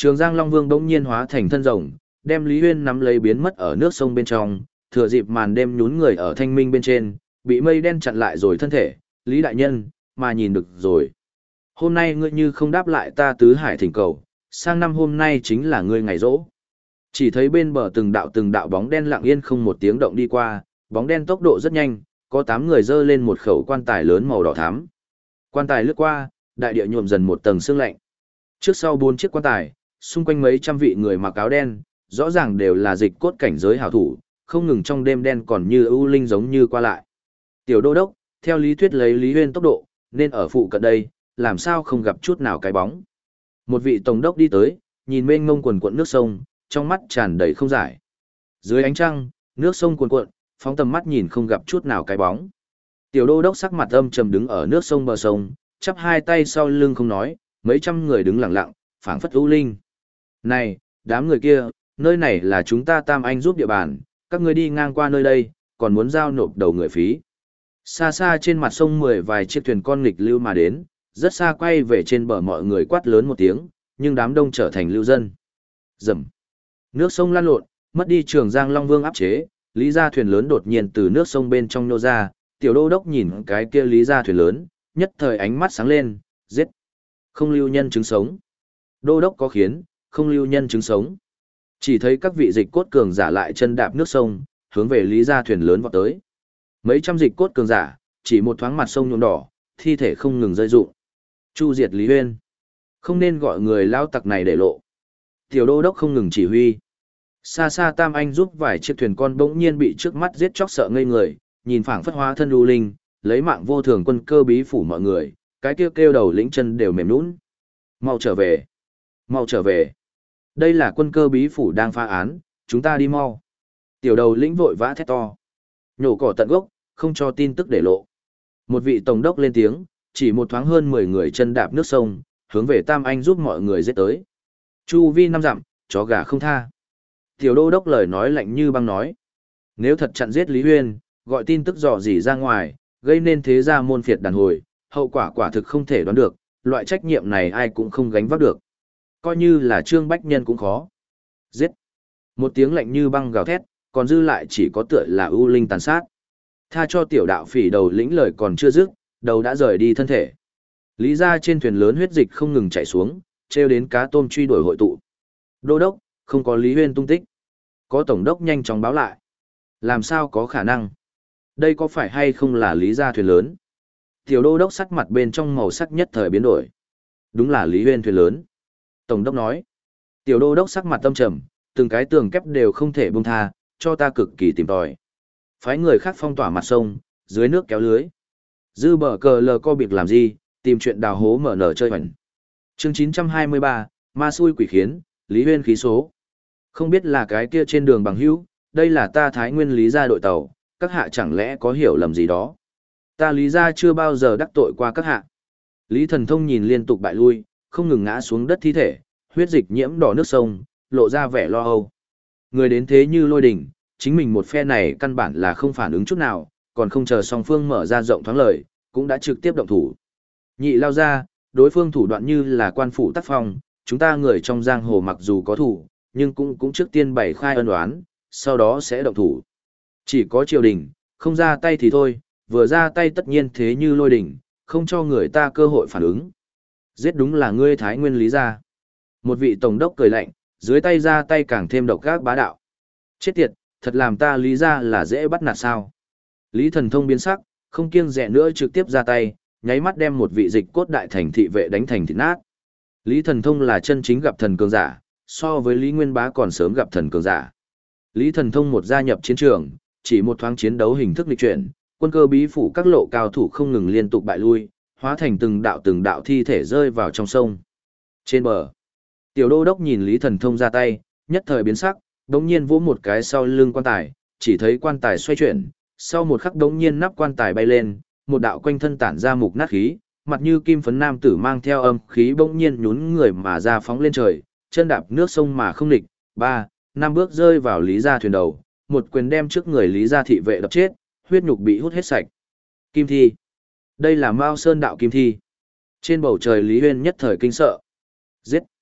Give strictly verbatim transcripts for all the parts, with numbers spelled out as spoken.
Trường Giang Long Vương bỗng nhiên hóa thành thân rồng, đem Lý Huyên nắm lấy biến mất ở nước sông bên trong, thừa dịp màn đêm nhún người ở thanh minh bên trên, bị mây đen chặn lại rồi thân thể, Lý đại nhân, mà nhìn được rồi. Hôm nay ngươi như không đáp lại ta tứ hải thỉnh cầu, sang năm hôm nay chính là ngươi ngày rỗ. Chỉ thấy bên bờ từng đạo từng đạo bóng đen lặng yên không một tiếng động đi qua, bóng đen tốc độ rất nhanh, có tám người dơ lên một khẩu quan tài lớn màu đỏ thắm. Quan tài lướt qua, đại địa nhuộm dần một tầng sương lạnh. Trước sau bốn chiếc quan tài, xung quanh mấy trăm vị người mặc áo đen, rõ ràng đều là dịch cốt cảnh giới hảo thủ, không ngừng trong đêm đen còn như ưu linh giống như qua lại. Tiểu đô đốc, theo lý thuyết lấy Lý Huyên tốc độ, nên ở phụ cận đây, làm sao không gặp chút nào cái bóng. Một vị tổng đốc đi tới, nhìn mênh mông quần cuộn nước sông, trong mắt tràn đầy không giải. Dưới ánh trăng, nước sông cuồn cuộn, phóng tầm mắt nhìn không gặp chút nào cái bóng. Tiểu đô đốc sắc mặt âm trầm đứng ở nước sông bờ sông, chắp hai tay sau lưng không nói, mấy trăm người đứng lặng lặng, phảng phất u linh. Này, đám người kia, nơi này là chúng ta Tam Anh giúp địa bàn, các ngươi đi ngang qua nơi đây, còn muốn giao nộp đầu người phí. Xa xa trên mặt sông mười vài chiếc thuyền con nghịch lưu mà đến, rất xa quay về trên bờ mọi người quát lớn một tiếng, nhưng đám đông trở thành lưu dân. Rầm. Nước sông lan lộn, mất đi Trường Giang Long Vương áp chế, lý gia thuyền lớn đột nhiên từ nước sông bên trong nô ra, tiểu đô đốc nhìn cái kia lý gia thuyền lớn, nhất thời ánh mắt sáng lên, giết. Không lưu nhân chứng sống. Đô đốc có khiến, không lưu nhân chứng sống. Chỉ thấy các vị dịch cốt cường giả lại chân đạp nước sông, hướng về lý gia thuyền lớn vọt tới. Mấy trăm dịch cốt cường giả, chỉ một thoáng mặt sông nhuộm đỏ, thi thể không ngừng rơi rụng. Chu diệt Lý Huyên. Không nên gọi người lao tặc này để lộ. Tiểu đô đốc không ngừng chỉ huy. Xa xa Tam Anh giúp vài chiếc thuyền con bỗng nhiên bị trước mắt giết chóc sợ ngây người, nhìn phảng phất hóa thân lưu linh, lấy mạng vô thường quân cơ bí phủ mọi người, cái kêu kêu đầu lĩnh chân đều mềm nhũn. Mau trở về, mau trở về. Đây là quân cơ bí phủ đang phá án, chúng ta đi mau. Tiểu đầu lĩnh vội vã thét to. Nhổ cỏ tận gốc, không cho tin tức để lộ. Một vị tổng đốc lên tiếng, chỉ một thoáng hơn mười người chân đạp nước sông, hướng về Tam Anh giúp mọi người giết tới. Chu vi năm dặm, chó gà không tha. Tiểu đô đốc lời nói lạnh như băng nói. Nếu thật chặn giết Lý Huyên, gọi tin tức dò dỉ ra ngoài, gây nên thế gia môn phiệt đàn hồi, hậu quả quả thực không thể đoán được, loại trách nhiệm này ai cũng không gánh vác được. Coi như là Trương Bách Nhân cũng khó. Giết. Một tiếng lạnh như băng gào thét, còn dư lại chỉ có tựa là ưu linh tàn sát. Tha cho tiểu đạo phỉ đầu lĩnh lời còn chưa dứt, đầu đã rời đi thân thể. Lý ra trên thuyền lớn huyết dịch không ngừng chảy xuống, treo đến cá tôm truy đuổi hội tụ. Đô đốc, không có Lý Huyên tung tích. Có tổng đốc nhanh chóng báo lại. Làm sao có khả năng? Đây có phải hay không là Lý gia thuyền lớn? Tiểu đô đốc sắc mặt bên trong màu sắc nhất thời biến đổi. Đúng là Lý Huyên thuyền lớn. Tổng đốc nói. Tiểu đô đốc sắc mặt tâm trầm, từng cái tường kép đều không thể buông tha, cho ta cực kỳ tìm tòi. Phái người khác phong tỏa mặt sông, dưới nước kéo lưới. Dư bờ cờ lờ co biệt làm gì, tìm chuyện đào hố mở nở chơi hoành. Chương chín trăm hai mươi ba, ma xui quỷ khiến, Lý Huyên khí số. Không biết là cái kia trên đường bằng hữu, đây là ta Thái Nguyên Lý gia đội tàu, các hạ chẳng lẽ có hiểu lầm gì đó. Ta Lý gia chưa bao giờ đắc tội qua các hạ. Lý Thần Thông nhìn liên tục bại lui, không ngừng ngã xuống đất thi thể, huyết dịch nhiễm đỏ nước sông, lộ ra vẻ lo âu. Người đến thế như lôi đỉnh, chính mình một phe này căn bản là không phản ứng chút nào, còn không chờ song phương mở ra rộng thoáng lời, cũng đã trực tiếp động thủ. Nhị lao ra, đối phương thủ đoạn như là quan phủ tác phong, chúng ta người trong giang hồ mặc dù có thủ, nhưng cũng cũng trước tiên bày khai ân oán, sau đó sẽ động thủ. Chỉ có triều đình, không ra tay thì thôi, vừa ra tay tất nhiên thế như lôi đỉnh, không cho người ta cơ hội phản ứng. Giết đúng là ngươi Thái Nguyên Lý gia. Một vị tổng đốc cười lạnh, dưới tay ra tay càng thêm độc ác bá đạo. Chết tiệt, thật làm ta Lý gia là dễ bắt nạt sao. Lý Thần Thông biến sắc, không kiêng dè nữa trực tiếp ra tay, nháy mắt đem một vị dịch cốt đại thành thị vệ đánh thành thịt nát. Lý Thần Thông là chân chính gặp thần cường giả, so với Lý Nguyên Bá còn sớm gặp thần cường giả. Lý Thần Thông một gia nhập chiến trường, chỉ một thoáng chiến đấu hình thức lịch chuyển, quân cơ bí phủ các lộ cao thủ không ngừng liên tục bại lui, hóa thành từng đạo từng đạo thi thể rơi vào trong sông. Trên bờ, tiểu đô đốc nhìn Lý Thần Thông ra tay, nhất thời biến sắc, đống nhiên vỗ một cái sau lưng quan tài, chỉ thấy quan tài xoay chuyển, sau một khắc đống nhiên nắp quan tài bay lên, một đạo quanh thân tản ra mục nát khí, mặt như kim phấn nam tử mang theo âm khí bỗng nhiên nhún người mà ra phóng lên trời, chân đạp nước sông mà không địch, ba, năm bước rơi vào Lý gia thuyền đầu, một quyền đem trước người Lý gia thị vệ đập chết, huyết nhục bị hút hết sạch. Kim thi. Đây là Mao Sơn đạo kim thi. Trên bầu trời Lý Huyên nhất thời kinh sợ. Giết.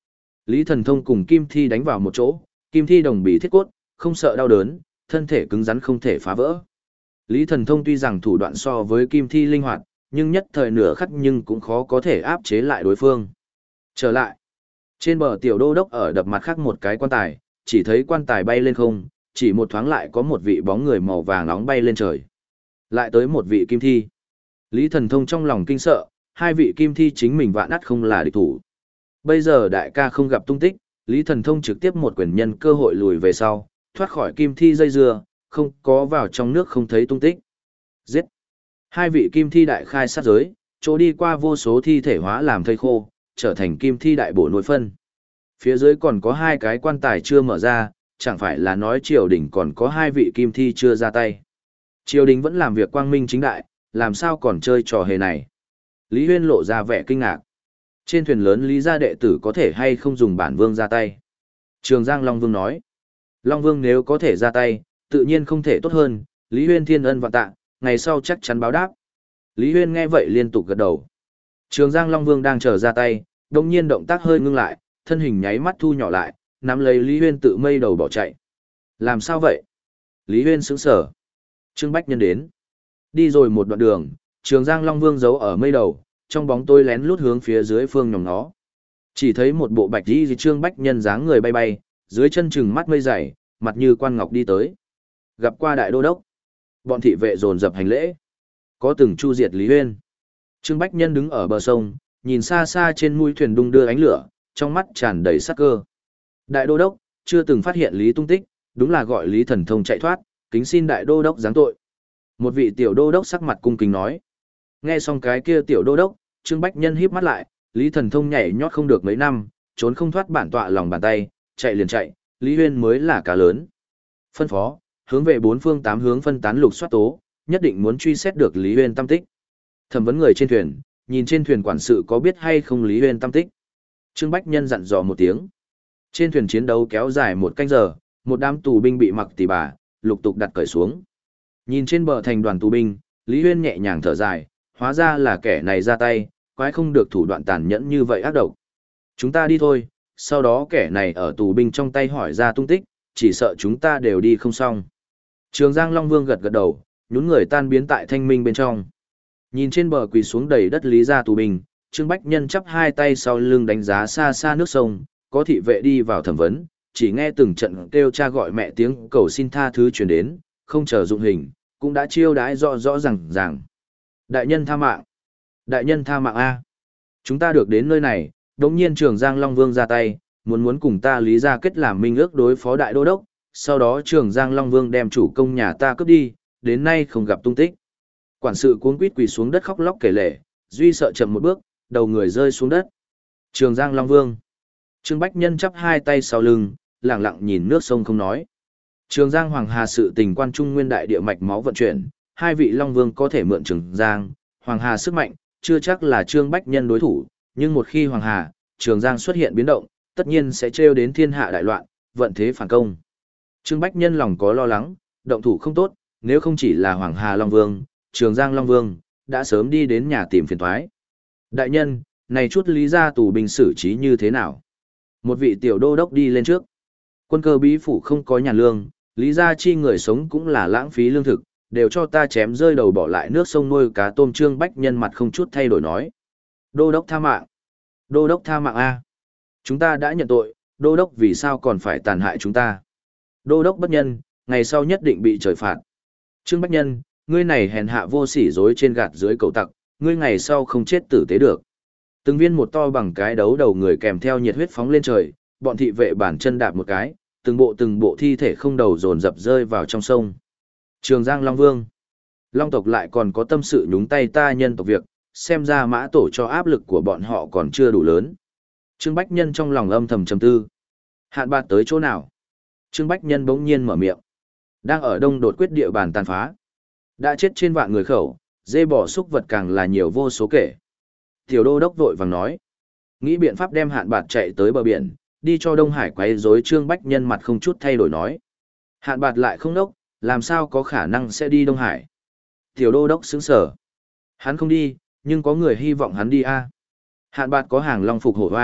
Lý Thần Thông cùng Kim Thi đánh vào một chỗ, Kim Thi đồng bì thiết cốt, không sợ đau đớn, thân thể cứng rắn không thể phá vỡ. Lý Thần Thông tuy rằng thủ đoạn so với Kim Thi linh hoạt, nhưng nhất thời nửa khắc nhưng cũng khó có thể áp chế lại đối phương. Trở lại, trên bờ tiểu đô đốc ở đập mặt khác một cái quan tài, chỉ thấy quan tài bay lên không, chỉ một thoáng lại có một vị bóng người màu vàng nóng bay lên trời. Lại tới một vị Kim Thi. Lý Thần Thông trong lòng kinh sợ, hai vị Kim Thi chính mình vạn ắt không là địch thủ. Bây giờ đại ca không gặp tung tích, Lý Thần Thông trực tiếp một quyền nhân cơ hội lùi về sau, thoát khỏi Kim Thi dây dưa, không có vào trong nước không thấy tung tích. Giết! Hai vị Kim Thi đại khai sát giới, chỗ đi qua vô số thi thể hóa làm thây khô, trở thành Kim Thi đại bổ nội phân. Phía dưới còn có hai cái quan tài chưa mở ra, chẳng phải là nói triều đình còn có hai vị Kim Thi chưa ra tay. Triều đình vẫn làm việc quang minh chính đại, làm sao còn chơi trò hề này. Lý Huyên lộ ra vẻ kinh ngạc. Trên thuyền lớn Lý gia đệ tử có thể hay không dùng bản vương ra tay. Trường Giang Long Vương nói. Long Vương nếu có thể ra tay, tự nhiên không thể tốt hơn, Lý Huyên thiên ân vạn tạ, ngày sau chắc chắn báo đáp. Lý Huyên nghe vậy liên tục gật đầu. Trường Giang Long Vương đang chờ ra tay, đồng nhiên động tác hơi ngưng lại, thân hình nháy mắt thu nhỏ lại, nắm lấy Lý Huyên tự mây đầu bỏ chạy. Làm sao vậy? Lý Huyên sững sờ. Trương Bách Nhân đến. Đi rồi một đoạn đường, Trường Giang Long Vương giấu ở mây đầu, trong bóng tối lén lút hướng phía dưới phương nhòm nó. Chỉ thấy một bộ bạch y Trương Bách Nhân dáng người bay bay, dưới chân chừng mắt mây dày, mặt như quan ngọc đi tới. Gặp qua đại đô đốc. Bọn thị vệ dồn dập hành lễ. Có từng chu diệt Lý Huyên. Trương Bách Nhân đứng ở bờ sông, nhìn xa xa trên mũi thuyền đung đưa ánh lửa, trong mắt tràn đầy sắc cơ. Đại đô đốc, chưa từng phát hiện Lý tung tích, đúng là gọi Lý Thần Thông chạy thoát, kính xin đại đô đốc giáng tội. Một vị tiểu đô đốc sắc mặt cung kính nói. Nghe xong cái kia tiểu đô đốc, Trương Bách Nhân híp mắt lại, Lý Thần Thông nhảy nhót không được mấy năm, trốn không thoát bản tọa lòng bàn tay, chạy liền chạy, Lý Huyên mới là cá lớn. Phân phó, hướng về bốn phương tám hướng phân tán lục soát tố, nhất định muốn truy xét được Lý Huyên tâm tích. Thẩm vấn người trên thuyền, nhìn trên thuyền quản sự có biết hay không Lý Huyên tâm tích. Trương Bách Nhân dặn dò một tiếng. Trên thuyền chiến đấu kéo dài một canh giờ, một đám tù binh bị mặc tỉ bà, lục tục đặt cởi xuống. Nhìn trên bờ thành đoàn tù binh, Lý Huyên nhẹ nhàng thở dài, hóa ra là kẻ này ra tay, quái không được thủ đoạn tàn nhẫn như vậy ác độc. Chúng ta đi thôi, sau đó kẻ này ở tù binh trong tay hỏi ra tung tích, chỉ sợ chúng ta đều đi không xong. Trường Giang Long Vương gật gật đầu, nhún người tan biến tại thanh minh bên trong. Nhìn trên bờ quỳ xuống đầy đất Lý gia tù binh, Trương Bách Nhân chắp hai tay sau lưng đánh giá xa xa nước sông, có thị vệ đi vào thẩm vấn, chỉ nghe từng trận kêu cha gọi mẹ tiếng cầu xin tha thứ truyền đến, không chờ dụng hình, cũng đã chiêu đãi rõ rõ ràng ràng. Đại nhân tha mạng! Đại nhân tha mạng A! Chúng ta được đến nơi này, đống nhiên Trường Giang Long Vương ra tay, muốn muốn cùng ta Lý gia kết làm minh ước đối phó đại đô đốc, sau đó Trường Giang Long Vương đem chủ công nhà ta cướp đi, đến nay không gặp tung tích. Quản sự cuống quýt quỳ xuống đất khóc lóc kể lể, duy sợ chậm một bước, đầu người rơi xuống đất. Trường Giang Long Vương. Trương Bách Nhân chắp hai tay sau lưng, lặng lặng nhìn nước sông không nói. Trường Giang Hoàng Hà sự tình quan trung nguyên đại địa mạch máu vận chuyển, hai vị Long Vương có thể mượn Trường Giang, Hoàng Hà sức mạnh, chưa chắc là Trương Bách Nhân đối thủ, nhưng một khi Hoàng Hà, Trường Giang xuất hiện biến động, tất nhiên sẽ trêu đến thiên hạ đại loạn, vận thế phản công. Trương Bách Nhân lòng có lo lắng, động thủ không tốt, nếu không chỉ là Hoàng Hà Long Vương, Trường Giang Long Vương, đã sớm đi đến nhà tìm phiền toái. Đại nhân, này chút Lý gia tù binh xử trí như thế nào? Một vị tiểu đô đốc đi lên trước. Quân cơ bí phủ không có nhà lương, Lý gia chi người sống cũng là lãng phí lương thực, đều cho ta chém rơi đầu bỏ lại nước sông nuôi cá tôm. Trương Bách Nhân mặt không chút thay đổi nói. Đô đốc tha mạng. Đô đốc tha mạng A. Chúng ta đã nhận tội, đô đốc vì sao còn phải tàn hại chúng ta? Đô đốc bất nhân, ngày sau nhất định bị trời phạt. Trương Bách Nhân, ngươi này hèn hạ vô sỉ dối trên gạt dưới cầu tặc, ngươi ngày sau không chết tử tế được. Từng viên một to bằng cái đấu đầu người kèm theo nhiệt huyết phóng lên trời, bọn thị vệ bản chân đạp một cái, từng bộ từng bộ thi thể không đầu dồn dập rơi vào trong sông. Trường Giang Long Vương. Long tộc lại còn có tâm sự nhúng tay ta nhân tộc việc, xem ra mã tổ cho áp lực của bọn họ còn chưa đủ lớn. Trương Bách Nhân trong lòng âm thầm trầm tư. Hạn bạt tới chỗ nào? Trương Bách Nhân bỗng nhiên mở miệng. Đang ở đông đột quyết địa bàn tàn phá. Đã chết trên vạn người khẩu, dê bò súc vật càng là nhiều vô số kể. Tiểu đô đốc vội vàng nói. Nghĩ biện pháp đem hạn bạt chạy tới bờ biển, đi cho Đông Hải quấy rối. Trương Bách Nhân mặt không chút thay đổi nói. Hạn bạt lại không đốc, làm sao có khả năng sẽ đi Đông Hải? Tiểu đô đốc sững sờ. Hắn không đi, nhưng có người hy vọng hắn đi a. Hạn bạt có hàng long phục hổ vai,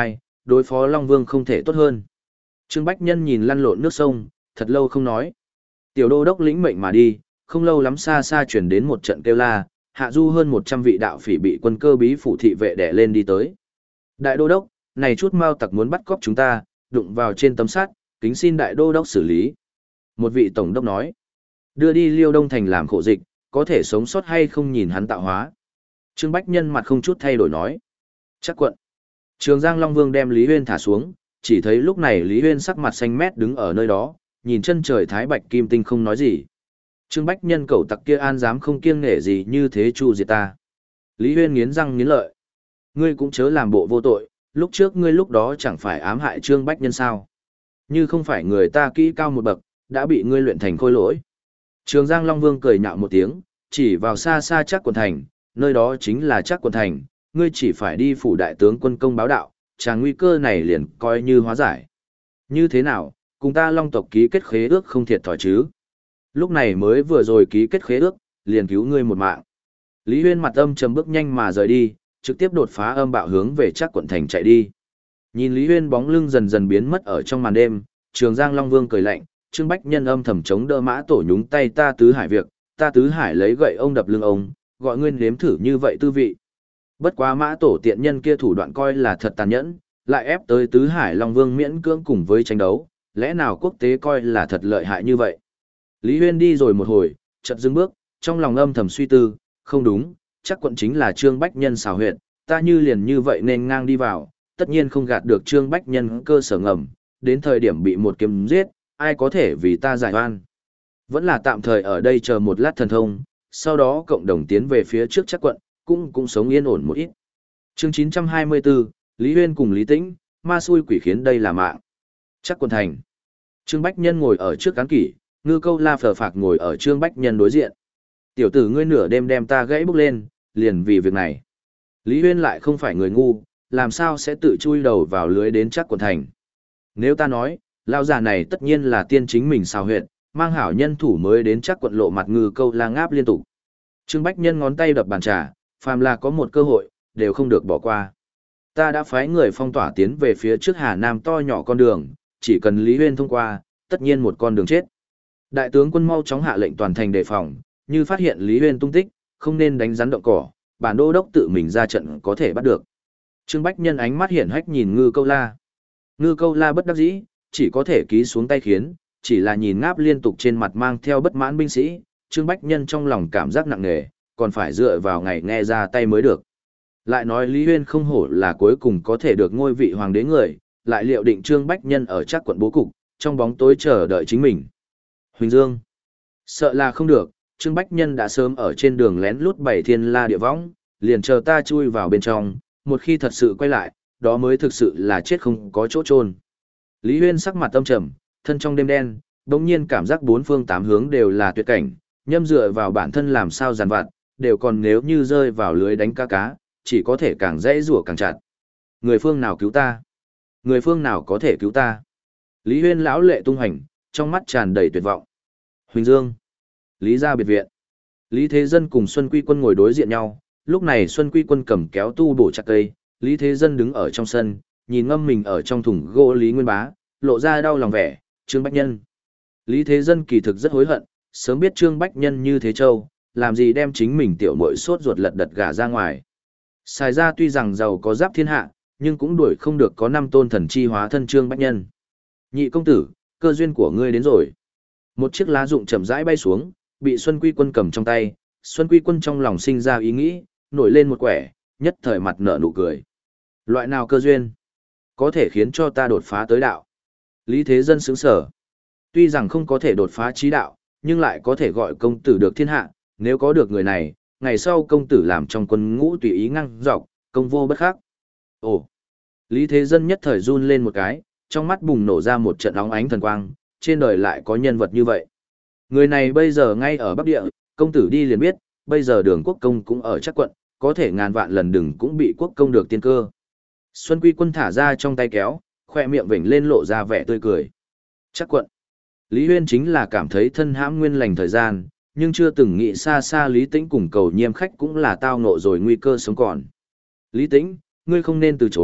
đối phó Long Vương không thể tốt hơn. Trương Bách Nhân nhìn lăn lộn nước sông, thật lâu không nói. Tiểu đô đốc lĩnh mệnh mà đi, không lâu lắm xa xa chuyển đến một trận kêu la, hạ du hơn một trăm vị đạo phỉ bị quân cơ bí phủ thị vệ đè lên đi tới. Đại đô đốc, này chút mao tặc muốn bắt cóc chúng ta, đụng vào trên tấm sắt, kính xin đại đô đốc xử lý. Một vị tổng đốc nói, đưa đi Liêu Đông Thành làm khổ dịch, có thể sống sót hay không nhìn hắn tạo hóa. Trương Bách Nhân mặt không chút thay đổi nói, chắc quận. Trường Giang Long Vương đem Lý Huyên thả xuống, chỉ thấy lúc này Lý Huyên sắc mặt xanh mét đứng ở nơi đó, nhìn chân trời thái bạch kim tinh không nói gì. Trương Bách Nhân cẩu tặc kia an dám không kiêng nể gì như thế chu diệt ta. Lý Huyên nghiến răng nghiến lợi. Ngươi cũng chớ làm bộ vô tội, lúc trước ngươi lúc đó chẳng phải ám hại Trương Bách Nhân sao. Như không phải người ta kỹ cao một bậc, đã bị ngươi luyện thành khôi lỗi. Trường Giang Long Vương cười nhạo một tiếng, chỉ vào xa xa chắc quận thành, nơi đó chính là chắc quận thành, ngươi chỉ phải đi phủ đại tướng quân công báo đạo, chàng nguy cơ này liền coi như hóa giải. Như thế nào, cùng ta Long tộc ký kết khế ước không thiệt thòi chứ? Lúc này mới vừa rồi ký kết khế ước, liền cứu ngươi một mạng. Lý Huyên mặt âm trầm bước nhanh mà rời đi, trực tiếp đột phá âm bạo hướng về chắc quận thành chạy đi. Nhìn Lý Huyên bóng lưng dần dần biến mất ở trong màn đêm, Trường Giang Long Vương cười lạnh, Trương Bách Nhân âm thầm chống đỡ Mã Tổ nhúng tay ta Tứ Hải việc, ta Tứ Hải lấy gậy ông đập lưng ông, gọi ngươi nếm thử như vậy tư vị. Bất quá Mã Tổ tiện nhân kia thủ đoạn coi là thật tàn nhẫn, lại ép tới Tứ Hải Long Vương miễn cưỡng cùng với tranh đấu, lẽ nào quốc tế coi là thật lợi hại như vậy. Lý Huyên đi rồi một hồi, chợt dừng bước, trong lòng âm thầm suy tư, không đúng, chắc quận chính là Trương Bách Nhân xào huyệt, ta như liền như vậy nên ngang đi vào, tất nhiên không gạt được Trương Bách Nhân cơ sở ngầm, đến thời điểm bị một kiếm giết, ai có thể vì ta giải oan. Vẫn là tạm thời ở đây chờ một lát thần thông, sau đó cộng đồng tiến về phía trước chắc quận, cũng cũng sống yên ổn một ít. Chương chín trăm hai mươi tư, Lý Huyên cùng Lý Tĩnh, ma xui quỷ khiến đây là mạng. Chắc quận thành. Trương Bách Nhân ngồi ở trước cán kỷ, Ngư Câu La phờ phạc ngồi ở Trương Bách Nhân đối diện. Tiểu tử ngươi nửa đêm đem ta gãy bước lên, liền vì việc này. Lý Huyên lại không phải người ngu, làm sao sẽ tự chui đầu vào lưới đến chắc quận thành. Nếu ta nói, lao già này tất nhiên là tiên chính mình xào huyệt, mang hảo nhân thủ mới đến chắc quận lộ mặt Ngư Câu La ngáp liên tục. Trương Bách Nhân ngón tay đập bàn trà, phàm là có một cơ hội, đều không được bỏ qua. Ta đã phái người phong tỏa tiến về phía trước Hà Nam to nhỏ con đường, chỉ cần Lý Huyên thông qua, tất nhiên một con đường chết. Đại tướng quân mau chóng hạ lệnh toàn thành đề phòng, như phát hiện Lý Huyên tung tích, không nên đánh rắn động cỏ, bản đô đốc tự mình ra trận có thể bắt được. Trương Bách Nhân ánh mắt hiển hách nhìn Ngư Câu La. Ngư Câu La bất đắc dĩ, chỉ có thể ký xuống tay khiến, chỉ là nhìn ngáp liên tục trên mặt mang theo bất mãn binh sĩ, Trương Bách Nhân trong lòng cảm giác nặng nề, còn phải dựa vào ngày nghe ra tay mới được. Lại nói Lý Huyên không hổ là cuối cùng có thể được ngôi vị hoàng đế người, lại liệu định Trương Bách Nhân ở chắc quận bố cục, trong bóng tối chờ đợi chính mình. Huỳnh Dương. Sợ là không được, Trương Bách Nhân đã sớm ở trên đường lén lút bảy thiên la địa võng, liền chờ ta chui vào bên trong, một khi thật sự quay lại, đó mới thực sự là chết không có chỗ chôn. Lý Huyên sắc mặt âm trầm, thân trong đêm đen, đột nhiên cảm giác bốn phương tám hướng đều là tuyệt cảnh, nhâm dựa vào bản thân làm sao giàn vặt, đều còn nếu như rơi vào lưới đánh cá cá, chỉ có thể càng dễ rủa càng chặt. Người phương nào cứu ta? Người phương nào có thể cứu ta? Lý Huyên lão lệ tung hành, trong mắt tràn đầy tuyệt vọng. Huỳnh Dương. Lý gia biệt viện. Lý Thế Dân cùng Xuân Quy Quân ngồi đối diện nhau, lúc này Xuân Quy Quân cầm kéo tu bổ chặt cây, Lý Thế Dân đứng ở trong sân, nhìn ngâm mình ở trong thùng gỗ Lý Nguyên Bá, lộ ra đau lòng vẻ, Trương Bách Nhân. Lý Thế Dân kỳ thực rất hối hận, sớm biết Trương Bách Nhân như thế châu, làm gì đem chính mình tiểu muội sốt ruột lật đật gả ra ngoài. Xài ra tuy rằng giàu có giáp thiên hạ, nhưng cũng đuổi không được có năm tôn thần chi hóa thân Trương Bách Nhân. Nhị công tử, cơ duyên của ngươi đến rồi. Một chiếc lá rụng chậm rãi bay xuống, bị Xuân Quy Quân cầm trong tay, Xuân Quy Quân trong lòng sinh ra ý nghĩ, nổi lên một quẻ, nhất thời mặt nở nụ cười. Loại nào cơ duyên? Có thể khiến cho ta đột phá tới đạo. Lý Thế Dân sững sở. Tuy rằng không có thể đột phá trí đạo, nhưng lại có thể gọi công tử được thiên hạ, nếu có được người này, ngày sau công tử làm trong quân ngũ tùy ý ngang dọc, công vô bất khắc. Ồ! Lý Thế Dân nhất thời run lên một cái, trong mắt bùng nổ ra một trận óng ánh thần quang, trên đời lại có nhân vật như vậy. Người này bây giờ ngay ở Bắc Địa, công tử đi liền biết, bây giờ đường quốc công cũng ở chắc quận, có thể ngàn vạn lần đừng cũng bị quốc công được tiên cơ. Xuân Quy Quân thả ra trong tay kéo, khoe miệng vểnh lên lộ ra vẻ tươi cười. Chắc quận. Lý Huyên chính là cảm thấy thân hãm nguyên lành thời gian, nhưng chưa từng nghĩ xa xa Lý Tĩnh cùng cầu nhiêm khách cũng là tao ngộ rồi nguy cơ sống còn. Lý Tĩnh, ngươi không nên từ chối,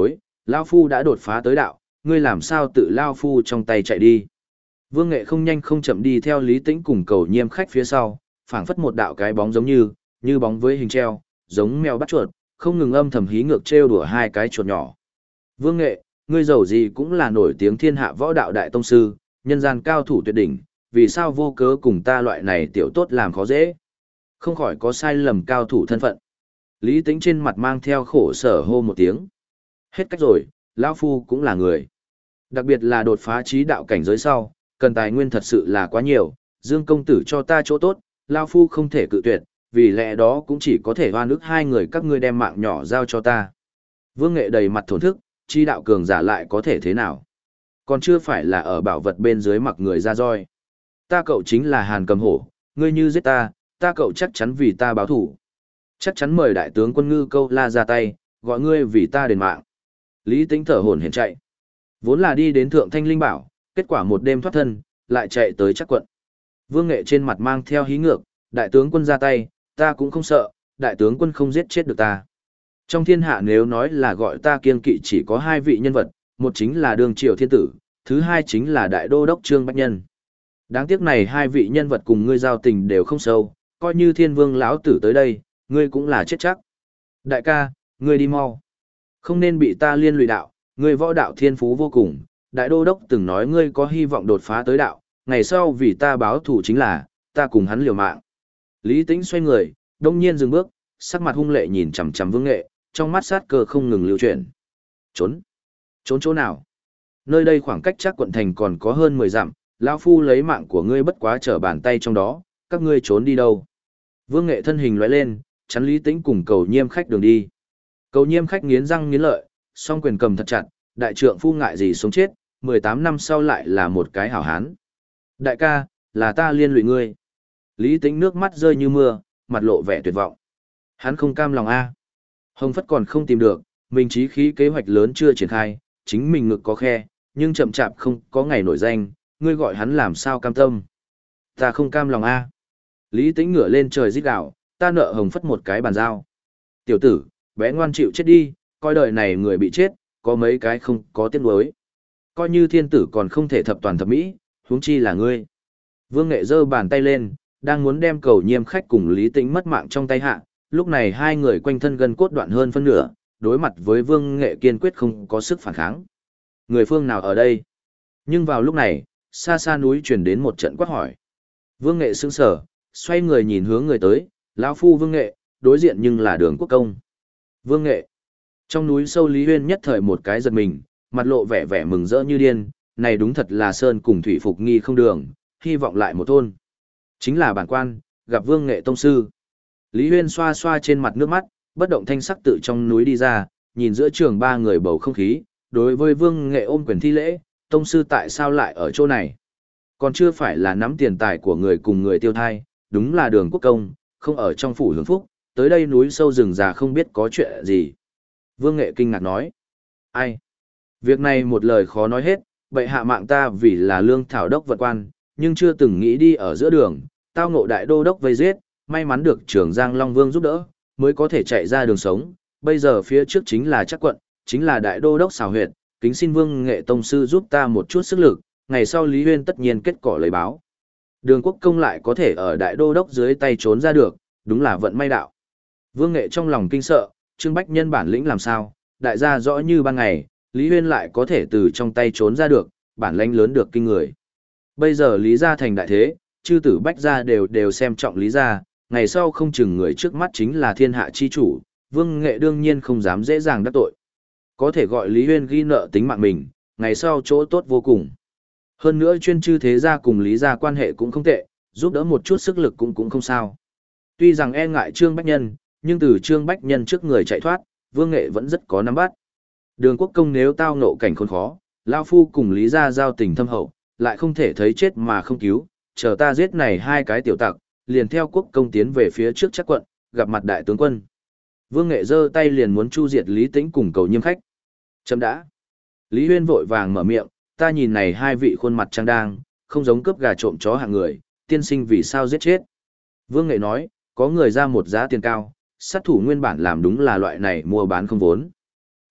Lao Phu đã đột phá tới đạo, ngươi làm sao tự Lao Phu trong tay chạy đi. Vương Nghệ không nhanh không chậm đi theo Lý Tĩnh cùng Cầu Nhiêm khách phía sau, phảng phất một đạo cái bóng giống như, như bóng với hình treo, giống mèo bắt chuột, không ngừng âm thầm hí ngược trêu đùa hai cái chuột nhỏ. Vương Nghệ, ngươi giàu gì cũng là nổi tiếng thiên hạ võ đạo đại tông sư, nhân gian cao thủ tuyệt đỉnh, vì sao vô cớ cùng ta loại này tiểu tốt làm khó dễ? Không khỏi có sai lầm cao thủ thân phận. Lý Tĩnh trên mặt mang theo khổ sở hô một tiếng. Hết cách rồi, lão Phu cũng là người. Đặc biệt là đột phá trí đạo cảnh giới sau, cần tài nguyên thật sự là quá nhiều, Dương công tử cho ta chỗ tốt, lão Phu không thể cự tuyệt, vì lẽ đó cũng chỉ có thể oan ức hai người các ngươi đem mạng nhỏ giao cho ta. Vương Nghệ đầy mặt thổn thức, trí đạo cường giả lại có thể thế nào? Còn chưa phải là ở bảo vật bên dưới mặc người ra roi. Ta cậu chính là Hàn Cầm Hổ, ngươi như giết ta, ta cậu chắc chắn vì ta báo thủ. Chắc chắn mời đại tướng quân Ngư Câu La ra tay, gọi ngươi vì ta đền mạng. Lý Tĩnh thở hổn hển chạy. Vốn là đi đến Thượng Thanh Linh Bảo, kết quả một đêm thoát thân, lại chạy tới Trắc Quận. Vương Nghệ trên mặt mang theo hí ngược, đại tướng quân ra tay, ta cũng không sợ, đại tướng quân không giết chết được ta. Trong thiên hạ nếu nói là gọi ta kiêng kỵ chỉ có hai vị nhân vật, một chính là Đường Triều Thiên Tử, thứ hai chính là Đại Đô Đốc Trương Bách Nhân. Đáng tiếc này hai vị nhân vật cùng ngươi giao tình đều không sâu, coi như Thiên Vương lão tử tới đây, ngươi cũng là chết chắc. Đại ca, ngươi đi mau. Không nên bị ta liên lụy đạo, ngươi võ đạo thiên phú vô cùng, Đại Đô Đốc từng nói ngươi có hy vọng đột phá tới đạo, ngày sau vì ta báo thù chính là, ta cùng hắn liều mạng. Lý Tĩnh xoay người, đông nhiên dừng bước, sắc mặt hung lệ nhìn chằm chằm Vương Nghệ, trong mắt sát cơ không ngừng lưu chuyển. Trốn? Trốn chỗ nào? Nơi đây khoảng cách Trác Quận thành còn có hơn mười dặm, lão phu lấy mạng của ngươi bất quá trở bàn tay trong đó, các ngươi trốn đi đâu? Vương Nghệ thân hình lóe lên, chắn Lý Tĩnh cùng Cầu Nhiêm khách đường đi. Cầu Nhiêm khách nghiến răng nghiến lợi, song quyền cầm thật chặt, đại trượng phu ngại gì sống chết, mười tám năm sau lại là một cái hảo hán. Đại ca, là ta liên lụy ngươi. Lý Tĩnh nước mắt rơi như mưa, mặt lộ vẻ tuyệt vọng. Hắn không cam lòng a. Hồng Phất còn không tìm được, mình chí khí kế hoạch lớn chưa triển khai, chính mình ngực có khe, nhưng chậm chạp không có ngày nổi danh, ngươi gọi hắn làm sao cam tâm. Ta không cam lòng a. Lý Tĩnh ngửa lên trời rít gào, ta nợ Hồng Phất một cái bàn giao. Tiểu tử, bé ngoan chịu chết đi, coi đời này người bị chết, có mấy cái không có tiếc nuối. Coi như thiên tử còn không thể thập toàn thập mỹ, huống chi là ngươi. Vương Nghệ giơ bàn tay lên, đang muốn đem Cầu Nhiêm khách cùng Lý Tĩnh mất mạng trong tay hạ, lúc này hai người quanh thân gân cốt đoạn hơn phân nửa, đối mặt với Vương Nghệ kiên quyết không có sức phản kháng. Người phương nào ở đây? Nhưng vào lúc này, xa xa núi truyền đến một trận quát hỏi. Vương Nghệ sững sờ, xoay người nhìn hướng người tới, lão phu Vương Nghệ, đối diện nhưng là Đường Quốc Công. Vương Nghệ. Trong núi sâu Lý Huyên nhất thời một cái giật mình, mặt lộ vẻ vẻ mừng rỡ như điên, này đúng thật là sơn cùng thủy phục nghi không đường, hy vọng lại một thôn. Chính là bản quan, gặp Vương Nghệ tông sư. Lý Huyên xoa xoa trên mặt nước mắt, bất động thanh sắc tự trong núi đi ra, nhìn giữa trường ba người bầu không khí, đối với Vương Nghệ ôm quyền thi lễ, tông sư tại sao lại ở chỗ này? Còn chưa phải là nắm tiền tài của người cùng người tiêu thai, đúng là Đường Quốc Công, không ở trong phủ hưởng phúc, tới đây núi sâu rừng già không biết có chuyện gì. Vương Nghệ kinh ngạc nói, ai? Việc này một lời khó nói hết, bệ hạ mạng ta vì là lương thảo đốc vật quan, nhưng chưa từng nghĩ đi ở giữa đường, tao ngộ đại đô đốc vây giết, may mắn được trưởng Giang Long Vương giúp đỡ, mới có thể chạy ra đường sống, bây giờ phía trước chính là Trác Quận, chính là đại đô đốc xào huyệt, kính xin Vương Nghệ tông sư giúp ta một chút sức lực, ngày sau Lý Huyên tất nhiên kết cỏ lấy báo. Đường Quốc Công lại có thể ở đại đô đốc dưới tay trốn ra được, đúng là vận may đạo. Vương Nghệ trong lòng kinh sợ, Trương Bách Nhân bản lĩnh làm sao, đại gia rõ như ban ngày, Lý Huyên lại có thể từ trong tay trốn ra được, bản lãnh lớn được kinh người. Bây giờ Lý gia thành đại thế, chư tử Bách gia đều đều xem trọng Lý gia, ngày sau không chừng người trước mắt chính là thiên hạ chi chủ, Vương Nghệ đương nhiên không dám dễ dàng đắc tội. Có thể gọi Lý Huyên ghi nợ tính mạng mình, ngày sau chỗ tốt vô cùng. Hơn nữa chuyên chư thế gia cùng Lý gia quan hệ cũng không tệ, giúp đỡ một chút sức lực cũng cũng không sao. Tuy rằng e ngại Trương Bách Nhân, nhưng từ Trương Bách Nhân trước người chạy thoát, Vương Nghệ vẫn rất có nắm bắt. Đường Quốc Công nếu tao ngộ cảnh khốn khó, lão phu cùng Lý gia giao tình thâm hậu, lại không thể thấy chết mà không cứu, chờ ta giết này hai cái tiểu tặc, liền theo Quốc Công tiến về phía trước Trác Quận, gặp mặt đại tướng quân. Vương Nghệ giơ tay liền muốn chu diệt Lý Tĩnh cùng Cầu Nhiêm khách. Chấm đã. Lý Huyên vội vàng mở miệng, ta nhìn này hai vị khuôn mặt trang đang, không giống cướp gà trộm chó hạng người, tiên sinh vì sao giết chết. Vương Nghệ nói, có người ra một giá tiền cao, sát thủ nguyên bản làm đúng là loại này mua bán không vốn.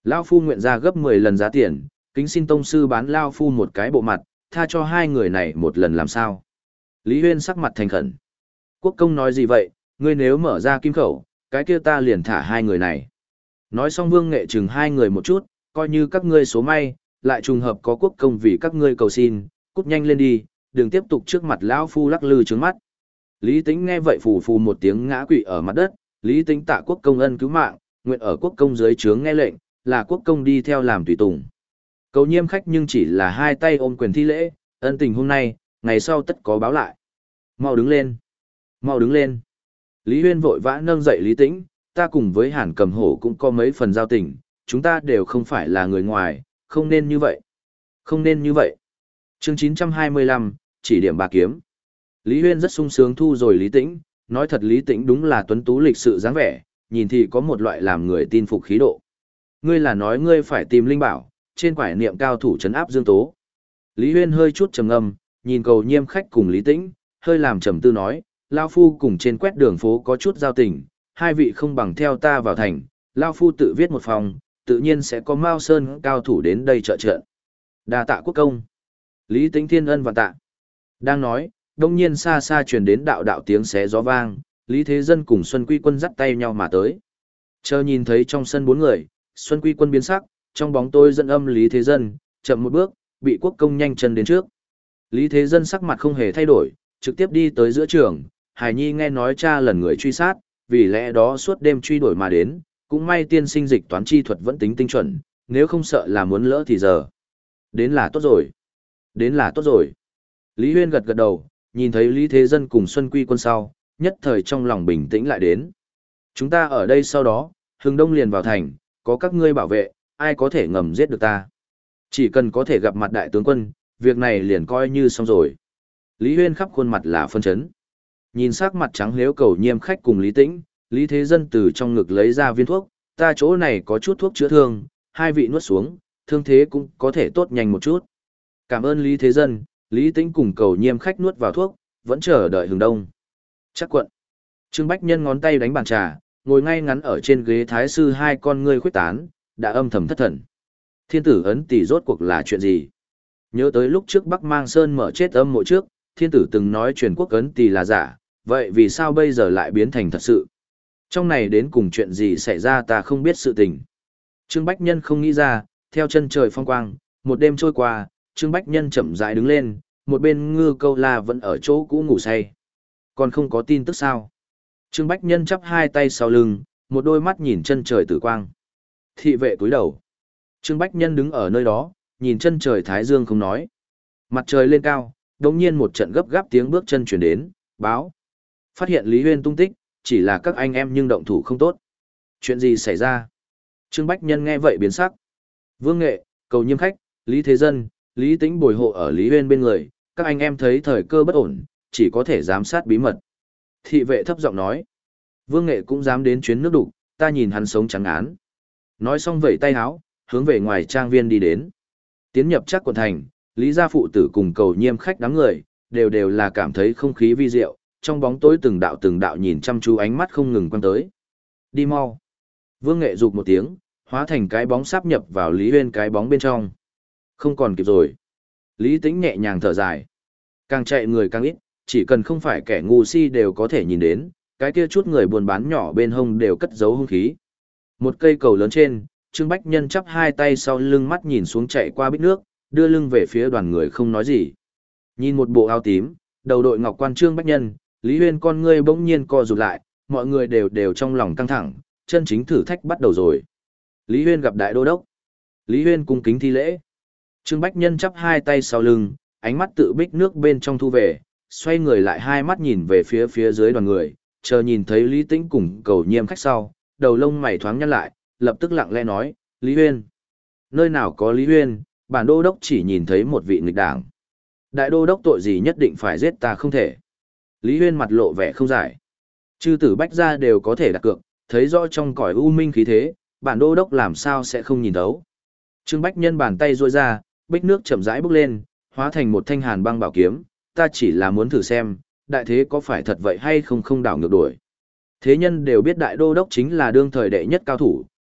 Lao Phu nguyện ra gấp mười lần giá tiền, kính xin tông sư bán Lao Phu một cái bộ mặt, tha cho hai người này một lần làm sao. Lý Huyên sắc mặt thành khẩn. Quốc công nói gì vậy, ngươi nếu mở ra kim khẩu, cái kia ta liền thả hai người này. Nói xong Vương Nghệ chừng hai người một chút, coi như các ngươi số may, lại trùng hợp có quốc công vì các ngươi cầu xin, cút nhanh lên đi, đừng tiếp tục trước mặt lão phu lắc lư trướng mắt. Lý Tĩnh nghe vậy phù phù một tiếng ngã quỵ ở mặt đất, Lý Tĩnh tạ quốc công ân cứu mạng, nguyện ở quốc công dưới trướng nghe lệnh, là quốc công đi theo làm tùy tùng. Cầu Nhiêm khách nhưng chỉ là hai tay ôm quyền thi lễ, ân tình hôm nay, ngày sau tất có báo lại. Mau đứng lên, mau đứng lên. Lý Huyên vội vã nâng dậy Lý Tĩnh, ta cùng với Hàn Cầm Hổ cũng có mấy phần giao tình, chúng ta đều không phải là người ngoài, không nên như vậy. Không nên như vậy. Chương chín trăm hai mươi lăm, chỉ điểm bà kiếm. Lý Huyên rất sung sướng thu rồi Lý Tĩnh, nói thật Lý Tĩnh đúng là tuấn tú lịch sự dáng vẻ, nhìn thì có một loại làm người tin phục khí độ. Ngươi là nói ngươi phải tìm linh bảo, trên quải niệm cao thủ trấn áp Dương Tố. Lý Huyên hơi chút trầm ngâm, nhìn Cầu Nhiêm khách cùng Lý Tĩnh, hơi làm trầm tư nói, Lao Phu cùng trên quét đường phố có chút giao tình, hai vị không bằng theo ta vào thành, Lao Phu tự viết một phòng, tự nhiên sẽ có Mao Sơn cao thủ đến đây trợ trợ. Đa tạ quốc công. Lý Tĩnh thiên ân và tạ. Đang nói, đông nhiên xa xa truyền đến đạo đạo tiếng xé gió vang, Lý Thế Dân cùng Xuân Quy Quân dắt tay nhau mà tới. Chờ nhìn thấy trong sân bốn người, Xuân Quy Quân biến sắc, trong bóng tối dẫn âm Lý Thế Dân, chậm một bước, bị quốc công nhanh chân đến trước. Lý Thế Dân sắc mặt không hề thay đổi, trực tiếp đi tới giữa trường, Hải Nhi nghe nói cha lần người truy sát, vì lẽ đó suốt đêm truy đuổi mà đến, cũng may tiên sinh dịch toán chi thuật vẫn tính tinh chuẩn, nếu không sợ là muốn lỡ thì giờ. Đến là tốt rồi. Đến là tốt rồi. Lý Huyên gật gật đầu, nhìn thấy Lý Thế Dân cùng Xuân Quy Quân sau, nhất thời trong lòng bình tĩnh lại đến. Chúng ta ở đây sau đó, Hưng Đông liền vào thành, có các ngươi bảo vệ, ai có thể ngầm giết được ta. Chỉ cần có thể gặp mặt đại tướng quân, việc này liền coi như xong rồi. Lý Huyên khắp khuôn mặt là phân chấn. Nhìn sắc mặt trắng liếu Cầu Nhiêm khách cùng Lý Tĩnh, Lý Thế Dân từ trong ngực lấy ra viên thuốc, ta chỗ này có chút thuốc chữa thương, hai vị nuốt xuống, thương thế cũng có thể tốt nhanh một chút. Cảm ơn Lý Thế Dân, Lý Tĩnh cùng Cầu Nhiêm khách nuốt vào thuốc, vẫn chờ đợi Hừng Đông. Chắc quận. Trương Bách Nhân ngón tay đánh bàn trà, ngồi ngay ngắn ở trên ghế thái sư, hai con ngươi khuyết tán, đã âm thầm thất thần. Thiên tử ấn tỷ rốt cuộc là chuyện gì? Nhớ tới lúc trước Bắc Mang Sơn mở chết âm mộ trước, thiên tử từng nói truyền quốc ấn tỷ là giả, vậy vì sao bây giờ lại biến thành thật sự? Trong này đến cùng chuyện gì xảy ra ta không biết sự tình. Trương Bách Nhân không nghĩ ra, theo chân trời phong quang, một đêm trôi qua, Trương Bách Nhân chậm rãi đứng lên, một bên Ngư Câu La vẫn ở chỗ cũ ngủ say. Còn không có tin tức sao? Trương Bách Nhân chắp hai tay sau lưng, một đôi mắt nhìn chân trời tử quang. Thị vệ cúi đầu. Trương Bách Nhân đứng ở nơi đó, nhìn chân trời thái dương không nói. Mặt trời lên cao, đột nhiên một trận gấp gáp tiếng bước chân chuyển đến, báo. Phát hiện Lý Huyên tung tích, chỉ là các anh em nhưng động thủ không tốt. Chuyện gì xảy ra? Trương Bách Nhân nghe vậy biến sắc. Vương Nghệ, Cầu Nhiêm khách, Lý Thế Dân, Lý Tĩnh bồi hộ ở Lý Huyên bên người, các anh em thấy thời cơ bất ổn, chỉ có thể giám sát bí mật. Thị vệ thấp giọng nói. Vương Nghệ cũng dám đến chuyến nước đục, ta nhìn hắn sống trắng án. Nói xong vẩy tay háo, hướng về ngoài trang viên đi đến. Tiến nhập chắc quận thành, Lý gia phụ tử cùng Cầu Nhiêm khách đám người, đều đều là cảm thấy không khí vi diệu, trong bóng tối từng đạo từng đạo nhìn chăm chú ánh mắt không ngừng quăng tới. Đi mau. Vương Nghệ rụt một tiếng, hóa thành cái bóng sáp nhập vào Lý Huyên cái bóng bên trong. Không còn kịp rồi. Lý Tĩnh nhẹ nhàng thở dài. Càng chạy người càng ít, chỉ cần không phải kẻ ngu si đều có thể nhìn đến, cái kia chút người buôn bán nhỏ bên hông đều cất giấu hung khí. Một cây cầu lớn trên, Trương Bách Nhân chắp hai tay sau lưng mắt nhìn xuống chạy qua bích nước, đưa lưng về phía đoàn người không nói gì. Nhìn một bộ áo tím, đầu đội ngọc quan Trương Bách Nhân, Lý Huyên con ngươi bỗng nhiên co rụt lại, mọi người đều đều trong lòng căng thẳng, chân chính thử thách bắt đầu rồi. Lý Huyên gặp đại đô đốc. Lý Huyên cung kính thi lễ. Trương Bách Nhân chắp hai tay sau lưng, ánh mắt tự bích nước bên trong thu về, xoay người lại hai mắt nhìn về phía phía dưới đoàn người, chờ nhìn thấy Lý Tĩnh cùng Cầu Nhiêm khách sau, đầu lông mày thoáng nhăn lại, lập tức lặng lẽ nói, Lý Huyên. Nơi nào có Lý Huyên, bản đô đốc chỉ nhìn thấy một vị nghịch đảng. Đại đô đốc tội gì nhất định phải giết ta không thể. Lý Huyên mặt lộ vẻ không giải. Chư tử bách gia đều có thể đặt cược, thấy rõ trong cõi u minh khí thế, bản đô đốc làm sao sẽ không nhìn thấu. Trương Bách Nhân bàn tay duỗi ra, bích nước chậm rãi bốc lên, hóa thành một thanh hàn băng bảo kiếm, ta chỉ là muốn thử xem, đại thế có phải thật vậy hay không không đảo ngược đuổi. Thế nhân đều biết đại đô đốc chính là đương thời đệ nhất cao thủ,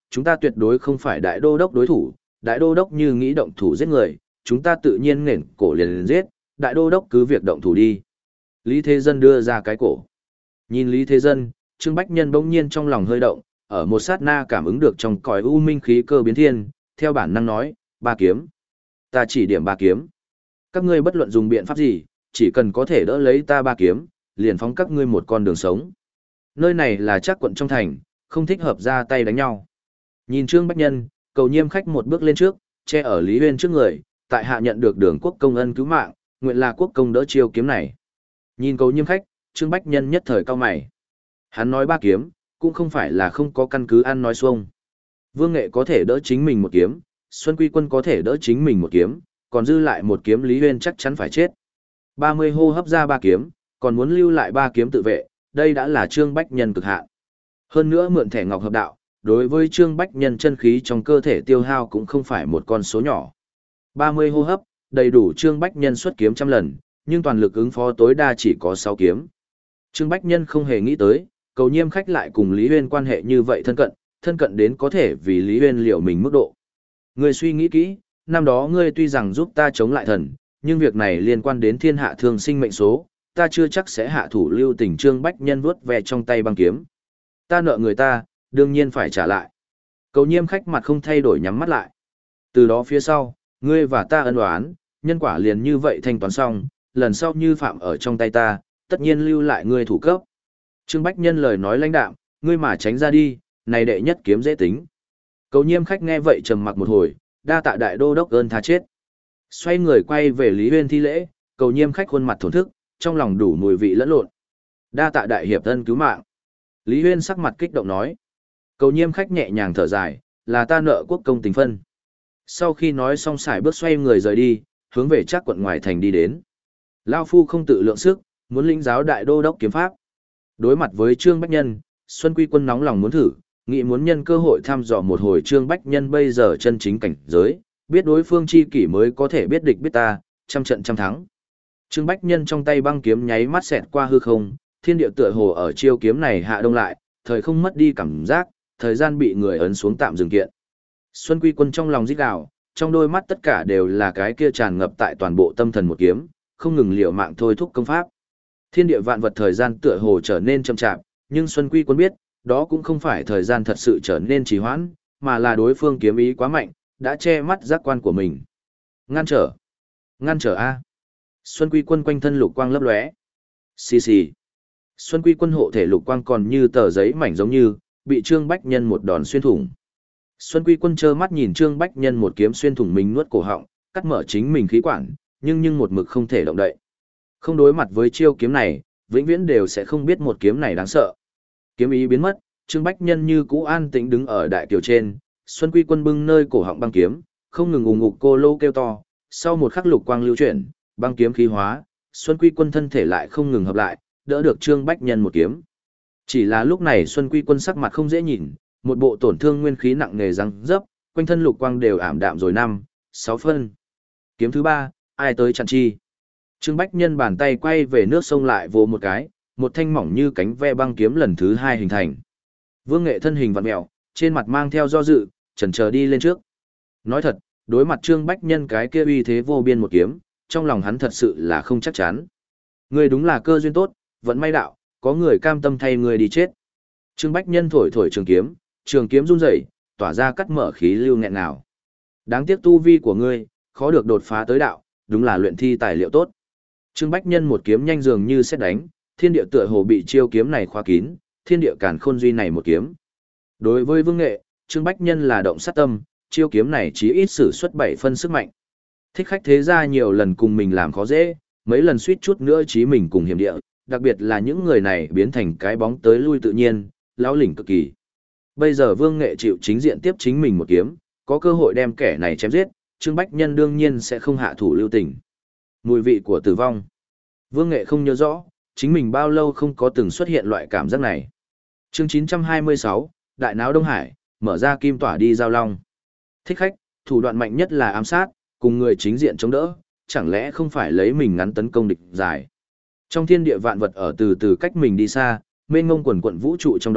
chúng ta tuyệt đối không phải đại đô đốc đối thủ, đại đô đốc như nghĩ động thủ giết người, chúng ta tự nhiên nghển cổ liền liền giết, đại đô đốc cứ việc động thủ đi. Lý Thế Dân đưa ra cái cổ. Nhìn Lý Thế Dân, Trương Bách Nhân bỗng nhiên trong lòng hơi động, ở một sát na cảm ứng được trong cõi u minh khí cơ biến thiên, theo bản năng nói, ba kiếm. Ta chỉ điểm ba kiếm. Các ngươi bất luận dùng biện pháp gì, chỉ cần có thể đỡ lấy ta ba kiếm, liền phóng các ngươi một con đường sống. Nơi này là chắc quận trong thành, không thích hợp ra tay đánh nhau. Nhìn Trương Bách Nhân, Cầu Nhiêm khách một bước lên trước, che ở Lý Huyên trước người, tại hạ nhận được đường quốc công ân cứu mạng, nguyện là quốc công đỡ chiêu kiếm này. Nhìn Cầu Nhiêm khách, Trương Bách Nhân nhất thời cao mày. Hắn nói ba kiếm, cũng không phải là không có căn cứ ăn nói xuông. Vương Nghệ có thể đỡ chính mình một kiếm, Xuân Quy Quân có thể đỡ chính mình một kiếm, còn dư lại một kiếm Lý Huyên chắc chắn phải chết. ba mươi hô hấp ra ba kiếm, còn muốn lưu lại ba kiếm tự vệ, đây đã là Trương Bách Nhân cực hạn. Hơn nữa mượn thẻ ngọc hợp đạo, đối với Trương Bách Nhân chân khí trong cơ thể tiêu hao cũng không phải một con số nhỏ. ba mươi hô hấp, đầy đủ Trương Bách Nhân xuất kiếm trăm lần, nhưng toàn lực ứng phó tối đa chỉ có sáu kiếm. Trương Bách Nhân không hề nghĩ tới, Cầu Nhiêm khách lại cùng Lý Huyên quan hệ như vậy thân cận, thân cận đến có thể vì Lý Huyên liệu mình mức độ. Ngươi suy nghĩ kỹ, năm đó ngươi tuy rằng giúp ta chống lại thần, nhưng việc này liên quan đến thiên hạ thường sinh mệnh số, ta chưa chắc sẽ hạ thủ lưu tình. Trương Bách Nhân vuốt ve trong tay băng kiếm. Ta nợ người ta, đương nhiên phải trả lại. Cầu Nhiêm khách mặt không thay đổi nhắm mắt lại. Từ đó phía sau, ngươi và ta ân oán, nhân quả liền như vậy thanh toán xong, lần sau như phạm ở trong tay ta, tất nhiên lưu lại ngươi thủ cấp. Trương Bách Nhân lời nói lãnh đạm, ngươi mà tránh ra đi, này đệ nhất kiếm dễ tính. Cầu Nhiêm khách nghe vậy trầm mặc một hồi, đa tạ đại đô đốc ơn tha chết. Xoay người quay về Lý Huyên thi lễ, Cầu Nhiêm khách khuôn mặt thổn thức, trong lòng đủ mùi vị lẫn lộn. Đa tạ đại hiệp ân cứu mạng. Lý Huyên sắc mặt kích động nói. Cầu Nhiêm khách nhẹ nhàng thở dài, là ta nợ quốc công tình phân. Sau khi nói xong xài bước xoay người rời đi, hướng về Trác quận ngoài thành đi đến. Lao phu không tự lượng sức, muốn lĩnh giáo đại đô đốc kiếm pháp. Đối mặt với Trương Bách Nhân, Xuân Quy Quân nóng lòng muốn thử, nghĩ muốn nhân cơ hội thăm dò một hồi Trương Bách Nhân bây giờ chân chính cảnh giới, biết đối phương chi kỷ mới có thể biết địch biết ta, trăm trận trăm thắng. Trương Bách Nhân trong tay băng kiếm nháy mắt xẹt qua hư không, thiên địa tựa hồ ở chiêu kiếm này hạ đông lại, thời không mất đi cảm giác, thời gian bị người ấn xuống tạm dừng kiện. Xuân Quy Quân trong lòng rít gào, trong đôi mắt tất cả đều là cái kia tràn ngập tại toàn bộ tâm thần một kiếm, không ngừng liều mạng thôi thúc công pháp. Thiên địa vạn vật thời gian tựa hồ trở nên chậm chạp, nhưng Xuân Quy Quân biết, đó cũng không phải thời gian thật sự trở nên trì hoãn, mà là đối phương kiếm ý quá mạnh, đã che mắt giác quan của mình. Ngăn trở! Ngăn trở A! Xuân Quy Quân quanh thân lục quang lấp lóe. Xì xì! Xuân Quy Quân hộ thể lục quang còn như tờ giấy mảnh giống như, bị Trương Bách Nhân một đòn xuyên thủng. Xuân Quy Quân trơ mắt nhìn Trương Bách Nhân một kiếm xuyên thủng mình nuốt cổ họng, cắt mở chính mình khí quản, nhưng nhưng một mực không thể động đậy. Không đối mặt với chiêu kiếm này, vĩnh viễn đều sẽ không biết một kiếm này đáng sợ. Kiếm ý biến mất, Trương Bách Nhân như cũ an tĩnh đứng ở đại kiều trên, Xuân Quy Quân bưng nơi cổ họng băng kiếm, không ngừng ùng ục cô lô kêu to, sau một khắc lục quang lưu chuyển, băng kiếm khí hóa, Xuân Quy Quân thân thể lại không ngừng hợp lại, đỡ được Trương Bách Nhân một kiếm. Chỉ là lúc này Xuân Quy Quân sắc mặt không dễ nhìn, một bộ tổn thương nguyên khí nặng nề răng dấp, quanh thân lục quang đều ảm đạm rồi năm, sáu phân. Kiếm thứ ba, ai tới chặn chi? Trương Bách Nhân bàn tay quay về nước sông lại vồ một cái, một thanh mỏng như cánh ve băng kiếm lần thứ hai hình thành. Vương Nghệ thân hình vặn mèo, trên mặt mang theo do dự, chần chờ đi lên trước. Nói thật, đối mặt Trương Bách Nhân cái kia uy thế vô biên một kiếm, trong lòng hắn thật sự là không chắc chắn. Người đúng là cơ duyên tốt, vẫn may đạo, có người cam tâm thay người đi chết. Trương Bách Nhân thổi thổi trường kiếm, trường kiếm run rẩy, tỏa ra cắt mở khí lưu nghẹn nào. Đáng tiếc tu vi của ngươi, khó được đột phá tới đạo, đúng là luyện thi tài liệu tốt. Trương Bách Nhân một kiếm nhanh dường như sét đánh, thiên địa tựa hồ bị chiêu kiếm này khóa kín, thiên địa càn khôn duy này một kiếm. Đối với Vương Nghệ, Trương Bách Nhân là động sát tâm, chiêu kiếm này chí ít sử xuất bảy phân sức mạnh. Thích khách thế gia nhiều lần cùng mình làm khó dễ, mấy lần suýt chút nữa chí mình cùng hiểm địa, đặc biệt là những người này biến thành cái bóng tới lui tự nhiên, lão lỉnh cực kỳ. Bây giờ Vương Nghệ chịu chính diện tiếp chính mình một kiếm, có cơ hội đem kẻ này chém giết, Trương Bách Nhân đương nhiên sẽ không hạ thủ lưu tình. Mùi vị của tử vong. Vương Nghệ không nhớ rõ, chính mình bao lâu không có từng xuất hiện loại cảm giác này. Chương chín trăm hai mươi sáu, Đại náo Đông Hải, mở ra kim tỏa đi giao long. Thích khách, thủ đoạn mạnh nhất là ám sát, cùng người chính diện chống đỡ, chẳng lẽ không phải lấy mình ngắn tấn công địch dài. Trong thiên địa vạn vật ở từ từ cách mình đi xa, mênh ngông quần quận vũ trụ trong đó,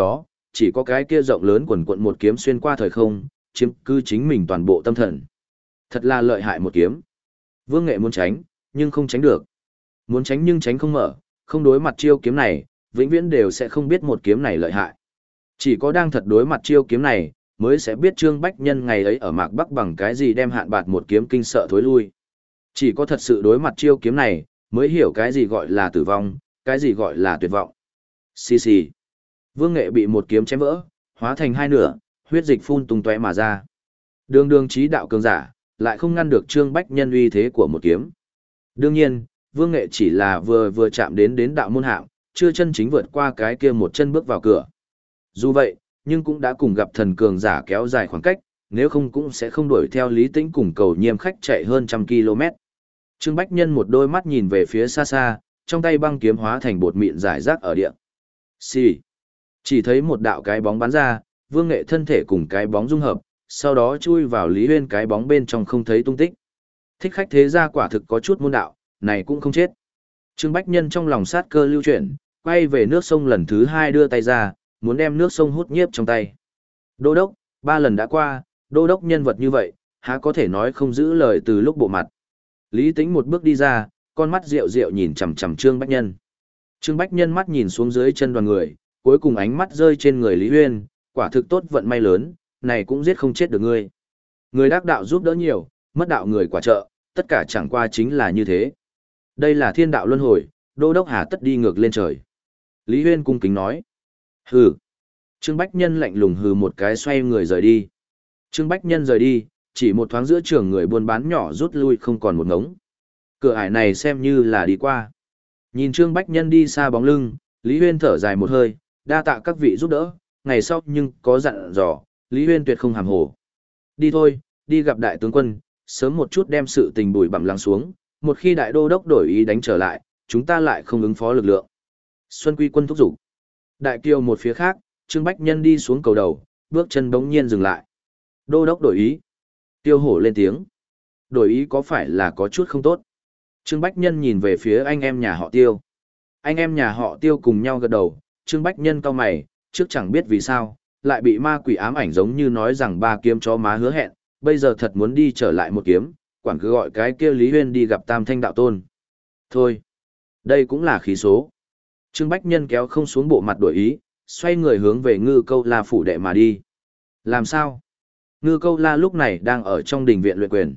chỉ có cái kia rộng lớn quần quận một kiếm xuyên qua thời không, chiếm cứ chính mình toàn bộ tâm thần. Thật là lợi hại một kiếm. Vương Nghệ muốn tránh, nhưng không tránh được. Muốn tránh nhưng tránh không mở, không đối mặt chiêu kiếm này, vĩnh viễn đều sẽ không biết một kiếm này lợi hại. Chỉ có đang thật đối mặt chiêu kiếm này, mới sẽ biết Trương Bách Nhân ngày ấy ở Mạc Bắc bằng cái gì đem hạn bạt một kiếm kinh sợ thối lui. Chỉ có thật sự đối mặt chiêu kiếm này, mới hiểu cái gì gọi là tử vong, cái gì gọi là tuyệt vọng. Xì xì. Vương Nghệ bị một kiếm chém vỡ, hóa thành hai nửa, huyết dịch phun tung tóe mà ra. Đường đường chí đạo cường giả, lại không ngăn được Trương Bách Nhân uy thế của một kiếm. Đương nhiên, Vương Nghệ chỉ là vừa vừa chạm đến đến đạo môn hạng, chưa chân chính vượt qua cái kia một chân bước vào cửa. Dù vậy, nhưng cũng đã cùng gặp thần cường giả kéo dài khoảng cách, nếu không cũng sẽ không đuổi theo Lý Tĩnh cùng Cầu Nhiêm khách chạy hơn trăm km. Trương Bách Nhân một đôi mắt nhìn về phía xa xa, trong tay băng kiếm hóa thành bột mịn rải rác ở địa. Xì. Chỉ thấy một đạo cái bóng bắn ra, Vương Nghệ thân thể cùng cái bóng dung hợp, sau đó chui vào Lý Huyên cái bóng bên trong không thấy tung tích. Thích khách thế gia quả thực có chút môn đạo, này cũng không chết. Trương Bách Nhân trong lòng sát cơ lưu chuyển, quay về nước sông lần thứ hai đưa tay ra, muốn đem nước sông hút nhiếp trong tay. Đô đốc, ba lần đã qua, đô đốc nhân vật như vậy, há có thể nói không giữ lời từ lúc bộ mặt. Lý Tĩnh một bước đi ra, con mắt rượu rượu nhìn chằm chằm Trương Bách Nhân. Trương Bách Nhân mắt nhìn xuống dưới chân đoàn người, cuối cùng ánh mắt rơi trên người Lý Huyên, quả thực tốt vận may lớn, này cũng giết không chết được ngươi. Người đắc đạo giúp đỡ nhiều, mất đạo người quả trợ, tất cả chẳng qua chính là như thế. Đây là thiên đạo luân hồi, đô đốc hà tất đi ngược lên trời. Lý Huyên cung kính nói. Hừ. Trương Bách Nhân lạnh lùng hừ một cái xoay người rời đi. Trương Bách Nhân rời đi, chỉ một thoáng giữa trường người buôn bán nhỏ rút lui không còn một ngống. Cửa ải này xem như là đi qua. Nhìn Trương Bách Nhân đi xa bóng lưng, Lý Huyên thở dài một hơi, đa tạ các vị giúp đỡ, ngày sau nhưng có dặn dò, Lý Huyên tuyệt không hàm hồ. Đi thôi, đi gặp đại tướng quân, sớm một chút đem sự tình bùi bặm lắng xuống, một khi đại đô đốc đổi ý đánh trở lại, chúng ta lại không ứng phó lực lượng. Xuân Quy Quân thúc giục. Đại kiều một phía khác, Trương Bách Nhân đi xuống cầu đầu, bước chân bỗng nhiên dừng lại. Đô đốc đổi ý. Tiêu hổ lên tiếng. Đổi ý có phải là có chút không tốt? Trương Bách Nhân nhìn về phía anh em nhà họ Tiêu. Anh em nhà họ Tiêu cùng nhau gật đầu, Trương Bách Nhân cau mày, trước chẳng biết vì sao, lại bị ma quỷ ám ảnh giống như nói rằng ba kiếm chó má hứa hẹn, bây giờ thật muốn đi trở lại một kiếm, quản cứ gọi cái kia Lý Huyên đi gặp Tam Thanh đạo tôn. Thôi, đây cũng là khí số. Trương Bách Nhân kéo không xuống bộ mặt đổi ý, xoay người hướng về Ngư Câu La phủ đệ mà đi. Làm sao? Ngư Câu La lúc này đang ở trong đình viện luyện quyền.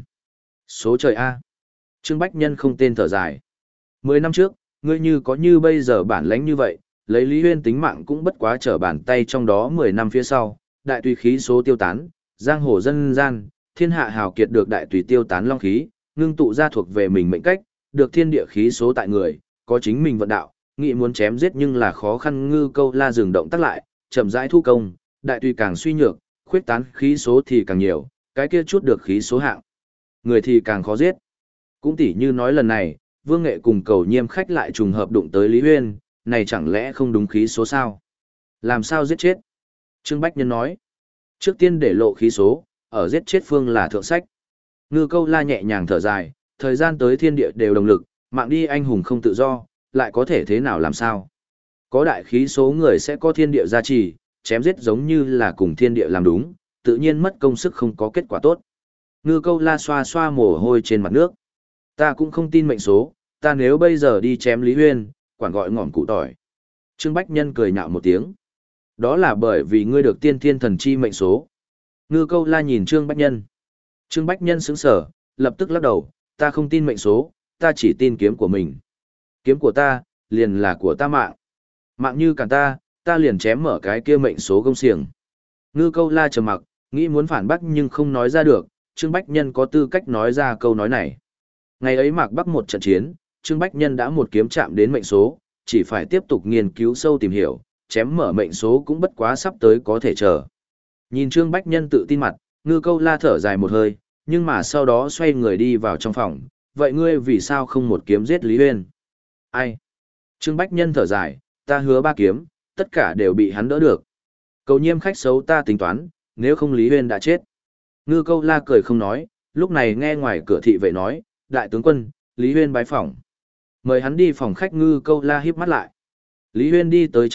Số trời A. Trương Bách Nhân không tên thở dài. Mười năm trước, ngươi như có như bây giờ bản lãnh như vậy, lấy Lý Huyên tính mạng cũng bất quá trở bàn tay trong đó mười năm phía sau, đại tùy khí số tiêu tán, giang hồ dân gian, thiên hạ hào kiệt được đại tùy tiêu tán long khí, ngưng tụ ra thuộc về mình mệnh cách, được thiên địa khí số tại người, có chính mình vận đạo, nghĩ muốn chém giết nhưng là khó khăn. Ngư Câu La dừng động tác lại, chậm rãi thu công, đại tùy càng suy nhược, khuyết tán khí số thì càng nhiều, cái kia chút được khí số hạng, người thì càng khó giết. Cũng tỉ như nói lần này, Vương Nghệ cùng Cầu Nhiêm khách lại trùng hợp đụng tới Lý Huyên, này chẳng lẽ không đúng khí số sao? Làm sao giết chết? Trương Bách Nhân nói, trước tiên để lộ khí số, ở giết chết phương là thượng sách. Ngư Câu La nhẹ nhàng thở dài, thời gian tới thiên địa đều đồng lực, mạng đi anh hùng không tự do, lại có thể thế nào làm sao? Có đại khí số người sẽ có thiên địa gia trì, chém giết giống như là cùng thiên địa làm đúng, tự nhiên mất công sức không có kết quả tốt. Ngư Câu La xoa xoa mồ hôi trên mặt nước. Ta cũng không tin mệnh số, ta nếu bây giờ đi chém Lý Huyên, quản gọi ngỏm cụ tỏi. Trương Bách Nhân cười nhạo một tiếng. Đó là bởi vì ngươi được tiên thiên thần chi mệnh số. Ngư Câu La nhìn Trương Bách Nhân. Trương Bách Nhân sững sờ, lập tức lắc đầu, ta không tin mệnh số, ta chỉ tin kiếm của mình. Kiếm của ta, liền là của ta mạng. Mạng như cả ta, ta liền chém mở cái kia mệnh số gông xiềng. Ngư Câu La trầm mặc, nghĩ muốn phản bác nhưng không nói ra được, Trương Bách Nhân có tư cách nói ra câu nói này. Ngày ấy Mạc Bắc một trận chiến, Trương Bách Nhân đã một kiếm chạm đến mệnh số, chỉ phải tiếp tục nghiên cứu sâu tìm hiểu, chém mở mệnh số cũng bất quá sắp tới có thể chờ. Nhìn Trương Bách Nhân tự tin mặt, Ngư Câu La thở dài một hơi, nhưng mà sau đó xoay người đi vào trong phòng, vậy ngươi vì sao không một kiếm giết Lý Huyên? Ai? Trương Bách Nhân thở dài, ta hứa ba kiếm, tất cả đều bị hắn đỡ được. Cầu Nhiêm khách xấu ta tính toán, nếu không Lý Huyên đã chết. Ngư Câu La cười không nói, lúc này nghe ngoài cửa thị vệ nói, đại tướng quân, Lý Huyên bái phỏng. Mời hắn đi phòng khách. Ngư Câu La híp mắt lại. Lý Huyên đi tới chắc quận,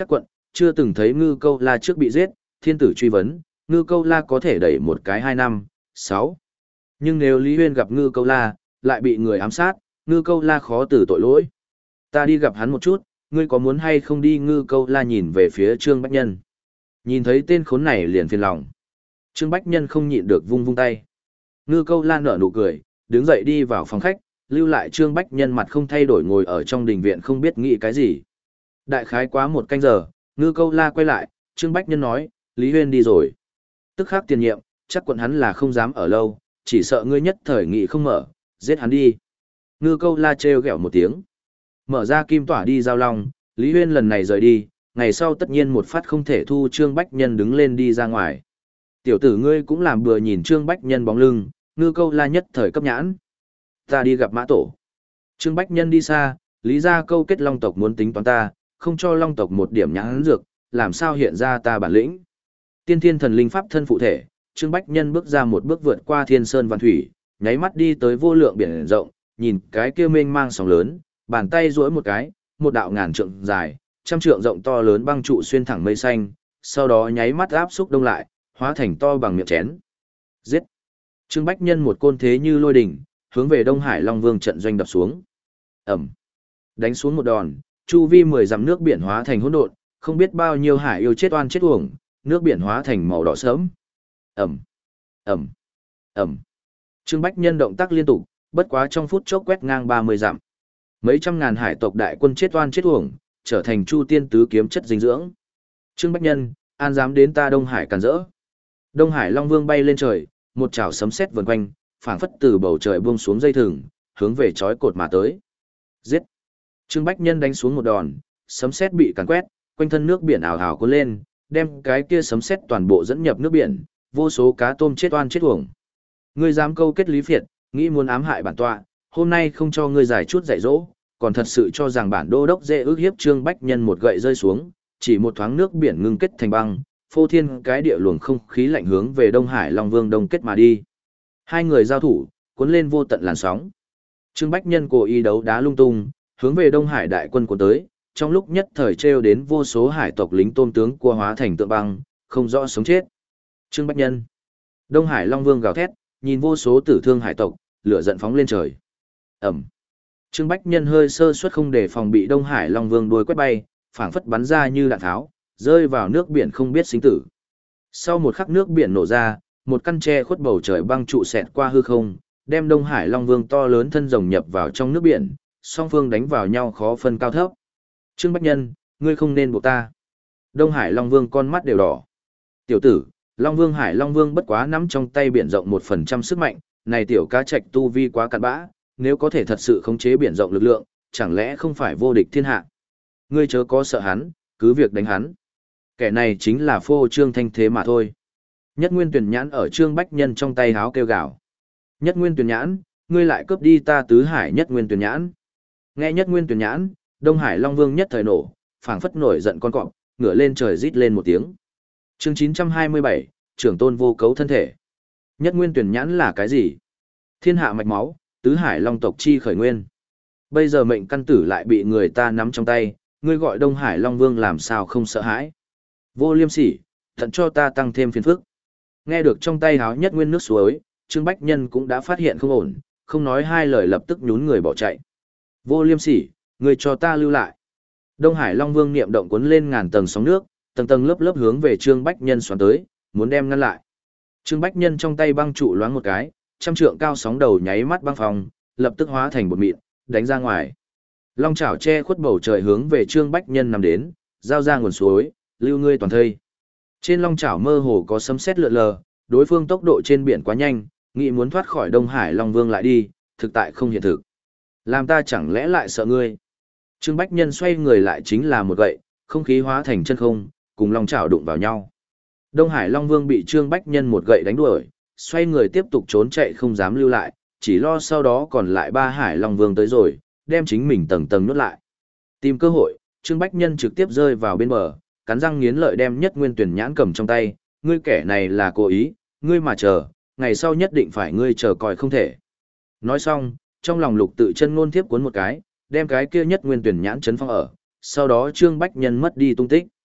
chưa từng thấy ngư câu la trước bị giết, thiên tử truy vấn, ngư câu la có thể đẩy một cái hai năm, sáu. Nhưng nếu Lý Huyên gặp ngư câu la, lại bị người ám sát, ngư câu la khó từ tội lỗi. Ta đi gặp hắn một chút, ngươi có muốn hay không đi? Ngư câu la nhìn về phía Trương Bách Nhân. Nhìn thấy tên khốn này liền phiền lòng. Trương Bách Nhân không nhịn được vung vung tay. Ngư câu la nở nụ cười, đứng dậy đi vào phòng khách, lưu lại Trương Bách Nhân mặt không thay đổi ngồi ở trong đình viện không biết nghĩ cái gì. Đại khái quá một canh giờ, ngư câu la quay lại, Trương Bách Nhân nói, Lý Huyên đi rồi. Tức khắc tiền nhiệm, chắc quận hắn là không dám ở lâu, chỉ sợ ngươi nhất thời nghị không mở, giết hắn đi. Ngư câu la trêu ghẹo một tiếng. Mở ra kim tỏa đi giao long, Lý Huyên lần này rời đi, ngày sau tất nhiên một phát không thể thu. Trương Bách Nhân đứng lên đi ra ngoài. Tiểu tử ngươi cũng làm bừa nhìn Trương Bách Nhân bóng lưng, ngư câu la nhất thời cấp nhãn. Ta đi gặp mã tổ. Trương Bách Nhân đi xa, lý ra câu kết long tộc muốn tính toán ta, không cho long tộc một điểm nhãn dược, làm sao hiện ra ta bản lĩnh. Tiên thiên thần linh pháp thân phụ thể, Trương Bách Nhân bước ra một bước vượt qua thiên sơn văn thủy, nháy mắt đi tới vô lượng biển rộng, nhìn cái kia mênh mang sóng lớn, bàn tay duỗi một cái, một đạo ngàn trượng dài, trăm trượng rộng to lớn băng trụ xuyên thẳng mây xanh, sau đó nháy mắt áp xúc đông lại, hóa thành to bằng miệng chén. Giết! Trương Bách Nhân một côn thế như lôi đỉnh, hướng về Đông Hải Long Vương trận doanh đập xuống. Ẩm! Đánh xuống một đòn, chu vi mười dặm nước biển hóa thành hỗn độn, không biết bao nhiêu hải yêu chết oan chết uổng, nước biển hóa thành màu đỏ sớm. Ẩm! Ẩm! Ẩm! Trương Bách Nhân động tác liên tục, bất quá trong phút chốc quét ngang ba mươi dặm. Mấy trăm ngàn hải tộc đại quân chết oan chết uổng, trở thành Chu Tiên tứ kiếm chất dinh dưỡng. Trương Bách Nhân, an dám đến ta Đông Hải càn rỡ. Đông Hải Long Vương bay lên trời, một chảo sấm sét vần quanh, phảng phất từ bầu trời buông xuống dây thừng, hướng về chói cột mà tới. Giết! Trương Bách Nhân đánh xuống một đòn, sấm sét bị càn quét, quanh thân nước biển ảo ảo cuốn lên, đem cái kia sấm sét toàn bộ dẫn nhập nước biển, vô số cá tôm chết oan chết uổng. Ngươi dám câu kết Lý Phiệt, nghĩ muốn ám hại bản tọa, hôm nay không cho ngươi giải chút dạy dỗ, còn thật sự cho rằng bản đô đốc dễ ước hiếp. Trương Bách Nhân một gậy rơi xuống, chỉ một thoáng nước biển ngưng kết thành băng, phô thiên cái địa luồng không khí lạnh hướng về Đông Hải Long Vương đông kết mà đi. Hai người giao thủ, cuốn lên vô tận làn sóng. Trương Bách Nhân cố ý đấu đá lung tung, hướng về Đông Hải đại quân cuốn tới, trong lúc nhất thời trêu đến vô số hải tộc lính tôm tướng cua hóa thành tượng băng, không rõ sống chết. Trương Bách Nhân. Đông Hải Long Vương gào thét, nhìn vô số tử thương hải tộc, lửa giận phóng lên trời. Ẩm. Trương Bách Nhân hơi sơ suất không để phòng bị Đông Hải Long Vương đuôi quét bay, phảng phất bắn ra như đạn tháo, rơi vào nước biển không biết sinh tử. Sau một khắc nước biển nổ ra, một căn tre khuất bầu trời băng trụ xẹt qua hư không, đem Đông Hải Long Vương to lớn thân rồng nhập vào trong nước biển, song phương đánh vào nhau khó phân cao thấp. Trương Bách Nhân, ngươi không nên buộc ta. Đông Hải Long Vương con mắt đều đỏ. Tiểu tử, Long Vương Hải Long Vương bất quá nắm trong tay biển rộng một phần trăm sức mạnh, này tiểu cá trạch tu vi quá cặn bã, nếu có thể thật sự khống chế biển rộng lực lượng, chẳng lẽ không phải vô địch thiên hạ. Ngươi chớ có sợ hắn, cứ việc đánh hắn. Kẻ này chính là phô trương thanh thế mà thôi. Nhất Nguyên Tuyển Nhãn ở Trương Bách Nhân trong tay háo kêu gào. Nhất Nguyên Tuyển Nhãn, ngươi lại cướp đi ta tứ hải Nhất Nguyên Tuyển Nhãn. Nghe Nhất Nguyên Tuyển Nhãn, Đông Hải Long Vương nhất thời nổ, phảng phất nổi giận con cọp, ngửa lên trời rít lên một tiếng. Chương chín trăm hai mươi bảy, trưởng tôn vô cấu thân thể. Nhất Nguyên Tuyển Nhãn là cái gì? Thiên hạ mạch máu, tứ hải long tộc chi khởi nguyên. Bây giờ mệnh căn tử lại bị người ta nắm trong tay, ngươi gọi Đông Hải Long Vương làm sao không sợ hãi? Vô liêm sỉ, thận cho ta tăng thêm phiền phức. Nghe được trong tay háo Nhất Nguyên nước suối, Trương Bách Nhân cũng đã phát hiện không ổn, không nói hai lời lập tức nhún người bỏ chạy. Vô liêm sỉ, ngươi cho ta lưu lại. Đông Hải Long Vương niệm động cuốn lên ngàn tầng sóng nước, tầng tầng lớp lớp hướng về Trương Bách Nhân xoắn tới, muốn đem ngăn lại. Trương Bách Nhân trong tay băng trụ loáng một cái, trăm trượng cao sóng đầu nháy mắt băng phòng, lập tức hóa thành bột mịn, đánh ra ngoài. Long chảo che khuất bầu trời hướng về Trương Bách Nhân nằm đến, giao ra nguồn suối, lưu ngươi toàn thây. Trên long chảo mơ hồ có sấm sét lượn lờ, đối phương tốc độ trên biển quá nhanh, nghĩ muốn thoát khỏi Đông Hải Long Vương lại đi, thực tại không hiện thực. Làm ta chẳng lẽ lại sợ ngươi? Trương Bách Nhân xoay người lại chính là một gậy, không khí hóa thành chân không, cùng long chảo đụng vào nhau. Đông Hải Long Vương bị Trương Bách Nhân một gậy đánh đuổi, xoay người tiếp tục trốn chạy không dám lưu lại, chỉ lo sau đó còn lại ba Hải Long Vương tới rồi, đem chính mình tầng tầng nuốt lại. Tìm cơ hội, Trương Bách Nhân trực tiếp rơi vào bên bờ, cắn răng nghiến lợi đem Nhất Nguyên Tuyển Nhãn cầm trong tay, ngươi kẻ này là cố ý, ngươi mà chờ, ngày sau nhất định phải ngươi chờ còi không thể. Nói xong, trong lòng Lục Tự Chân ngôn tiếp cuốn một cái, đem cái kia Nhất Nguyên Tuyển Nhãn chấn phong ở, sau đó Trương Bách Nhân mất đi tung tích.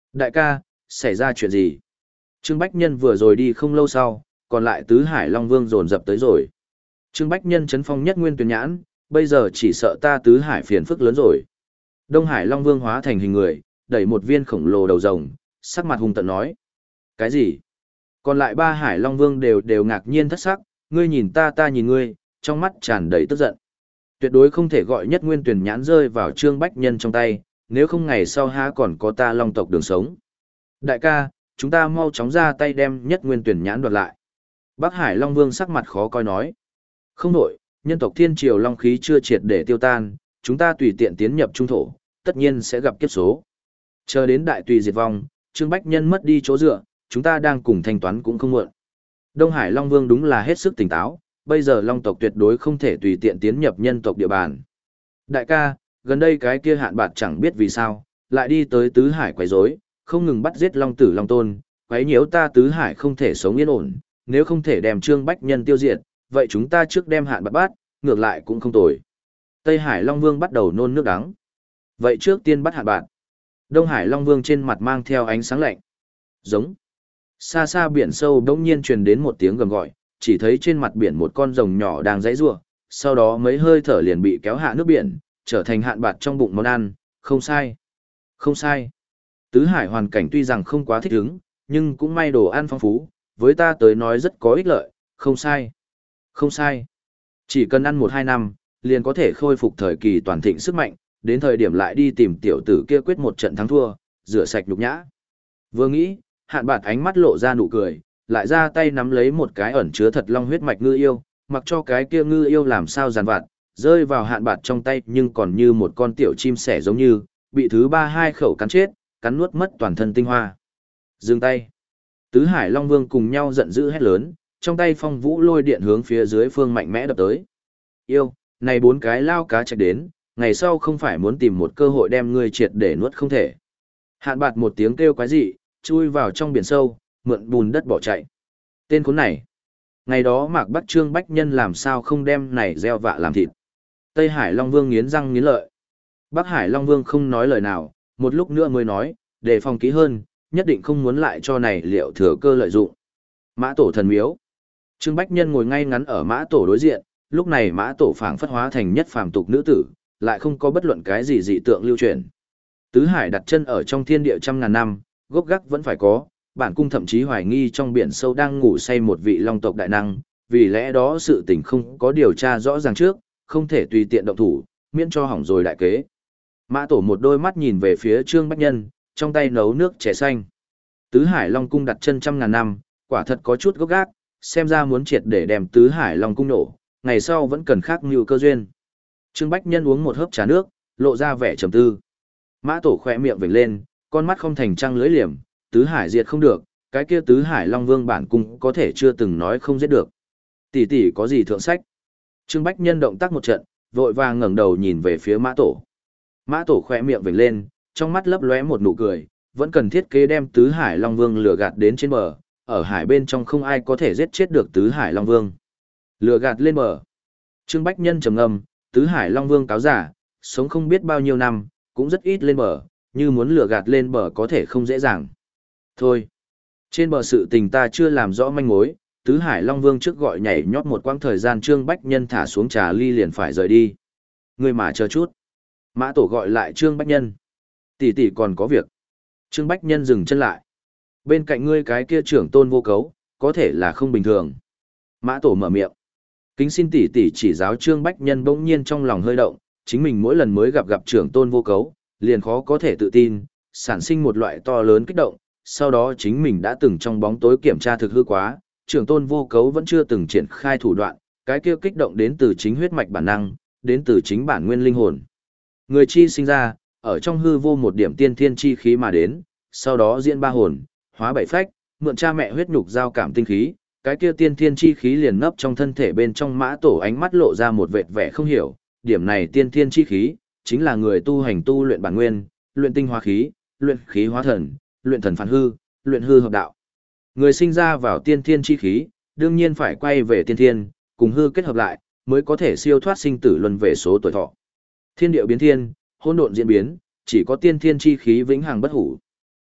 Đại ca, xảy ra chuyện gì? Trương Bách Nhân vừa rồi đi không lâu sau, còn lại tứ hải Long Vương dồn dập tới rồi. Trương Bách Nhân chấn phong nhất nguyên tuyển nhãn, bây giờ chỉ sợ ta tứ hải phiền phức lớn rồi. Đông Hải Long Vương hóa thành hình người, đẩy một viên khổng lồ đầu rồng, sắc mặt hung tợn nói. Cái gì? Còn lại ba Hải Long Vương đều đều ngạc nhiên thất sắc, ngươi nhìn ta ta nhìn ngươi, trong mắt tràn đầy tức giận. Tuyệt đối không thể gọi nhất nguyên tuyển nhãn rơi vào Trương Bách Nhân trong tay, nếu không ngày sau há còn có ta Long tộc đường sống. Đại ca, chúng ta mau chóng ra tay đem nhất nguyên tuyển nhãn đoạt lại. Bắc Hải Long Vương sắc mặt khó coi nói. Không đổi, nhân tộc thiên triều long khí chưa triệt để tiêu tan, chúng ta tùy tiện tiến nhập trung thổ, tất nhiên sẽ gặp kiếp số. Chờ đến đại tùy diệt vong, Trương Bách Nhân mất đi chỗ dựa, chúng ta đang cùng thanh toán cũng không muộn. Đông Hải Long Vương đúng là hết sức tỉnh táo, bây giờ long tộc tuyệt đối không thể tùy tiện tiến nhập nhân tộc địa bàn. Đại ca, gần đây cái kia hạn bạt chẳng biết vì sao, lại đi tới tứ hải quấy rối, không ngừng bắt giết long tử long tôn, quấy nhiễu ta tứ hải không thể sống yên ổn, nếu không thể đem Trương Bách Nhân tiêu diệt, vậy chúng ta trước đem hạn bạt bắt, ngược lại cũng không tồi. Tây Hải Long Vương bắt đầu nôn nước đắng. Vậy trước tiên bắt hạn bạt. Đông Hải Long Vương trên mặt mang theo ánh sáng lạnh. Giống. Xa xa biển sâu đống nhiên truyền đến một tiếng gầm gọi, chỉ thấy trên mặt biển một con rồng nhỏ đang giãy giụa, sau đó mấy hơi thở liền bị kéo hạ nước biển, trở thành hạn bạt trong bụng món ăn, không sai. Không sai. Tứ hải hoàn cảnh tuy rằng không quá thích ứng, nhưng cũng may đồ ăn phong phú, với ta tới nói rất có ích lợi, không sai. Không sai. Chỉ cần ăn một hai năm, liền có thể khôi phục thời kỳ toàn thịnh sức mạnh, đến thời điểm lại đi tìm tiểu tử kia quyết một trận thắng thua, rửa sạch nhục nhã. Vừa nghĩ, hạn bạt ánh mắt lộ ra nụ cười, lại ra tay nắm lấy một cái ẩn chứa thật long huyết mạch ngư yêu, mặc cho cái kia ngư yêu làm sao giàn vặt, rơi vào hạn bạt trong tay nhưng còn như một con tiểu chim sẻ giống như, bị thứ ba hai khẩu cắn chết, cắn nuốt mất toàn thân tinh hoa. Dừng tay. Tứ Hải Long Vương cùng nhau giận dữ hét lớn, trong tay phong vũ lôi điện hướng phía dưới phương mạnh mẽ đập tới. Yêu, này bốn cái lao cá chạy đến, ngày sau không phải muốn tìm một cơ hội đem ngươi triệt để nuốt không thể. Hạn bạt một tiếng kêu quái dị, chui vào trong biển sâu, mượn bùn đất bỏ chạy. Tên khốn này. Ngày đó Mạc Bắc Trương Bách Nhân làm sao không đem này gieo vạ làm thịt. Tây Hải Long Vương nghiến răng nghiến lợi. Bắc Hải Long Vương không nói lời nào, một lúc nữa mới nói, để phòng kỹ hơn, nhất định không muốn lại cho này liệu thừa cơ lợi dụng. Mã tổ thần miếu. Trương Bách Nhân ngồi ngay ngắn ở mã tổ đối diện, lúc này mã tổ phảng phất hóa thành nhất phàm tục nữ tử, lại không có bất luận cái gì dị tượng lưu truyền. Tứ Hải đặt chân ở trong thiên địa trăm ngàn năm, gốc gác vẫn phải có, bản cung thậm chí hoài nghi trong biển sâu đang ngủ say một vị long tộc đại năng, vì lẽ đó sự tình không có điều tra rõ ràng trước, không thể tùy tiện động thủ, miễn cho hỏng rồi đại kế. Mã tổ một đôi mắt nhìn về phía Trương Bách Nhân, trong tay nấu nước chè xanh. Tứ Hải Long cung đặt chân trăm ngàn năm, quả thật có chút gốc gác, xem ra muốn triệt để đem Tứ Hải Long cung nổ, ngày sau vẫn cần khác mưu cơ duyên. Trương Bách Nhân uống một hớp trà nước, lộ ra vẻ trầm tư. Mã tổ khỏe miệng vểnh lên, con mắt không thành trăng lưới liềm, Tứ Hải diệt không được, cái kia Tứ Hải Long Vương bản cung có thể chưa từng nói không giết được. Tỷ tỷ có gì thượng sách? Trương Bách Nhân động tác một trận, vội vàng ngẩng đầu nhìn về phía Mã tổ. Mã tổ khỏe miệng vểnh lên, trong mắt lấp lóe một nụ cười, vẫn cần thiết kế đem Tứ Hải Long Vương lừa gạt đến trên bờ, ở hải bên trong không ai có thể giết chết được Tứ Hải Long Vương. Lừa gạt lên bờ. Trương Bách Nhân trầm ngâm, Tứ Hải Long Vương cáo giả, sống không biết bao nhiêu năm, cũng rất ít lên bờ, như muốn lừa gạt lên bờ có thể không dễ dàng. Thôi, trên bờ sự tình ta chưa làm rõ manh mối, Tứ Hải Long Vương trước gọi nhảy nhót một quãng thời gian Trương Bách Nhân thả xuống trà ly liền phải rời đi. Người mà chờ chút. Mã tổ gọi lại Trương Bách Nhân. Tỷ tỷ còn có việc. Trương Bách Nhân dừng chân lại. Bên cạnh ngươi cái kia trưởng tôn vô cấu, có thể là không bình thường. Mã tổ mở miệng. Kính xin tỷ tỷ chỉ giáo Trương Bách Nhân bỗng nhiên trong lòng hơi động, chính mình mỗi lần mới gặp gặp trưởng tôn vô cấu, liền khó có thể tự tin, sản sinh một loại to lớn kích động, sau đó chính mình đã từng trong bóng tối kiểm tra thực hư quá, trưởng tôn vô cấu vẫn chưa từng triển khai thủ đoạn, cái kia kích động đến từ chính huyết mạch bản năng, đến từ chính bản nguyên linh hồn. Người chi sinh ra, ở trong hư vô một điểm tiên thiên chi khí mà đến, sau đó diễn ba hồn, hóa bảy phách, mượn cha mẹ huyết nhục giao cảm tinh khí, cái kia tiên thiên chi khí liền nấp trong thân thể bên trong mã tổ ánh mắt lộ ra một vệt vẻ không hiểu, điểm này tiên thiên chi khí, chính là người tu hành tu luyện bản nguyên, luyện tinh hóa khí, luyện khí hóa thần, luyện thần phản hư, luyện hư hợp đạo. Người sinh ra vào tiên thiên chi khí, đương nhiên phải quay về tiên thiên, cùng hư kết hợp lại, mới có thể siêu thoát sinh tử luân về số tuổi thọ. Thiên điệu biến thiên, hỗn độn diễn biến, chỉ có tiên thiên chi khí vĩnh hằng bất hủ.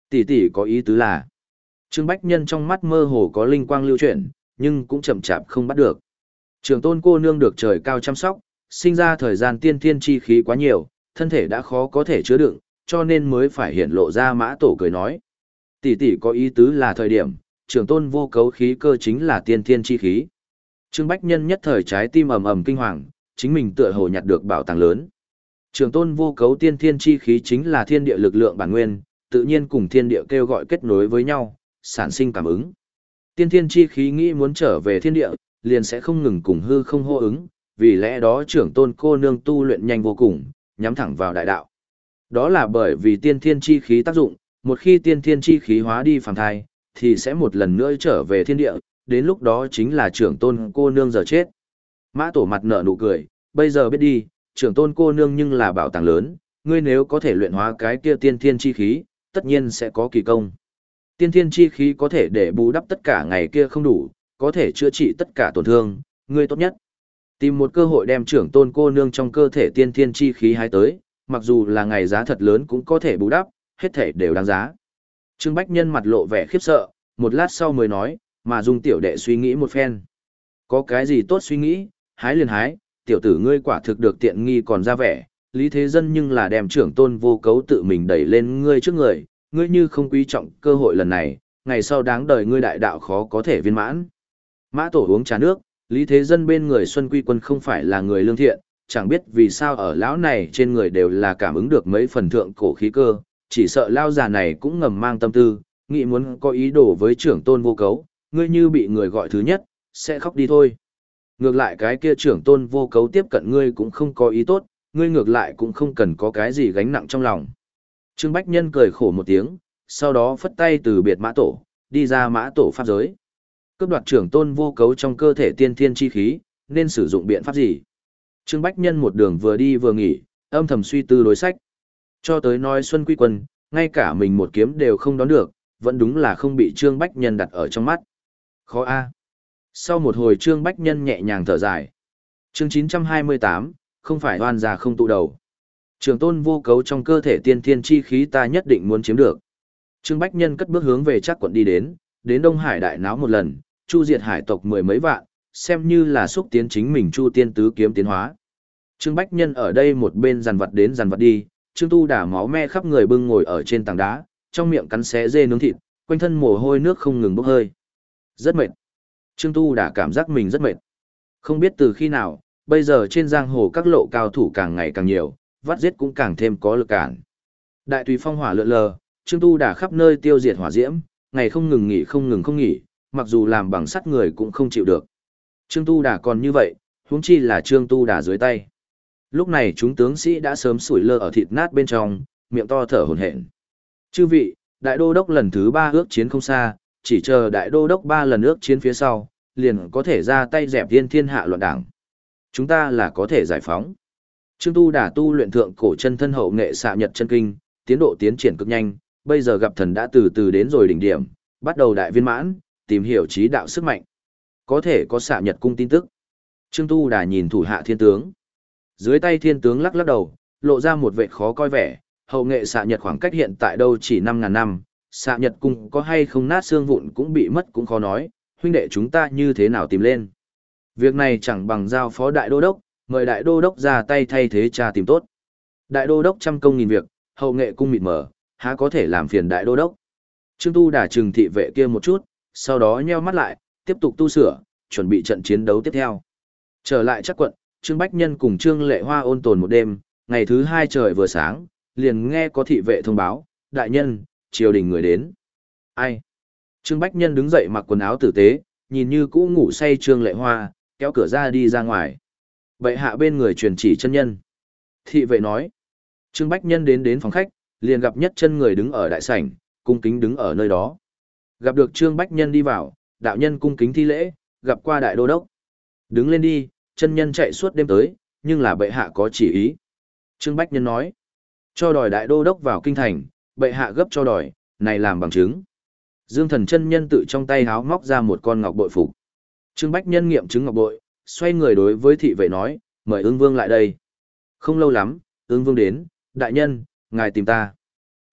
Tỷ tỷ có ý tứ là, Trương Bách Nhân trong mắt mơ hồ có linh quang lưu chuyển, nhưng cũng chậm chạp không bắt được. Trường tôn cô nương được trời cao chăm sóc, sinh ra thời gian tiên thiên chi khí quá nhiều, thân thể đã khó có thể chứa đựng, cho nên mới phải hiện lộ ra Mã Tổ cười nói. Tỷ tỷ có ý tứ là thời điểm, trường tôn vô cấu khí cơ chính là tiên thiên chi khí. Trương Bách Nhân nhất thời trái tim ầm ầm kinh hoàng, chính mình tựa hồ nhặt được bảo tàng lớn. Trường tôn vô cấu tiên thiên chi khí chính là thiên địa lực lượng bản nguyên, tự nhiên cùng thiên địa kêu gọi kết nối với nhau, sản sinh cảm ứng. Tiên thiên chi khí nghĩ muốn trở về thiên địa, liền sẽ không ngừng cùng hư không hô ứng, vì lẽ đó trưởng tôn cô nương tu luyện nhanh vô cùng, nhắm thẳng vào đại đạo. Đó là bởi vì tiên thiên chi khí tác dụng, một khi tiên thiên chi khí hóa đi phàm thai, thì sẽ một lần nữa trở về thiên địa, đến lúc đó chính là trưởng tôn cô nương giờ chết. Mã Tổ mặt nở nụ cười, bây giờ biết đi, trưởng tôn cô nương nhưng là bảo tàng lớn, ngươi nếu có thể luyện hóa cái kia tiên thiên chi khí, tất nhiên sẽ có kỳ công. Tiên thiên chi khí có thể để bù đắp tất cả ngày kia không đủ, có thể chữa trị tất cả tổn thương, ngươi tốt nhất. Tìm một cơ hội đem trưởng tôn cô nương trong cơ thể tiên thiên chi khí hái tới, mặc dù là ngày giá thật lớn cũng có thể bù đắp, hết thể đều đáng giá. Trương Bách Nhân mặt lộ vẻ khiếp sợ, một lát sau mới nói, mà Dung tiểu đệ suy nghĩ một phen. Có cái gì tốt suy nghĩ, hái liền hái, tiểu tử ngươi quả thực được tiện nghi còn ra vẻ, Lý Thế Dân nhưng là đem trưởng tôn vô cấu tự mình đẩy lên ngươi trước người, ngươi như không quý trọng cơ hội lần này, ngày sau đáng đời ngươi đại đạo khó có thể viên mãn. Mã Tổ uống trà nước, Lý Thế Dân bên người Xuân Quy Quân không phải là người lương thiện, chẳng biết vì sao ở lão này trên người đều là cảm ứng được mấy phần thượng cổ khí cơ, chỉ sợ lao già này cũng ngầm mang tâm tư, nghĩ muốn có ý đồ với trưởng tôn vô cấu, ngươi như bị người gọi thứ nhất, sẽ khóc đi thôi. Ngược lại cái kia trưởng tôn vô cấu tiếp cận ngươi cũng không có ý tốt, ngươi ngược lại cũng không cần có cái gì gánh nặng trong lòng. Trương Bách Nhân cười khổ một tiếng, sau đó phất tay từ biệt Mã Tổ, đi ra Mã Tổ pháp giới. Cướp đoạt trưởng tôn vô cấu trong cơ thể tiên thiên chi khí, nên sử dụng biện pháp gì? Trương Bách Nhân một đường vừa đi vừa nghỉ, âm thầm suy tư đối sách. Cho tới nói Xuân Quy Quân, ngay cả mình một kiếm đều không đón được, vẫn đúng là không bị Trương Bách Nhân đặt ở trong mắt. Khó a. Sau một hồi Trương Bách Nhân nhẹ nhàng thở dài. Chương chín trăm hai mươi tám, không phải oan già không tụ đầu. Trường tôn vô cấu trong cơ thể tiên thiên chi khí ta nhất định muốn chiếm được. Trương Bách Nhân cất bước hướng về chắc quận đi đến, đến Đông Hải đại náo một lần, chu diệt hải tộc mười mấy vạn, xem như là xúc tiến chính mình chu tiên tứ kiếm tiến hóa. Trương Bách Nhân ở đây một bên dằn vặt đến dằn vặt đi, Trương Tu Đả máu me khắp người bưng ngồi ở trên tảng đá, trong miệng cắn xé dê nướng thịt, quanh thân mồ hôi nước không ngừng bốc hơi. Rất mệt. Trương Tu Đả cảm giác mình rất mệt. Không biết từ khi nào, bây giờ trên giang hồ các lộ cao thủ càng ngày càng nhiều, vắt giết cũng càng thêm có lực cản. Đại tùy phong hỏa lượn lờ, Trương Tu Đả khắp nơi tiêu diệt hỏa diễm, ngày không ngừng nghỉ không ngừng không nghỉ, mặc dù làm bằng sắt người cũng không chịu được. Trương Tu Đả còn như vậy, huống chi là Trương Tu Đả dưới tay. Lúc này chúng tướng sĩ đã sớm sủi lơ ở thịt nát bên trong, miệng to thở hổn hển. Chư vị, đại đô đốc lần thứ ba ước chiến không xa, chỉ chờ đại đô đốc ba lần ước chiến phía sau, liền có thể ra tay dẹp thiên thiên hạ loạn đảng. Chúng ta là có thể giải phóng. Trương Tu Đả tu luyện thượng cổ chân thân hậu nghệ xạ nhật chân kinh, tiến độ tiến triển cực nhanh, bây giờ gặp thần đã từ từ đến rồi đỉnh điểm, bắt đầu đại viên mãn, tìm hiểu trí đạo sức mạnh. Có thể có xạ nhật cung tin tức. Trương Tu Đả nhìn thủ hạ thiên tướng. Dưới tay thiên tướng lắc lắc đầu, lộ ra một vẻ khó coi vẻ, hậu nghệ xạ nhật khoảng cách hiện tại đâu chỉ năm ngàn năm, xạ nhật cung có hay không nát xương vụn cũng bị mất cũng khó nói, huynh đệ chúng ta như thế nào tìm lên. Việc này chẳng bằng giao phó đại đô đốc, mời đại đô đốc ra tay thay thế tra tìm tốt. Đại đô đốc trăm công nghìn việc, hậu nghệ cung mịt mờ, há có thể làm phiền đại đô đốc. Trương Tu Đả trừng thị vệ kia một chút, sau đó nheo mắt lại, tiếp tục tu sửa, chuẩn bị trận chiến đấu tiếp theo. Trở lại chắc quận, Trương Bách Nhân cùng Trương Lệ Hoa ôn tồn một đêm, ngày thứ hai trời vừa sáng, liền nghe có thị vệ thông báo, đại nhân, triều đình người đến. Ai? Trương Bách Nhân đứng dậy mặc quần áo tử tế, nhìn như cũ ngủ say Trương Lệ Hoa, kéo cửa ra đi ra ngoài. Bệ hạ bên người truyền chỉ chân nhân. Thị vệ nói. Trương Bách Nhân đến đến phòng khách, liền gặp nhất chân người đứng ở đại sảnh, cung kính đứng ở nơi đó. Gặp được Trương Bách Nhân đi vào, đạo nhân cung kính thi lễ, gặp qua đại đô đốc. Đứng lên đi, chân nhân chạy suốt đêm tới, nhưng là bệ hạ có chỉ ý. Trương Bách Nhân nói. Cho đòi đại đô đốc vào kinh thành, bệ hạ gấp cho đòi, này làm bằng chứng. Dương Thần chân nhân tự trong tay háo móc ra một con ngọc bội phục. Trương Bách Nhân nghiệm chứng ngọc bội, xoay người đối với thị vệ nói, mời ương vương lại đây. Không lâu lắm, ương vương đến, đại nhân, ngài tìm ta.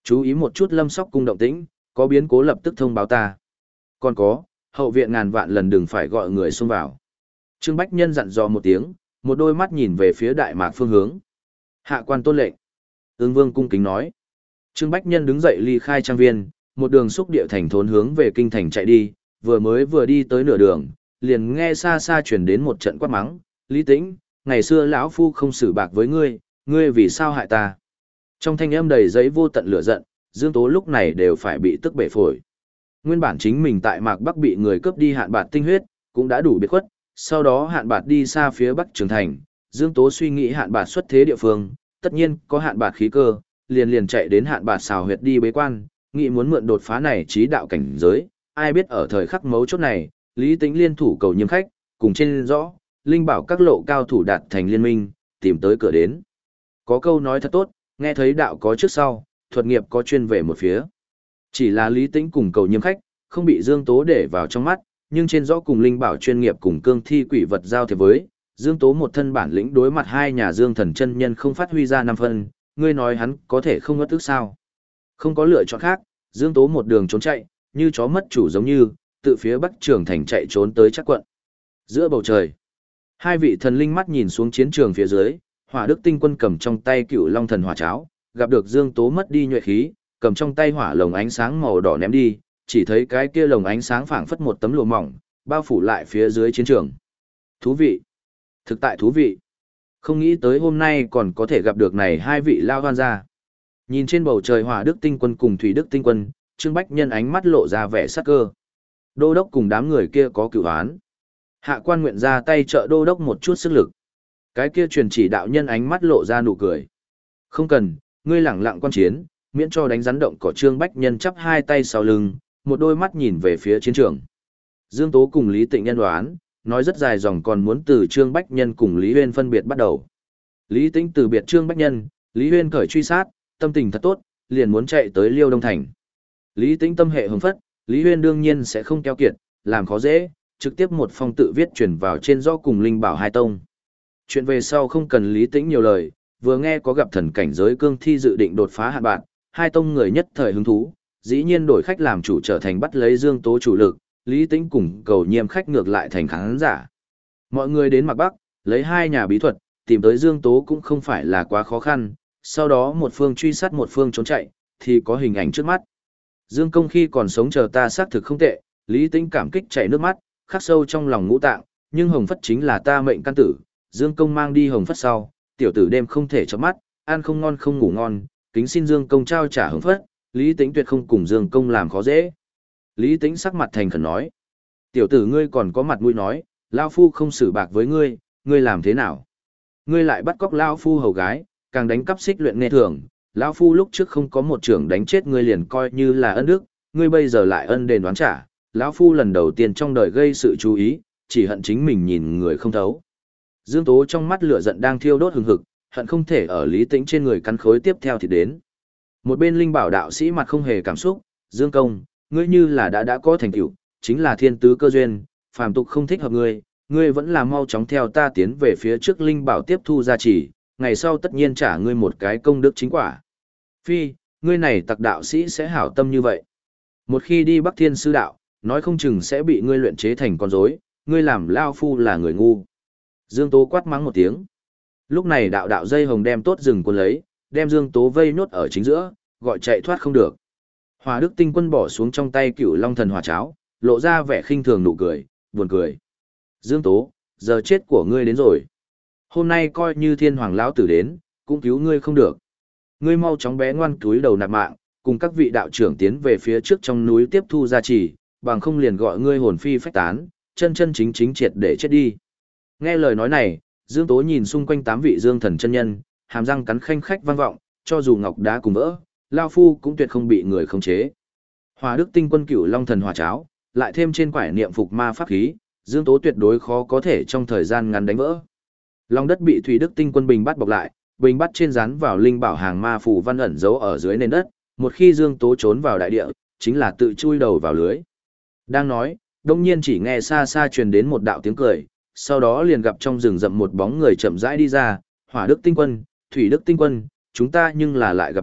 Chú ý một chút Lâm Sóc cung động tĩnh, có biến cố lập tức thông báo ta. Còn có, hậu viện ngàn vạn lần đừng phải gọi người xông vào. Trương Bách Nhân dặn dò một tiếng, một đôi mắt nhìn về phía Đại Mạc phương hướng. Hạ quan tôn lệnh. Ưng Vương cung kính nói. Trương Bách Nhân đứng dậy ly khai trang viên, một đường xúc địa thành thốn hướng về kinh thành chạy đi, vừa mới vừa đi tới nửa đường, liền nghe xa xa truyền đến một trận quát mắng, Lý Tĩnh, ngày xưa lão phu không xử bạc với ngươi, ngươi vì sao hại ta? Trong thanh âm đầy giấy vô tận lửa giận, Dương Tố lúc này đều phải bị tức bể phổi. Nguyên bản chính mình tại Mạc Bắc bị người cướp đi hạn bạt tinh huyết, cũng đã đủ biệt khuất, sau đó hạn bạt đi xa phía Bắc Trường Thành, Dương Tố suy nghĩ hạn bạt xuất thế địa phương, tất nhiên có hạn bạt khí cơ, liền liền chạy đến hạn bạt xào huyệt đi bế quan, nghĩ muốn mượn đột phá này trí đạo cảnh giới, ai biết ở thời khắc mấu chốt này, Lý Tĩnh liên thủ cầu nhiễm khách, cùng trên rõ, linh bảo các lộ cao thủ đạt thành liên minh, tìm tới cửa đến. Có câu nói thật tốt, nghe thấy đạo có trước sau, thuật nghiệp có chuyên về một phía. Chỉ là Lý Tĩnh cùng cầu nhiễm khách, không bị Dương Tố để vào trong mắt, nhưng trên rõ cùng linh bảo chuyên nghiệp cùng cương thi quỷ vật giao thiệp với, Dương Tố một thân bản lĩnh đối mặt hai nhà Dương Thần chân nhân không phát huy ra năm phân, ngươi nói hắn có thể không ngất tức sao? Không có lựa chọn khác, Dương Tố một đường trốn chạy, như chó mất chủ giống như, tự phía Bắc Trường Thành chạy trốn tới chắc quận. Giữa bầu trời, hai vị thần linh mắt nhìn xuống chiến trường phía dưới, Hỏa Đức Tinh Quân cầm trong tay Cựu Long Thần Hỏa Cháo, gặp được Dương Tố mất đi nhuệ khí, cầm trong tay hỏa lồng ánh sáng màu đỏ ném đi, chỉ thấy cái kia lồng ánh sáng phảng phất một tấm lụa mỏng, bao phủ lại phía dưới chiến trường. Thú vị, thực tại thú vị. Không nghĩ tới hôm nay còn có thể gặp được này hai vị lao hoan gia. Nhìn trên bầu trời Hỏa Đức Tinh Quân cùng Thủy Đức Tinh Quân, Trương Bách Nhân ánh mắt lộ ra vẻ sắc cơ. Đô đốc cùng đám người kia có cửu án. Hạ quan nguyện ra tay trợ đô đốc một chút sức lực. Cái kia truyền chỉ đạo nhân ánh mắt lộ ra nụ cười. Không cần, ngươi lẳng lặng quan chiến, miễn cho đánh rắn động cỏ. Trương Bách Nhân chắp hai tay sau lưng, một đôi mắt nhìn về phía chiến trường. Dương Tố cùng Lý Tịnh nhân đoán, nói rất dài dòng còn muốn từ Trương Bách Nhân cùng Lý Huyên phân biệt bắt đầu. Lý Tĩnh từ biệt Trương Bách Nhân, Lý Huyên cởi truy sát, tâm tình thật tốt, liền muốn chạy tới Liêu Đông Thành. Lý Tĩnh tâm hệ hứng phất, Lý Huyên đương nhiên sẽ không keo kiệt, làm khó dễ, trực tiếp một phong tự viết chuyển vào trên rõ cùng Linh Bảo hai tông. Chuyện về sau không cần Lý Tĩnh nhiều lời, vừa nghe có gặp thần cảnh giới cương thi dự định đột phá hạn bạn, hai tông người nhất thời hứng thú, dĩ nhiên đổi khách làm chủ trở thành bắt lấy Dương Tố chủ lực, Lý Tĩnh cùng cầu nhiêm khách ngược lại thành khán giả. Mọi người đến Mạc Bắc, lấy hai nhà bí thuật, tìm tới Dương Tố cũng không phải là quá khó khăn, sau đó một phương truy sát một phương trốn chạy, thì có hình ảnh trước mắt. Dương Công khi còn sống chờ ta xác thực không tệ, Lý Tĩnh cảm kích chảy nước mắt, khắc sâu trong lòng ngũ tạng, nhưng Hồng Phất chính là ta mệnh căn tử, Dương Công mang đi Hồng Phất sau, tiểu tử đêm không thể chớp mắt, ăn không ngon không ngủ ngon, kính xin Dương Công trao trả Hồng Phất, Lý Tĩnh tuyệt không cùng Dương Công làm khó dễ. Lý Tĩnh sắc mặt thành khẩn nói, tiểu tử ngươi còn có mặt mũi nói, Lao Phu không xử bạc với ngươi, ngươi làm thế nào? Ngươi lại bắt cóc Lao Phu hầu gái, càng đánh cắp xích luyện nghe thường, Lao Phu lúc trước không có một trưởng đánh chết ngươi liền coi như là ân đức, ngươi bây giờ lại ân đền đoán trả, Lão Phu lần đầu tiên trong đời gây sự chú ý, chỉ hận chính mình nhìn người không thấu. Dương Tố trong mắt lửa giận đang thiêu đốt hừng hực, hận không thể ở Lý Tĩnh trên người cắn khối tiếp theo thì đến. Một bên Linh Bảo đạo sĩ mặt không hề cảm xúc, Dương Công, ngươi như là đã đã có thành tựu, chính là thiên tứ cơ duyên, phàm tục không thích hợp ngươi, ngươi vẫn là mau chóng theo ta tiến về phía trước Linh Bảo tiếp thu gia trì, ngày sau tất nhiên trả ngươi một cái công đức chính quả. Phi, ngươi này tặc đạo sĩ sẽ hảo tâm như vậy. Một khi đi Bắc Thiên sư đạo, nói không chừng sẽ bị ngươi luyện chế thành con rối, ngươi làm Lao Phu là người ngu. Dương Tố quát mắng một tiếng. Lúc này đạo đạo dây hồng đem tốt rừng quân lấy, đem Dương Tố vây nốt ở chính giữa, gọi chạy thoát không được. Hỏa Đức Tinh Quân bỏ xuống trong tay Cựu Long Thần Hỏa Cháo, lộ ra vẻ khinh thường nụ cười, buồn cười. Dương Tố, giờ chết của ngươi đến rồi. Hôm nay coi như Thiên Hoàng lão tử đến, cũng cứu ngươi không được. Ngươi mau chóng bé ngoan túi đầu nạp mạng, cùng các vị đạo trưởng tiến về phía trước trong núi tiếp thu gia trì, bằng không liền gọi ngươi hồn phi phách tán, chân chân chính chính triệt để chết đi. Nghe lời nói này, Dương Tố nhìn xung quanh tám vị Dương Thần chân nhân, hàm răng cắn khanh khách vang vọng, cho dù ngọc đá cùng vỡ, Lao Phu cũng tuyệt không bị người khống chế. Hỏa Đức Tinh Quân Cựu Long Thần Hỏa Cháo, lại thêm trên quải niệm phục ma pháp khí, Dương Tố tuyệt đối khó có thể trong thời gian ngắn đánh vỡ. Lòng đất bị Thủy Đức Tinh Quân bình bắt bọc lại, bình bắt trên dán vào linh bảo hàng ma phù văn ẩn giấu ở dưới nền đất, một khi Dương Tố trốn vào đại địa, chính là tự chui đầu vào lưới. Đang nói, đông nhiên chỉ nghe xa xa truyền đến một đạo tiếng cười, sau đó liền gặp trong rừng rậm một bóng người chậm rãi đi ra, Hỏa Đức Tinh Quân, Thủy Đức Tinh Quân, chúng ta nhưng là lại gặp mặt,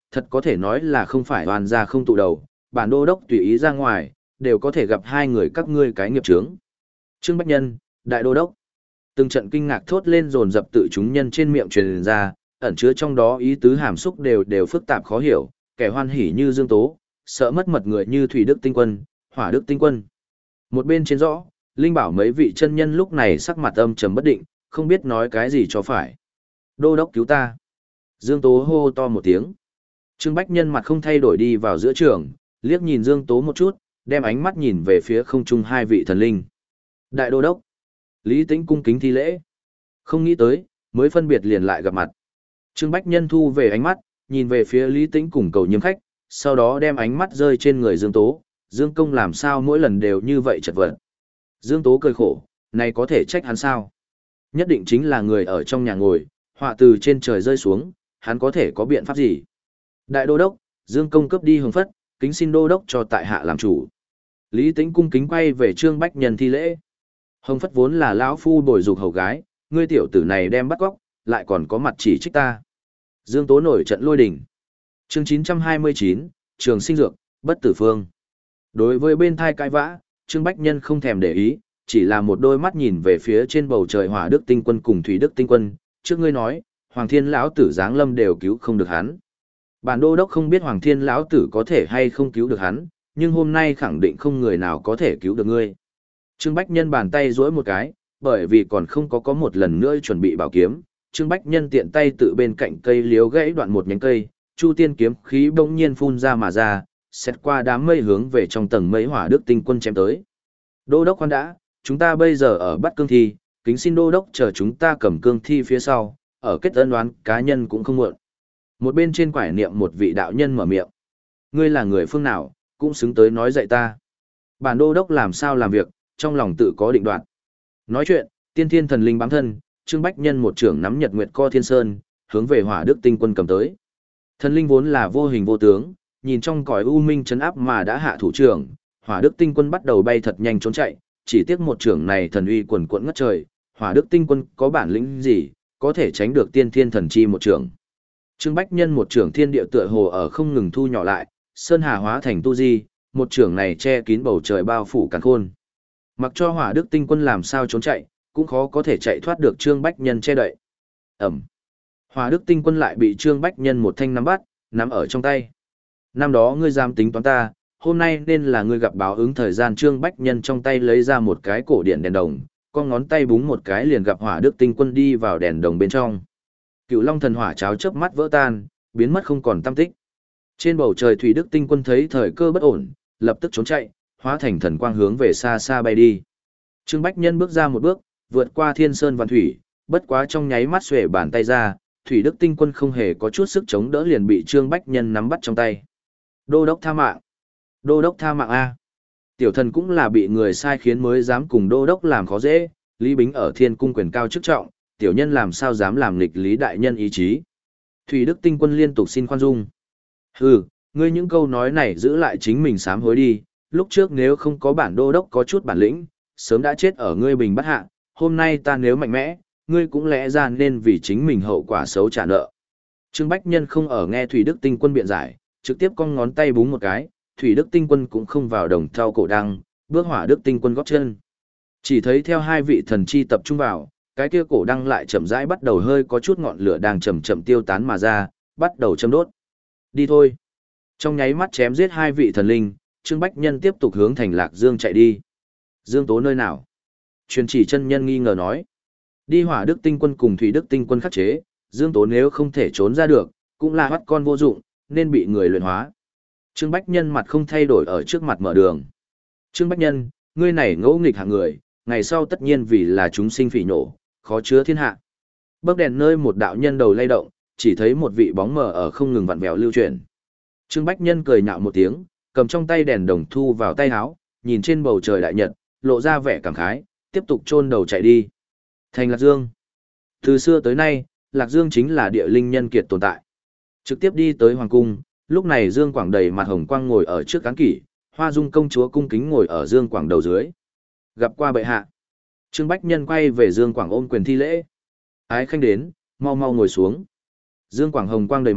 thật có thể nói là không phải hoàn ra không tụ đầu, bản đô đốc tùy ý ra ngoài, đều có thể gặp hai người các ngươi cái nghiệp chướng. Trương Bách Nhân, đại đô đốc. Từng trận kinh ngạc thốt lên dồn dập tự chúng nhân trên miệng truyền ra, ẩn chứa trong đó ý tứ hàm xúc đều đều phức tạp khó hiểu, kẻ hoan hỉ như Dương Tố, sợ mất mật người như Thủy Đức Tinh Quân, Hỏa Đức Tinh Quân. Một bên trên rõ, Linh bảo mấy vị chân nhân lúc này sắc mặt âm trầm bất định, không biết nói cái gì cho phải. Đô đốc cứu ta. Dương Tố hô to một tiếng. Trương Bách Nhân mặt không thay đổi đi vào giữa trường, liếc nhìn Dương Tố một chút, đem ánh mắt nhìn về phía không trung hai vị thần linh. Đại đô đốc. Lý Tĩnh cung kính thi lễ. Không nghĩ tới, mới phân biệt liền lại gặp mặt. Trương Bách Nhân thu về ánh mắt, nhìn về phía Lý Tĩnh cùng cầu nhiễm khách, sau đó đem ánh mắt rơi trên người Dương Tố. Dương Công làm sao mỗi lần đều như vậy chật vật. Dương Tố cười khổ, này có thể trách hắn sao? Nhất định chính là người ở trong nhà ngồi, họa từ trên trời rơi xuống, hắn có thể có biện pháp gì? Đại đô đốc, Dương Công cướp đi hồng phất, kính xin đô đốc cho tại hạ làm chủ. Lý Tĩnh cung kính quay về Trương Bách Nhân thi lễ. Hồng phất vốn là lão phu bồi dục hầu gái, ngươi tiểu tử này đem bắt cóc, lại còn có mặt chỉ trích ta. Dương Tố nổi trận lôi đình. Chương chín trăm hai mươi chín, Trường Sinh Dược, Bất Tử Phương. Đối với bên thai cãi vã, Trương Bách Nhân không thèm để ý, chỉ là một đôi mắt nhìn về phía trên bầu trời Hỏa Đức Tinh Quân cùng Thủy Đức Tinh Quân, trước ngươi nói, Hoàng Thiên lão tử giáng lâm đều cứu không được hắn. Bản đô đốc không biết Hoàng Thiên lão tử có thể hay không cứu được hắn, nhưng hôm nay khẳng định không người nào có thể cứu được ngươi. Trương Bách Nhân bàn tay duỗi một cái, bởi vì còn không có có một lần nữa chuẩn bị bảo kiếm, Trương Bách Nhân tiện tay tự bên cạnh cây liếu gãy đoạn một nhánh cây, Chu Tiên kiếm khí bỗng nhiên phun ra mà ra, xét qua đám mây hướng về trong tầng mây Hỏa Đức Tinh Quân chém tới. Đô đốc khoan đã, chúng ta bây giờ ở bắt cương thi, kính xin đô đốc chờ chúng ta cầm cương thi phía sau, ở kết ân đoán cá nhân cũng không muộn. Một bên trên quải niệm một vị đạo nhân mở miệng. Ngươi là người phương nào, cũng xứng tới nói dạy ta. Bản đô đốc làm sao làm việc, trong lòng tự có định đoạt. Nói chuyện, tiên thiên thần linh bám thân, Trương Bách Nhân một trưởng nắm nhật nguyệt co thiên sơn, hướng về Hỏa Đức Tinh Quân cầm tới. Thần linh vốn là vô hình vô tướng, nhìn trong cõi u minh chấn áp mà đã hạ thủ trưởng, Hỏa Đức Tinh Quân bắt đầu bay thật nhanh trốn chạy, chỉ tiếc một trưởng này thần uy quần quận ngất trời, Hỏa Đức Tinh Quân có bản lĩnh gì, có thể tránh được tiên thiên thần chi một trưởng. Trương Bách Nhân một trưởng thiên địa tựa hồ ở không ngừng thu nhỏ lại, sơn hà hóa thành tu di, một trưởng này che kín bầu trời bao phủ càn khôn. Mặc cho Hỏa Đức Tinh Quân làm sao trốn chạy, cũng khó có thể chạy thoát được Trương Bách Nhân che đậy. Ẩm. Hỏa Đức Tinh Quân lại bị Trương Bách Nhân một thanh nắm bắt, nắm ở trong tay. Năm đó ngươi dám tính toán ta, hôm nay nên là ngươi gặp báo ứng thời gian. Trương Bách Nhân trong tay lấy ra một cái cổ điện đèn đồng, con ngón tay búng một cái liền gặp Hỏa Đức Tinh Quân đi vào đèn đồng bên trong. Cựu Long thần hỏa cháo chớp mắt vỡ tan, biến mất không còn tăm tích. Trên bầu trời Thủy Đức Tinh Quân thấy thời cơ bất ổn, lập tức trốn chạy, hóa thành thần quang hướng về xa xa bay đi. Trương Bách Nhân bước ra một bước, vượt qua thiên sơn văn thủy, bất quá trong nháy mắt xuề bàn tay ra, Thủy Đức Tinh Quân không hề có chút sức chống đỡ liền bị Trương Bách Nhân nắm bắt trong tay. Đô đốc tha mạng. Đô đốc tha mạng a. Tiểu thần cũng là bị người sai khiến mới dám cùng đô đốc làm khó dễ, Lý Bính ở thiên cung quyền cao chức trọng, tiểu nhân làm sao dám làm nghịch Lý đại nhân ý chí. Thủy Đức Tinh Quân liên tục xin khoan dung. Hừ, ngươi những câu nói này giữ lại chính mình sám hối đi, lúc trước nếu không có bản đô đốc có chút bản lĩnh, sớm đã chết ở ngươi bình bắt hạ, hôm nay ta nếu mạnh mẽ, ngươi cũng lẽ ra nên vì chính mình hậu quả xấu trả nợ. Trương Bách Nhân không ở nghe Thủy Đức Tinh Quân biện giải, trực tiếp cong ngón tay búng một cái, Thủy Đức Tinh Quân cũng không vào đồng theo cổ đăng, bước Hỏa Đức Tinh Quân góp chân. Chỉ thấy theo hai vị thần chi tập trung vào, cái kia cổ đăng lại chậm rãi bắt đầu hơi có chút ngọn lửa đang chậm chậm tiêu tán mà ra, bắt đầu châm đốt. Đi thôi. Trong nháy mắt chém giết hai vị thần linh, Trương Bách Nhân tiếp tục hướng thành Lạc Dương chạy đi. Dương Tố nơi nào? Truyền chỉ chân nhân nghi ngờ nói. Đi Hỏa Đức Tinh Quân cùng Thủy Đức Tinh Quân khắc chế, Dương Tố nếu không thể trốn ra được, cũng là bắt con vô dụng, nên bị người luyện hóa. Trương Bách Nhân mặt không thay đổi ở trước mặt mở đường. Trương Bách Nhân, ngươi này ngỗ nghịch hạng người, ngày sau tất nhiên vì là chúng sinh phỉ nổ, khó chứa thiên hạ. Bấc đèn nơi một đạo nhân đầu lay động, chỉ thấy một vị bóng mờ ở không ngừng vặn vẹo lưu chuyển. Trương Bách Nhân cười nhạo một tiếng, cầm trong tay đèn đồng thu vào tay áo, nhìn trên bầu trời đại nhật, lộ ra vẻ cảm khái, tiếp tục chôn đầu chạy đi. Thành Lạc Dương. Từ xưa tới nay, Lạc Dương chính là địa linh nhân kiệt tồn tại. Trực tiếp đi tới hoàng cung, lúc này Dương Quảng đầy mặt hồng quang ngồi ở trước cán kỷ, Hoa Dung công chúa cung kính ngồi ở Dương Quảng đầu dưới. Gặp qua bệ hạ. Trương Bách Nhân quay về Dương Quảng ôm quyền thi lễ. Ái khanh đến, mau mau ngồi xuống. Dương Quảng hồng quang đầy mặt,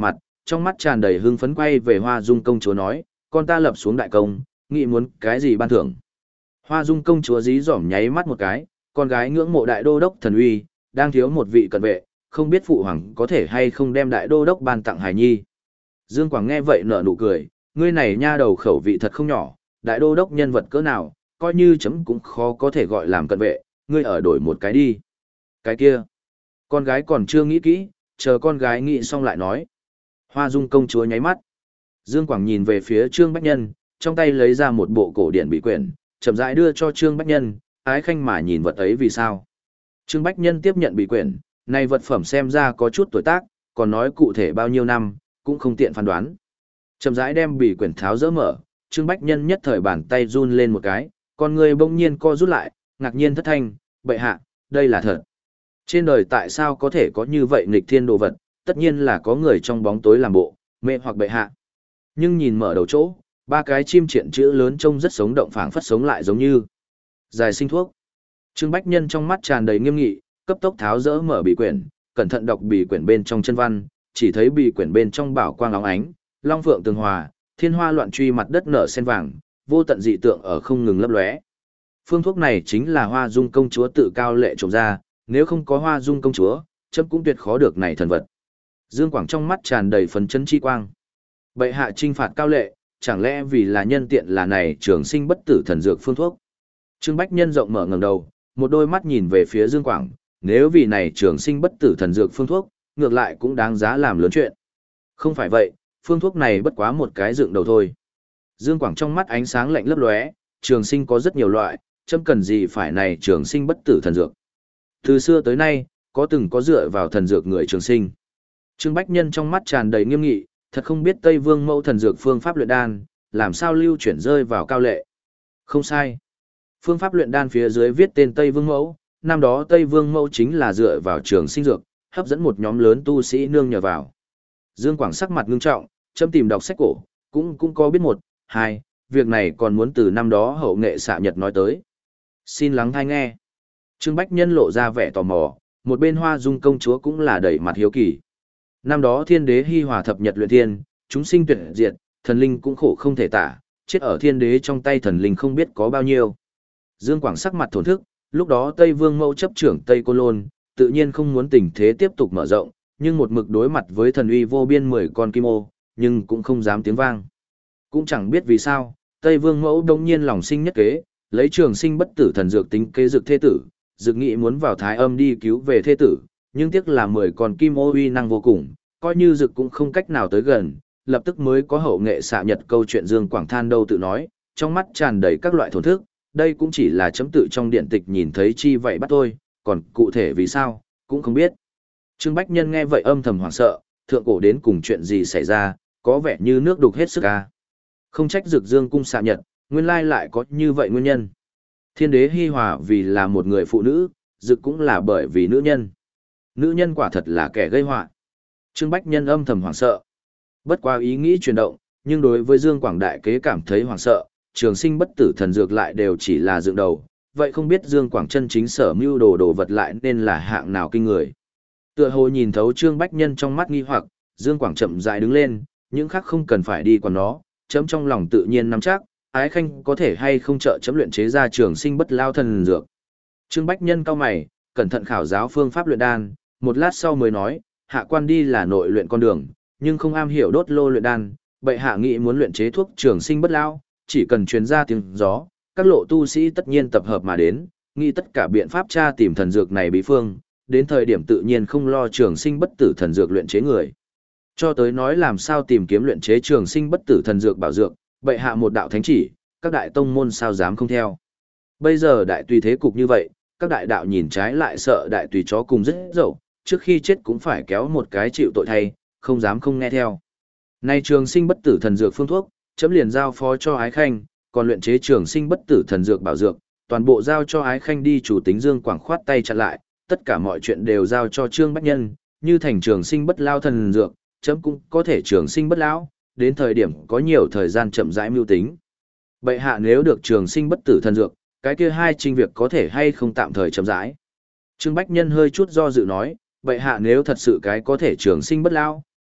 trong mắt tràn đầy hưng phấn quay về Hoa Dung công chúa nói, con ta lập xuống đại công, nghĩ muốn cái gì ban thưởng. Hoa Dung công chúa dí dỏm nháy mắt một cái, con gái ngưỡng mộ đại đô đốc thần uy, đang thiếu một vị cận vệ, không biết phụ hoàng có thể hay không đem đại đô đốc ban tặng hài nhi. Dương Quảng nghe vậy nở nụ cười, ngươi này nha đầu khẩu vị thật không nhỏ, đại đô đốc nhân vật cỡ nào, coi như chấm cũng khó có thể gọi làm cận vệ, ngươi ở đổi một cái đi. Cái kia, con gái còn chưa nghĩ kỹ, chờ con gái nghĩ xong lại nói. Hoa Dung công chúa nháy mắt. Dương Quảng nhìn về phía Trương Bách Nhân, trong tay lấy ra một bộ cổ điển bị quyển, chậm rãi đưa cho Trương Bách Nhân, ái khanh mà nhìn vật ấy vì sao. Trương Bách Nhân tiếp nhận bị quyển, này vật phẩm xem ra có chút tuổi tác, còn nói cụ thể bao nhiêu năm, cũng không tiện phán đoán. Chậm rãi đem bị quyển tháo dỡ mở, Trương Bách Nhân nhất thời bàn tay run lên một cái, con người bỗng nhiên co rút lại, ngạc nhiên thất thanh, bệ hạ, đây là thật. Trên đời tại sao có thể có như vậy nghịch thiên đồ vật, tất nhiên là có người trong bóng tối làm bộ, mê hoặc bệ hạ. Nhưng nhìn mở đầu chỗ, ba cái chim triện chữ lớn trông rất sống động phảng phất sống lại giống như giải sinh thuốc. Trương Bách Nhân trong mắt tràn đầy nghiêm nghị, cấp tốc tháo dỡ mở bì quyển, cẩn thận đọc bì quyển bên trong chân văn, chỉ thấy bì quyển bên trong bảo quang óng ánh, long phượng tường hòa, thiên hoa loạn truy mặt đất nở sen vàng, vô tận dị tượng ở không ngừng lấp lóe. Phương thuốc này chính là Hoa Dung công chúa tự cao lệ trồng ra, nếu không có Hoa Dung công chúa, chấm cũng tuyệt khó được này thần vật. Dương Quảng trong mắt tràn đầy phấn chấn chi quang. Bệ hạ trinh phạt cao lệ, chẳng lẽ vì là nhân tiện là này trường sinh bất tử thần dược phương thuốc. Trương Bách Nhân rộng mở ngẩng đầu, một đôi mắt nhìn về phía Dương Quảng, nếu vì này trường sinh bất tử thần dược phương thuốc, ngược lại cũng đáng giá làm lớn chuyện. Không phải vậy, phương thuốc này bất quá một cái dựng đầu thôi. Dương Quảng trong mắt ánh sáng lạnh lấp lóe, trường sinh có rất nhiều loại, chấm cần gì phải này trường sinh bất tử thần dược. Từ xưa tới nay, có từng có dựa vào thần dược người trường sinh. Trương Bách Nhân trong mắt tràn đầy nghiêm nghị, thật không biết Tây Vương Mẫu thần dược phương pháp luyện đan, làm sao lưu chuyển rơi vào cao lệ. Không sai. Phương pháp luyện đan phía dưới viết tên Tây Vương Mẫu, năm đó Tây Vương Mẫu chính là dựa vào trường sinh dược, hấp dẫn một nhóm lớn tu sĩ nương nhờ vào. Dương Quảng sắc mặt ngưng trọng, chấm tìm đọc sách cổ, cũng cũng có biết một, hai, việc này còn muốn từ năm đó hậu nghệ xạ nhật nói tới. Xin lắng thai nghe. Trương Bách Nhân lộ ra vẻ tò mò, một bên Hoa Dung công chúa cũng là đẩy mặt hiếu kỳ. Năm đó thiên đế hi hòa thập nhật luyện thiên, chúng sinh tuyệt diệt, thần linh cũng khổ không thể tả, chết ở thiên đế trong tay thần linh không biết có bao nhiêu. Dương Quảng sắc mặt thổn thức, lúc đó Tây Vương Mẫu chấp trưởng Tây Côn Lôn, tự nhiên không muốn tình thế tiếp tục mở rộng, nhưng một mực đối mặt với thần uy vô biên mười con kim ô, nhưng cũng không dám tiếng vang. Cũng chẳng biết vì sao, Tây Vương Mẫu đông nhiên lòng sinh nhất kế, lấy trường sinh bất tử thần dược tính kế dược thế tử, dược nghị muốn vào thái âm đi cứu về thế tử, nhưng tiếc là mười con kim ô uy năng vô cùng, coi như dược cũng không cách nào tới gần, lập tức mới có hậu nghệ xạ nhật câu chuyện Dương Quảng than đâu tự nói, trong mắt tràn đầy các loại thổn thức, đây cũng chỉ là chấm tự trong điện tịch nhìn thấy chi vậy bắt thôi, còn cụ thể vì sao, cũng không biết. Trương Bách Nhân nghe vậy âm thầm hoảng sợ, thượng cổ đến cùng chuyện gì xảy ra, có vẻ như nước đục hết sức ca. Không trách Dược Dương cung xạ nhật, nguyên lai lại có như vậy nguyên nhân. Thiên đế hi hòa vì là một người phụ nữ, Dược cũng là bởi vì nữ nhân. Nữ nhân quả thật là kẻ gây họa. Trương Bách Nhân âm thầm hoảng sợ. Bất qua ý nghĩ chuyển động, nhưng đối với Dương Quảng đại kế cảm thấy hoảng sợ, trường sinh bất tử thần dược lại đều chỉ là dựng đầu. Vậy không biết Dương Quảng chân chính sở mưu đồ đồ vật lại nên là hạng nào kinh người. Tựa hồ nhìn thấu Trương Bách Nhân trong mắt nghi hoặc, Dương Quảng chậm rãi đứng lên, những khác không cần phải đi còn nó, chấm trong lòng tự nhiên nắm chắc, ái khanh có thể hay không trợ chấm luyện chế ra trường sinh bất lao thần dược. Trương Bách Nhân cau mày, cẩn thận khảo giáo phương pháp luyện đan, một lát sau mới nói, hạ quan đi là nội luyện con đường, nhưng không am hiểu đốt lô luyện đan, bệ hạ nghĩ muốn luyện chế thuốc trường sinh bất lao, chỉ cần truyền ra tiếng gió, các lộ tu sĩ tất nhiên tập hợp mà đến, nghĩ tất cả biện pháp tra tìm thần dược này bí phương, đến thời điểm tự nhiên không lo trường sinh bất tử thần dược luyện chế người. Cho tới nói làm sao tìm kiếm luyện chế trường sinh bất tử thần dược bảo dược, bệ hạ một đạo thánh chỉ, các đại tông môn sao dám không theo. Bây giờ đại tùy thế cục như vậy, các đại đạo nhìn trái lại sợ đại tùy chó cùng rất dậu, trước khi chết cũng phải kéo một cái chịu tội thay, không dám không nghe theo. Nay trường sinh bất tử thần dược phương thuốc, chấm liền giao phó cho ái khanh, còn luyện chế trường sinh bất tử thần dược bảo dược, toàn bộ giao cho ái khanh đi. Chủ tính Dương Quảng khoát tay chặn lại, tất cả mọi chuyện đều giao cho Trương Bách Nhân, như thành trường sinh bất lao thần dược, chấm cũng có thể trường sinh bất lão, đến thời điểm có nhiều thời gian chậm rãi mưu tính. Bệ hạ nếu được trường sinh bất tử thần dược, cái kia hai trình việc có thể hay không tạm thời chậm rãi. Trương Bách Nhân hơi chút do dự nói, bệ hạ nếu thật sự cái có thể trường sinh bất lão,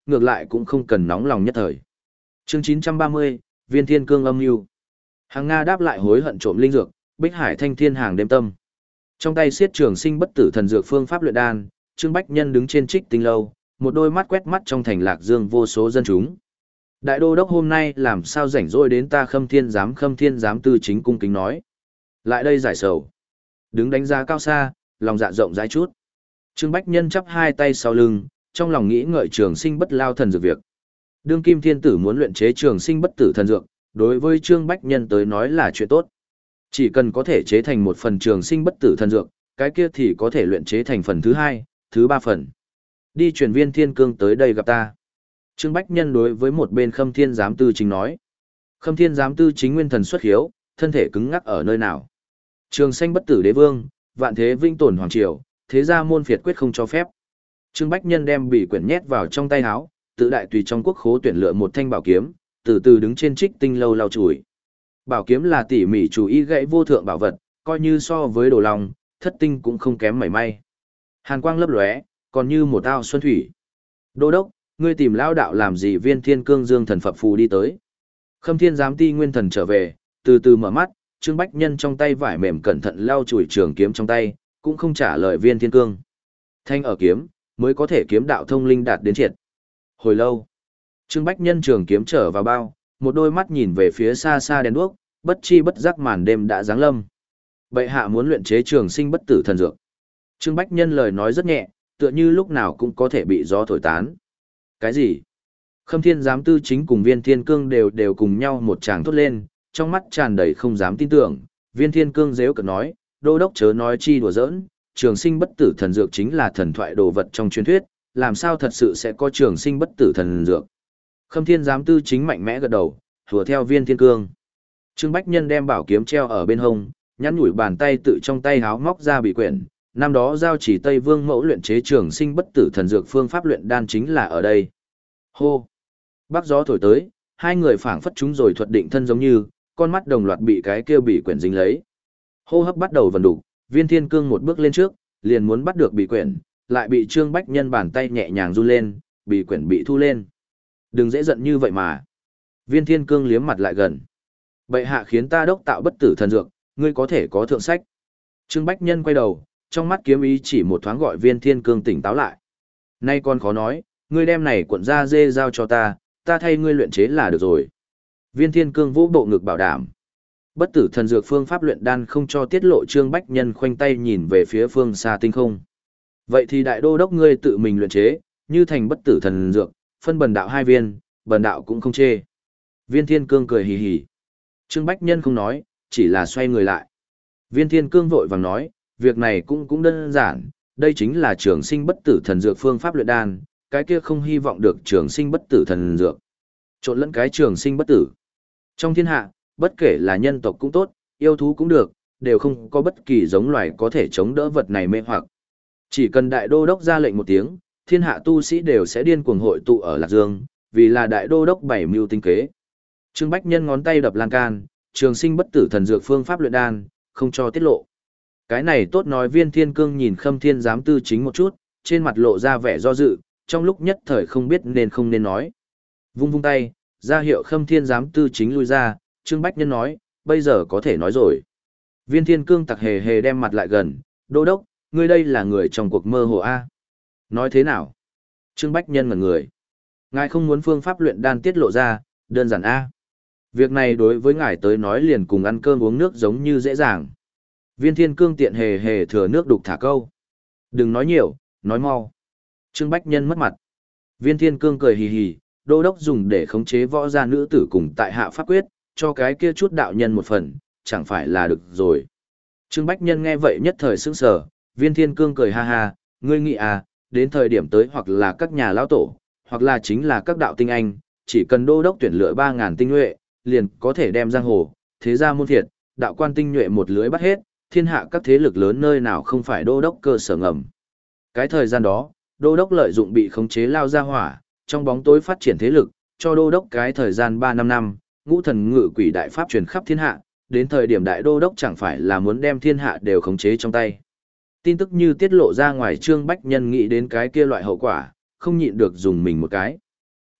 ngược lại cũng không cần nóng lòng nhất thời. Chương chín trăm ba mươi, Viên Thiên Cương âm mưu. Hàng Nga đáp lại hối hận trộm linh dược, Bích Hải Thanh Thiên hàng đêm tâm. Trong tay xiết trường sinh bất tử thần dược phương pháp luyện đan, Trương Bách Nhân đứng trên Trích Tinh lâu, một đôi mắt quét mắt trong thành Lạc Dương vô số dân chúng. Đại đô đốc hôm nay làm sao rảnh rỗi đến ta Khâm Thiên giám Khâm Thiên giám tư chính cung kính nói. Lại đây giải sầu. Đứng đánh giá cao xa, lòng dạ rộng rãi chút. Trương Bách Nhân chắp hai tay sau lưng, trong lòng nghĩ ngợi trường sinh bất lao thần dược việc. Đương kim thiên tử muốn luyện chế trường sinh bất tử thần dược, đối với Trương Bách Nhân tới nói là chuyện tốt. Chỉ cần có thể chế thành một phần trường sinh bất tử thần dược, cái kia thì có thể luyện chế thành phần thứ hai, thứ ba phần. Đi truyền Viên Thiên Cương tới đây gặp ta. Trương Bách Nhân đối với một bên Khâm Thiên giám tư chính nói. Khâm Thiên giám tư chính nguyên thần xuất hiếu, thân thể cứng ngắc ở nơi nào. Trường sinh bất tử đế vương, vạn thế vinh tồn hoàng triều, thế gia môn phiệt quyết không cho phép. Trương Bách Nhân đem bỉ quyển nhét vào trong tay áo, tự đại tùy trong quốc khố tuyển lựa một thanh bảo kiếm, từ từ đứng trên Trích Tinh lâu lau chùi. Bảo kiếm là tỉ mỉ chú ý gãy vô thượng bảo vật, coi như so với đồ lòng, thất tinh cũng không kém mảy may. Hàn quang lấp lóe, còn như một ao xuân thủy. Đô đốc, ngươi tìm lao đạo làm gì? Viên Thiên Cương dương thần phập phù đi tới. Khâm Thiên giám ti nguyên thần trở về, từ từ mở mắt, Trương Bách Nhân trong tay vải mềm cẩn thận lau chùi trường kiếm trong tay, cũng không trả lời Viên Thiên Cương. Thanh ở kiếm, mới có thể kiếm đạo thông linh đạt đến triệt. Hồi lâu, Trương Bách Nhân trường kiếm trở vào bao, một đôi mắt nhìn về phía xa xa đèn đuốc, bất chi bất giác màn đêm đã giáng lâm. Bệ hạ muốn luyện chế trường sinh bất tử thần dược. Trương Bách Nhân lời nói rất nhẹ, tựa như lúc nào cũng có thể bị gió thổi tán. Cái gì? Khâm Thiên giám tư chính cùng Viên Thiên Cương đều đều cùng nhau một tràng thốt lên, trong mắt tràn đầy không dám tin tưởng. Viên Thiên Cương giễu cợt nói, đô đốc chớ nói chi đùa giỡn, trường sinh bất tử thần dược chính là thần thoại đồ vật trong truyền thuyết, làm sao thật sự sẽ có trường sinh bất tử thần dược. Khâm Thiên giám tư chính mạnh mẽ gật đầu, hùa theo Viên Thiên Cương. Trương Bách Nhân đem bảo kiếm treo ở bên hông, nhắn nhủi bàn tay tự trong tay háo móc ra bị quyển, năm đó giao chỉ Tây Vương mẫu luyện chế trường sinh bất tử thần dược phương pháp luyện đan chính là ở đây. Hô! Bắc gió thổi tới, hai người phảng phất chúng rồi thuật định thân giống như, con mắt đồng loạt bị cái kia bị quyển dính lấy. Hô hấp bắt đầu vần đục, Viên Thiên Cương một bước lên trước, liền muốn bắt được bị quyển, lại bị Trương Bách Nhân bàn tay nhẹ nhàng run lên, bị quyển bị thu lên. Đừng dễ giận như vậy mà. Viên Thiên Cương liếm mặt lại gần. Bệ hạ khiến ta đốc tạo bất tử thần dược, ngươi có thể có thượng sách. Trương Bách Nhân quay đầu, trong mắt kiếm ý chỉ một thoáng gọi Viên Thiên Cương tỉnh táo lại. Nay còn khó nói, ngươi đem này cuộn da dê giao cho ta, ta thay ngươi luyện chế là được rồi. Viên Thiên Cương vỗ bộ ngực bảo đảm. Bất tử thần dược phương pháp luyện đan không cho tiết lộ. Trương Bách Nhân khoanh tay nhìn về phía phương xa tinh không. Vậy thì đại đô đốc ngươi tự mình luyện chế, như thành bất tử thần dược, phân bần đạo hai viên, bần đạo cũng không chê. Viên Thiên Cương cười hì hì. Trương Bách Nhân không nói, chỉ là xoay người lại. Viên Thiên Cương vội vàng nói, việc này cũng cũng đơn giản, đây chính là trường sinh bất tử thần dược phương pháp luyện đan, cái kia không hy vọng được trường sinh bất tử thần dược. Trộn lẫn cái trường sinh bất tử. Trong thiên hạ, bất kể là nhân tộc cũng tốt, yêu thú cũng được, đều không có bất kỳ giống loài có thể chống đỡ vật này mê hoặc. Chỉ cần đại đô đốc ra lệnh một tiếng, thiên hạ tu sĩ đều sẽ điên cuồng hội tụ ở Lạc Dương, vì là đại đô đốc bảy mưu tinh kế. Trương Bách Nhân ngón tay đập lan can, trường sinh bất tử thần dược phương pháp luyện đan, không cho tiết lộ. Cái này tốt nói. Viên Thiên Cương nhìn Khâm Thiên giám tư chính một chút, trên mặt lộ ra vẻ do dự, trong lúc nhất thời không biết nên không nên nói. Vung vung tay, ra hiệu Khâm Thiên giám tư chính lui ra, Trương Bách Nhân nói, bây giờ có thể nói rồi. Viên Thiên Cương tặc hề hề đem mặt lại gần, đô đốc, ngươi đây là người trong cuộc mơ hồ A. Nói thế nào? Trương Bách Nhân ngẩn người. Ngài không muốn phương pháp luyện đan tiết lộ ra, đơn giản A. Việc này đối với ngài tới nói liền cùng ăn cơm uống nước giống như dễ dàng. Viên Thiên Cương tiện hề hề thừa nước đục thả câu. Đừng nói nhiều, nói mau. Trương Bách Nhân mất mặt. Viên Thiên Cương cười hì hì, đô đốc dùng để khống chế võ gia nữ tử cùng tại hạ pháp quyết, cho cái kia chút đạo nhân một phần, chẳng phải là được rồi. Trương Bách Nhân nghe vậy nhất thời sững sờ, Viên Thiên Cương cười ha ha, ngươi nghĩ à, đến thời điểm tới hoặc là các nhà lão tổ, hoặc là chính là các đạo tinh anh, chỉ cần đô đốc tuyển lựa ba ngàn tinh nhuệ, liền có thể đem giang hồ, thế gia môn thiệt, đạo quan tinh nhuệ một lưới bắt hết, thiên hạ các thế lực lớn nơi nào không phải đô đốc cơ sở ngầm. Cái thời gian đó, đô đốc lợi dụng bị khống chế lao ra hỏa, trong bóng tối phát triển thế lực, cho đô đốc cái thời gian ba năm năm, ngũ thần ngự quỷ đại pháp truyền khắp thiên hạ, đến thời điểm đại đô đốc chẳng phải là muốn đem thiên hạ đều khống chế trong tay. Tin tức như tiết lộ ra ngoài, Trương Bách Nhân nghĩ đến cái kia loại hậu quả, không nhịn được dùng mình một cái.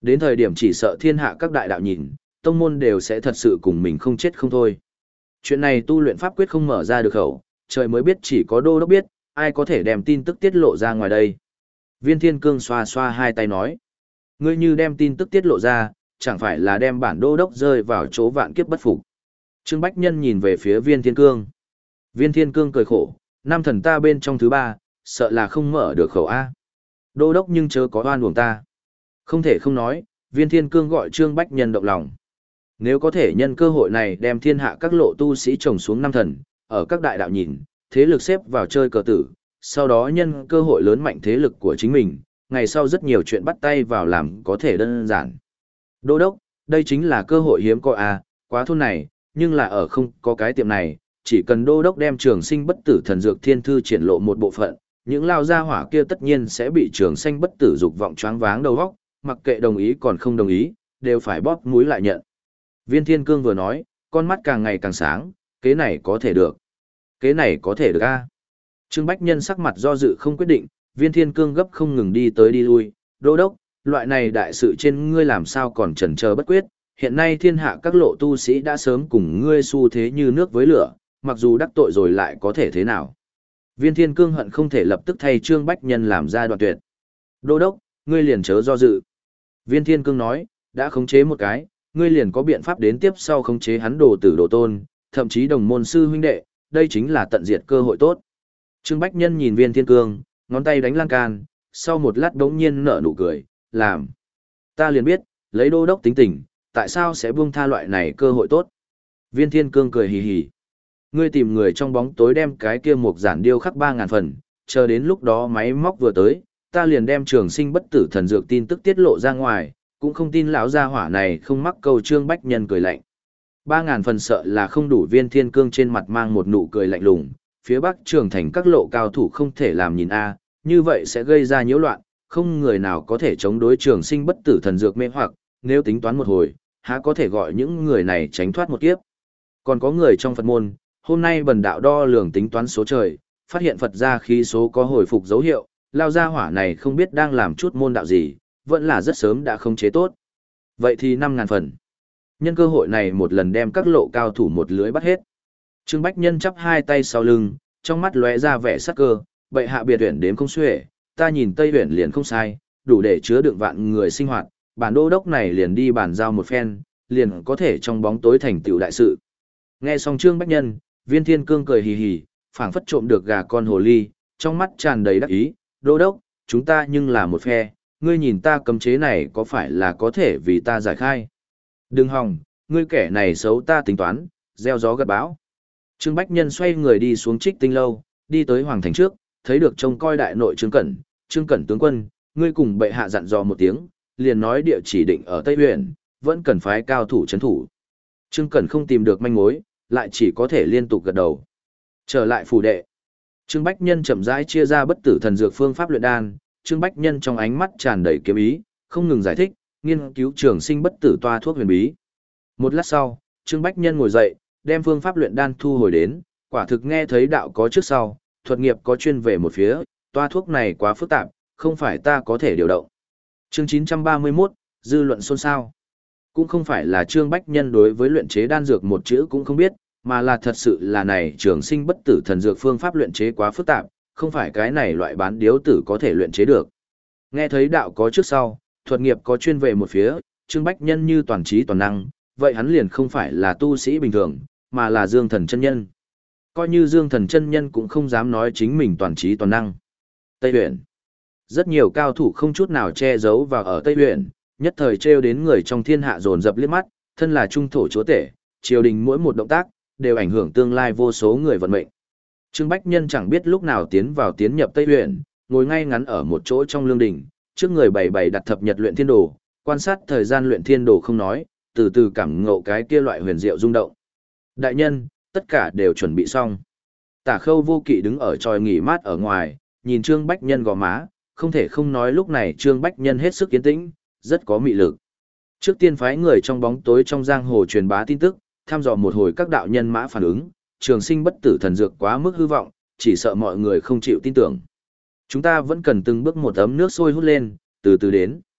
Đến thời điểm chỉ sợ thiên hạ các đại đạo nhìn, tông môn đều sẽ thật sự cùng mình không chết không thôi. Chuyện này tu luyện pháp quyết không mở ra được khẩu, trời mới biết chỉ có đô đốc biết, ai có thể đem tin tức tiết lộ ra ngoài đây. Viên Thiên Cương xoa xoa hai tay nói. Ngươi như đem tin tức tiết lộ ra, chẳng phải là đem bản đô đốc rơi vào chỗ vạn kiếp bất phục. Trương Bách Nhân nhìn về phía Viên Thiên Cương. Viên Thiên Cương cười khổ, năm thần ta bên trong thứ ba, sợ là không mở được khẩu A. Đô đốc nhưng chớ có oan uổng ta. Không thể không nói, Viên Thiên Cương gọi Trương Bách Nhân động lòng. Nếu có thể nhân cơ hội này đem thiên hạ các lộ tu sĩ trồng xuống năm thần, ở các đại đạo nhìn, thế lực xếp vào chơi cờ tử, sau đó nhân cơ hội lớn mạnh thế lực của chính mình, ngày sau rất nhiều chuyện bắt tay vào làm có thể đơn giản. Đô đốc, đây chính là cơ hội hiếm có à, quá thôn này, nhưng là ở không có cái tiệm này, chỉ cần đô đốc đem trường sinh bất tử thần dược thiên thư triển lộ một bộ phận, những lao gia hỏa kia tất nhiên sẽ bị trường sinh bất tử dục vọng choáng váng đầu óc, mặc kệ đồng ý còn không đồng ý, đều phải bóp mũi lại nhận. Viên Thiên Cương vừa nói, con mắt càng ngày càng sáng, kế này có thể được. Kế này có thể được a. Trương Bách Nhân sắc mặt do dự không quyết định, Viên Thiên Cương gấp không ngừng đi tới đi lui, đô đốc, loại này đại sự trên ngươi làm sao còn chần chờ bất quyết, hiện nay thiên hạ các lộ tu sĩ đã sớm cùng ngươi xu thế như nước với lửa, mặc dù đắc tội rồi lại có thể thế nào. Viên Thiên Cương hận không thể lập tức thay Trương Bách Nhân làm ra đoạn tuyệt. Đô đốc, ngươi liền chớ do dự. Viên Thiên Cương nói, đã khống chế một cái, ngươi liền có biện pháp đến tiếp sau khống chế hắn đồ tử đồ tôn, thậm chí đồng môn sư huynh đệ, đây chính là tận diệt cơ hội tốt. Trương Bách Nhân nhìn Viên Thiên Cương, ngón tay đánh lan can, sau một lát đống nhiên nở nụ cười, làm. Ta liền biết, lấy đô đốc tính tình, tại sao sẽ buông tha loại này cơ hội tốt. Viên Thiên Cương cười hì hì. Ngươi tìm người trong bóng tối đem cái kia một giản điêu khắc ba ngàn phần, chờ đến lúc đó máy móc vừa tới, ta liền đem trường sinh bất tử thần dược tin tức tiết lộ ra ngoài, cũng không tin lão gia hỏa này không mắc câu. Trương Bách Nhân cười lạnh. Ba ngàn phần sợ là không đủ. Viên Thiên Cương trên mặt mang một nụ cười lạnh lùng, phía bắc trường thành các lộ cao thủ không thể làm nhìn a, như vậy sẽ gây ra nhiễu loạn, không người nào có thể chống đối trường sinh bất tử thần dược mê hoặc, nếu tính toán một hồi, há có thể gọi những người này tránh thoát một kiếp. Còn có người trong Phật môn, hôm nay bần đạo đo lường tính toán số trời, phát hiện Phật gia khí số có hồi phục dấu hiệu, lao gia hỏa này không biết đang làm chút môn đạo gì, vẫn là rất sớm đã không chế tốt. Vậy thì năm ngàn phần. Nhân cơ hội này một lần đem các lộ cao thủ một lưới bắt hết. Trương Bách Nhân chắp hai tay sau lưng, trong mắt lóe ra vẻ sắc cơ, bệ hạ biệt huyện đếm không xuể, ta nhìn Tây huyện liền không sai, đủ để chứa đựng vạn người sinh hoạt, bản đô đốc này liền đi bàn giao một phen, liền có thể trong bóng tối thành tựu đại sự. Nghe xong Trương Bách Nhân, Viên Thiên Cương cười hì hì, phảng phất trộm được gà con hồ ly, trong mắt tràn đầy đắc ý, đô đốc, chúng ta nhưng là một phe, ngươi nhìn ta cấm chế này có phải là có thể vì ta giải khai. Đừng hòng, ngươi kẻ này xấu ta tính toán, gieo gió gặt bão. Trương Bách Nhân xoay người đi xuống Trích Tinh lâu, đi tới Hoàng thành trước, thấy được trông coi đại nội Trương Cẩn, Trương Cẩn tướng quân, ngươi cùng bệ hạ dặn dò một tiếng, liền nói địa chỉ định ở Tây huyện, vẫn cần phái cao thủ trấn thủ. Trương Cẩn không tìm được manh mối, lại chỉ có thể liên tục gật đầu. Trở lại phủ đệ. Trương Bách Nhân chậm rãi chia ra bất tử thần dược phương pháp luyện đan, Trương Bách Nhân trong ánh mắt tràn đầy kiếm ý, không ngừng giải thích, nghiên cứu trường sinh bất tử toa thuốc huyền bí. Một lát sau, Trương Bách Nhân ngồi dậy, đem phương pháp luyện đan thu hồi đến, quả thực nghe thấy đạo có trước sau, thuật nghiệp có chuyên về một phía, toa thuốc này quá phức tạp, không phải ta có thể điều động. Chương chín trăm ba mươi mốt, dư luận xôn xao. Cũng không phải là Trương Bách Nhân đối với luyện chế đan dược một chữ cũng không biết, mà là thật sự là này trường sinh bất tử thần dược phương pháp luyện chế quá phức tạp, không phải cái này loại bán điếu tử có thể luyện chế được. Nghe thấy đạo có trước sau, thuật nghiệp có chuyên về một phía, Trương Bách Nhân như toàn trí toàn năng, vậy hắn liền không phải là tu sĩ bình thường, mà là Dương Thần chân nhân. Coi như Dương Thần chân nhân cũng không dám nói chính mình toàn trí toàn năng. Tây huyện. Rất nhiều cao thủ không chút nào che giấu vào ở Tây huyện, nhất thời trêu đến người trong thiên hạ dồn dập liếc mắt, thân là trung thổ chúa tể, triều đình mỗi một động tác đều ảnh hưởng tương lai vô số người vận mệnh. Trương Bách Nhân chẳng biết lúc nào tiến vào tiến nhập Tây huyện, ngồi ngay ngắn ở một chỗ trong lương đình, trước người bày bày đặt thập nhật luyện thiên đồ, quan sát thời gian luyện thiên đồ không nói, từ từ cảm ngộ cái kia loại huyền diệu rung động. Đại nhân, tất cả đều chuẩn bị xong. Tả Khâu Vô Kỵ đứng ở tròi nghỉ mát ở ngoài, nhìn Trương Bách Nhân gò má, không thể không nói lúc này Trương Bách Nhân hết sức yên tĩnh, rất có mị lực. Trước tiên phái người trong bóng tối trong giang hồ truyền bá tin tức, thăm dò một hồi các đạo nhân mã phản ứng, trường sinh bất tử thần dược quá mức hư vọng, chỉ sợ mọi người không chịu tin tưởng. Chúng ta vẫn cần từng bước một ấm nước sôi hút lên, từ từ đến.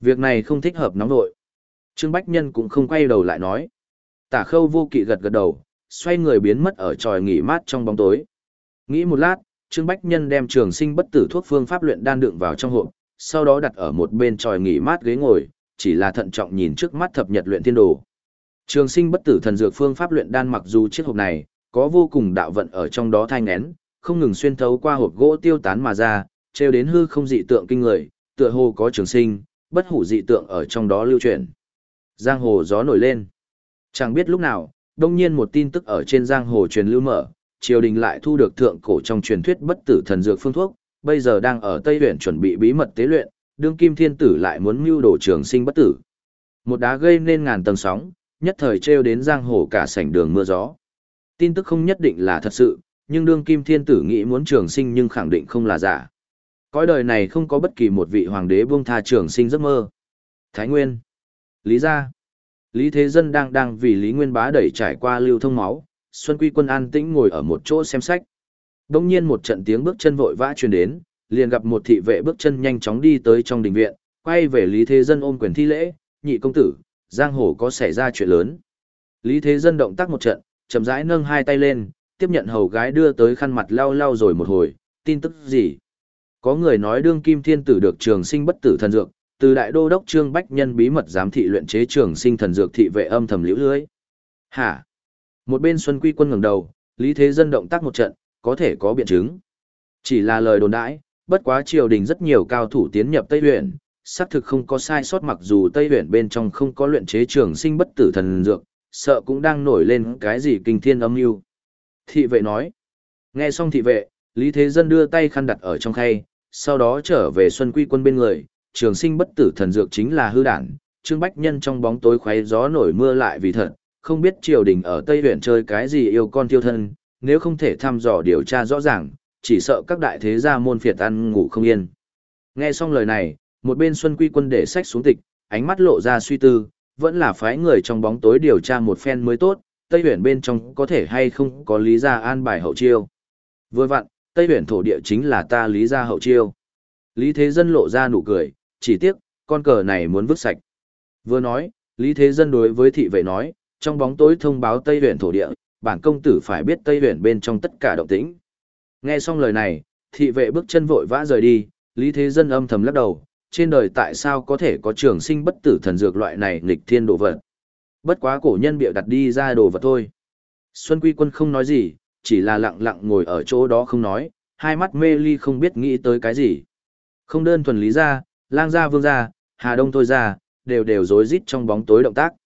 Việc này không thích hợp nóng nội. Trương Bách Nhân cũng không quay đầu lại nói. Tả Khâu Vô Kỵ gật gật đầu, xoay người biến mất ở tròi nghỉ mát trong bóng tối. Nghĩ một lát, Trương Bách Nhân đem trường sinh bất tử thuốc phương pháp luyện đan đựng vào trong hộp, sau đó đặt ở một bên tròi nghỉ mát ghế ngồi, chỉ là thận trọng nhìn trước mắt thập nhật luyện thiên đồ. Trường sinh bất tử thần dược phương pháp luyện đan mặc dù chiếc hộp này có vô cùng đạo vận ở trong đó thai nghén, không ngừng xuyên thấu qua hộp gỗ tiêu tán mà ra, trêu đến hư không dị tượng kinh người, tựa hồ có trường sinh, bất hủ dị tượng ở trong đó lưu truyền. Giang hồ gió nổi lên. Chẳng biết lúc nào, đông nhiên một tin tức ở trên giang hồ truyền lưu mở, triều đình lại thu được thượng cổ trong truyền thuyết bất tử thần dược phương thuốc, bây giờ đang ở Tây Uyển chuẩn bị bí mật tế luyện, đương kim thiên tử lại muốn mưu đồ trường sinh bất tử. Một đá gây nên ngàn tầng sóng, nhất thời trêu đến giang hồ cả sảnh đường mưa gió. Tin tức không nhất định là thật sự, nhưng đương kim thiên tử nghĩ muốn trường sinh nhưng khẳng định không là giả. Cõi đời này không có bất kỳ một vị hoàng đế buông tha trường sinh giấc mơ. Thái Nguyên, Lý Gia, Lý Thế Dân đang đang vì Lý Nguyên Bá đẩy trải qua lưu thông máu, Xuân Quy Quân an tĩnh ngồi ở một chỗ xem sách. Đông nhiên một trận tiếng bước chân vội vã truyền đến, liền gặp một thị vệ bước chân nhanh chóng đi tới trong đình viện, quay về Lý Thế Dân ôm quyền thi lễ, nhị công tử, giang hồ có xảy ra chuyện lớn. Lý Thế Dân động tác một trận, chậm rãi nâng hai tay lên, tiếp nhận hầu gái đưa tới khăn mặt lau lau rồi một hồi, tin tức gì? Có người nói đương kim thiên tử được trường sinh bất tử thần dược, từ đại đô đốc Trương Bách Nhân bí mật giám thị luyện chế trường sinh thần dược thị vệ âm thầm liễu lưới. Hả? Một bên Xuân Quy Quân ngẩng đầu, Lý Thế Dân động tác một trận, có thể có biện chứng. Chỉ là lời đồn đãi, bất quá triều đình rất nhiều cao thủ tiến nhập Tây Uyển, xác thực không có sai sót, mặc dù Tây Uyển bên trong không có luyện chế trường sinh bất tử thần dược, sợ cũng đang nổi lên cái gì kinh thiên âm mưu. Thị vệ nói. Nghe xong thị vệ, Lý Thế Dân đưa tay khăn đặt ở trong khay, sau đó trở về Xuân Quy Quân bên người, trường sinh bất tử thần dược chính là hư đản, Trương Bách Nhân trong bóng tối khoáy gió nổi mưa lại vì thật, không biết triều đình ở Tây Uyển chơi cái gì yêu con tiêu thân, nếu không thể thăm dò điều tra rõ ràng, chỉ sợ các đại thế gia môn phiệt ăn ngủ không yên. Nghe xong lời này, một bên Xuân Quy Quân để sách xuống tịch, ánh mắt lộ ra suy tư, vẫn là phái người trong bóng tối điều tra một phen mới tốt, Tây Uyển bên trong có thể hay không có Lý gia an bài hậu chiêu. Vừa vặn, Tây Uyển thổ địa chính là ta Lý gia hậu chiêu. Lý Thế Dân lộ ra nụ cười, chỉ tiếc, con cờ này muốn vứt sạch. Vừa nói, Lý Thế Dân đối với thị vệ nói, trong bóng tối thông báo Tây Uyển thổ địa, bản công tử phải biết Tây Uyển bên trong tất cả động tĩnh. Nghe xong lời này, thị vệ bước chân vội vã rời đi, Lý Thế Dân âm thầm lắc đầu, trên đời tại sao có thể có trường sinh bất tử thần dược loại này nghịch thiên đồ vật. Bất quá cổ nhân bịa đặt đi ra đồ vật thôi. Xuân Quy Quân không nói gì, chỉ là lặng lặng ngồi ở chỗ đó không nói, hai mắt mê ly không biết nghĩ tới cái gì. Không đơn thuần Lý gia, Lang gia, Vương gia, Hà Đông Thôi gia, đều đều rối rít trong bóng tối động tác.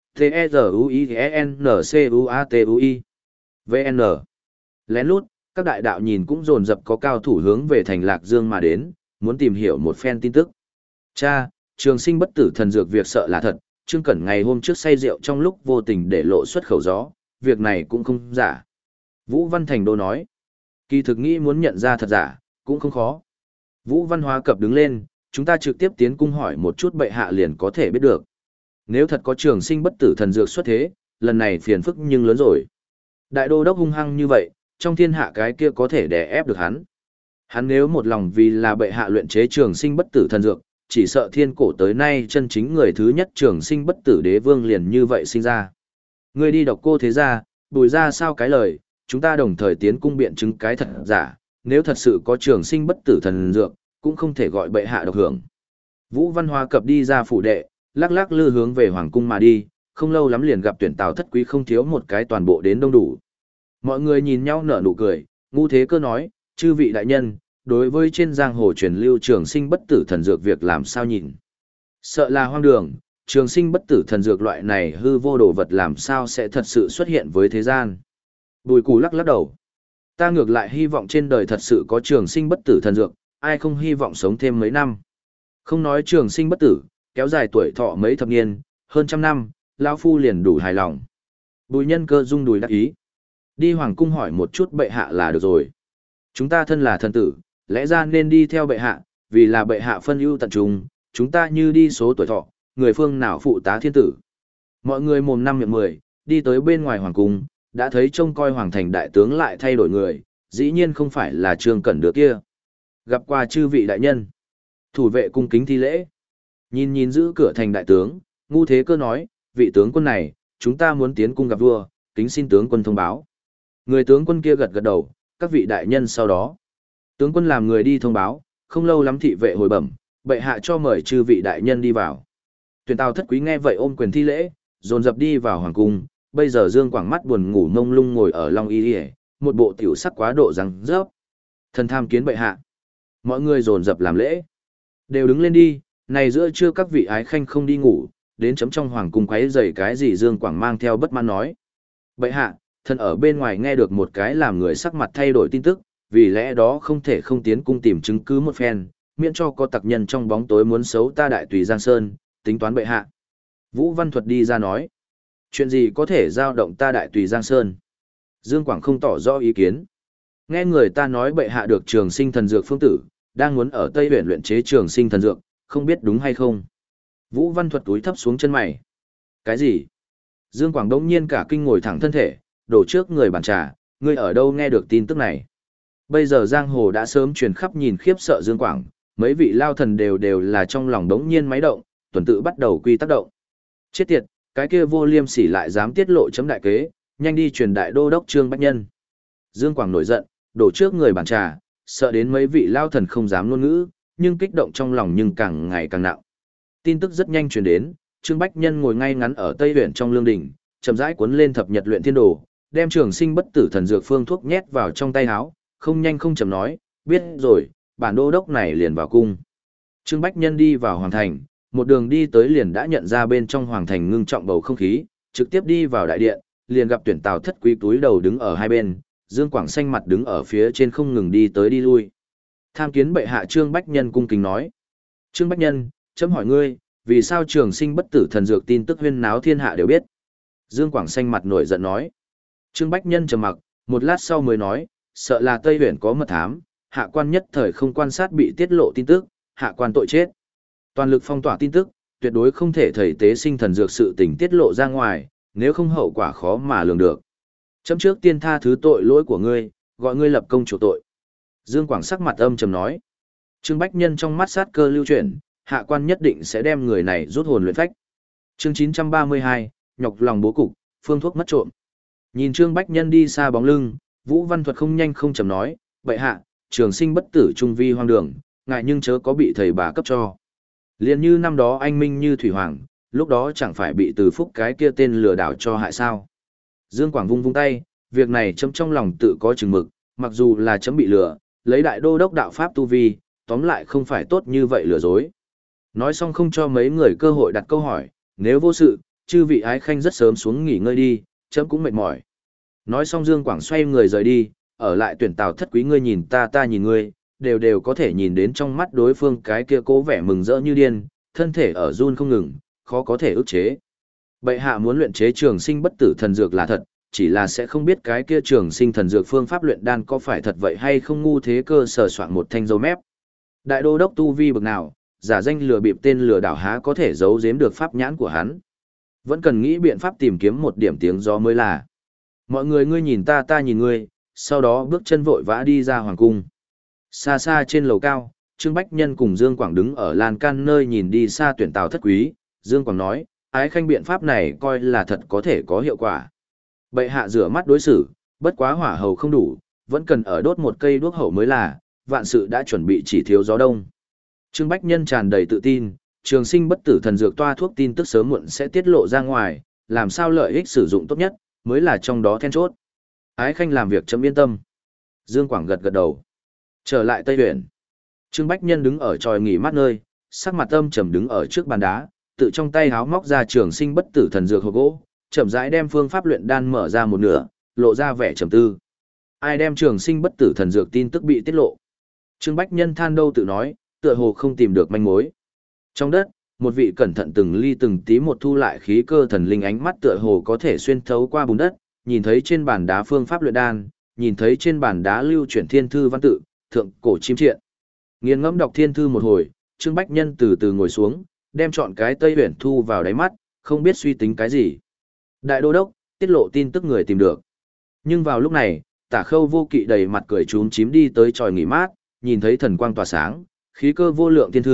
T-E-Z-U-I-N-C-U-A-T-U-I V N Lén lút, các đại đạo nhìn cũng dồn dập có cao thủ hướng về thành Lạc Dương mà đến, muốn tìm hiểu một phen tin tức. Cha, trường sinh bất tử thần dược việc sợ là thật, Trương Cẩn ngày hôm trước say rượu trong lúc vô tình để lộ xuất khẩu gió, việc này cũng không giả. Vũ Văn Thành Đô nói, kỳ thực nghĩ muốn nhận ra thật giả, cũng không khó. Vũ Văn Hóa Cập đứng lên, chúng ta trực tiếp tiến cung hỏi một chút bệ hạ liền có thể biết được. Nếu thật có trường sinh bất tử thần dược xuất thế, lần này phiền phức nhưng lớn rồi. Đại đô đốc hung hăng như vậy, trong thiên hạ cái kia có thể đè ép được hắn. Hắn nếu một lòng vì là bệ hạ luyện chế trường sinh bất tử thần dược, chỉ sợ thiên cổ tới nay chân chính người thứ nhất trường sinh bất tử đế vương liền như vậy sinh ra. Ngươi đi đọc cô thế gia, bùi ra sao cái lời, chúng ta đồng thời tiến cung biện chứng cái thật giả, nếu thật sự có trường sinh bất tử thần dược, cũng không thể gọi bệ hạ độc hưởng. Vũ Văn Hoa Cập đi ra phủ đệ, lắc lắc lư hướng về hoàng cung mà đi, không lâu lắm liền gặp tuyển Tào thất quý không thiếu một cái toàn bộ đến đông đủ. Mọi người nhìn nhau nở nụ cười, Ngu Thế Cơ nói, chư vị đại nhân, đối với trên giang hồ truyền lưu trường sinh bất tử thần dược việc làm sao nhìn. Sợ là hoang đường, trường sinh bất tử thần dược loại này hư vô đồ vật làm sao sẽ thật sự xuất hiện với thế gian. Bùi Cù lắc lắc đầu. Ta ngược lại hy vọng trên đời thật sự có trường sinh bất tử thần dược, ai không hy vọng sống thêm mấy năm. Không nói trường sinh bất tử, kéo dài tuổi thọ mấy thập niên, hơn trăm năm, lão phu liền đủ hài lòng. Bùi Nhân Cơ rung đùi đắc ý. Đi hoàng cung hỏi một chút bệ hạ là được rồi. Chúng ta thân là thần tử, lẽ ra nên đi theo bệ hạ, vì là bệ hạ phân ưu tận trung, chúng ta như đi số tuổi thọ, người phương nào phụ tá thiên tử. Mọi người mồm năm miệng mười, đi tới bên ngoài hoàng cung, đã thấy trông coi hoàng thành đại tướng lại thay đổi người, dĩ nhiên không phải là Trương Cẩn đứa kia. Gặp qua chư vị đại nhân. Thủ vệ cung kính thi lễ. Nhìn nhìn giữ cửa thành đại tướng, Ngu Thế Cơ nói, vị tướng quân này, chúng ta muốn tiến cung gặp vua, kính xin tướng quân thông báo. Người tướng quân kia gật gật đầu, các vị đại nhân sau đó. Tướng quân làm người đi thông báo, không lâu lắm thị vệ hồi bẩm, bệ hạ cho mời chư vị đại nhân đi vào. Tuyển Tào Thất Quý nghe vậy ôm quyền thi lễ, dồn dập đi vào hoàng cung. Bây giờ Dương Quảng mắt buồn ngủ mông lung ngồi ở Long Y Y, một bộ tiểu sắc quá độ răng rớp. Thần tham kiến bệ hạ. Mọi người dồn dập làm lễ. Đều đứng lên đi, này giữa trưa các vị ái khanh không đi ngủ, đến chấm trong hoàng cung quấy rầy cái gì. Dương Quảng mang theo bất mãn nói. Bệ hạ, thần ở bên ngoài nghe được một cái làm người sắc mặt thay đổi tin tức, vì lẽ đó không thể không tiến cung tìm chứng cứ một phen, miễn cho có tặc nhân trong bóng tối muốn xấu ta đại tùy Giang Sơn, tính toán bệ hạ. Vũ Văn Thuật đi ra nói. Chuyện gì có thể giao động ta đại tùy Giang Sơn? Dương Quảng không tỏ rõ ý kiến. Nghe người ta nói bệ hạ được trường sinh thần dược phương tử, đang muốn ở Tây Huyền luyện chế trường sinh thần dược, không biết đúng hay không. Vũ Văn Thuật túi thấp xuống chân mày. Cái gì? Dương Quảng đống nhiên cả kinh ngồi thẳng thân thể, đổ trước người bàn trà, ngươi ở đâu nghe được tin tức này? Bây giờ giang hồ đã sớm truyền khắp nhìn khiếp sợ Dương Quảng, mấy vị lao thần đều đều là trong lòng đống nhiên máy động, tuần tự bắt đầu quy tác động. Chết tiệt, cái kia vô liêm sỉ lại dám tiết lộ chấm đại kế, nhanh đi truyền đại đô đốc Trương Bách Nhân. Dương Quảng nổi giận, đổ trước người bàn trà, sợ đến mấy vị lao thần không dám ngôn ngữ, nhưng kích động trong lòng nhưng càng ngày càng nặng. Tin tức rất nhanh truyền đến, Trương Bách Nhân ngồi ngay ngắn ở Tây Huyền trong lương đình, chậm rãi cuốn lên thập nhật luyện thiên đồ, đem trường sinh bất tử thần dược phương thuốc nhét vào trong tay áo, không nhanh không chậm nói, biết rồi, bản đô đốc này liền vào cung. Trương Bách Nhân đi vào hoàng thành, một đường đi tới liền đã nhận ra bên trong hoàng thành ngưng trọng bầu không khí, trực tiếp đi vào đại điện, liền gặp tuyển Tào Thất Quý túi đầu đứng ở hai bên, Dương Quảng xanh mặt đứng ở phía trên không ngừng đi tới đi lui. Tham kiến bệ hạ. Trương Bách Nhân cung kính nói. Trương Bách Nhân, chấm hỏi ngươi, vì sao trường sinh bất tử thần dược tin tức huyên náo thiên hạ đều biết? Dương Quảng xanh mặt nổi giận nói. Trương Bách Nhân trầm mặc, một lát sau mới nói, sợ là Tây Huyền có mật thám, hạ quan nhất thời không quan sát bị tiết lộ tin tức, hạ quan tội chết. Toàn lực phong tỏa tin tức, tuyệt đối không thể thầy tế sinh thần dược sự tình tiết lộ ra ngoài, nếu không hậu quả khó mà lường được. Chấm trước tiên tha thứ tội lỗi của ngươi, gọi ngươi lập công chủ tội. Dương Quảng sắc mặt âm trầm nói. Trương Bách Nhân trong mắt sát cơ lưu chuyển, hạ quan nhất định sẽ đem người này rút hồn luyện phách. Chương chín trăm ba mươi hai, nhọc lòng bố cục, phương thuốc mất trộm. Nhìn Trương Bách Nhân đi xa bóng lưng, Vũ Văn Thuật không nhanh không chậm nói, bệ hạ, trường sinh bất tử trung vi hoang đường, ngại nhưng chớ có bị thầy bà cấp cho. Liên như năm đó anh minh như thủy hoàng, lúc đó chẳng phải bị từ phúc cái kia tên lừa đảo cho hại sao. Dương Quảng vung vung tay, việc này chấm trong lòng tự có chừng mực, mặc dù là chấm bị lừa, lấy đại đô đốc đạo pháp tu vi, tóm lại không phải tốt như vậy lừa dối. Nói xong không cho mấy người cơ hội đặt câu hỏi, nếu vô sự, chư vị ái khanh rất sớm xuống nghỉ ngơi đi, chấm cũng mệt mỏi. Nói xong Dương Quảng xoay người rời đi, ở lại tuyển Tào Thất Quý ngươi nhìn ta ta nhìn ngươi, đều đều có thể nhìn đến trong mắt đối phương cái kia cố vẻ mừng rỡ như điên, thân thể ở run không ngừng, khó có thể ức chế. Bệ hạ muốn luyện chế trường sinh bất tử thần dược là thật, chỉ là sẽ không biết cái kia trường sinh thần dược phương pháp luyện đan có phải thật vậy hay không. Ngu Thế Cơ sờ soạn một thanh dấu mép. Đại đô đốc tu vi bực nào, giả danh lừa bịp tên lừa đảo há có thể giấu giếm được pháp nhãn của hắn. Vẫn cần nghĩ biện pháp tìm kiếm một điểm tiếng gió mới là. Mọi người ngươi nhìn ta ta nhìn ngươi, sau đó bước chân vội vã đi ra hoàng cung. Xa xa trên lầu cao, Trương Bách Nhân cùng Dương Quảng đứng ở lan can nơi nhìn đi xa tuyển Tào Thất Quý. Dương Quảng nói, ái khanh biện pháp này coi là thật có thể có hiệu quả. Bệ hạ rửa mắt đối xử, bất quá hỏa hầu không đủ, vẫn cần ở đốt một cây đuốc hậu mới là, vạn sự đã chuẩn bị chỉ thiếu gió đông. Trương Bách Nhân tràn đầy tự tin, trường sinh bất tử thần dược toa thuốc tin tức sớm muộn sẽ tiết lộ ra ngoài, làm sao lợi ích sử dụng tốt nhất, mới là trong đó then chốt. Ái khanh làm việc chấm yên tâm. Dương Quảng gật gật đầu. Trở lại Tây Huyền. Trương Bách Nhân đứng ở tròi nghỉ mát nơi, sắc mặt âm trầm đứng ở trước bàn đá, tự trong tay háo móc ra trường sinh bất tử thần dược hộp gỗ, chậm rãi đem phương pháp luyện đan mở ra một nửa, lộ ra vẻ trầm tư. Ai đem trường sinh bất tử thần dược tin tức bị tiết lộ? Trương Bách Nhân than đâu tự nói, tựa hồ không tìm được manh mối. Trong đất, một vị cẩn thận từng ly từng tí một thu lại khí cơ thần linh ánh mắt tựa hồ có thể xuyên thấu qua bùn đất, nhìn thấy trên bàn đá phương pháp luyện đan, nhìn thấy trên bàn đá lưu chuyển thiên thư văn tự, thượng cổ chim triện. Nghiền ngẫm đọc thiên thư một hồi, Trương Bách Nhân từ từ ngồi xuống, đem chọn cái Tây Huyền thu vào đáy mắt, không biết suy tính cái gì. Đại đô đốc, tiết lộ tin tức người tìm được. Nhưng vào lúc này, Tả Khâu Vô Kỵ đầy mặt cười chúm chím đi tới tròi nghỉ mát, nhìn thấy thần quang tỏa sáng, khí cơ vô lượng thiên thư,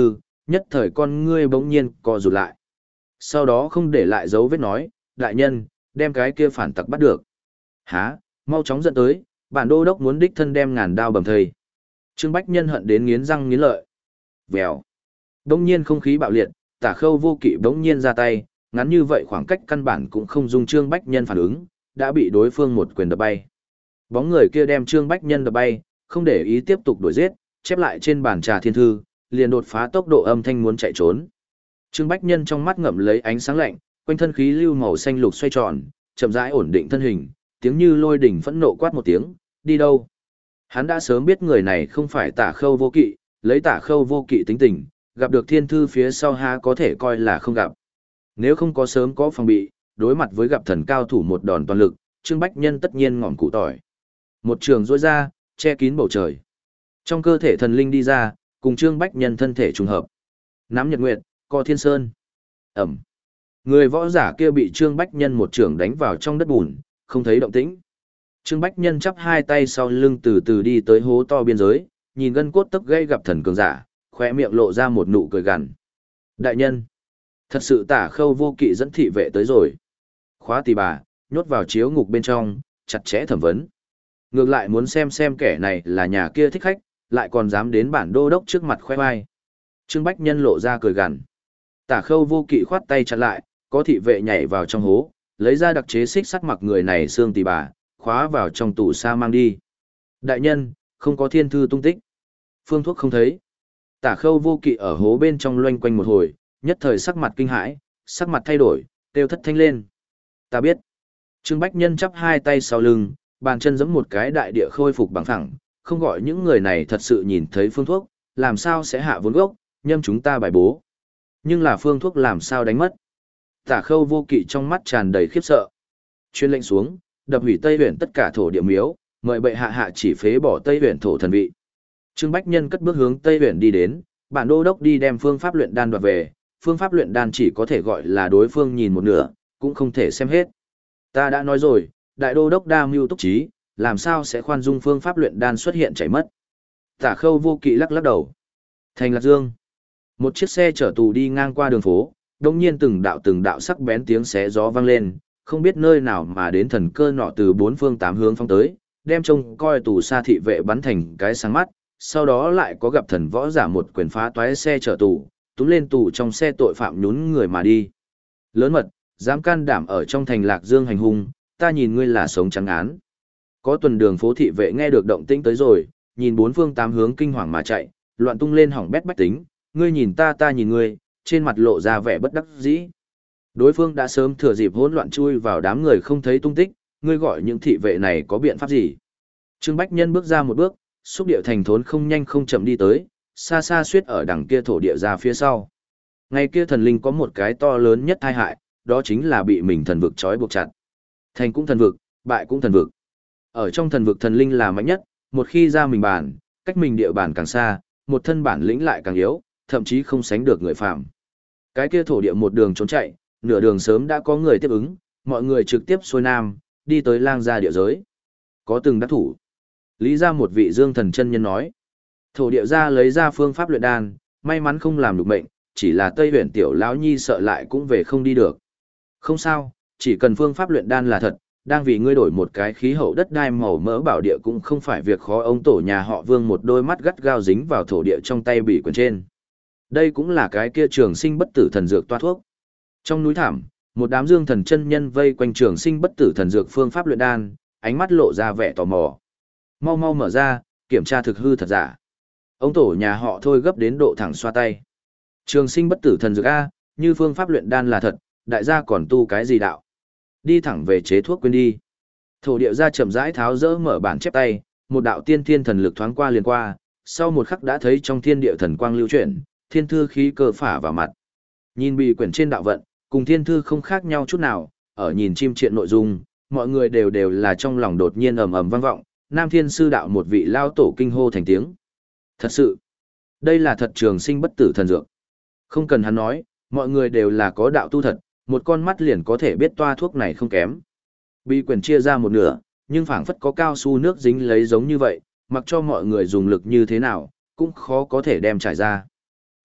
Nhất thời con ngươi bỗng nhiên co rụt lại. Sau đó không để lại dấu vết nói, đại nhân, đem cái kia phản tặc bắt được. Hả, mau chóng dẫn tới, bản đô đốc muốn đích thân đem ngàn đao bầm thây. Trương Bách Nhân hận đến nghiến răng nghiến lợi. Vèo. Bỗng nhiên không khí bạo liệt, Tả Khâu Vô Kỵ bỗng nhiên ra tay, ngắn như vậy khoảng cách căn bản cũng không dung Trương Bách Nhân phản ứng, đã bị đối phương một quyền đập bay. Bóng người kia đem Trương Bách Nhân đập bay, không để ý tiếp tục đuổi giết, chép lại trên bàn trà thiên thư, liền đột phá tốc độ âm thanh muốn chạy trốn. Trương Bách Nhân trong mắt ngậm lấy ánh sáng lạnh, quanh thân khí lưu màu xanh lục xoay tròn, chậm rãi ổn định thân hình, tiếng như lôi đỉnh phẫn nộ quát một tiếng, đi đâu? Hắn đã sớm biết người này không phải Tả Khâu Vô Kỵ, lấy Tả Khâu Vô Kỵ tính tình, gặp được thiên thư phía sau ha có thể coi là không gặp. Nếu không có sớm có phòng bị, đối mặt với gặp thần cao thủ một đòn toàn lực, Trương Bách Nhân tất nhiên ngỏm củ tỏi. Một trường rỗi ra, che kín bầu trời. Trong cơ thể thần linh đi ra, cùng Trương Bách Nhân thân thể trùng hợp. Nắm Nhật Nguyệt, co Thiên Sơn. Ẩm. Người võ giả kia bị Trương Bách Nhân một trường đánh vào trong đất bùn, không thấy động tĩnh. Trương Bách Nhân chắp hai tay sau lưng từ từ đi tới hố to biên giới, nhìn gân cốt tấc gây gặp thần cường giả, khóe miệng lộ ra một nụ cười gằn. Đại nhân, thật sự Tả Khâu Vô Kỵ dẫn thị vệ tới rồi. Khóa tỳ bà, nhốt vào chiếu ngục bên trong, chặt chẽ thẩm vấn. Ngược lại muốn xem xem kẻ này là nhà kia thích khách, lại còn dám đến bản đô đốc trước mặt khoe vai. Trương Bách Nhân lộ ra cười gằn. Tả Khâu Vô Kỵ khoát tay chặn lại, có thị vệ nhảy vào trong hố, lấy ra đặc chế xích sắt mặc người này xương tỳ bà, khóa vào trong tủ sa mang đi. Đại nhân, không có thiên thư tung tích. Phương thuốc không thấy. Tả Khâu Vô Kỵ ở hố bên trong loanh quanh một hồi, nhất thời sắc mặt kinh hãi, sắc mặt thay đổi, kêu thất thanh lên. Ta biết. Trương Bách Nhân chắp hai tay sau lưng, bàn chân giẫm một cái đại địa khôi phục bằng thẳng, không gọi những người này thật sự nhìn thấy phương thuốc, làm sao sẽ hạ vốn gốc, nhâm chúng ta bài bố. Nhưng là phương thuốc làm sao đánh mất. Tả Khâu Vô Kỵ trong mắt tràn đầy khiếp sợ. Chuyên lệnh xuống, đập hủy Tây Huyền tất cả thổ địa miếu, mời bệ hạ hạ chỉ phế bỏ Tây Huyền thổ thần vị. Trương Bách Nhân cất bước hướng Tây Huyền đi đến, bản đô đốc đi đem phương pháp luyện đan đoạt về, phương pháp luyện đan chỉ có thể gọi là đối phương nhìn một nửa, cũng không thể xem hết. Ta đã nói rồi, đại đô đốc đa mưu túc trí, làm sao sẽ khoan dung phương pháp luyện đan xuất hiện chảy mất. Tả Khâu Vô Kỵ lắc lắc đầu. Thành Lạc Dương. Một chiếc xe chở tù đi ngang qua đường phố, đồng nhiên từng đạo từng đạo sắc bén tiếng xé gió vang lên, không biết nơi nào mà đến thần cơ nọ từ bốn phương tám hướng phóng tới, đem trông coi tù xa thị vệ bắn thành cái sáng mắt, sau đó lại có gặp thần võ giả một quyền phá toái xe chở tù, túm lên tù trong xe tội phạm nhún người mà đi. Lớn mật, dám can đảm ở trong thành Lạc Dương hành hung, ta nhìn ngươi là sống trắng án. Có tuần đường phố thị vệ nghe được động tĩnh tới rồi, nhìn bốn phương tám hướng kinh hoàng mà chạy, loạn tung lên hỏng bét bách tính, ngươi nhìn ta ta nhìn ngươi, trên mặt lộ ra vẻ bất đắc dĩ. Đối phương đã sớm thừa dịp hỗn loạn chui vào đám người không thấy tung tích, ngươi gọi những thị vệ này có biện pháp gì? Trương Bách Nhân bước ra một bước, xúc điệu thành thốn không nhanh không chậm đi tới, xa xa suýt ở đằng kia thổ địa ra phía sau. Ngày kia thần linh có một cái to lớn nhất tai hại, đó chính là bị mình thần vực trói buộc chặt. Thành cũng thần vực, bại cũng thần vực. Ở trong thần vực thần linh là mạnh nhất, một khi ra mình bàn, cách mình địa bàn càng xa, một thân bản lĩnh lại càng yếu, thậm chí không sánh được người phàm. Cái kia thổ địa một đường trốn chạy, nửa đường sớm đã có người tiếp ứng, mọi người trực tiếp xuôi nam, đi tới lang gia địa giới. Có từng đắc thủ. Lý ra một vị dương thần chân nhân nói. Thổ địa gia lấy ra phương pháp luyện đan, may mắn không làm được mệnh, chỉ là Tây Huyền tiểu lão nhi sợ lại cũng về không đi được. Không sao, chỉ cần phương pháp luyện đan là thật, đang vì ngươi đổi một cái khí hậu đất đai màu mỡ bảo địa cũng không phải việc khó. Ông tổ nhà họ Vương một đôi mắt gắt gao dính vào thổ địa trong tay bị quyền trên. Đây cũng là cái kia trường sinh bất tử thần dược toa thuốc. Trong núi thảm, một đám dương thần chân nhân vây quanh trường sinh bất tử thần dược phương pháp luyện đan, ánh mắt lộ ra vẻ tò mò. Mau mau mở ra, kiểm tra thực hư thật giả. Ông tổ nhà họ thôi gấp đến độ thẳng xoa tay. Trường sinh bất tử thần dược A, như phương pháp luyện đan là thật, đại gia còn tu cái gì đạo? Đi thẳng về chế thuốc quên đi. Thổ địa gia chậm rãi tháo dỡ mở bản chép tay, một đạo tiên thiên thần lực thoáng qua liền qua, sau một khắc đã thấy trong thiên địa thần quang lưu chuyển, thiên thư khí cơ phả vào mặt. Nhìn bị quyển trên đạo vận, cùng thiên thư không khác nhau chút nào, ở nhìn chim triện nội dung, mọi người đều đều là trong lòng đột nhiên ầm ầm vang vọng, Nam Thiên sư đạo một vị lao tổ kinh hô thành tiếng. Thật sự, đây là thật trường sinh bất tử thần dược. Không cần hắn nói, mọi người đều là có đạo tu thật, một con mắt liền có thể biết toa thuốc này không kém. Bị quyển chia ra một nửa, nhưng phảng phất có cao su nước dính lấy giống như vậy, mặc cho mọi người dùng lực như thế nào, cũng khó có thể đem trải ra.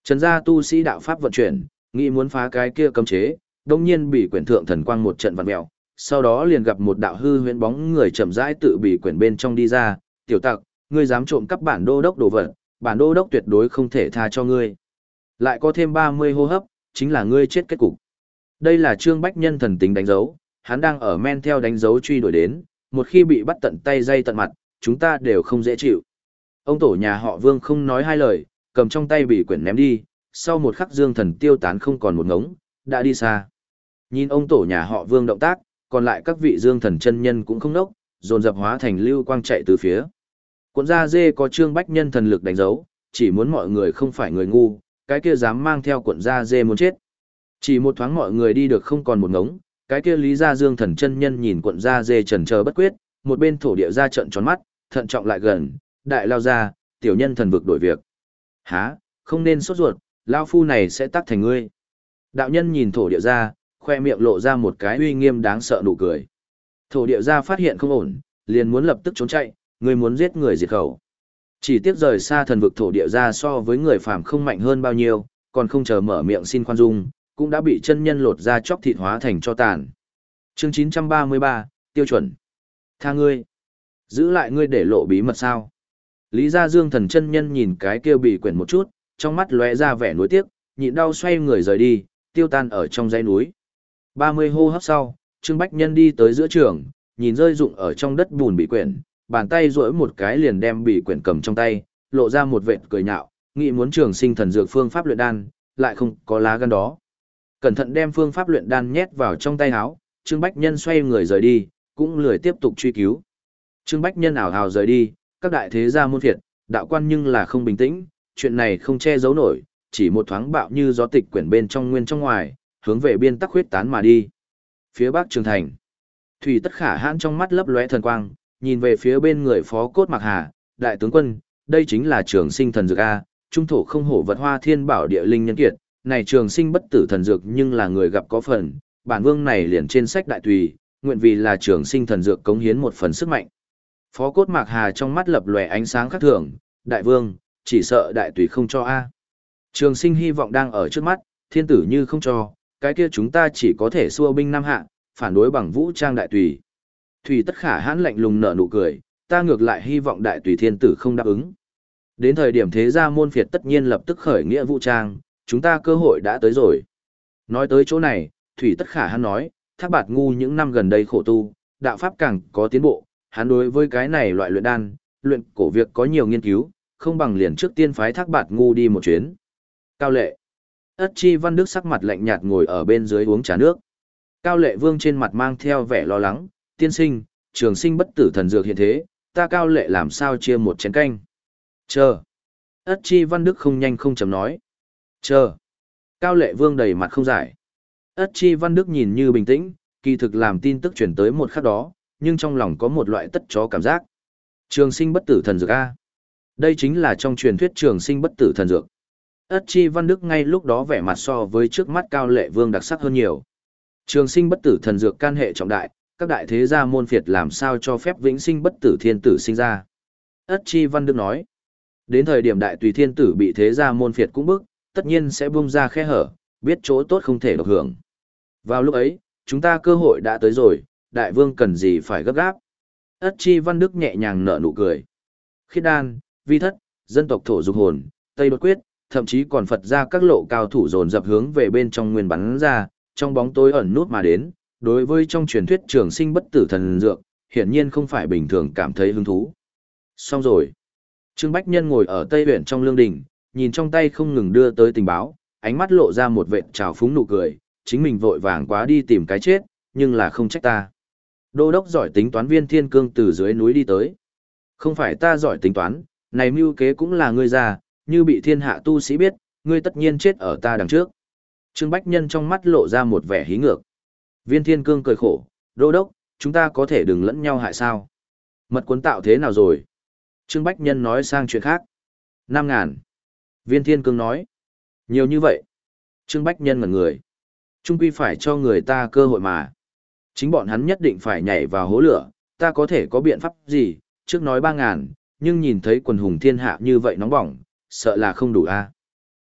Trần gia tu sĩ đạo pháp vận chuyển, nghĩ muốn phá cái kia cấm chế, đồng nhiên bị quyển thượng thần quang một trận vặn mèo, sau đó liền gặp một đạo hư huyễn bóng người chậm rãi tự bị quyển bên trong đi ra, "Tiểu tặc, ngươi dám trộm cắp bản đô đốc đồ vật, bản đô đốc tuyệt đối không thể tha cho ngươi." Lại có thêm ba mươi hô hấp, chính là ngươi chết kết cục. Đây là Trương Bách Nhân thần tính đánh dấu, hắn đang ở men theo đánh dấu truy đuổi đến, một khi bị bắt tận tay dây tận mặt, chúng ta đều không dễ chịu. Ông tổ nhà họ Vương không nói hai lời, cầm trong tay bị quyển ném đi, sau một khắc Dương Thần tiêu tán không còn một ngống, đã đi xa. Nhìn ông tổ nhà họ Vương động tác, còn lại các vị Dương Thần chân nhân cũng không nốc, dồn dập hóa thành lưu quang chạy từ phía. Cuộn da dê có Trương Bách Nhân thần lực đánh dấu, chỉ muốn mọi người không phải người ngu, cái kia dám mang theo cuộn da dê muốn chết. Chỉ một thoáng mọi người đi được không còn một ngống, cái kia Lý Gia Dương Thần chân nhân nhìn cuộn da dê chần chờ bất quyết, một bên thổ địa ra trận tròn mắt, thận trọng lại gần, đại lao ra, tiểu nhân thần vực đổi việc. Hả, không nên sốt ruột, lao phu này sẽ tắc thành ngươi. Đạo nhân nhìn thổ địa ra, khoe miệng lộ ra một cái uy nghiêm đáng sợ nụ cười. Thổ địa ra phát hiện không ổn, liền muốn lập tức trốn chạy, người muốn giết người diệt khẩu. Chỉ tiếc rời xa thần vực thổ địa ra so với người phàm không mạnh hơn bao nhiêu, còn không chờ mở miệng xin khoan dung, cũng đã bị chân nhân lột ra chóc thịt hóa thành cho tàn. Chương chín trăm ba mươi ba, tiêu chuẩn. Tha ngươi. Giữ lại ngươi để lộ bí mật sao? Lý Gia Dương Thần chân nhân nhìn cái kia bị quyển một chút, trong mắt lóe ra vẻ nuối tiếc, nhịn đau xoay người rời đi, tiêu tan ở trong dãy núi. ba mươi hô hấp sau, Trương Bách Nhân đi tới giữa trường, nhìn rơi rụng ở trong đất bùn bị quyển, bàn tay duỗi một cái liền đem bị quyển cầm trong tay, lộ ra một vệt cười nhạo, nghĩ muốn trường sinh thần dược phương pháp luyện đan, lại không có lá gan đó. Cẩn thận đem phương pháp luyện đan nhét vào trong tay áo, Trương Bách Nhân xoay người rời đi, cũng lười tiếp tục truy cứu. Trương Bách Nhân ảo hào rời đi, các đại thế gia môn phiệt, đạo quan nhưng là không bình tĩnh, chuyện này không che giấu nổi, chỉ một thoáng bạo như gió tịch quyển bên trong nguyên trong ngoài, hướng về biên tắc huyết tán mà đi. Phía bắc Trường Thành, Thủy Tất Khả hãn trong mắt lấp lóe thần quang, nhìn về phía bên người Phó Cốt Mạc Hà, đại tướng quân, đây chính là trường sinh thần dược a, trung thổ không hổ vật hoa thiên bảo địa linh nhân kiệt, này trường sinh bất tử thần dược nhưng là người gặp có phần, bản vương này liền trên sách đại tùy, nguyện vì là trường sinh thần dược cống hiến một phần sức mạnh. Phó Cốt Mạc Hà trong mắt lập lòe ánh sáng khác thường, đại vương, chỉ sợ đại tùy không cho a. Trường sinh hy vọng đang ở trước mắt, thiên tử như không cho, cái kia chúng ta chỉ có thể xua binh nam hạ, phản đối bằng vũ trang đại tùy. Thủy Tất Khả hãn lạnh lùng nở nụ cười, ta ngược lại hy vọng đại tùy thiên tử không đáp ứng. Đến thời điểm thế gia môn phiệt tất nhiên lập tức khởi nghĩa vũ trang, chúng ta cơ hội đã tới rồi. Nói tới chỗ này, Thủy Tất Khả hãn nói, Thác Bạt Ngu những năm gần đây khổ tu, đạo pháp càng có tiến bộ, hắn đối với cái này loại luyện đan, luyện cổ việc có nhiều nghiên cứu, không bằng liền trước tiên phái Thác Bạt Ngu đi một chuyến. Cao Lệ. Ất Chi Văn Đức sắc mặt lạnh nhạt ngồi ở bên dưới uống trà nước. Cao Lệ Vương trên mặt mang theo vẻ lo lắng, tiên sinh, trường sinh bất tử thần dược hiện thế, ta Cao Lệ làm sao chia một chén canh. Chờ. Ất Chi Văn Đức không nhanh không chậm nói. Chờ. Cao Lệ Vương đầy mặt không giải. Ất Chi Văn Đức nhìn như bình tĩnh, kỳ thực làm tin tức chuyển tới một khắc đó, nhưng trong lòng có một loại tất chó cảm giác. Trường sinh bất tử thần dược A. Đây chính là trong truyền thuyết trường sinh bất tử thần dược. Ất Chi Văn Đức ngay lúc đó vẻ mặt so với trước mắt Cao Lệ Vương đặc sắc hơn nhiều. Trường sinh bất tử thần dược can hệ trọng đại, các đại thế gia môn phiệt làm sao cho phép vĩnh sinh bất tử thiên tử sinh ra. Ất Chi Văn Đức nói, đến thời điểm đại tùy thiên tử bị thế gia môn phiệt cũng bức, tất nhiên sẽ bung ra khe hở, biết chỗ tốt không thể độc hưởng. Vào lúc ấy, chúng ta cơ hội đã tới rồi, đại vương cần gì phải gấp gáp. Ất Chi Văn Đức nhẹ nhàng nở nụ cười. Khiết đan, vi thất, dân tộc thổ dục hồn, tây đột quyết, thậm chí còn Phật ra các lộ cao thủ dồn dập hướng về bên trong nguyên bắn ra, trong bóng tối ẩn nút mà đến, đối với trong truyền thuyết trường sinh bất tử thần dược, hiển nhiên không phải bình thường cảm thấy hứng thú. Xong rồi. Trương Bách Nhân ngồi ở Tây huyện trong lương đình, nhìn trong tay không ngừng đưa tới tình báo, ánh mắt lộ ra một vệt trào phúng nụ cười, chính mình vội vàng quá đi tìm cái chết, nhưng là không trách ta. Đô đốc giỏi tính toán Viên Thiên Cương từ dưới núi đi tới. Không phải ta giỏi tính toán, này mưu kế cũng là ngươi già, như bị thiên hạ tu sĩ biết, ngươi tất nhiên chết ở ta đằng trước. Trương Bách Nhân trong mắt lộ ra một vẻ hí ngược. Viên Thiên Cương cười khổ, đô đốc, chúng ta có thể đừng lẫn nhau hại sao? Mật cuốn tạo thế nào rồi? Trương Bách Nhân nói sang chuyện khác. Năm ngàn. Viên Thiên Cương nói. Nhiều như vậy. Trương Bách Nhân ngẩn người. Trung quy phải cho người ta cơ hội mà. Chính bọn hắn nhất định phải nhảy vào hố lửa, ta có thể có biện pháp gì, trước nói ba ngàn, nhưng nhìn thấy quần hùng thiên hạ như vậy nóng bỏng, sợ là không đủ a.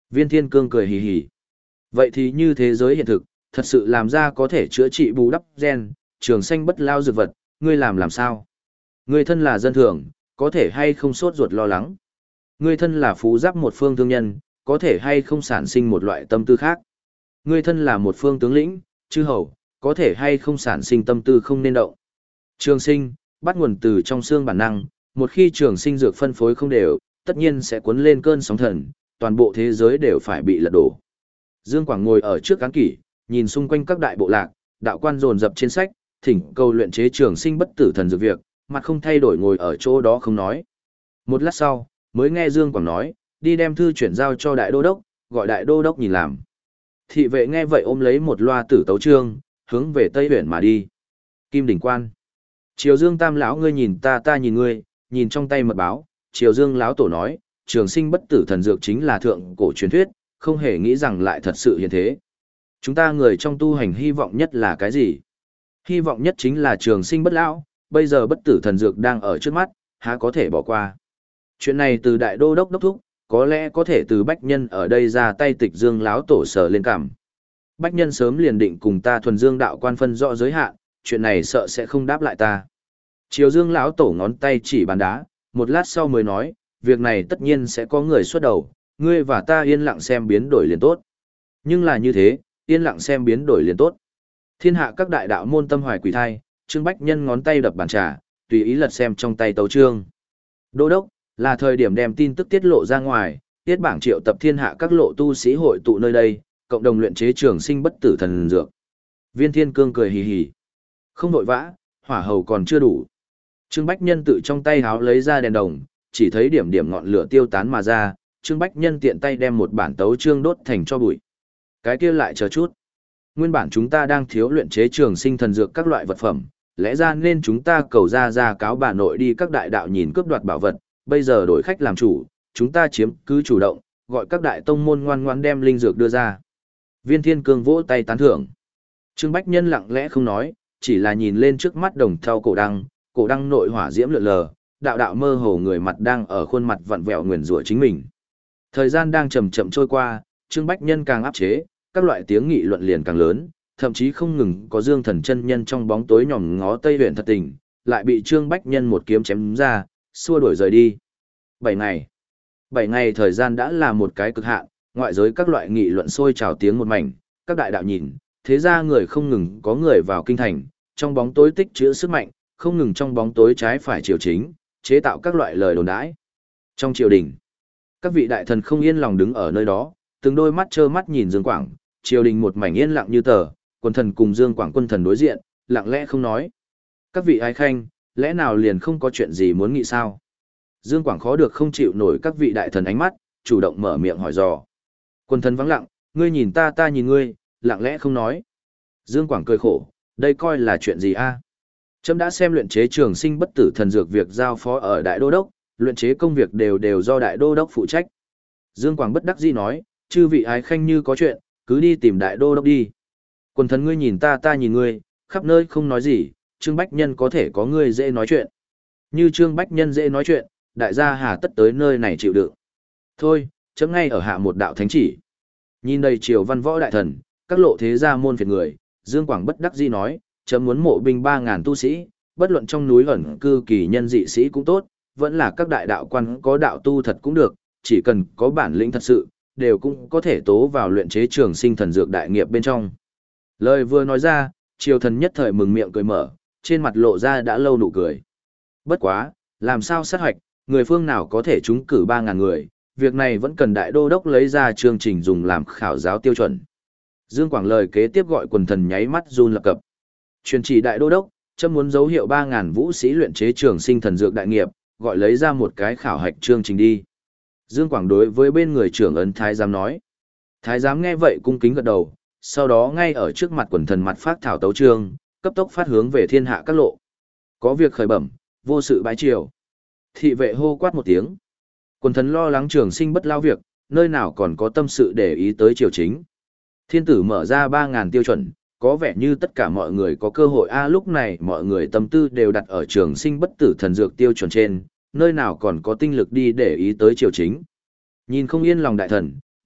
Viên Thiên Cương cười hì hì. Vậy thì như thế giới hiện thực, thật sự làm ra có thể chữa trị bù đắp gen, trường sinh bất lao dược vật, ngươi làm làm sao? Ngươi thân là dân thường, có thể hay không sốt ruột lo lắng? Ngươi thân là phú giáp một phương thương nhân, có thể hay không sản sinh một loại tâm tư khác? Ngươi thân là một phương tướng lĩnh, chư hầu, có thể hay không sản sinh tâm tư không nên động? Trường sinh, bắt nguồn từ trong xương bản năng, một khi trường sinh dược phân phối không đều, tất nhiên sẽ cuốn lên cơn sóng thần, toàn bộ thế giới đều phải bị lật đổ. Dương Quảng ngồi ở trước án kỷ, nhìn xung quanh các đại bộ lạc, đạo quan dồn dập trên sách, thỉnh cầu luyện chế trường sinh bất tử thần dược việc, mặt không thay đổi ngồi ở chỗ đó không nói. Một lát sau, mới nghe Dương Quảng nói, đi đem thư chuyển giao cho đại đô đốc, gọi đại đô đốc nhìn làm. Thị vệ nghe vậy ôm lấy một loa tử tấu chương, hướng về Tây Huyện mà đi. Kim đỉnh quan. Triều Dương Tam lão ngươi nhìn ta ta nhìn ngươi, nhìn trong tay mật báo, Triều Dương lão tổ nói, trường sinh bất tử thần dược chính là thượng cổ truyền thuyết, không hề nghĩ rằng lại thật sự hiện thế. Chúng ta người trong tu hành hy vọng nhất là cái gì? Hy vọng nhất chính là trường sinh bất lão, bây giờ bất tử thần dược đang ở trước mắt, há có thể bỏ qua. Chuyện này từ đại đô đốc đốc thúc, có lẽ có thể từ bách nhân ở đây ra tay tịch Dương lão tổ sở lên cảm. Bách nhân sớm liền định cùng ta thuần dương đạo quan phân rõ giới hạn, chuyện này sợ sẽ không đáp lại ta. Triều Dương lão tổ ngón tay chỉ bàn đá, một lát sau mới nói, việc này tất nhiên sẽ có người xuất đầu, ngươi và ta yên lặng xem biến đổi liền tốt. Nhưng là như thế, yên lặng xem biến đổi liền tốt. Thiên hạ các đại đạo môn tâm hoài quỷ thai, Trương Bách Nhân ngón tay đập bàn trà, tùy ý lật xem trong tay tấu chương. Đô đốc, là thời điểm đem tin tức tiết lộ ra ngoài, tiết bảng triệu tập thiên hạ các lộ tu sĩ hội tụ nơi đây, cộng đồng luyện chế trường sinh bất tử thần dược. Viên Thiên Cương cười hì hì. Không vội vã, hỏa hầu còn chưa đủ. Trương Bách Nhân tự trong tay háo lấy ra đèn đồng, chỉ thấy điểm điểm ngọn lửa tiêu tán mà ra, Trương Bách Nhân tiện tay đem một bản tấu chương đốt thành cho bụi. Cái kia lại chờ chút. Nguyên bản chúng ta đang thiếu luyện chế trường sinh thần dược các loại vật phẩm, lẽ ra nên chúng ta cầu ra ra cáo bà nội đi các đại đạo nhìn cướp đoạt bảo vật, bây giờ đổi khách làm chủ, chúng ta chiếm cứ chủ động, gọi các đại tông môn ngoan ngoãn đem linh dược đưa ra. Viên Thiên Cương vỗ tay tán thưởng. Trương Bách Nhân lặng lẽ không nói, chỉ là nhìn lên trước mắt đồng thau cổ đăng, cổ đăng nội hỏa diễm lượn lờ, đạo đạo mơ hồ người mặt đang ở khuôn mặt vặn vẹo nguyền rủa chính mình. Thời gian đang chậm chậm trôi qua, Trương Bách Nhân càng áp chế, các loại tiếng nghị luận liền càng lớn, thậm chí không ngừng có Dương Thần chân nhân trong bóng tối nhòm ngó Tây Huyền thật tình, lại bị Trương Bách Nhân một kiếm chém ra, xua đuổi rời đi. Bảy ngày. Bảy ngày thời gian đã là một cái cực hạn, ngoại giới các loại nghị luận sôi trào tiếng một mảnh, các đại đạo nhìn, thế ra người không ngừng có người vào kinh thành, trong bóng tối tích trữ sức mạnh, không ngừng trong bóng tối trái phải triều chính, chế tạo các loại lời đồn đãi. Trong triều đình, các vị đại thần không yên lòng đứng ở nơi đó, từng đôi mắt trơ mắt nhìn Dương Quảng, triều đình một mảnh yên lặng như tờ, quân thần cùng Dương Quảng quân thần đối diện, lặng lẽ không nói. Các vị ái khanh, lẽ nào liền không có chuyện gì muốn nghị sao? Dương Quảng khó được không chịu nổi các vị đại thần ánh mắt, chủ động mở miệng hỏi dò. Quân thần vắng lặng, ngươi nhìn ta ta nhìn ngươi, lặng lẽ không nói. Dương Quảng cười khổ, đây coi là chuyện gì a? Trẫm đã xem luyện chế trường sinh bất tử thần dược việc giao phó ở đại đô đốc, luyện chế công việc đều đều do đại đô đốc phụ trách. Dương Quảng bất đắc dĩ nói, chư vị ái khanh như có chuyện, cứ đi tìm đại đô đốc đi. Quần thần ngươi nhìn ta ta nhìn ngươi, khắp nơi không nói gì, Trương Bách Nhân có thể có ngươi dễ nói chuyện. Như Trương Bách Nhân dễ nói chuyện, đại gia hà tất tới nơi này chịu đựng. Thôi, chấm ngay ở hạ một đạo thánh chỉ. Nhìn đầy triều văn võ đại thần, các lộ thế gia môn phiệt người, Dương Quảng bất đắc dĩ nói, chấm muốn mộ binh ba ngàn tu sĩ, bất luận trong núi ẩn cư kỳ nhân dị sĩ cũng tốt, vẫn là các đại đạo quan có đạo tu thật cũng được, chỉ cần có bản lĩnh thật sự, đều cũng có thể tố vào luyện chế trường sinh thần dược đại nghiệp bên trong. Lời vừa nói ra, triều thần nhất thời mừng miệng cười mở, trên mặt lộ ra đã lâu nụ cười. Bất quá, làm sao sát hoạch, người phương nào có thể trúng cử ba ngàn người, việc này vẫn cần đại đô đốc lấy ra chương trình dùng làm khảo giáo tiêu chuẩn. Dương Quảng lời kế tiếp gọi quần thần nháy mắt run lập cập. Truyền chỉ đại đô đốc, chấm muốn dấu hiệu ba ngàn vũ sĩ luyện chế trường sinh thần dược đại nghiệp, gọi lấy ra một cái khảo hạch chương trình đi. Dương Quảng đối với bên người trưởng ấn thái giám nói. Thái giám nghe vậy cung kính gật đầu, sau đó ngay ở trước mặt quần thần mặt phát thảo tấu chương, cấp tốc phát hướng về thiên hạ các lộ. Có việc khởi bẩm, vô sự bái triều. Thị vệ hô quát một tiếng. Quần thần lo lắng trường sinh bất lao việc, nơi nào còn có tâm sự để ý tới triều chính. Thiên tử mở ra ba ngàn tiêu chuẩn, có vẻ như tất cả mọi người có cơ hội a lúc này mọi người tâm tư đều đặt ở trường sinh bất tử thần dược tiêu chuẩn trên, nơi nào còn có tinh lực đi để ý tới triều chính. Nhìn không yên lòng đại thần,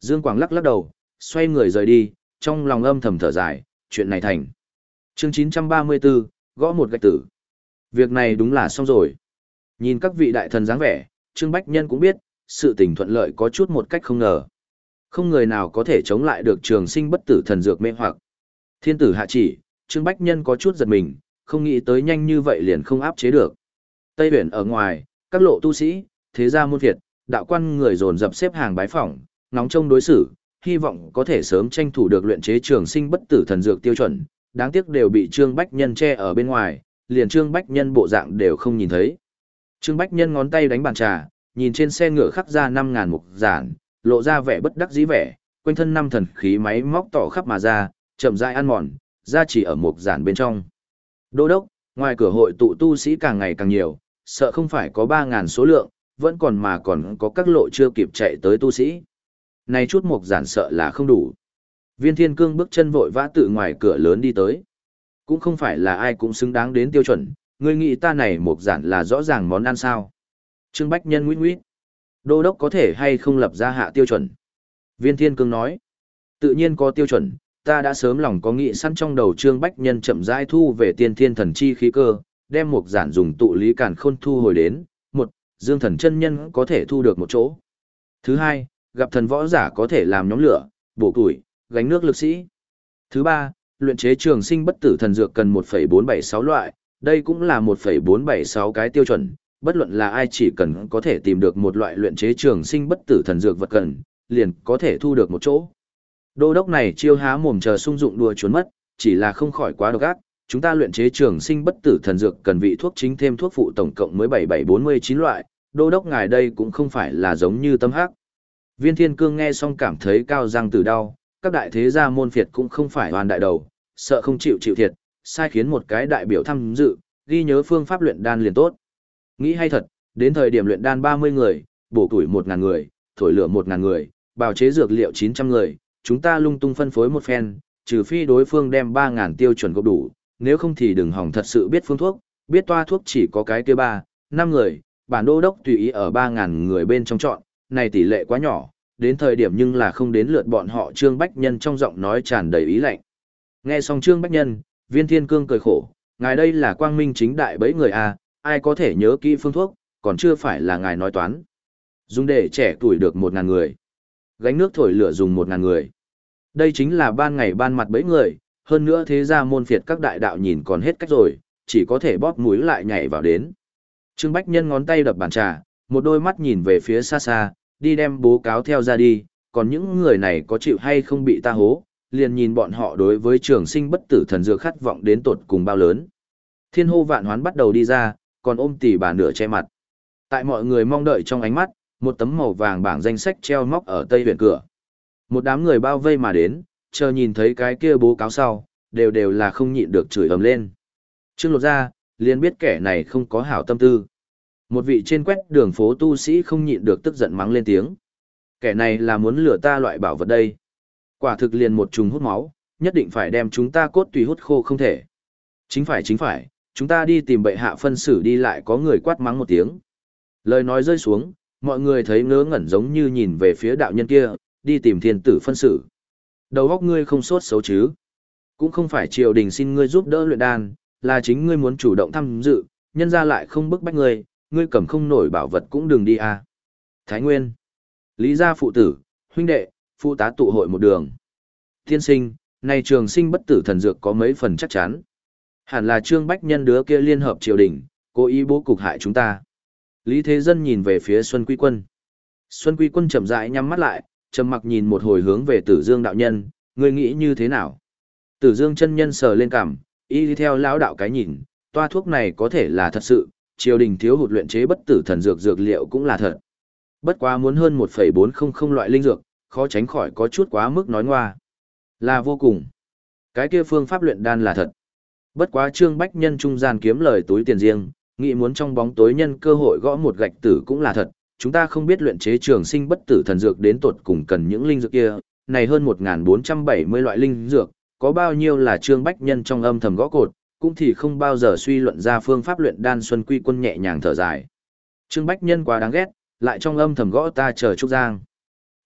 Dương Quảng lắc lắc đầu, xoay người rời đi, trong lòng âm thầm thở dài, chuyện này thành. Chương chín trăm ba mươi tư, gõ một gạch tử. Việc này đúng là xong rồi. Nhìn các vị đại thần dáng vẻ, Trương Bách Nhân cũng biết, sự tình thuận lợi có chút một cách không ngờ. Không người nào có thể chống lại được trường sinh bất tử thần dược mê hoặc. Thiên tử hạ chỉ, Trương Bách Nhân có chút giật mình, không nghĩ tới nhanh như vậy liền không áp chế được. Tây Biển ở ngoài, các lộ tu sĩ, thế gia môn phiệt, đạo quan người dồn dập xếp hàng bái phỏng, nóng trông đối xử, hy vọng có thể sớm tranh thủ được luyện chế trường sinh bất tử thần dược tiêu chuẩn, đáng tiếc đều bị Trương Bách Nhân che ở bên ngoài, liền Trương Bách Nhân bộ dạng đều không nhìn thấy. Trương Bách Nhân ngón tay đánh bàn trà, nhìn trên xe ngựa khắc ra năm ngàn mục giản, lộ ra vẻ bất đắc dĩ vẻ, quanh thân năm thần khí máy móc tỏ khắp mà ra, chậm rãi ăn mòn, ra chỉ ở mục giản bên trong. Đô đốc, ngoài cửa hội tụ tu sĩ càng ngày càng nhiều, sợ không phải có ba ngàn số lượng, vẫn còn mà còn có các lộ chưa kịp chạy tới tu sĩ. Này chút mục giản sợ là không đủ. Viên Thiên Cương bước chân vội vã tự ngoài cửa lớn đi tới. Cũng không phải là ai cũng xứng đáng đến tiêu chuẩn, ngươi nghĩ ta này mục giản là rõ ràng món ăn sao. Trương Bách Nhân nguyết nguyết. Đô đốc có thể hay không lập ra hạ tiêu chuẩn. Viên Thiên Cương nói. Tự nhiên có tiêu chuẩn, ta đã sớm lòng có nghĩ sẵn trong đầu Trương Bách Nhân chậm rãi thu về tiên thiên thần chi khí cơ, đem mục giản dùng tụ lý càn khôn thu hồi đến. Một, dương thần chân nhân có thể thu được một chỗ. Thứ hai, gặp thần võ giả có thể làm nhóm lửa, bổ củi, gánh nước lực sĩ. Thứ ba, luyện chế trường sinh bất tử thần dược cần một phẩy bốn bảy sáu loại, đây cũng là một phẩy bốn bảy sáu cái tiêu chuẩn, bất luận là ai chỉ cần có thể tìm được một loại luyện chế trường sinh bất tử thần dược vật cần, liền có thể thu được một chỗ. Đô đốc này chiêu há mồm chờ sung dụng đùa trốn mất, chỉ là không khỏi quá độc ác, chúng ta luyện chế trường sinh bất tử thần dược cần vị thuốc chính thêm thuốc phụ tổng cộng mới bảy bảy bốn mươi chín loại, đô đốc ngài đây cũng không phải là giống như tâm hắc. Viên Thiên Cương nghe xong cảm thấy cao răng từ đau, các đại thế gia môn phiệt cũng không phải hoàn đại đầu, sợ không chịu chịu thiệt, sai khiến một cái đại biểu tham dự, ghi nhớ phương pháp luyện đan liền tốt. Nghĩ hay thật, đến thời điểm luyện đan ba mươi người, bổ tuổi một ngàn người, thổi lửa một ngàn người, bào chế dược liệu chín trăm người, chúng ta lung tung phân phối một phen, trừ phi đối phương đem ba ngàn tiêu chuẩn gộp đủ, nếu không thì đừng hỏng thật sự biết phương thuốc, biết toa thuốc chỉ có cái kia ba, năm người, bản đô đốc tùy ý ở ba ngàn người bên trong chọn, này tỷ lệ quá nhỏ, đến thời điểm nhưng là không đến lượt bọn họ. Trương Bách Nhân trong giọng nói tràn đầy ý lạnh. Nghe xong Trương Bách Nhân, Viên Thiên Cương cười khổ, ngài đây là quang minh chính đại bấy người à, ai có thể nhớ kỹ phương thuốc, còn chưa phải là ngài nói toán. Dùng để trẻ tuổi được một ngàn người. Gánh nước thổi lửa dùng một ngàn người. Đây chính là ban ngày ban mặt bấy người, hơn nữa thế gia môn phiệt các đại đạo nhìn còn hết cách rồi, chỉ có thể bóp mũi lại nhảy vào đến. Trương Bách Nhân ngón tay đập bàn trà, một đôi mắt nhìn về phía xa xa, đi đem bố cáo theo ra đi, còn những người này có chịu hay không bị ta hố, liền nhìn bọn họ đối với trường sinh bất tử thần dược khát vọng đến tột cùng bao lớn. Thiên hô vạn hoán bắt đầu đi ra, còn ôm tỷ bà nửa che mặt. Tại mọi người mong đợi trong ánh mắt, một tấm màu vàng bảng danh sách treo móc ở tây huyện cửa. Một đám người bao vây mà đến, chờ nhìn thấy cái kia bố cáo sau, đều đều là không nhịn được chửi ầm lên. Trương lột ra, liền biết kẻ này không có hảo tâm tư. Một vị trên quét đường phố tu sĩ không nhịn được tức giận mắng lên tiếng. Kẻ này là muốn lừa ta loại bảo vật đây. Quả thực liền một trùng hút máu, nhất định phải đem chúng ta cốt tùy hút khô không thể. Chính phải chính phải, chúng ta đi tìm bệ hạ phân xử đi. Lại có người quát mắng một tiếng. Lời nói rơi xuống, mọi người thấy ngớ ngẩn giống như nhìn về phía đạo nhân kia, đi tìm thiên tử phân xử. Đầu óc ngươi không sốt xấu chứ. Cũng không phải triều đình xin ngươi giúp đỡ luyện đan, là chính ngươi muốn chủ động tham dự, nhân ra lại không bức bách ngươi, ngươi cầm không nổi bảo vật cũng đừng đi à. Thái Nguyên, Lý gia phụ tử, huynh đệ, phụ tá tụ hội một đường. Tiên sinh, này trường sinh bất tử thần dược có mấy phần chắc chắn. Hẳn là Trương Bách Nhân đứa kia liên hợp triều đình, cố ý bố cục hại chúng ta. Lý Thế Dân nhìn về phía Xuân Quy Quân. Xuân Quy Quân chậm rãi nhắm mắt lại, trầm mặc nhìn một hồi hướng về Tử Dương đạo nhân, ngươi nghĩ như thế nào? Tử Dương chân nhân sờ lên cằm, y đi theo lão đạo cái nhìn, toa thuốc này có thể là thật sự, triều đình thiếu hụt luyện chế bất tử thần dược dược liệu cũng là thật. Bất quá muốn hơn một phẩy bốn không không loại linh dược, khó tránh khỏi có chút quá mức nói ngoa. Là vô cùng. Cái kia phương pháp luyện đan là thật. Bất quá Trương Bách Nhân trung gian kiếm lời túi tiền riêng, nghĩ muốn trong bóng tối nhân cơ hội gõ một gạch tử cũng là thật. Chúng ta không biết luyện chế trường sinh bất tử thần dược đến tột cùng cần những linh dược kia, này hơn một nghìn bốn trăm bảy mươi loại linh dược, có bao nhiêu là Trương Bách Nhân trong âm thầm gõ cột, cũng thì không bao giờ suy luận ra phương pháp luyện đan. Xuân Quy Quân nhẹ nhàng thở dài. Trương Bách Nhân quá đáng ghét, lại trong âm thầm gõ ta chờ Trúc Giang.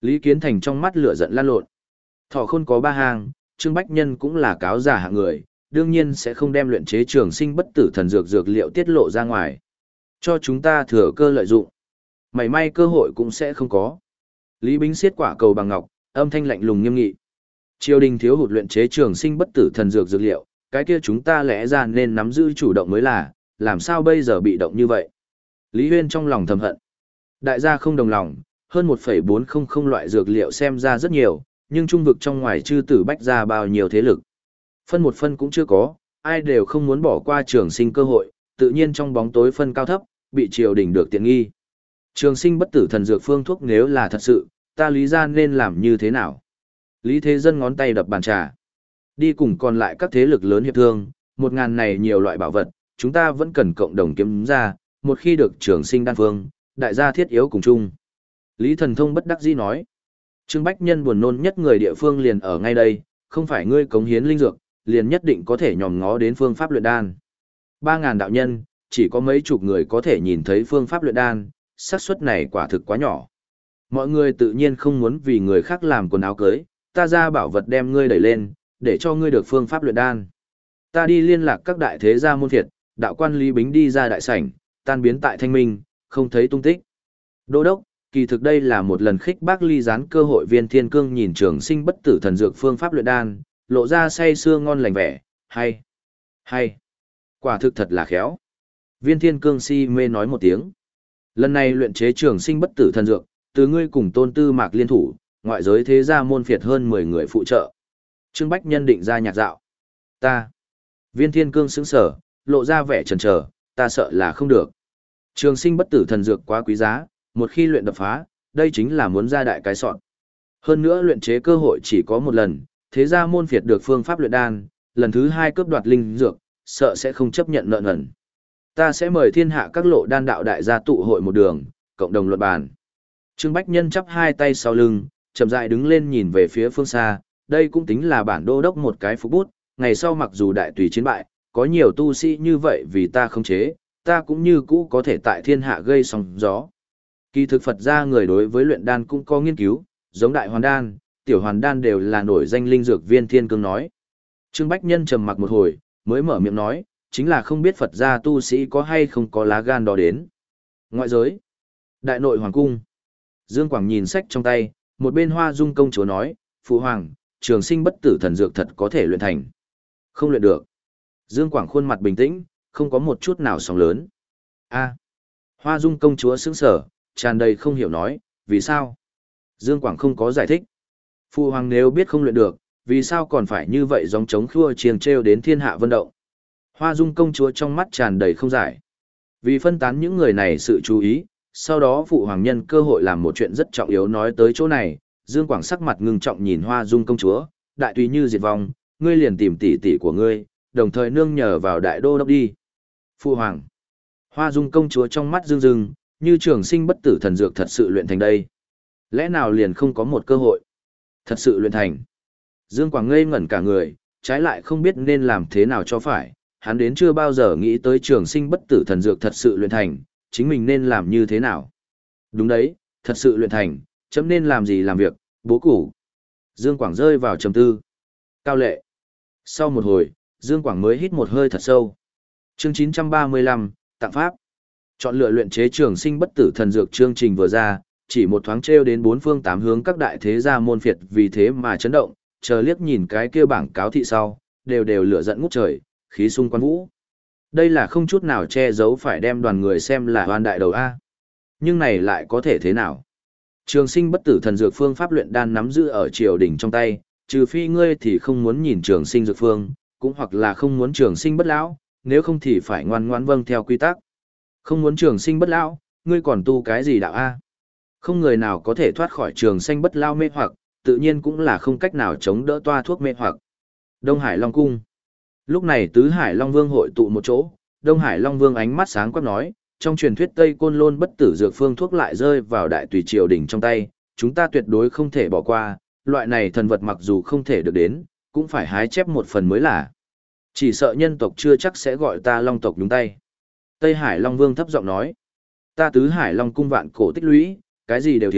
Lý Kiến Thành trong mắt lửa giận lan lộn. Thọ Khôn có ba hàng, Trương Bách Nhân cũng là cáo giả hạng người, đương nhiên sẽ không đem luyện chế trường sinh bất tử thần dược dược liệu tiết lộ ra ngoài. Cho chúng ta thừa cơ lợi dụng. Mảy may cơ hội cũng sẽ không có. Lý Bính siết quả cầu bằng ngọc, âm thanh lạnh lùng nghiêm nghị. Triều đình thiếu hụt luyện chế trường sinh bất tử thần dược dược liệu, cái kia chúng ta lẽ ra nên nắm giữ chủ động mới là, làm sao bây giờ bị động như vậy? Lý Huyên trong lòng thầm hận. Đại gia không đồng lòng, hơn một phẩy bốn không không loại dược liệu xem ra rất nhiều, nhưng trung vực trong ngoài chư tử bách ra bao nhiêu thế lực. Phân một phân cũng chưa có, ai đều không muốn bỏ qua trường sinh cơ hội, tự nhiên trong bóng tối phân cao thấp, bị triều đình được tiện nghi. Trường sinh bất tử thần dược phương thuốc nếu là thật sự, ta Lý ra nên làm như thế nào? Lý Thế Dân ngón tay đập bàn trà. Đi cùng còn lại các thế lực lớn hiệp thương, một ngàn này nhiều loại bảo vật, chúng ta vẫn cần cộng đồng kiếm ra, một khi được trường sinh đan phương, đại gia thiết yếu cùng chung. Lý Thần Thông bất đắc dĩ nói. Trương Bách Nhân buồn nôn nhất người địa phương liền ở ngay đây, không phải ngươi cống hiến linh dược, liền nhất định có thể nhòm ngó đến phương pháp luyện đan. Ba ngàn đạo nhân, chỉ có mấy chục người có thể nhìn thấy phương pháp luyện đan, xác suất này quả thực quá nhỏ. Mọi người tự nhiên không muốn vì người khác làm quần áo cưới, ta ra bảo vật đem ngươi đẩy lên, để cho ngươi được phương pháp luyện đan. Ta đi liên lạc các đại thế gia môn phiệt, đạo quan Lý Bính đi ra đại sảnh, tan biến tại Thanh Minh, không thấy tung tích. Đô đốc, kỳ thực đây là một lần khích bác ly gián cơ hội. Viên Thiên Cương nhìn trường sinh bất tử thần dược phương pháp luyện đan, lộ ra say sưa ngon lành vẻ, hay, hay, quả thực thật là khéo. Viên Thiên Cương si mê nói một tiếng. Lần này luyện chế trường sinh bất tử thần dược, từ ngươi cùng Tôn Tư Mạc liên thủ, ngoại giới thế gia môn phiệt hơn mười người phụ trợ. Trương Bách Nhân định ra nhạc dạo. Ta. Viên Thiên Cương sững sở, lộ ra vẻ chần chờ, ta sợ là không được. Trường sinh bất tử thần dược quá quý giá, một khi luyện đập phá, đây chính là muốn ra đại cái sọn. Hơn nữa luyện chế cơ hội chỉ có một lần, thế gia môn phiệt được phương pháp luyện đan, lần thứ hai cướp đoạt linh dược, sợ sẽ không chấp nhận nợ nần. Ta sẽ mời thiên hạ các lộ đan đạo đại gia tụ hội một đường, cộng đồng luận bàn. Trương Bách Nhân chắp hai tay sau lưng, chậm rãi đứng lên nhìn về phía phương xa, đây cũng tính là bản đô đốc một cái phục bút, ngày sau mặc dù đại tùy chiến bại, có nhiều tu sĩ như vậy vì ta không chế, ta cũng như cũ có thể tại thiên hạ gây sóng gió. Kỳ thực Phật gia người đối với luyện đan cũng có nghiên cứu, giống đại hoàn đan, tiểu hoàn đan đều là nổi danh linh dược. Viên Thiên Cương nói. Trương Bách Nhân trầm mặc một hồi, mới mở miệng nói, chính là không biết Phật gia tu sĩ có hay không có lá gan đó đến. Ngoại giới, đại nội hoàng cung. Dương Quảng nhìn sách trong tay, một bên Hoa Dung công chúa nói, phụ hoàng, trường sinh bất tử thần dược thật có thể luyện thành. Không luyện được. Dương Quảng khuôn mặt bình tĩnh, không có một chút nào sóng lớn. A. Hoa Dung công chúa sững sờ, tràn đầy không hiểu nói, vì sao? Dương Quảng không có giải thích. Phụ hoàng nếu biết không luyện được, vì sao còn phải như vậy gióng trống khua chiêng treo đến thiên hạ vân động? Hoa Dung công chúa trong mắt tràn đầy không giải. Vì phân tán những người này sự chú ý, sau đó phụ hoàng nhân cơ hội làm một chuyện rất trọng yếu nói tới chỗ này, Dương Quảng sắc mặt ngưng trọng nhìn Hoa Dung công chúa, đại tùy như diệt vong, ngươi liền tìm tỷ tỷ của ngươi, đồng thời nương nhờ vào đại đô đốc đi. Phụ hoàng. Hoa Dung công chúa trong mắt rưng rưng, như trường sinh bất tử thần dược thật sự luyện thành đây. Lẽ nào liền không có một cơ hội? Thật sự luyện thành. Dương Quảng ngây ngẩn cả người, trái lại không biết nên làm thế nào cho phải, hắn đến chưa bao giờ nghĩ tới trường sinh bất tử thần dược thật sự luyện thành, chính mình nên làm như thế nào. Đúng đấy, thật sự luyện thành, chấm nên làm gì làm việc, bố củ. Dương Quảng rơi vào trầm tư. Cao lệ. Sau một hồi, Dương Quảng mới hít một hơi thật sâu. Chương chín trăm ba mươi lăm, Tặng Pháp. Chọn lựa luyện chế trường sinh bất tử thần dược chương trình vừa ra, chỉ một thoáng trêu đến bốn phương tám hướng các đại thế gia môn phiệt vì thế mà chấn động, chờ liếc nhìn cái kia bảng cáo thị sau, đều đều lửa giận ngút trời, khí xung quanh vũ. Đây là không chút nào che giấu phải đem đoàn người xem là hoan đại đầu A. Nhưng này lại có thể thế nào? Trường sinh bất tử thần dược phương pháp luyện đan nắm giữ ở triều đình trong tay, trừ phi ngươi thì không muốn nhìn trường sinh dược phương, cũng hoặc là không muốn trường sinh bất lão, nếu không thì phải ngoan ngoãn vâng theo quy tắc. Không muốn trường sinh bất lão, ngươi còn tu cái gì đạo A? Không người nào có thể thoát khỏi trường sinh bất lão mê hoặc, tự nhiên cũng là không cách nào chống đỡ toa thuốc mê hoặc. Đông Hải Long Cung. Lúc này Tứ Hải Long Vương hội tụ một chỗ, Đông Hải Long Vương ánh mắt sáng quắc nói, trong truyền thuyết Tây Côn Lôn bất tử dược phương thuốc lại rơi vào đại tùy triều đình trong tay, chúng ta tuyệt đối không thể bỏ qua, loại này thần vật mặc dù không thể được đến, cũng phải hái chép một phần mới là. Chỉ sợ nhân tộc chưa chắc sẽ gọi ta Long tộc nhúng tay. Tây Hải Long Vương thấp giọng nói, ta Tứ Hải Long Cung vạn cổ tích lũy, cái gì đều thiếu,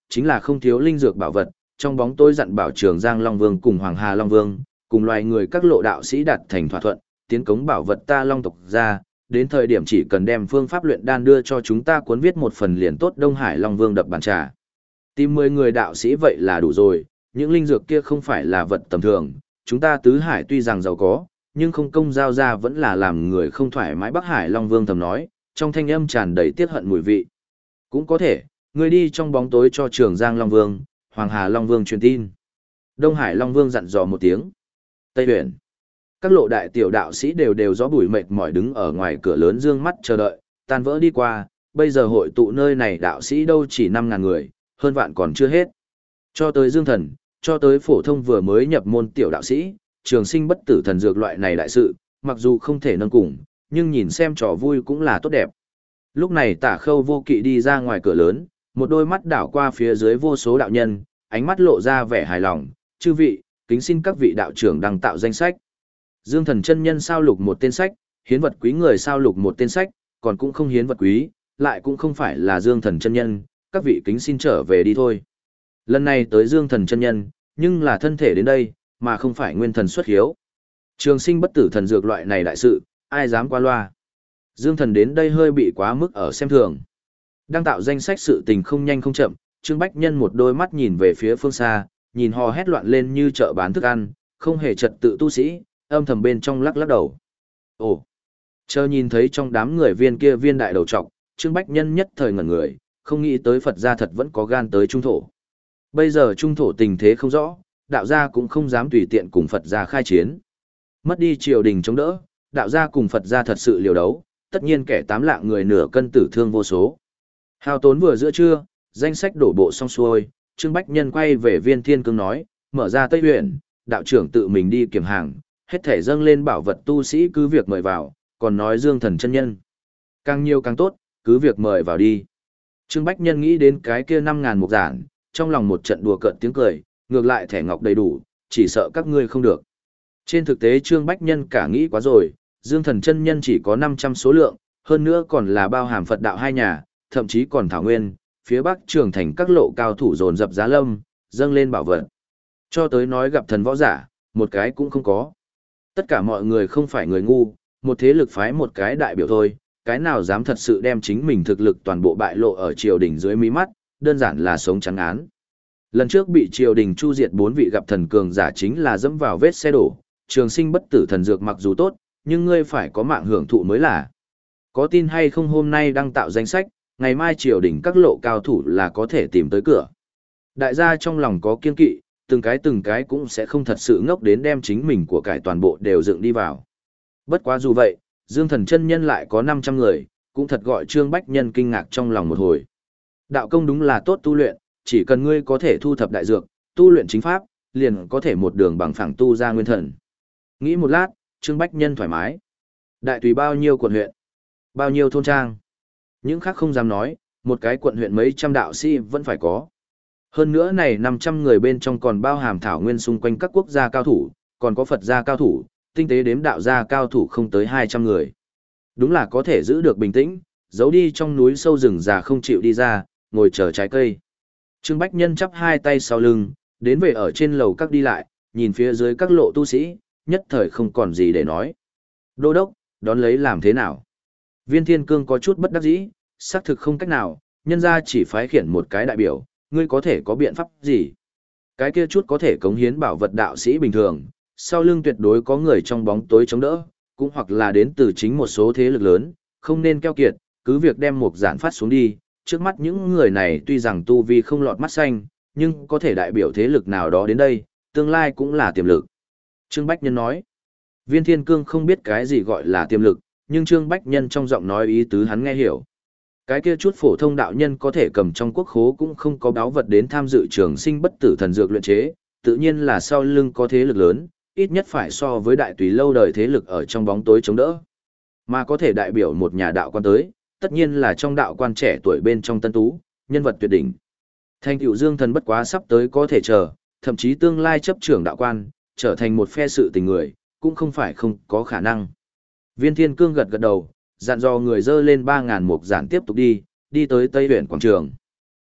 chính là không thiếu linh dược bảo vật, trong bóng tối dặn bảo Trường Giang Long Vương cùng Hoàng Hà Long Vương, cùng loài người các lộ đạo sĩ đạt thành thỏa thuận, tiến cống bảo vật ta Long tộc ra, đến thời điểm chỉ cần đem phương pháp luyện đan đưa cho chúng ta cuốn viết một phần liền tốt. Đông Hải Long Vương đập bàn trà. Tìm mười người đạo sĩ vậy là đủ rồi, những linh dược kia không phải là vật tầm thường, chúng ta tứ hải tuy rằng giàu có, nhưng không công giao ra vẫn là làm người không thoải mái. Bắc Hải Long Vương thầm nói, trong thanh âm tràn đầy tiết hận mùi vị. Cũng có thể, ngươi đi trong bóng tối cho Trường Giang Long Vương, Hoàng Hà Long Vương truyền tin. Đông Hải Long Vương dặn dò một tiếng. Tây Huyền. Các lộ đại tiểu đạo sĩ đều đều gió bụi mệt mỏi đứng ở ngoài cửa lớn dương mắt chờ đợi, tan vỡ đi qua, bây giờ hội tụ nơi này đạo sĩ đâu chỉ năm ngàn người, hơn vạn còn chưa hết. Cho tới Dương Thần, cho tới phổ thông vừa mới nhập môn tiểu đạo sĩ, trường sinh bất tử thần dược loại này đại sự, mặc dù không thể nâng cùng, nhưng nhìn xem trò vui cũng là tốt đẹp. Lúc này Tả Khâu Vô Kỵ đi ra ngoài cửa lớn, một đôi mắt đảo qua phía dưới vô số đạo nhân, ánh mắt lộ ra vẻ hài lòng, chư vị, kính xin các vị đạo trưởng đăng tạo danh sách. Dương Thần chân nhân sao lục một tên sách, hiến vật quý người sao lục một tên sách, còn cũng không hiến vật quý, lại cũng không phải là Dương Thần chân nhân, các vị kính xin trở về đi thôi. Lần này tới Dương Thần chân nhân, nhưng là thân thể đến đây, mà không phải nguyên thần xuất hiếu. Trường sinh bất tử thần dược loại này đại sự, ai dám qua loa. Dương Thần đến đây hơi bị quá mức ở xem thường. Đăng tạo danh sách sự tình không nhanh không chậm, Trương Bách Nhân một đôi mắt nhìn về phía phương xa, nhìn hò hét loạn lên như chợ bán thức ăn, không hề trật tự tu sĩ, âm thầm bên trong lắc lắc đầu. Ồ, chờ nhìn thấy trong đám người viên kia viên đại đầu trọc, Trương Bách Nhân nhất thời ngẩn người, không nghĩ tới Phật gia thật vẫn có gan tới trung thổ. Bây giờ trung thổ tình thế không rõ, đạo gia cũng không dám tùy tiện cùng Phật gia khai chiến. Mất đi triều đình chống đỡ, đạo gia cùng Phật gia thật sự liều đấu, tất nhiên kẻ tám lạng người nửa cân tử thương vô số. Hao tốn vừa giữa trưa, danh sách đổ bộ xong xuôi, Trương Bách Nhân quay về Viên Thiên Cương nói, mở ra Tây Huyền, đạo trưởng tự mình đi kiểm hàng, hết thể dâng lên bảo vật tu sĩ cứ việc mời vào, còn nói Dương Thần chân nhân. Càng nhiều càng tốt, cứ việc mời vào đi. Trương Bách Nhân nghĩ đến cái kia năm ngàn mục giản, trong lòng một trận đùa cợt tiếng cười, ngược lại thẻ ngọc đầy đủ, chỉ sợ các ngươi không được. Trên thực tế Trương Bách Nhân cả nghĩ quá rồi, Dương Thần chân nhân chỉ có năm trăm số lượng, hơn nữa còn là bao hàm Phật đạo hai nhà, thậm chí còn thảo nguyên, phía Bắc Trường Thành các lộ cao thủ dồn dập giá lâm, dâng lên bảo vật. Cho tới nói gặp thần võ giả, một cái cũng không có. Tất cả mọi người không phải người ngu, một thế lực phái một cái đại biểu thôi, cái nào dám thật sự đem chính mình thực lực toàn bộ bại lộ ở triều đình dưới mí mắt, đơn giản là sống trắng án. Lần trước bị triều đình chu diệt bốn vị gặp thần cường giả chính là dẫm vào vết xe đổ, trường sinh bất tử thần dược mặc dù tốt, nhưng ngươi phải có mạng hưởng thụ mới là. Có tin hay không hôm nay đăng tạo danh sách, ngày mai triều đình các lộ cao thủ là có thể tìm tới cửa. Đại gia trong lòng có kiên kỵ, từng cái từng cái cũng sẽ không thật sự ngốc đến đem chính mình của cải toàn bộ đều dựng đi vào. Bất quá dù vậy, Dương Thần chân nhân lại có năm trăm người, cũng thật gọi Trương Bách Nhân kinh ngạc trong lòng một hồi. Đạo công đúng là tốt tu luyện, chỉ cần ngươi có thể thu thập đại dược, tu luyện chính pháp, liền có thể một đường bằng phẳng tu ra nguyên thần. Nghĩ một lát, Trương Bách Nhân thoải mái. Đại tùy bao nhiêu quận huyện, bao nhiêu thôn trang. Những khác không dám nói, một cái quận huyện mấy trăm đạo sĩ vẫn phải có. Hơn nữa này năm trăm người bên trong còn bao hàm thảo nguyên xung quanh các quốc gia cao thủ, còn có Phật gia cao thủ, tinh tế đếm đạo gia cao thủ không tới hai trăm người. Đúng là có thể giữ được bình tĩnh, giấu đi trong núi sâu rừng già không chịu đi ra, ngồi chờ trái cây. Trương Bách Nhân chắp hai tay sau lưng, đến về ở trên lầu các đi lại, nhìn phía dưới các lộ tu sĩ, nhất thời không còn gì để nói. Đô đốc, đón lấy làm thế nào? Viên Thiên Cương có chút bất đắc dĩ, xác thực không cách nào, nhân ra chỉ phái khiển một cái đại biểu, ngươi có thể có biện pháp gì? Cái kia chút có thể cống hiến bảo vật đạo sĩ bình thường, sau lưng tuyệt đối có người trong bóng tối chống đỡ, cũng hoặc là đến từ chính một số thế lực lớn, không nên keo kiệt, cứ việc đem một giản phát xuống đi, trước mắt những người này tuy rằng tu vi không lọt mắt xanh, nhưng có thể đại biểu thế lực nào đó đến đây, tương lai cũng là tiềm lực. Trương Bách Nhân nói, Viên Thiên Cương không biết cái gì gọi là tiềm lực, nhưng Trương Bách Nhân trong giọng nói ý tứ hắn nghe hiểu. Cái kia chút phổ thông đạo nhân có thể cầm trong quốc khố cũng không có báo vật đến tham dự trường sinh bất tử thần dược luyện chế, tự nhiên là sau lưng có thế lực lớn, ít nhất phải so với đại tùy lâu đời thế lực ở trong bóng tối chống đỡ. Mà có thể đại biểu một nhà đạo quan tới, tất nhiên là trong đạo quan trẻ tuổi bên trong tân tú, nhân vật tuyệt đỉnh. Thành tựu Dương Thần bất quá sắp tới có thể chờ, thậm chí tương lai chấp trưởng đạo quan, trở thành một phe sự tình người, cũng không phải không có khả năng. Viên Thiên Cương gật gật đầu, dặn dò người dơ lên ba ngàn mục giản tiếp tục đi, đi tới Tây Huyền quảng trường.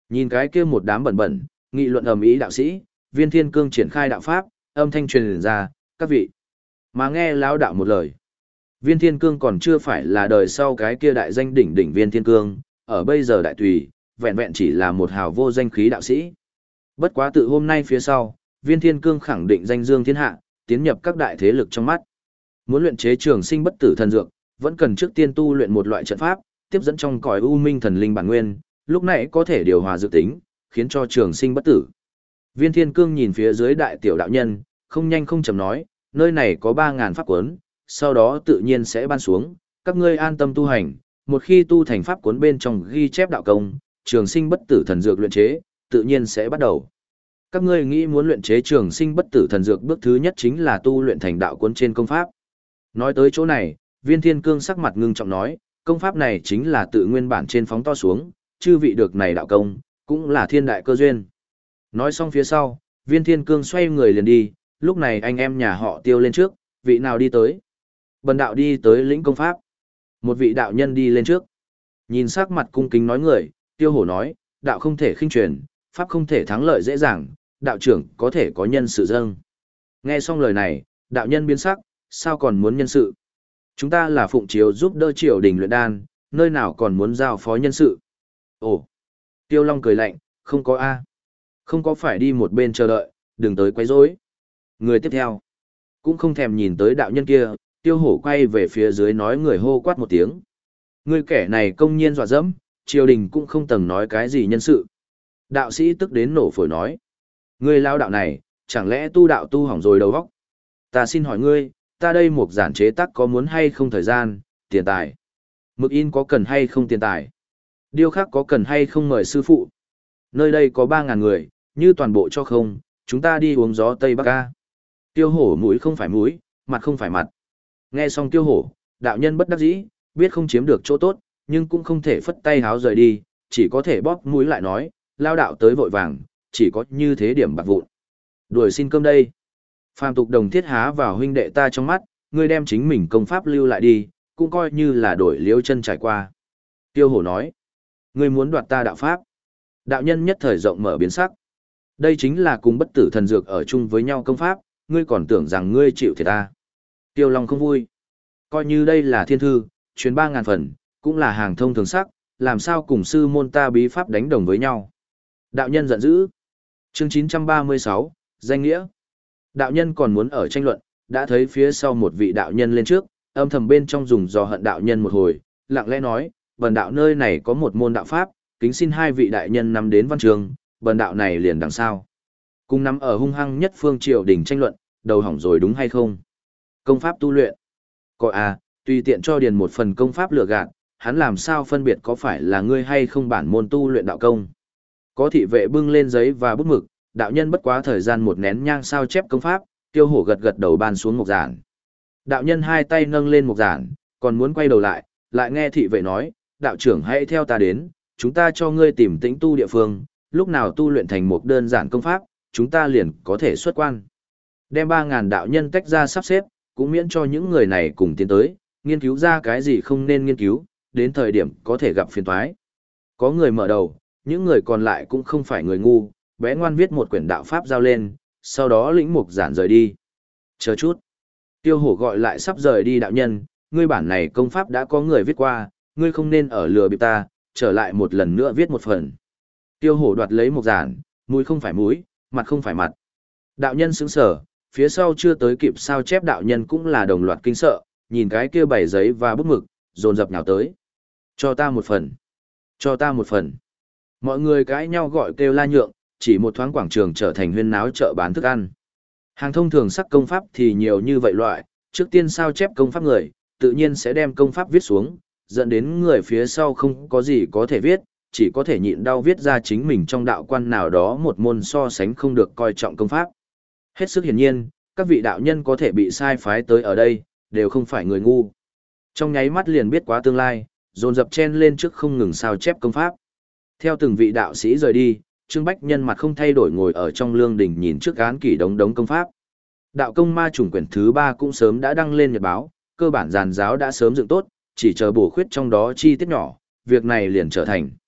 Nhìn cái kia một đám bẩn bẩn, nghị luận ầm ĩ đạo sĩ, Viên Thiên Cương triển khai đạo pháp, âm thanh truyền ra, các vị. Mà nghe lão đạo một lời. Viên Thiên Cương còn chưa phải là đời sau cái kia đại danh đỉnh đỉnh Viên Thiên Cương, ở bây giờ đại tùy, vẹn vẹn chỉ là một hào vô danh khí đạo sĩ. Bất quá tự hôm nay phía sau, Viên Thiên Cương khẳng định danh dương thiên hạ, tiến nhập các đại thế lực trong mắt. Muốn luyện chế trường sinh bất tử thần dược, vẫn cần trước tiên tu luyện một loại trận pháp, tiếp dẫn trong cõi u minh thần linh bản nguyên, lúc này có thể điều hòa dược tính, khiến cho trường sinh bất tử. Viên Thiên Cương nhìn phía dưới đại tiểu đạo nhân, không nhanh không chậm nói, nơi này có ba ngàn pháp cuốn, sau đó tự nhiên sẽ ban xuống, các ngươi an tâm tu hành, một khi tu thành pháp cuốn bên trong ghi chép đạo công, trường sinh bất tử thần dược luyện chế, tự nhiên sẽ bắt đầu. Các ngươi nghĩ muốn luyện chế trường sinh bất tử thần dược bước thứ nhất chính là tu luyện thành đạo cuốn trên công pháp. Nói tới chỗ này, Viên Thiên Cương sắc mặt ngưng trọng nói, công pháp này chính là tự nguyên bản trên phóng to xuống, chư vị được này đạo công, cũng là thiên đại cơ duyên. Nói xong phía sau, Viên Thiên Cương xoay người liền đi, lúc này anh em nhà họ Tiêu lên trước, vị nào đi tới? Bần đạo đi tới lĩnh công pháp. Một vị đạo nhân đi lên trước. Nhìn sắc mặt cung kính nói người, Tiêu Hổ nói, đạo không thể khinh truyền, pháp không thể thắng lợi dễ dàng, đạo trưởng có thể có nhân sự dâng. Nghe xong lời này, đạo nhân biến sắc, sao còn muốn nhân sự? Chúng ta là phụng chiếu giúp đỡ triều đình luyện đan, nơi nào còn muốn giao phó nhân sự? Ồ! Tiêu Long cười lạnh, không có A. Không có phải đi một bên chờ đợi, đừng tới quấy rối. Người tiếp theo, cũng không thèm nhìn tới đạo nhân kia, Tiêu Hổ quay về phía dưới nói người hô quát một tiếng. Người kẻ này công nhiên dọa dẫm, triều đình cũng không từng nói cái gì nhân sự. Đạo sĩ tức đến nổ phổi nói. Người lao đạo này, chẳng lẽ tu đạo tu hỏng rồi đầu óc? Ta xin hỏi ngươi, ta đây một giản chế tác có muốn hay không thời gian, tiền tài? Mực in có cần hay không tiền tài? Điêu khắc có cần hay không mời sư phụ? Nơi đây có ba ngàn người, như toàn bộ cho không, chúng ta đi uống gió Tây Bắc ca. Tiêu Hổ mũi không phải mũi, mặt không phải mặt. Nghe xong Tiêu Hổ, đạo nhân bất đắc dĩ, biết không chiếm được chỗ tốt, nhưng cũng không thể phất tay háo rời đi, chỉ có thể bóp mũi lại nói, lao đạo tới vội vàng, chỉ có như thế điểm bạc vụn. Đuổi xin cơm đây. Phàm tục đồng thiết há vào huynh đệ ta trong mắt, ngươi đem chính mình công pháp lưu lại đi, cũng coi như là đổi liếu chân trải qua. Tiêu Hổ nói, ngươi muốn đoạt ta đạo pháp. Đạo nhân nhất thời rộng mở biến sắc. Đây chính là cùng bất tử thần dược ở chung với nhau công pháp, ngươi còn tưởng rằng ngươi chịu thiệt ta. Tiêu Long không vui. Coi như đây là thiên thư, truyền ba ngàn phần, cũng là hàng thông thường sắc, làm sao cùng sư môn ta bí pháp đánh đồng với nhau. Đạo nhân giận dữ. Chương chín trăm ba mươi sáu, danh nghĩa. Đạo nhân còn muốn ở tranh luận, đã thấy phía sau một vị đạo nhân lên trước, âm thầm bên trong dùng dò hận đạo nhân một hồi, lặng lẽ nói, bần đạo nơi này có một môn đạo pháp, kính xin hai vị đại nhân nắm đến văn trường, bần đạo này liền đằng sau. Cùng nắm ở hung hăng nhất phương triều đình tranh luận, đầu hỏng rồi đúng hay không? Công pháp tu luyện. Coi à, tùy tiện cho điền một phần công pháp lừa gạt, hắn làm sao phân biệt có phải là ngươi hay không bản môn tu luyện đạo công. Có thị vệ bưng lên giấy và bút mực, đạo nhân bất quá thời gian một nén nhang sao chép công pháp, Tiêu Hổ gật gật đầu ban xuống một giản. Đạo nhân hai tay nâng lên một giản, còn muốn quay đầu lại, lại nghe thị vệ nói, đạo trưởng hãy theo ta đến, chúng ta cho ngươi tìm tĩnh tu địa phương, lúc nào tu luyện thành một đơn giản công pháp, chúng ta liền có thể xuất quan. Đem ba ngàn đạo nhân tách ra sắp xếp, cũng miễn cho những người này cùng tiến tới, nghiên cứu ra cái gì không nên nghiên cứu, đến thời điểm có thể gặp phiền toái. Có người mở đầu, những người còn lại cũng không phải người ngu, bé ngoan viết một quyển đạo pháp giao lên, sau đó lĩnh mục giản rời đi. Chờ chút. Tiêu Hổ gọi lại sắp rời đi đạo nhân, ngươi bản này công pháp đã có người viết qua, ngươi không nên ở lừa bịp ta, trở lại một lần nữa viết một phần. Tiêu Hổ đoạt lấy một giản, mũi không phải mũi, mặt không phải mặt. Đạo nhân sững sờ, phía sau chưa tới kịp sao chép đạo nhân cũng là đồng loạt kinh sợ, nhìn cái kia bảy giấy và bút mực, dồn dập nhào tới. Cho ta một phần. Cho ta một phần. Mọi người cãi nhau gọi kêu la nhượng, chỉ một thoáng quảng trường trở thành huyên náo chợ bán thức ăn. Hàng thông thường sắc công pháp thì nhiều như vậy loại, trước tiên sao chép công pháp người, tự nhiên sẽ đem công pháp viết xuống, dẫn đến người phía sau không có gì có thể viết, chỉ có thể nhịn đau viết ra chính mình trong đạo quan nào đó một môn so sánh không được coi trọng công pháp. Hết sức hiển nhiên, các vị đạo nhân có thể bị sai phái tới ở đây, đều không phải người ngu. Trong nháy mắt liền biết quá tương lai, dồn dập chen lên trước không ngừng sao chép công pháp. Theo từng vị đạo sĩ rời đi, Trương Bách Nhân mặt không thay đổi ngồi ở trong lương đình nhìn trước án kỷ đống đống công pháp. Đạo công ma chủng quyển thứ ba cũng sớm đã đăng lên nhật báo, cơ bản giàn giáo đã sớm dựng tốt, chỉ chờ bổ khuyết trong đó chi tiết nhỏ, việc này liền trở thành.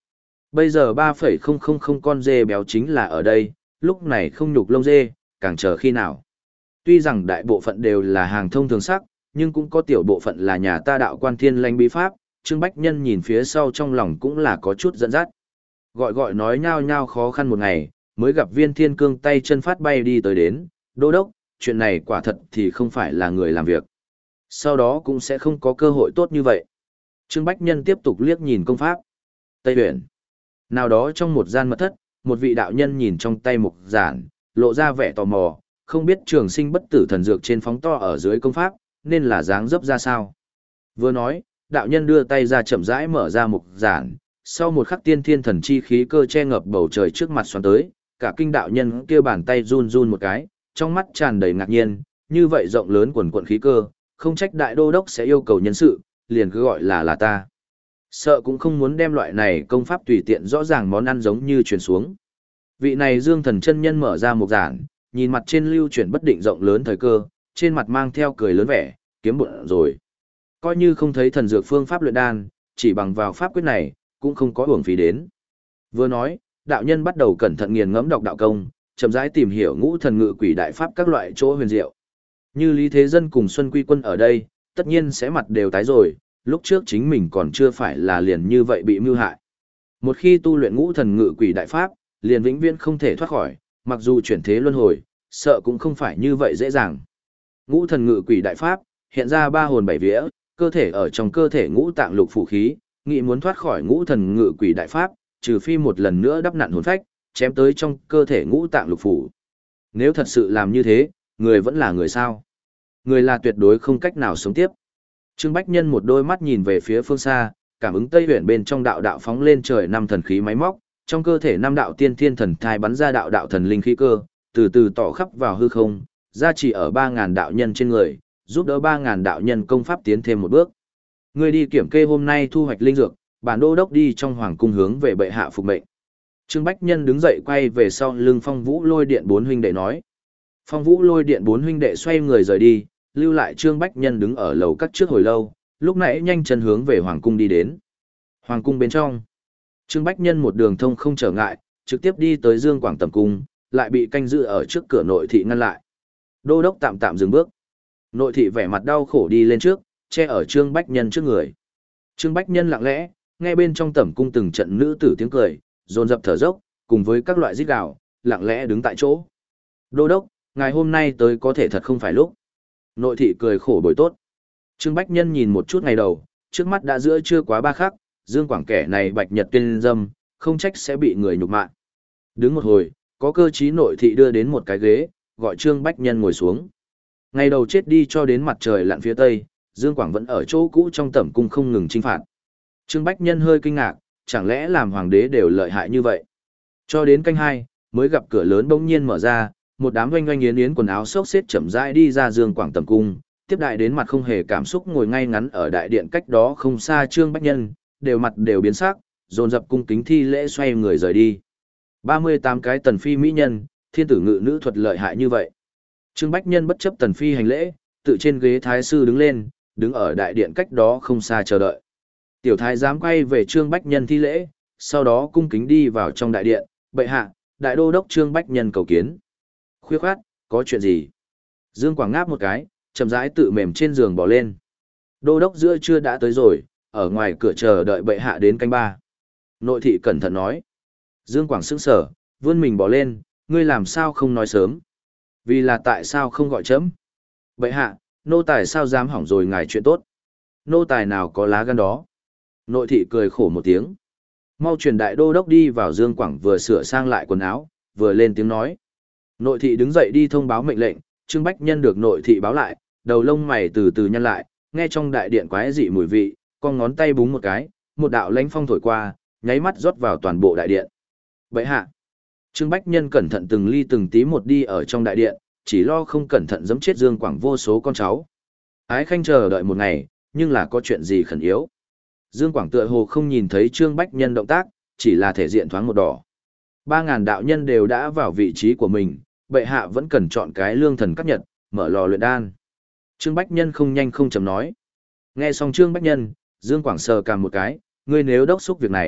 Bây giờ ba phẩy không không không con dê béo chính là ở đây, lúc này không nhục lông dê, càng chờ khi nào. Tuy rằng đại bộ phận đều là hàng thông thường sắc, nhưng cũng có tiểu bộ phận là nhà ta đạo quan thiên lãnh bí pháp, Trương Bách Nhân nhìn phía sau trong lòng cũng là có chút dẫn dắt. Gọi gọi nói nhao nhao khó khăn một ngày, mới gặp viên thiên cương tay chân phát bay đi tới đến, đô đốc, chuyện này quả thật thì không phải là người làm việc. Sau đó cũng sẽ không có cơ hội tốt như vậy. Trương Bách Nhân tiếp tục liếc nhìn công pháp. Tây Huyền. Nào đó trong một gian mật thất, một vị đạo nhân nhìn trong tay mục giản, lộ ra vẻ tò mò, không biết trường sinh bất tử thần dược trên phóng to ở dưới công pháp, nên là dáng dấp ra sao. Vừa nói, đạo nhân đưa tay ra chậm rãi mở ra mục giản, sau một khắc tiên thiên thần chi khí cơ che ngập bầu trời trước mặt xoắn tới, cả kinh đạo nhân kia bàn tay run run một cái, trong mắt tràn đầy ngạc nhiên, như vậy rộng lớn quần quần khí cơ, không trách đại đô đốc sẽ yêu cầu nhân sự, liền cứ gọi là là ta. Sợ cũng không muốn đem loại này công pháp tùy tiện rõ ràng món ăn giống như truyền xuống. Vị này Dương Thần chân nhân mở ra một giản, nhìn mặt trên lưu chuyển bất định rộng lớn thời cơ, trên mặt mang theo cười lớn vẻ, kiếm bụng rồi. Coi như không thấy thần dược phương pháp luyện đan, chỉ bằng vào pháp quyết này, cũng không có uổng phí đến. Vừa nói, đạo nhân bắt đầu cẩn thận nghiền ngẫm đọc đạo công, chậm rãi tìm hiểu ngũ thần ngự quỷ đại pháp các loại chỗ huyền diệu. Như Lý Thế Dân cùng Xuân Quy Quân ở đây, tất nhiên sẽ mặt đều tái rồi, lúc trước chính mình còn chưa phải là liền như vậy bị mưu hại. Một khi tu luyện ngũ thần ngự quỷ đại pháp, liền vĩnh viễn không thể thoát khỏi, mặc dù chuyển thế luân hồi, sợ cũng không phải như vậy dễ dàng. Ngũ thần ngự quỷ đại pháp, hiện ra ba hồn bảy vía, cơ thể ở trong cơ thể ngũ tạng lục phủ khí, nghĩ muốn thoát khỏi ngũ thần ngự quỷ đại pháp, trừ phi một lần nữa đắp nặn hồn phách, chém tới trong cơ thể ngũ tạng lục phủ. Nếu thật sự làm như thế, người vẫn là người sao? Người là tuyệt đối không cách nào sống tiếp. Trương Bách Nhân một đôi mắt nhìn về phía phương xa, cảm ứng Tây Huyền bên trong đạo đạo phóng lên trời năm thần khí máy móc, trong cơ thể năm đạo tiên thiên thần thai bắn ra đạo đạo thần linh khí cơ, từ từ tỏ khắp vào hư không, gia trì ở ba ngàn đạo nhân trên người, giúp đỡ ba ngàn đạo nhân công pháp tiến thêm một bước. Người đi kiểm kê hôm nay thu hoạch linh dược, bản đô đốc đi trong hoàng cung hướng về bệ hạ phục mệnh. Trương Bách Nhân đứng dậy quay về sau lưng Phong Vũ Lôi Điện bốn huynh đệ nói. Phong Vũ Lôi Điện bốn huynh đệ xoay người rời đi, lưu lại Trương Bách Nhân đứng ở lầu các trước hồi lâu, lúc nãy nhanh chân hướng về hoàng cung đi đến. Hoàng cung bên trong, Trương Bách Nhân một đường thông không trở ngại, trực tiếp đi tới Dương Quảng Tầm cung, lại bị canh giữ ở trước cửa nội thị ngăn lại. Đô đốc tạm tạm dừng bước. Nội thị vẻ mặt đau khổ đi lên trước, che ở Trương Bách Nhân trước người. Trương Bách Nhân lặng lẽ, nghe bên trong tẩm cung từng trận nữ tử tiếng cười, dồn dập thở dốc, cùng với các loại rít gào, lặng lẽ đứng tại chỗ. Đô đốc, ngày hôm nay tới có thể thật không phải lúc. Nội thị cười khổ bồi tốt. Trương Bách Nhân nhìn một chút ngày đầu, trước mắt đã giữa chưa quá ba khắc, Dương Quảng kẻ này bạch nhật tuyên dâm, không trách sẽ bị người nhục mạ. Đứng một hồi, có cơ trí nội thị đưa đến một cái ghế, gọi Trương Bách Nhân ngồi xuống. Ngày đầu chết đi cho đến mặt trời lặn phía tây, Dương Quảng vẫn ở chỗ cũ trong tẩm cung không ngừng chinh phạt. Trương Bách Nhân hơi kinh ngạc, chẳng lẽ làm hoàng đế đều lợi hại như vậy. Cho đến canh hai, mới gặp cửa lớn bỗng nhiên mở ra, một đám oanh oanh yến yến quần áo xốc xếp chậm rãi đi ra Dương Quảng tẩm cung, tiếp đại đến mặt không hề cảm xúc ngồi ngay ngắn ở đại điện cách đó không xa Trương Bách Nhân, đều mặt đều biến sắc, dồn dập cung kính thi lễ xoay người rời đi. ba mươi tám cái tần phi mỹ nhân, thiên tử ngự nữ thuật lợi hại như vậy. Trương Bách Nhân bất chấp tần phi hành lễ, tự trên ghế thái sư đứng lên, đứng ở đại điện cách đó không xa chờ đợi. Tiểu thái giám quay về Trương Bách Nhân thi lễ, sau đó cung kính đi vào trong đại điện, bệ hạ, đại đô đốc Trương Bách Nhân cầu kiến. Khuya khoát, có chuyện gì? Dương Quảng ngáp một cái, chậm rãi tự mềm trên giường bỏ lên. Đô đốc giữa trưa đã tới rồi, ở ngoài cửa chờ đợi bệ hạ đến canh ba. Nội thị cẩn thận nói. Dương Quảng sững sờ, vươn mình bỏ lên, ngươi làm sao không nói sớm? Vì là tại sao không gọi chấm? Bệ hạ, nô tài sao dám hỏng rồi ngài chuyện tốt? Nô tài nào có lá gan đó? Nội thị cười khổ một tiếng. Mau truyền đại đô đốc đi vào. Dương Quảng vừa sửa sang lại quần áo, vừa lên tiếng nói. Nội thị đứng dậy đi thông báo mệnh lệnh, Trương Bách Nhân được nội thị báo lại, đầu lông mày từ từ nhăn lại, nghe trong đại điện quái dị mùi vị, con ngón tay búng một cái, một đạo lãnh phong thổi qua, nháy mắt rót vào toàn bộ đại điện. Bệ hạ. Trương Bách Nhân cẩn thận từng ly từng tí một đi ở trong đại điện, chỉ lo không cẩn thận giẫm chết Dương Quảng vô số con cháu. Ái khanh chờ đợi một ngày, nhưng là có chuyện gì khẩn yếu. Dương Quảng tựa hồ không nhìn thấy Trương Bách Nhân động tác, chỉ là thể diện thoáng một đỏ. Ba ngàn đạo nhân đều đã vào vị trí của mình, bệ hạ vẫn cần chọn cái lương thần cắt nhật, mở lò luyện đan. Trương Bách Nhân không nhanh không chậm nói. Nghe xong Trương Bách Nhân, Dương Quảng sờ cằm một cái, ngươi nếu đốc xúc việc này,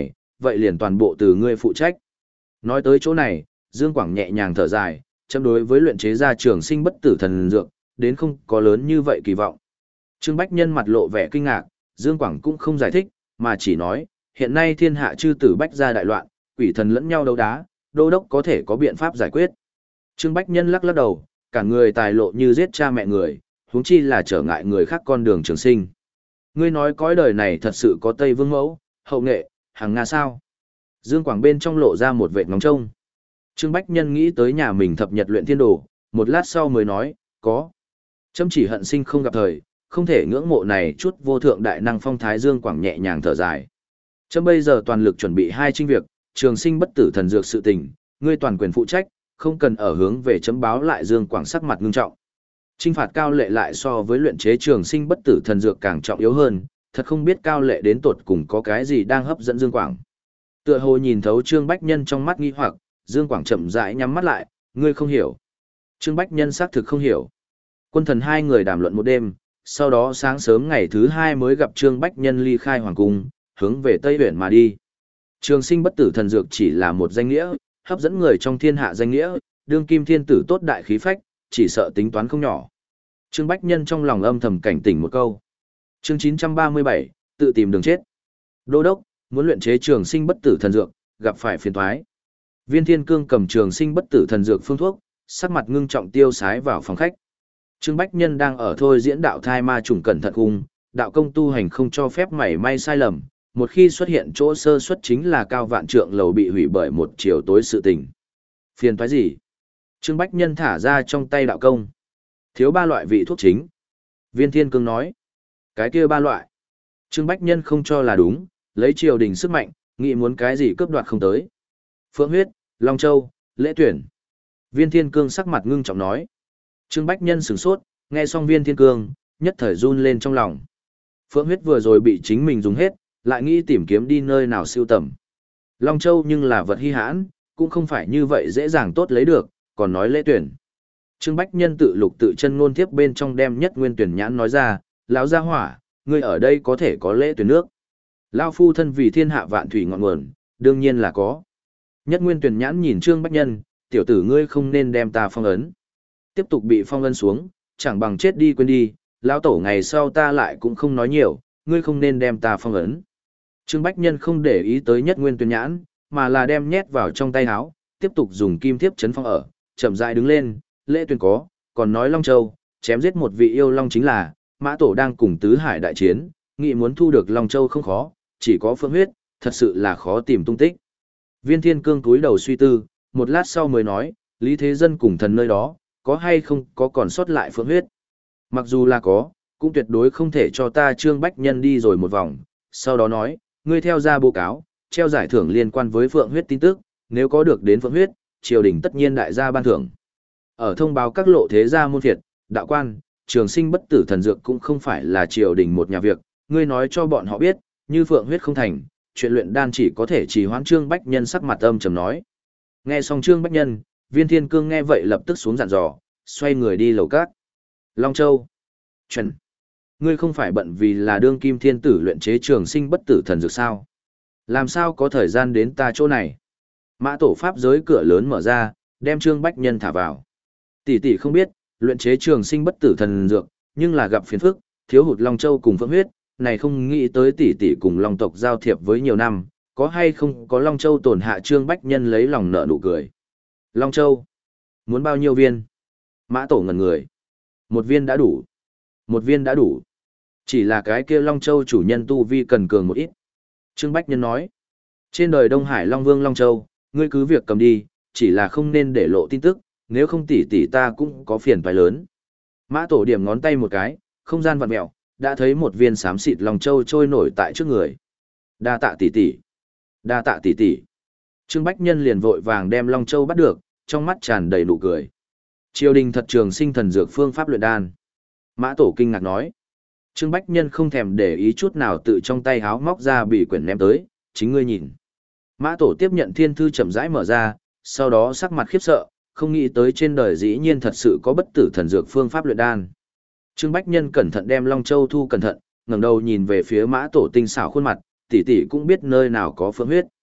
vậy liền toàn bộ từ ngươi phụ trách. Nói tới chỗ này, Dương Quảng nhẹ nhàng thở dài, chấm đối với luyện chế ra trường sinh bất tử thần dược, đến không có lớn như vậy kỳ vọng. Trương Bách Nhân mặt lộ vẻ kinh ngạc, Dương Quảng cũng không giải thích, mà chỉ nói, hiện nay thiên hạ chư tử bách gia đại loạn, quỷ thần lẫn nhau đấu đá, đô đốc có thể có biện pháp giải quyết. Trương Bách Nhân lắc lắc đầu, cả người tài lộ như giết cha mẹ người, huống chi là trở ngại người khác con đường trường sinh. Ngươi nói cõi đời này thật sự có Tây Vương Mẫu, Hậu Nghệ, Hằng Nga sao? Dương Quảng bên trong lộ ra một vệt ngóng trông. Trương Bách Nhân nghĩ tới nhà mình thập nhật luyện thiên đồ, một lát sau mới nói, có. Chấm chỉ hận sinh không gặp thời, không thể ngưỡng mộ này chút vô thượng đại năng phong thái. Dương Quảng nhẹ nhàng thở dài. Chấm bây giờ toàn lực chuẩn bị hai chinh việc, trường sinh bất tử thần dược sự tình, ngươi toàn quyền phụ trách, không cần ở hướng về chấm báo lại. Dương Quảng sắc mặt ngưng trọng. Chinh phạt Cao Lệ lại so với luyện chế trường sinh bất tử thần dược càng trọng yếu hơn, thật không biết Cao Lệ đến tột cùng có cái gì đang hấp dẫn Dương Quảng. Tựa hồ nhìn thấu Trương Bách Nhân trong mắt nghi hoặc, Dương Quảng chậm rãi nhắm mắt lại, ngươi không hiểu. Trương Bách Nhân xác thực không hiểu. Quân thần hai người đàm luận một đêm, sau đó sáng sớm ngày thứ hai mới gặp Trương Bách Nhân ly khai hoàng cung, hướng về Tây Uyển mà đi. Trường sinh bất tử thần dược chỉ là một danh nghĩa, hấp dẫn người trong thiên hạ danh nghĩa, đương kim thiên tử tốt đại khí phách, chỉ sợ tính toán không nhỏ. Trương Bách Nhân trong lòng âm thầm cảnh tỉnh một câu. Chương chín trăm ba mươi bảy, tự tìm đường chết. Đô đốc, muốn luyện chế trường sinh bất tử thần dược, gặp phải phiền toái. Viên Thiên Cương cầm trường sinh bất tử thần dược phương thuốc, sắc mặt ngưng trọng tiêu sái vào phòng khách. Trương Bách Nhân đang ở thôi diễn đạo thai ma trùng cẩn thận cung, đạo công tu hành không cho phép mảy may sai lầm, một khi xuất hiện chỗ sơ suất chính là cao vạn trượng lầu bị hủy bởi một chiều tối sự tình. Phiền toái gì? Trương Bách Nhân thả ra trong tay đạo công. Thiếu ba loại vị thuốc chính. Viên Thiên Cương nói. Cái kia ba loại. Trương Bách Nhân không cho là đúng, lấy triều đình sức mạnh, nghĩ muốn cái gì cướp đoạt không tới. Phượng huyết, Long Châu, Lễ Tuyển. Viên Thiên Cương sắc mặt ngưng trọng nói. Trương Bách Nhân sửng sốt, nghe xong Viên Thiên Cương, nhất thời run lên trong lòng. Phượng huyết vừa rồi bị chính mình dùng hết, lại nghĩ tìm kiếm đi nơi nào siêu tầm. Long Châu nhưng là vật hy hãn, cũng không phải như vậy dễ dàng tốt lấy được, còn nói Lễ Tuyển. Trương Bách Nhân tự lục tự chân ngôn tiếp bên trong đem nhất nguyên tuyển nhãn nói ra, lão gia hỏa, ngươi ở đây có thể có Lễ Tuyển nước. Lão phu thân vì thiên hạ vạn thủy ngọn nguồn, đương nhiên là có. Nhất nguyên tuyển nhãn nhìn Trương Bách Nhân, tiểu tử ngươi không nên đem ta phong ấn. Tiếp tục bị phong ấn xuống, chẳng bằng chết đi quên đi, lão tổ ngày sau ta lại cũng không nói nhiều, ngươi không nên đem ta phong ấn. Trương Bách Nhân không để ý tới nhất nguyên tuyển nhãn, mà là đem nhét vào trong tay áo, tiếp tục dùng kim thiếp chấn phong ở, chậm rãi đứng lên, Lễ Tuyển có, còn nói Long Châu, chém giết một vị yêu long chính là, Mã Tổ đang cùng tứ hải đại chiến, nghĩ muốn thu được Long Châu không khó, chỉ có Phượng huyết, thật sự là khó tìm tung tích. Viên Thiên Cương cúi đầu suy tư, một lát sau mới nói, Lý Thế Dân cùng thần nơi đó, có hay không có còn sót lại Phượng huyết. Mặc dù là có, cũng tuyệt đối không thể cho ta Trương Bách Nhân đi rồi một vòng, sau đó nói, ngươi theo ra báo cáo, treo giải thưởng liên quan với Phượng huyết tin tức, nếu có được đến Phượng huyết, triều đình tất nhiên đại gia ban thưởng. Ở thông báo các lộ thế gia môn phiệt, đạo quan, trường sinh bất tử thần dược cũng không phải là triều đình một nhà việc, ngươi nói cho bọn họ biết, như Phượng huyết không thành, chuyện luyện đan chỉ có thể trì hoãn. Trương Bách Nhân sắc mặt âm trầm nói. Nghe xong Trương Bách Nhân, Viên Thiên Cương nghe vậy lập tức xuống dặn dò, xoay người đi lầu cát. Long Châu. Chuẩn. Ngươi không phải bận vì là đương kim thiên tử luyện chế trường sinh bất tử thần dược sao? Làm sao có thời gian đến ta chỗ này? Mã Tổ pháp giới cửa lớn mở ra, đem Trương Bách Nhân thả vào. Tỷ tỷ không biết, luyện chế trường sinh bất tử thần dược, nhưng là gặp phiền phức, thiếu hụt Long Châu cùng Phượng huyết, này không nghĩ tới tỷ tỷ cùng Long tộc giao thiệp với nhiều năm, có hay không có Long Châu tổn hạ. Trương Bách Nhân lấy lòng nợ nụ cười. Long Châu, muốn bao nhiêu viên? Mã Tổ ngẩn người. Một viên đã đủ. Một viên đã đủ. Chỉ là cái kia Long Châu chủ nhân tu vi cần cường một ít. Trương Bách Nhân nói. Trên đời Đông Hải Long Vương Long Châu, ngươi cứ việc cầm đi, chỉ là không nên để lộ tin tức, nếu không tỷ tỷ ta cũng có phiền toái lớn. Mã Tổ điểm ngón tay một cái, không gian vặn mèo, đã thấy một viên xám xịt Long Châu trôi nổi tại trước người. Đa tạ tỷ tỷ. Đa tạ tỷ tỷ. Trương Bách Nhân liền vội vàng đem Long Châu bắt được, trong mắt tràn đầy nụ cười. Triều đình thật trường sinh thần dược phương pháp luyện đan. Mã Tổ kinh ngạc nói. Trương Bách Nhân không thèm để ý chút nào, tự trong tay háo móc ra bị quyển ném tới, chính ngươi nhìn. Mã Tổ tiếp nhận thiên thư chậm rãi mở ra, sau đó sắc mặt khiếp sợ, không nghĩ tới trên đời dĩ nhiên thật sự có bất tử thần dược phương pháp luyện đan. Trương Bách Nhân cẩn thận đem Long Châu thu cẩn thận, ngẩng đầu nhìn về phía Mã Tổ tinh xảo khuôn mặt, tỷ tỷ cũng biết nơi nào có Phượng huyết.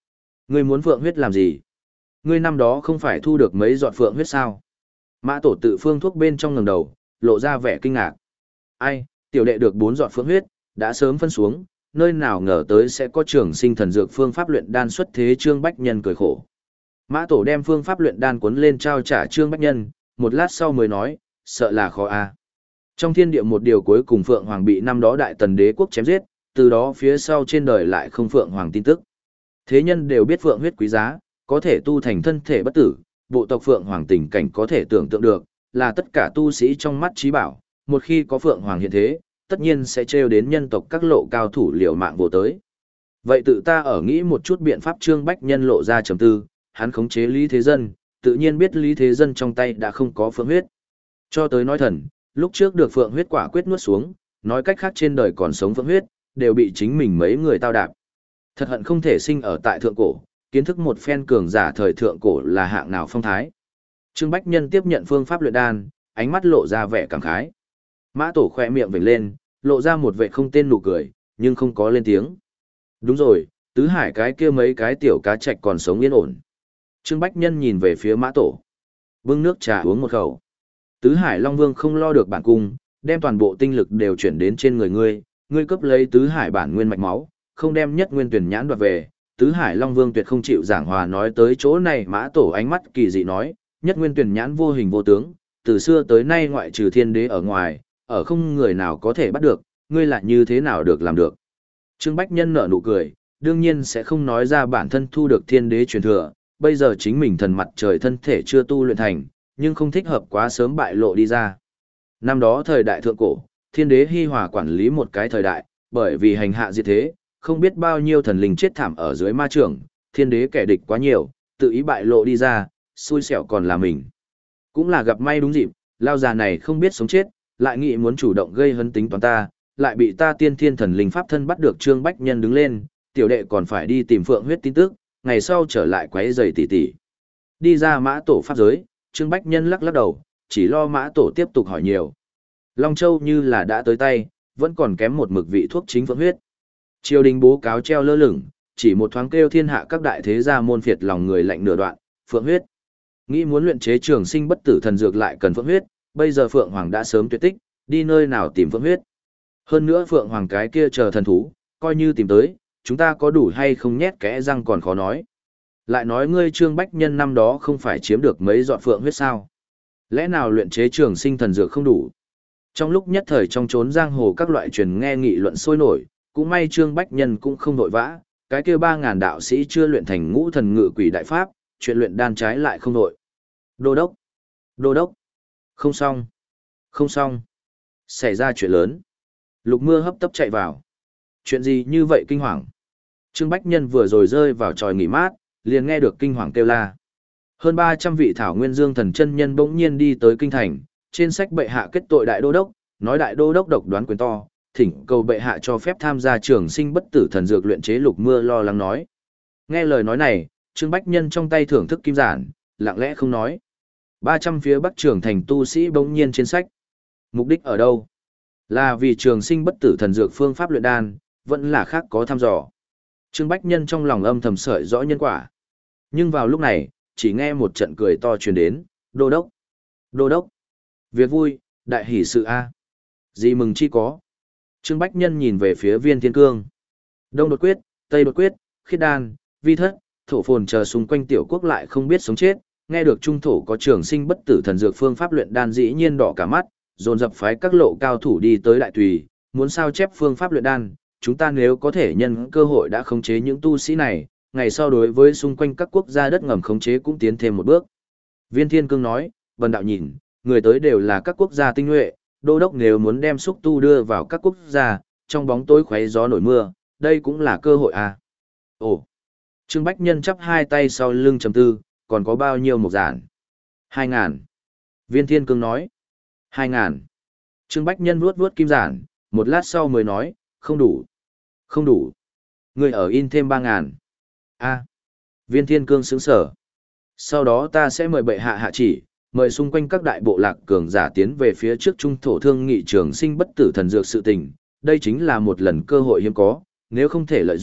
Ngươi muốn phượng huyết làm gì? Ngươi năm đó không phải thu được mấy giọt phượng huyết sao? Mã tổ tự phương thuốc bên trong ngẩng đầu, lộ ra vẻ kinh ngạc. Ai, tiểu đệ được bốn giọt phượng huyết, đã sớm phân xuống, nơi nào ngờ tới sẽ có trường sinh thần dược phương pháp luyện đan xuất thế. Trương Bách Nhân cười khổ. Mã tổ đem phương pháp luyện đan cuốn lên trao trả Trương Bách Nhân, một lát sau mới nói, sợ là khó a. Trong thiên địa một điều cuối cùng Phượng Hoàng bị năm đó Đại Tần đế quốc chém giết, từ đó phía sau trên đời lại không Phượng Hoàng tin tức. Thế nhân đều biết Phượng huyết quý giá, có thể tu thành thân thể bất tử, bộ tộc Phượng Hoàng tình cảnh có thể tưởng tượng được, là tất cả tu sĩ trong mắt trí bảo, một khi có Phượng Hoàng hiện thế, tất nhiên sẽ trêu đến nhân tộc các lộ cao thủ liều mạng vô tới. Vậy tự ta ở nghĩ một chút biện pháp. Trương Bách Nhân lộ ra trầm tư, hắn khống chế Lý Thế Dân, tự nhiên biết Lý Thế Dân trong tay đã không có phượng huyết. Cho tới nói thần, lúc trước được phượng huyết quả quyết nuốt xuống, nói cách khác trên đời còn sống phượng huyết, đều bị chính mình mấy người tao đạp. Thật hận không thể sinh ở tại thượng cổ, kiến thức một phen cường giả thời thượng cổ là hạng nào phong thái. Trương Bách Nhân tiếp nhận phương pháp luyện đan, ánh mắt lộ ra vẻ cảm khái. Mã tổ khỏe miệng vểnh lên, lộ ra một vẻ không tên nụ cười, nhưng không có lên tiếng. Đúng rồi, tứ hải cái kia mấy cái tiểu cá trạch còn sống yên ổn. Trương Bách Nhân nhìn về phía Mã tổ. Bưng nước trà uống một khẩu. Tứ hải Long Vương không lo được bản cung, đem toàn bộ tinh lực đều chuyển đến trên người ngươi, ngươi cấp lấy tứ hải bản nguyên mạch máu, không đem nhất nguyên tuyển nhãn đoạt về. Tứ hải Long Vương tuyệt không chịu giảng hòa. Nói tới chỗ này, Mã tổ ánh mắt kỳ dị nói, nhất nguyên tuyển nhãn vô hình vô tướng, từ xưa tới nay ngoại trừ thiên đế ở ngoài, ở không người nào có thể bắt được, ngươi lại như thế nào được làm được. Trương Bách Nhân nở nụ cười, đương nhiên sẽ không nói ra bản thân thu được thiên đế truyền thừa, bây giờ chính mình thần mặt trời thân thể chưa tu luyện thành, nhưng không thích hợp quá sớm bại lộ đi ra. Năm đó thời đại thượng cổ, thiên đế hi hòa quản lý một cái thời đại, bởi vì hành hạ diệt thế, không biết bao nhiêu thần linh chết thảm ở dưới ma trưởng, thiên đế kẻ địch quá nhiều, tự ý bại lộ đi ra, xui xẻo còn là mình. Cũng là gặp may đúng dịp, lao già này không biết sống chết, lại nghĩ muốn chủ động gây hấn tính toán ta, lại bị ta tiên thiên thần linh pháp thân bắt được. Trương Bách Nhân đứng lên, tiểu đệ còn phải đi tìm phượng huyết tin tức, ngày sau trở lại quấy giày tỉ tỉ. Đi ra Mã tổ pháp giới, Trương Bách Nhân lắc lắc đầu, chỉ lo Mã tổ tiếp tục hỏi nhiều. Long Châu như là đã tới tay, vẫn còn kém một mực vị thuốc chính phượng huyết. Triều đình bố cáo treo lơ lửng, chỉ một thoáng kêu thiên hạ các đại thế gia môn phiệt lòng người lạnh nửa đoạn, phượng huyết. Nghĩ muốn luyện chế trường sinh bất tử thần dược lại cần phượng huyết, bây giờ Phượng Hoàng đã sớm tuyệt tích, đi nơi nào tìm phượng huyết. Hơn nữa Phượng Hoàng cái kia chờ thần thú, coi như tìm tới, chúng ta có đủ hay không nhét kẽ răng còn khó nói. Lại nói ngươi Trương Bách Nhân năm đó không phải chiếm được mấy giọt phượng huyết sao? Lẽ nào luyện chế trường sinh thần dược không đủ? Trong lúc nhất thời trong chốn giang hồ các loại truyền nghe nghị luận sôi nổi, cũng may Trương Bách Nhân cũng không vội vã, cái kia ba ngàn đạo sĩ chưa luyện thành ngũ thần ngự quỷ đại pháp, chuyện luyện đan trái lại không vội. Đô đốc, đô đốc, không xong, không xong, xảy ra chuyện lớn. Lục Mưa hấp tấp chạy vào. Chuyện gì như vậy kinh hoàng? Trương Bách Nhân vừa rồi rơi vào tròi nghỉ mát, liền nghe được kinh hoàng kêu la. Hơn ba trăm vị thảo nguyên dương thần chân nhân bỗng nhiên đi tới kinh thành, trên sách bệ hạ kết tội đại đô đốc, nói đại đô đốc độc đoán quyền to, thỉnh cầu bệ hạ cho phép tham gia trường sinh bất tử thần dược luyện chế. Lục Mưa lo lắng nói. Nghe lời nói này, Trương Bách Nhân trong tay thưởng thức kim giản, lặng lẽ không nói. ba trăm phía bắc trường thành tu sĩ bỗng nhiên trên sách. Mục đích ở đâu? Là vì trường sinh bất tử thần dược phương pháp luyện đan, vẫn là khác có thăm dò. Trương Bách Nhân trong lòng âm thầm sợi rõ nhân quả. Nhưng vào lúc này, chỉ nghe một trận cười to truyền đến, đô đốc, đô đốc. Việc vui, đại hỷ sự A. Gì mừng chi có. Trương Bách Nhân nhìn về phía Viên Thiên Cương. Đông đột quyết, Tây đột quyết, khiết đan, vi thất, thổ phồn chờ xung quanh tiểu quốc lại không biết sống chết, nghe được trung thổ có trường sinh bất tử thần dược phương pháp luyện đan dĩ nhiên đỏ cả mắt, dồn dập phái các lộ cao thủ đi tới đại tùy, muốn sao chép phương pháp luyện đan, chúng ta nếu có thể nhân cơ hội đã khống chế những tu sĩ này, ngày sau đối với xung quanh các quốc gia đất ngầm khống chế cũng tiến thêm một bước. Viên Thiên Cương nói, Vân đạo nhìn, người tới đều là các quốc gia tinh nhuệ, đô đốc nếu muốn đem xúc tu đưa vào các quốc gia, trong bóng tối khoé gió nổi mưa, đây cũng là cơ hội à. Ồ, Trương Bách Nhân chắp hai tay sau lưng trầm tư, còn có bao nhiêu một giản? Hai ngàn. Viên Thiên Cương nói. Hai ngàn. Trương Bách Nhân vuốt vuốt kim giản, một lát sau mới nói, không đủ. Không đủ. Người ở in thêm ba ngàn. A. Viên Thiên Cương sướng sở. Sau đó ta sẽ mời bệ hạ hạ chỉ, mời xung quanh các đại bộ lạc cường giả tiến về phía trước trung thổ thương nghị trường sinh bất tử thần dược sự tình. Đây chính là một lần cơ hội hiếm có, nếu không thể lợi dụng,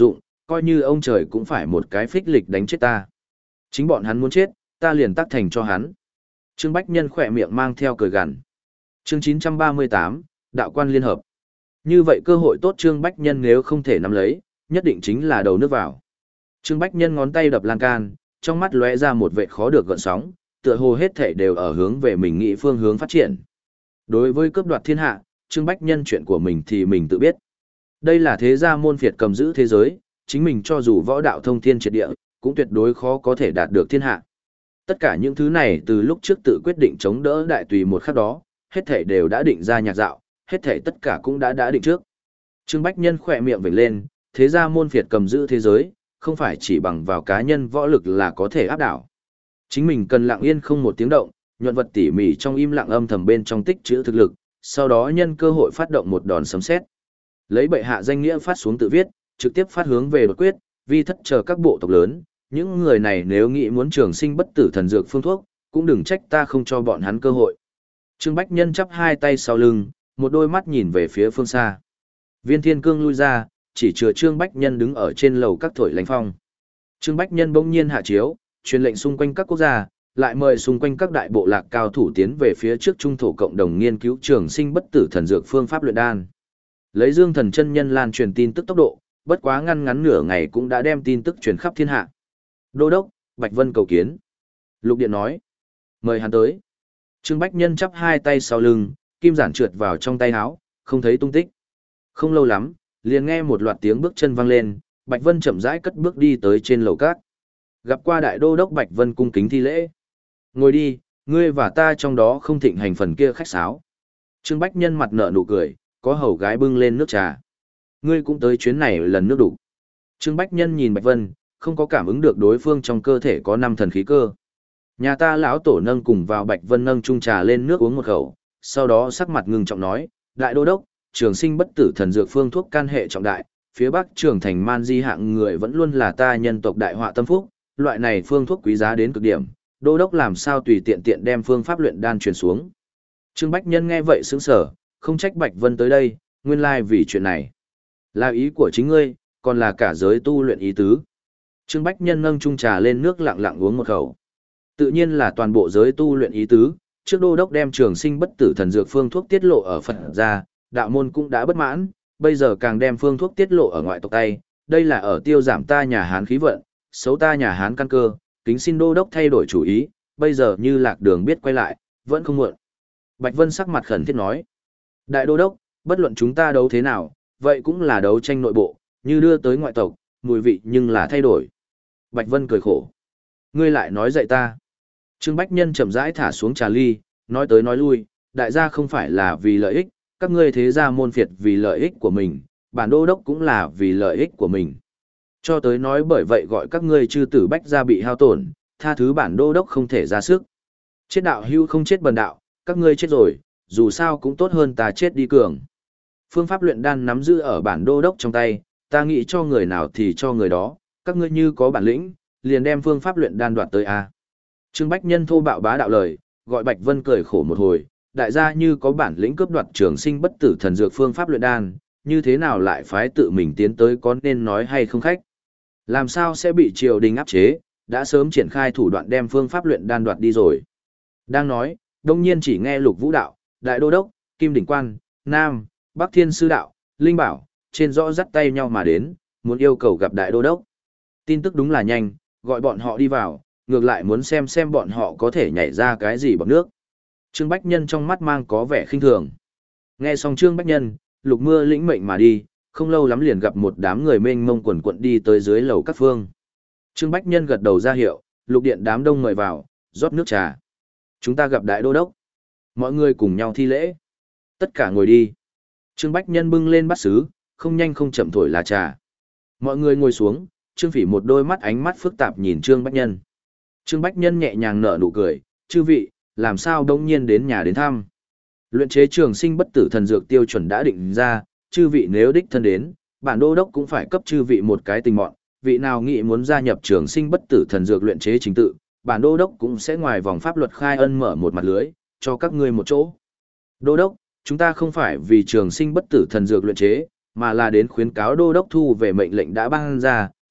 coi như ông trời cũng phải một cái phích lịch đánh chết ta. Chính bọn hắn muốn chết, ta liền tác thành cho hắn. Trương Bách Nhân khỏe miệng mang theo cười gằn. Chương chín trăm ba mươi tám, Đạo quan liên hợp. Như vậy cơ hội tốt Trương Bách Nhân nếu không thể nắm lấy, nhất định chính là đầu nước vào. Trương Bách Nhân ngón tay đập lan can, trong mắt lóe ra một vệt khó được gợn sóng, tựa hồ hết thảy đều ở hướng về mình nghĩ phương hướng phát triển. Đối với cướp đoạt thiên hạ, Trương Bách Nhân chuyện của mình thì mình tự biết. Đây là thế gia môn phiệt cầm giữ thế giới, chính mình cho dù võ đạo thông thiên triệt địa, cũng tuyệt đối khó có thể đạt được thiên hạ. Tất cả những thứ này từ lúc trước tự quyết định chống đỡ đại tùy một khắc đó, hết thảy đều đã định ra nhạc dạo, hết thảy tất cả cũng đã đã định trước. Trương Bách Nhân khỏe miệng vểnh lên, thế gia môn phiệt cầm giữ thế giới, không phải chỉ bằng vào cá nhân võ lực là có thể áp đảo. Chính mình cần lặng yên không một tiếng động, nhuận vật tỉ mỉ trong im lặng âm thầm bên trong tích trữ thực lực, sau đó nhân cơ hội phát động một đòn sấm sét. Lấy bệ hạ danh nghĩa phát xuống tự viết, trực tiếp phát hướng về đột quyết, vi thất chờ các bộ tộc lớn, những người này nếu nghĩ muốn trường sinh bất tử thần dược phương thuốc, cũng đừng trách ta không cho bọn hắn cơ hội. Trương Bách Nhân chắp hai tay sau lưng, một đôi mắt nhìn về phía phương xa. Viên Thiên Cương lui ra, chỉ chừa Trương Bách Nhân đứng ở trên lầu các thổi lánh phong. Trương Bách Nhân bỗng nhiên hạ chiếu, truyền lệnh xung quanh các quốc gia, lại mời xung quanh các đại bộ lạc cao thủ tiến về phía trước trung thổ cộng đồng nghiên cứu trường sinh bất tử thần dược phương pháp luyện đan. Lấy Dương Thần chân nhân lan truyền tin tức tốc độ, bất quá ngăn ngắn nửa ngày cũng đã đem tin tức truyền khắp thiên hạ. Đô đốc, Bạch Vân cầu kiến. Lục Điện nói, mời hắn tới. Trương Bách Nhân chắp hai tay sau lưng, kim giản trượt vào trong tay áo, không thấy tung tích. Không lâu lắm, liền nghe một loạt tiếng bước chân vang lên, Bạch Vân chậm rãi cất bước đi tới trên lầu cát. Gặp qua đại đô đốc Bạch Vân cung kính thi lễ. Ngồi đi, ngươi và ta trong đó không thịnh hành phần kia khách sáo. Trương Bách Nhân mặt nở nụ cười, có hầu gái bưng lên nước trà. Ngươi cũng tới chuyến này lần nước đủ. Trương Bách Nhân nhìn Bạch Vân, không có cảm ứng được đối phương trong cơ thể có năm thần khí cơ. Nhà ta lão tổ nâng cùng vào Bạch Vân nâng chung trà lên nước uống một khẩu, sau đó sắc mặt ngưng trọng nói, đại đô đốc, trường sinh bất tử thần dược phương thuốc can hệ trọng đại, phía bắc trường thành man di hạng người vẫn luôn là ta nhân tộc đại họa tâm phúc, loại này phương thuốc quý giá đến cực điểm, đô đốc làm sao tùy tiện tiện đem phương pháp luyện đan truyền xuống. Trương Bách Nhân nghe vậy sững sờ, không trách Bạch Vân tới đây, nguyên lai vì chuyện này. Là ý của chính ngươi, còn là cả giới tu luyện ý tứ. Trương Bách Nhân nâng chung trà lên nước lặng lặng uống một khẩu. Tự nhiên là toàn bộ giới tu luyện ý tứ, trước đô đốc đem trường sinh bất tử thần dược phương thuốc tiết lộ ở Phật gia, đạo môn cũng đã bất mãn, bây giờ càng đem phương thuốc tiết lộ ở ngoại tộc tay, đây là ở tiêu giảm ta nhà Hán khí vận, xấu ta nhà Hán căn cơ, kính xin đô đốc thay đổi chủ ý, bây giờ như lạc đường biết quay lại, vẫn không muộn. Bạch Vân sắc mặt khẩn thiết nói, đại đô đốc, bất luận chúng ta đấu thế nào, vậy cũng là đấu tranh nội bộ, như đưa tới ngoại tộc, mùi vị nhưng là thay đổi. Bạch Vân cười khổ, ngươi lại nói dạy ta. Trương Bách Nhân chậm rãi thả xuống trà ly, nói tới nói lui, đại gia không phải là vì lợi ích, các ngươi thế gia môn phiệt vì lợi ích của mình, bản đô đốc cũng là vì lợi ích của mình. Cho tới nói bởi vậy gọi các ngươi chư tử Bách gia bị hao tổn, tha thứ bản đô đốc không thể ra sức. Chết đạo hưu không chết bần đạo, các ngươi chết rồi, dù sao cũng tốt hơn ta chết đi cường. Phương pháp luyện đan nắm giữ ở bản đô đốc trong tay, ta nghĩ cho người nào thì cho người đó, các ngươi như có bản lĩnh, liền đem phương pháp luyện đan đoạt tới a. Trương Bách Nhân thô bạo bá đạo lời, gọi Bạch Vân cười khổ một hồi, đại gia như có bản lĩnh cướp đoạt trường sinh bất tử thần dược phương pháp luyện đan, như thế nào lại phái tự mình tiến tới có nên nói hay không khách? Làm sao sẽ bị triều đình áp chế, đã sớm triển khai thủ đoạn đem phương pháp luyện đan đoạt đi rồi. Đang nói, đông nhiên chỉ nghe Lục Vũ đạo, Đại Đô Đốc, Kim Đỉnh Quan, Nam, Bắc Thiên Sư đạo, Linh Bảo, trên rõ dắt tay nhau mà đến, muốn yêu cầu gặp Đại Đô Đốc. Tin tức đúng là nhanh, gọi bọn họ đi vào, ngược lại muốn xem xem bọn họ có thể nhảy ra cái gì bọt nước. Trương Bách Nhân trong mắt mang có vẻ khinh thường. Nghe xong Trương Bách Nhân, Lục Mưa lĩnh mệnh mà đi, không lâu lắm liền gặp một đám người mênh mông quần quận đi tới dưới lầu các phương. Trương Bách Nhân gật đầu ra hiệu, Lục Điện đám đông mời vào, rót nước trà. Chúng ta gặp Đại Đô Đốc. Mọi người cùng nhau thi lễ. Tất cả ngồi đi. Trương Bách Nhân bưng lên bát sứ, không nhanh không chậm thổi lá trà. Mọi người ngồi xuống, Trương Phỉ một đôi mắt ánh mắt phức tạp nhìn Trương Bách Nhân. Trương Bách Nhân nhẹ nhàng nở nụ cười, chư vị, làm sao đông nhiên đến nhà đến thăm. Luyện chế trường sinh bất tử thần dược tiêu chuẩn đã định ra, chư vị nếu đích thân đến, bản đô đốc cũng phải cấp chư vị một cái tình mọn, vị nào nghĩ muốn gia nhập trường sinh bất tử thần dược luyện chế chính tự, bản đô đốc cũng sẽ ngoài vòng pháp luật khai ân mở một mặt lưới, cho các ngươi một chỗ. Đô đốc, chúng ta không phải vì trường sinh bất tử thần dược luyện chế, mà là đến khuyến cáo đô đốc thu về mệnh lệnh đã ban ra,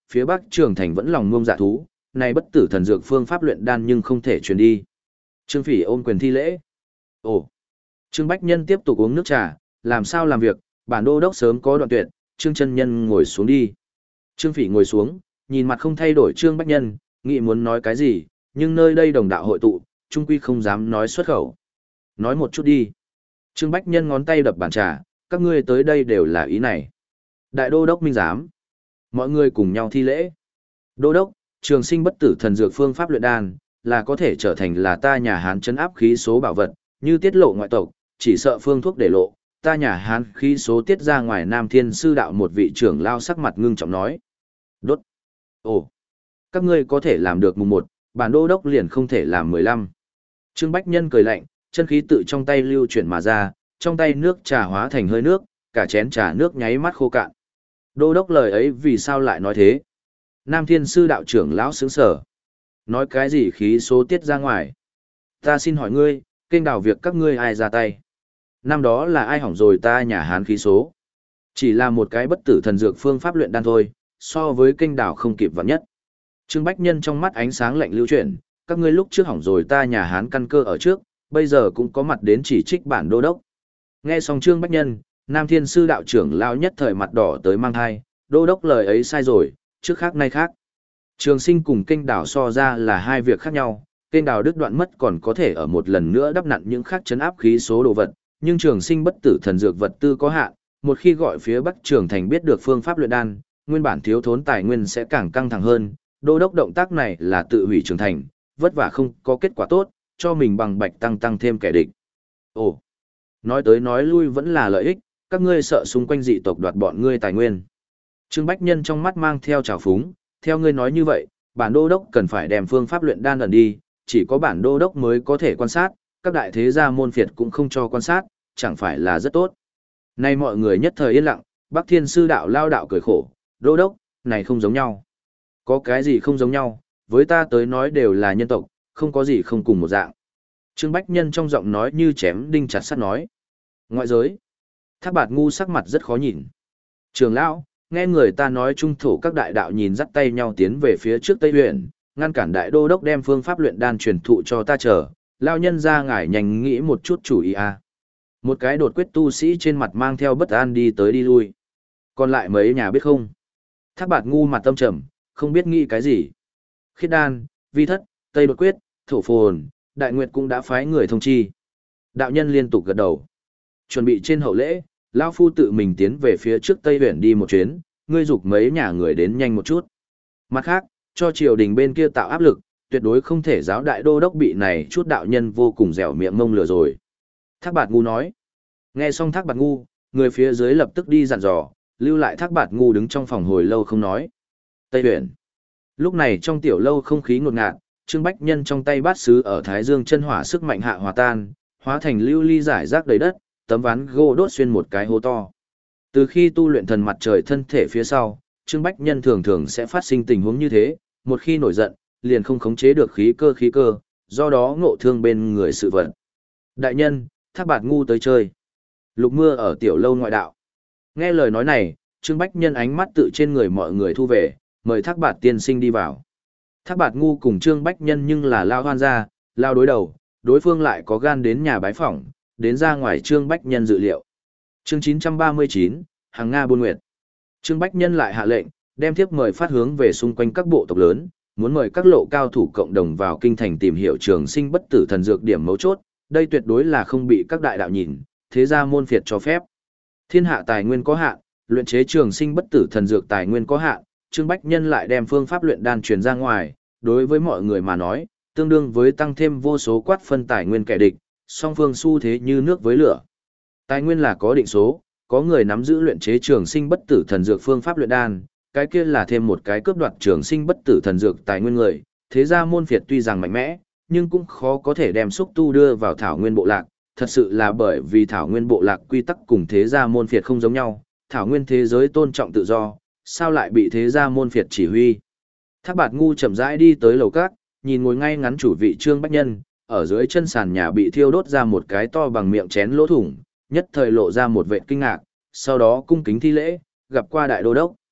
phía Bắc Trường Thành vẫn lòng ngông dạ thú, này bất tử thần dược phương pháp luyện đan nhưng không thể truyền đi. Trương Phỉ ôm quyền thi lễ. Ồ. Trương Bách Nhân tiếp tục uống nước trà, làm sao làm việc, bản đô đốc sớm có đoạn tuyệt, Trương chân nhân ngồi xuống đi. Trương Phỉ ngồi xuống, nhìn mặt không thay đổi Trương Bách Nhân, nghĩ muốn nói cái gì, nhưng nơi đây đồng đạo hội tụ, trung quy không dám nói xuất khẩu. Nói một chút đi. Trương Bách Nhân ngón tay đập bàn trà, các ngươi tới đây đều là ý này. Đại đô đốc minh giám. Mọi người cùng nhau thi lễ. Đô đốc, trường sinh bất tử thần dược phương pháp luyện đan, là có thể trở thành là ta nhà Hán trấn áp khí số bảo vật, như tiết lộ ngoại tộc, chỉ sợ phương thuốc để lộ, ta nhà Hán khí số tiết ra ngoài Nam Thiên sư đạo một vị trưởng lao sắc mặt ngưng trọng nói. Đốt. Ồ. Các ngươi có thể làm được mùng một, bản đô đốc liền không thể làm mười lăm. Trương Bách Nhân cười lạnh, chân khí tự trong tay lưu chuyển mà ra, trong tay nước trà hóa thành hơi nước, cả chén trà nước nháy mắt khô cạn. Đô đốc lời ấy vì sao lại nói thế? Nam Thiên sư đạo trưởng lão sướng sở. Nói cái gì khí số tiết ra ngoài? Ta xin hỏi ngươi, kênh đào việc các ngươi ai ra tay? Năm đó là ai hỏng rồi ta nhà Hán khí số? Chỉ là một cái bất tử thần dược phương pháp luyện đan thôi, so với kênh đào không kịp vạn nhất. Trương Bách Nhân trong mắt ánh sáng lạnh lưu chuyển, các ngươi lúc trước hỏng rồi ta nhà Hán căn cơ ở trước, bây giờ cũng có mặt đến chỉ trích bản đô đốc. Nghe xong Trương Bách Nhân, Nam Thiên sư đạo trưởng lao nhất thời mặt đỏ tới mang thai, đô đốc lời ấy sai rồi, trước khác nay khác. Trường sinh cùng kênh đảo so ra là hai việc khác nhau, kênh đảo đứt đoạn mất còn có thể ở một lần nữa đắp nặn những khác chấn áp khí số đồ vật, nhưng trường sinh bất tử thần dược vật tư có hạn, một khi gọi phía Bắc Trường Thành biết được phương pháp luyện đan, nguyên bản thiếu thốn tài nguyên sẽ càng căng thẳng hơn, đô đốc động tác này là tự hủy Trường Thành, vất vả không có kết quả tốt, cho mình bằng bạch tăng tăng thêm kẻ địch. Ồ, nói tới nói lui vẫn là lợi ích, các ngươi sợ xung quanh dị tộc đoạt bọn ngươi tài nguyên. Trương Bách Nhân trong mắt mang theo trào phúng, theo ngươi nói như vậy, bản đô đốc cần phải đem phương pháp luyện đan ẩn đi, chỉ có bản đô đốc mới có thể quan sát, các đại thế gia môn phiệt cũng không cho quan sát, chẳng phải là rất tốt. Nay mọi người nhất thời yên lặng, Bắc Thiên sư đạo lao đạo cười khổ, đô đốc, này không giống nhau. Có cái gì không giống nhau, với ta tới nói đều là nhân tộc, không có gì không cùng một dạng. Trương Bách Nhân trong giọng nói như chém đinh chặt sắt nói. Ngoại giới. Thác Bạt Ngu sắc mặt rất khó nhìn. Trường lão, nghe người ta nói trung thổ các đại đạo nhìn dắt tay nhau tiến về phía trước Tây huyện, ngăn cản đại đô đốc đem phương pháp luyện đan truyền thụ cho ta chờ, lao nhân ra ngải nhanh nghĩ một chút chủ ý à. Một cái đột quyết tu sĩ trên mặt mang theo bất an đi tới đi lui. Còn lại mấy nhà biết không? Thác Bạt Ngu mặt tâm trầm, không biết nghĩ cái gì. Khiết đan, vi thất, Tây đột quyết, thổ phồn, đại nguyệt cũng đã phái người thông chi. Đạo nhân liên tục gật đầu. Chuẩn bị trên hậu lễ, lão phu tự mình tiến về phía trước Tây huyện đi một chuyến, ngươi dục mấy nhà người đến nhanh một chút. Mặt khác, cho triều đình bên kia tạo áp lực, tuyệt đối không thể giáo đại đô đốc bị này chút đạo nhân vô cùng dẻo miệng mông lừa rồi. Thác Bạt Ngu nói. Nghe xong Thác Bạt Ngu, người phía dưới lập tức đi dặn dò, lưu lại Thác Bạt Ngu đứng trong phòng hồi lâu không nói. Tây huyện. Lúc này trong tiểu lâu không khí ngột ngạt, Trương Bách Nhân trong tay bát sứ ở Thái Dương chân hỏa sức mạnh hạ hòa tan, hóa thành lưu ly giải rác đầy đất, tấm ván gỗ đốt xuyên một cái hố to. Từ khi tu luyện thần mặt trời thân thể phía sau, Trương Bách Nhân thường thường sẽ phát sinh tình huống như thế, một khi nổi giận, liền không khống chế được khí cơ khí cơ, do đó ngộ thương bên người sự vật. Đại nhân, Thác Bạt Ngu tới chơi. Lục Mưa ở tiểu lâu ngoại đạo. Nghe lời nói này, Trương Bách Nhân ánh mắt tự trên người mọi người thu về, mời Thác Bạt tiên sinh đi vào. Thác Bạt Ngu cùng Trương Bách Nhân nhưng là lao hoan gia, lao đối đầu, đối phương lại có gan đến nhà bái phỏng, đến ra ngoài Trương Bách Nhân dự liệu. Chương chín trăm ba mươi chín, Hàng Nga Buôn Nguyệt. Trương Bách Nhân lại hạ lệnh, đem thiếp mời phát hướng về xung quanh các bộ tộc lớn, muốn mời các lộ cao thủ cộng đồng vào kinh thành tìm hiểu trường sinh bất tử thần dược điểm mấu chốt, đây tuyệt đối là không bị các đại đạo nhìn, thế gia môn phiệt cho phép. Thiên hạ tài nguyên có hạn, luyện chế trường sinh bất tử thần dược tài nguyên có hạn, Trương Bách Nhân lại đem phương pháp luyện đan truyền ra ngoài, đối với mọi người mà nói, tương đương với tăng thêm vô số quát phân tài nguyên kẻ địch, song phương xu thế như nước với lửa. Tài nguyên là có định số, có người nắm giữ luyện chế trường sinh bất tử thần dược phương pháp luyện đan, cái kia là thêm một cái cướp đoạt trường sinh bất tử thần dược tài nguyên người, thế ra môn phiệt tuy rằng mạnh mẽ, nhưng cũng khó có thể đem xúc tu đưa vào thảo nguyên bộ lạc, thật sự là bởi vì thảo nguyên bộ lạc quy tắc cùng thế gia môn phiệt không giống nhau, thảo nguyên thế giới tôn trọng tự do, sao lại bị thế gia môn phiệt chỉ huy. Thác Bạt Ngu chậm rãi đi tới lầu cát, nhìn ngồi ngay ngắn chủ vị Trương Bách Nhân, ở dưới chân sàn nhà bị thiêu đốt ra một cái to bằng miệng chén lỗ thủng, nhất thời lộ ra một vệt kinh ngạc, sau đó cung kính thi lễ, gặp qua đại đô đốc.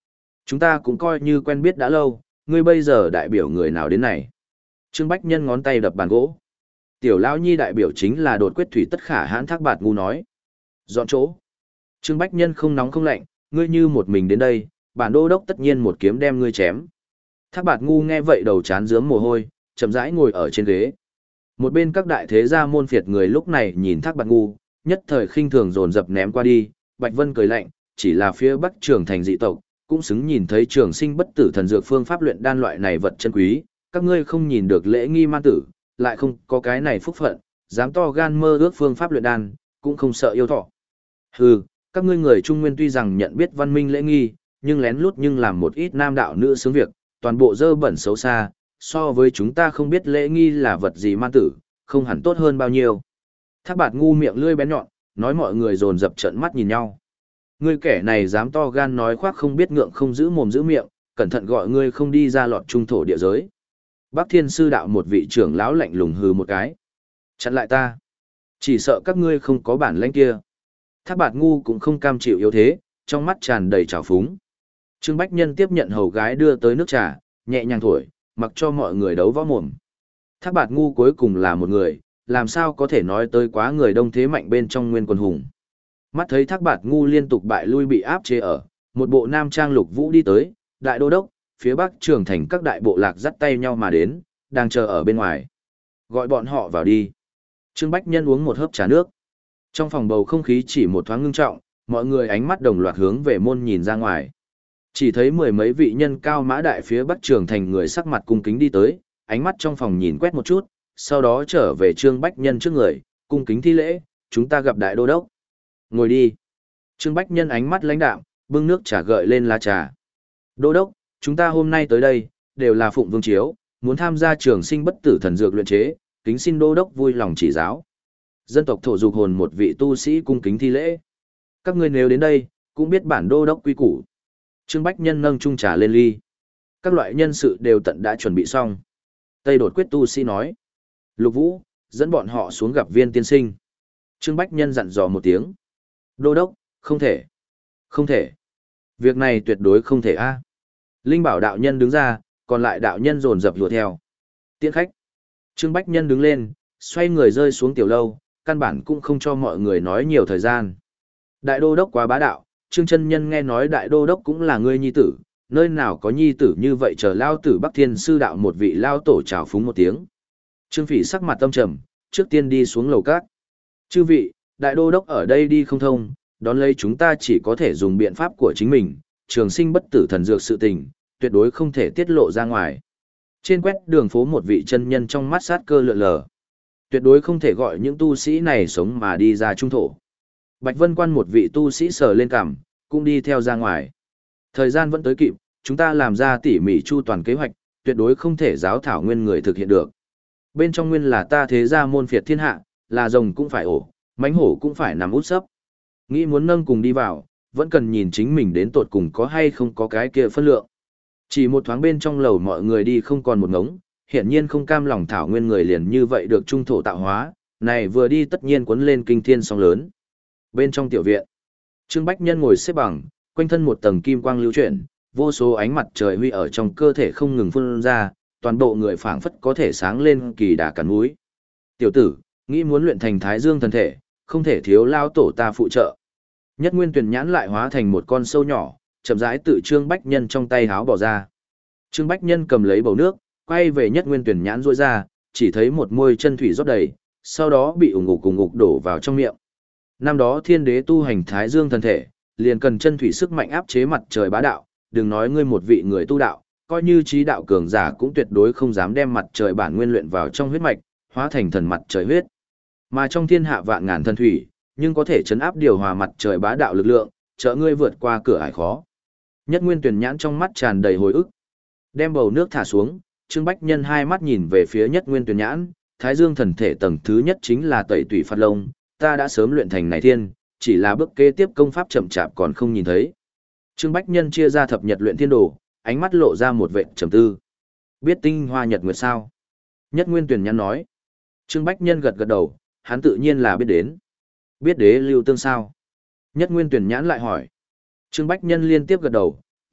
Chúng ta cũng coi như quen biết đã lâu, ngươi bây giờ đại biểu người nào đến này? Trương Bách Nhân ngón tay đập bàn gỗ. Tiểu Lão Nhi đại biểu chính là đột quyết thủy tất khả hãn Thác Bạt Ngu nói. Dọn chỗ. Trương Bách Nhân không nóng không lạnh, ngươi như một mình đến đây, bản đô đốc tất nhiên một kiếm đem ngươi chém. Thác Bạt Ngu nghe vậy đầu chán rướm mồ hôi, chậm rãi ngồi ở trên ghế. Một bên các đại thế gia môn phiệt người lúc này nhìn Thác Bạt Ngu, nhất thời khinh thường dồn dập ném qua đi, Bạch Vân cười lạnh, chỉ là phía Bắc Trường thành dị tộc, cũng xứng nhìn thấy trường sinh bất tử thần dược phương pháp luyện đan loại này vật chân quý, các ngươi không nhìn được lễ nghi man tử, lại không có cái này phúc phận, dám to gan mơ ước phương pháp luyện đan, cũng không sợ yêu thọ. Hừ, các ngươi người Trung Nguyên tuy rằng nhận biết văn minh lễ nghi, nhưng lén lút nhưng làm một ít nam đạo nữ sướng việc, toàn bộ dơ bẩn xấu xa, so với chúng ta không biết lễ nghi là vật gì man tử, không hẳn tốt hơn bao nhiêu. Thác Bạt Ngu miệng lưỡi bén nhọn, nói mọi người dồn dập trợn mắt nhìn nhau. Ngươi kẻ này dám to gan nói khoác không biết ngượng không giữ mồm giữ miệng, cẩn thận gọi ngươi không đi ra lọt trung thổ địa giới. Bắc Thiên Sư Đạo một vị trưởng lão lạnh lùng hừ một cái. Chặn lại ta. Chỉ sợ các ngươi không có bản lĩnh kia. Thác Bạt Ngu cũng không cam chịu yếu thế, trong mắt tràn đầy trào phúng. Trương Bách Nhân tiếp nhận hầu gái đưa tới nước trà, nhẹ nhàng thổi, mặc cho mọi người đấu võ mồm. Thác Bạt Ngu cuối cùng là một người, làm sao có thể nói tới quá người đông thế mạnh bên trong nguyên quân hùng. Mắt thấy Thác Bạt Ngu liên tục bại lui bị áp chế ở, một bộ nam trang lục vũ đi tới, đại đô đốc, phía Bắc Trường thành các đại bộ lạc dắt tay nhau mà đến, đang chờ ở bên ngoài. Gọi bọn họ vào đi. Trương Bách Nhân uống một hớp trà nước. Trong phòng bầu không khí chỉ một thoáng ngưng trọng, mọi người ánh mắt đồng loạt hướng về môn nhìn ra ngoài. Chỉ thấy mười mấy vị nhân cao mã đại phía Bắc Trường thành người sắc mặt cung kính đi tới, ánh mắt trong phòng nhìn quét một chút, sau đó trở về Trương Bách Nhân trước người, cung kính thi lễ, chúng ta gặp đại đô đốc. Ngồi đi. Trương Bách Nhân ánh mắt lãnh đạm, bưng nước trà gợi lên lá trà. Đô đốc, chúng ta hôm nay tới đây, đều là phụng vương chiếu, muốn tham gia trường sinh bất tử thần dược luyện chế, kính xin đô đốc vui lòng chỉ giáo. Dân tộc thổ dục hồn một vị tu sĩ cung kính thi lễ. Các ngươi nếu đến đây, cũng biết bản đô đốc quy củ. Trương Bách Nhân nâng chung trà lên ly. Các loại nhân sự đều tận đã chuẩn bị xong. Tây đột quyết tu sĩ nói. Lục Vũ, dẫn bọn họ xuống gặp viên tiên sinh. Trương Bách Nhân dặn dò một tiếng. Đô đốc, không thể. Không thể. Việc này tuyệt đối không thể a. Linh bảo đạo nhân đứng ra, còn lại đạo nhân dồn dập lùa theo. Tiễn khách. Trương Bách Nhân đứng lên, xoay người rơi xuống tiểu lâu, căn bản cũng không cho mọi người nói nhiều thời gian. Đại đô đốc quá bá đạo, Trương chân nhân nghe nói đại đô đốc cũng là ngươi nhi tử, nơi nào có nhi tử như vậy chờ lao tử Bắc Thiên Sư Đạo một vị lao tổ chào phúng một tiếng. Trương Phỉ sắc mặt tâm trầm, trước tiên đi xuống lầu cát. Chư vị, đại đô đốc ở đây đi không thông, đón lấy chúng ta chỉ có thể dùng biện pháp của chính mình, trường sinh bất tử thần dược sự tình, tuyệt đối không thể tiết lộ ra ngoài. Trên quét đường phố một vị chân nhân trong mắt sát cơ lượn lờ. Tuyệt đối không thể gọi những tu sĩ này sống mà đi ra trung thổ. Bạch Vân Quan một vị tu sĩ sờ lên cằm, cũng đi theo ra ngoài. Thời gian vẫn tới kịp, chúng ta làm ra tỉ mỉ chu toàn kế hoạch, tuyệt đối không thể giáo thảo nguyên người thực hiện được. Bên trong nguyên là ta thế gia môn phiệt thiên hạ, là rồng cũng phải ổ, mãnh hổ cũng phải nằm út sấp. Nghĩ muốn nâng cùng đi vào, vẫn cần nhìn chính mình đến tột cùng có hay không có cái kia phân lượng. Chỉ một thoáng bên trong lầu mọi người đi không còn một ngống, hiển nhiên không cam lòng thảo nguyên người liền như vậy được trung thổ tạo hóa, này vừa đi tất nhiên cuốn lên kinh thiên sóng lớn. Bên trong tiểu viện, Trương Bách Nhân ngồi xếp bằng, quanh thân một tầng kim quang lưu chuyển, vô số ánh mặt trời huy ở trong cơ thể không ngừng phun ra, toàn bộ người phảng phất có thể sáng lên kỳ đà cắn mũi. Tiểu tử, nghĩ muốn luyện thành Thái Dương thần thể, không thể thiếu lao tổ ta phụ trợ. Nhất Nguyên Tuyển nhãn lại hóa thành một con sâu nhỏ, chậm rãi tự Trương Bách Nhân trong tay háo bỏ ra. Trương Bách Nhân cầm lấy bầu nước, quay về Nhất Nguyên Tuyển nhãn rũa ra, chỉ thấy một môi chân thủy rót đầy, sau đó bị ủng ngục cùng ngục đổ vào trong miệng. Năm đó Thiên Đế tu hành Thái Dương thần thể, liền cần chân thủy sức mạnh áp chế mặt trời bá đạo, đừng nói ngươi một vị người tu đạo, coi như trí đạo cường giả cũng tuyệt đối không dám đem mặt trời bản nguyên luyện vào trong huyết mạch, hóa thành thần mặt trời huyết. Mà trong thiên hạ vạn ngàn thần thủy, nhưng có thể chấn áp điều hòa mặt trời bá đạo lực lượng, trợ ngươi vượt qua cửa ải khó. Nhất Nguyên Tuyển nhãn trong mắt tràn đầy hồi ức. Đem bầu nước thả xuống, Trương Bách Nhân hai mắt nhìn về phía Nhất Nguyên Tuyển nhãn, Thái Dương thần thể tầng thứ nhất chính là tẩy tủy phạt lông, ta đã sớm luyện thành này thiên, chỉ là bước kế tiếp công pháp chậm chạp còn không nhìn thấy. Trương Bách Nhân chia ra thập nhật luyện thiên đồ, ánh mắt lộ ra một vệt trầm tư. Biết tinh hoa nhật nguyệt sao? Nhất Nguyên Tuyển nhãn nói. Trương Bách Nhân gật gật đầu, hắn tự nhiên là biết đến. Biết đế lưu tương sao? Nhất Nguyên Tuyển nhãn lại hỏi. Trương Bách Nhân liên tiếp gật đầu,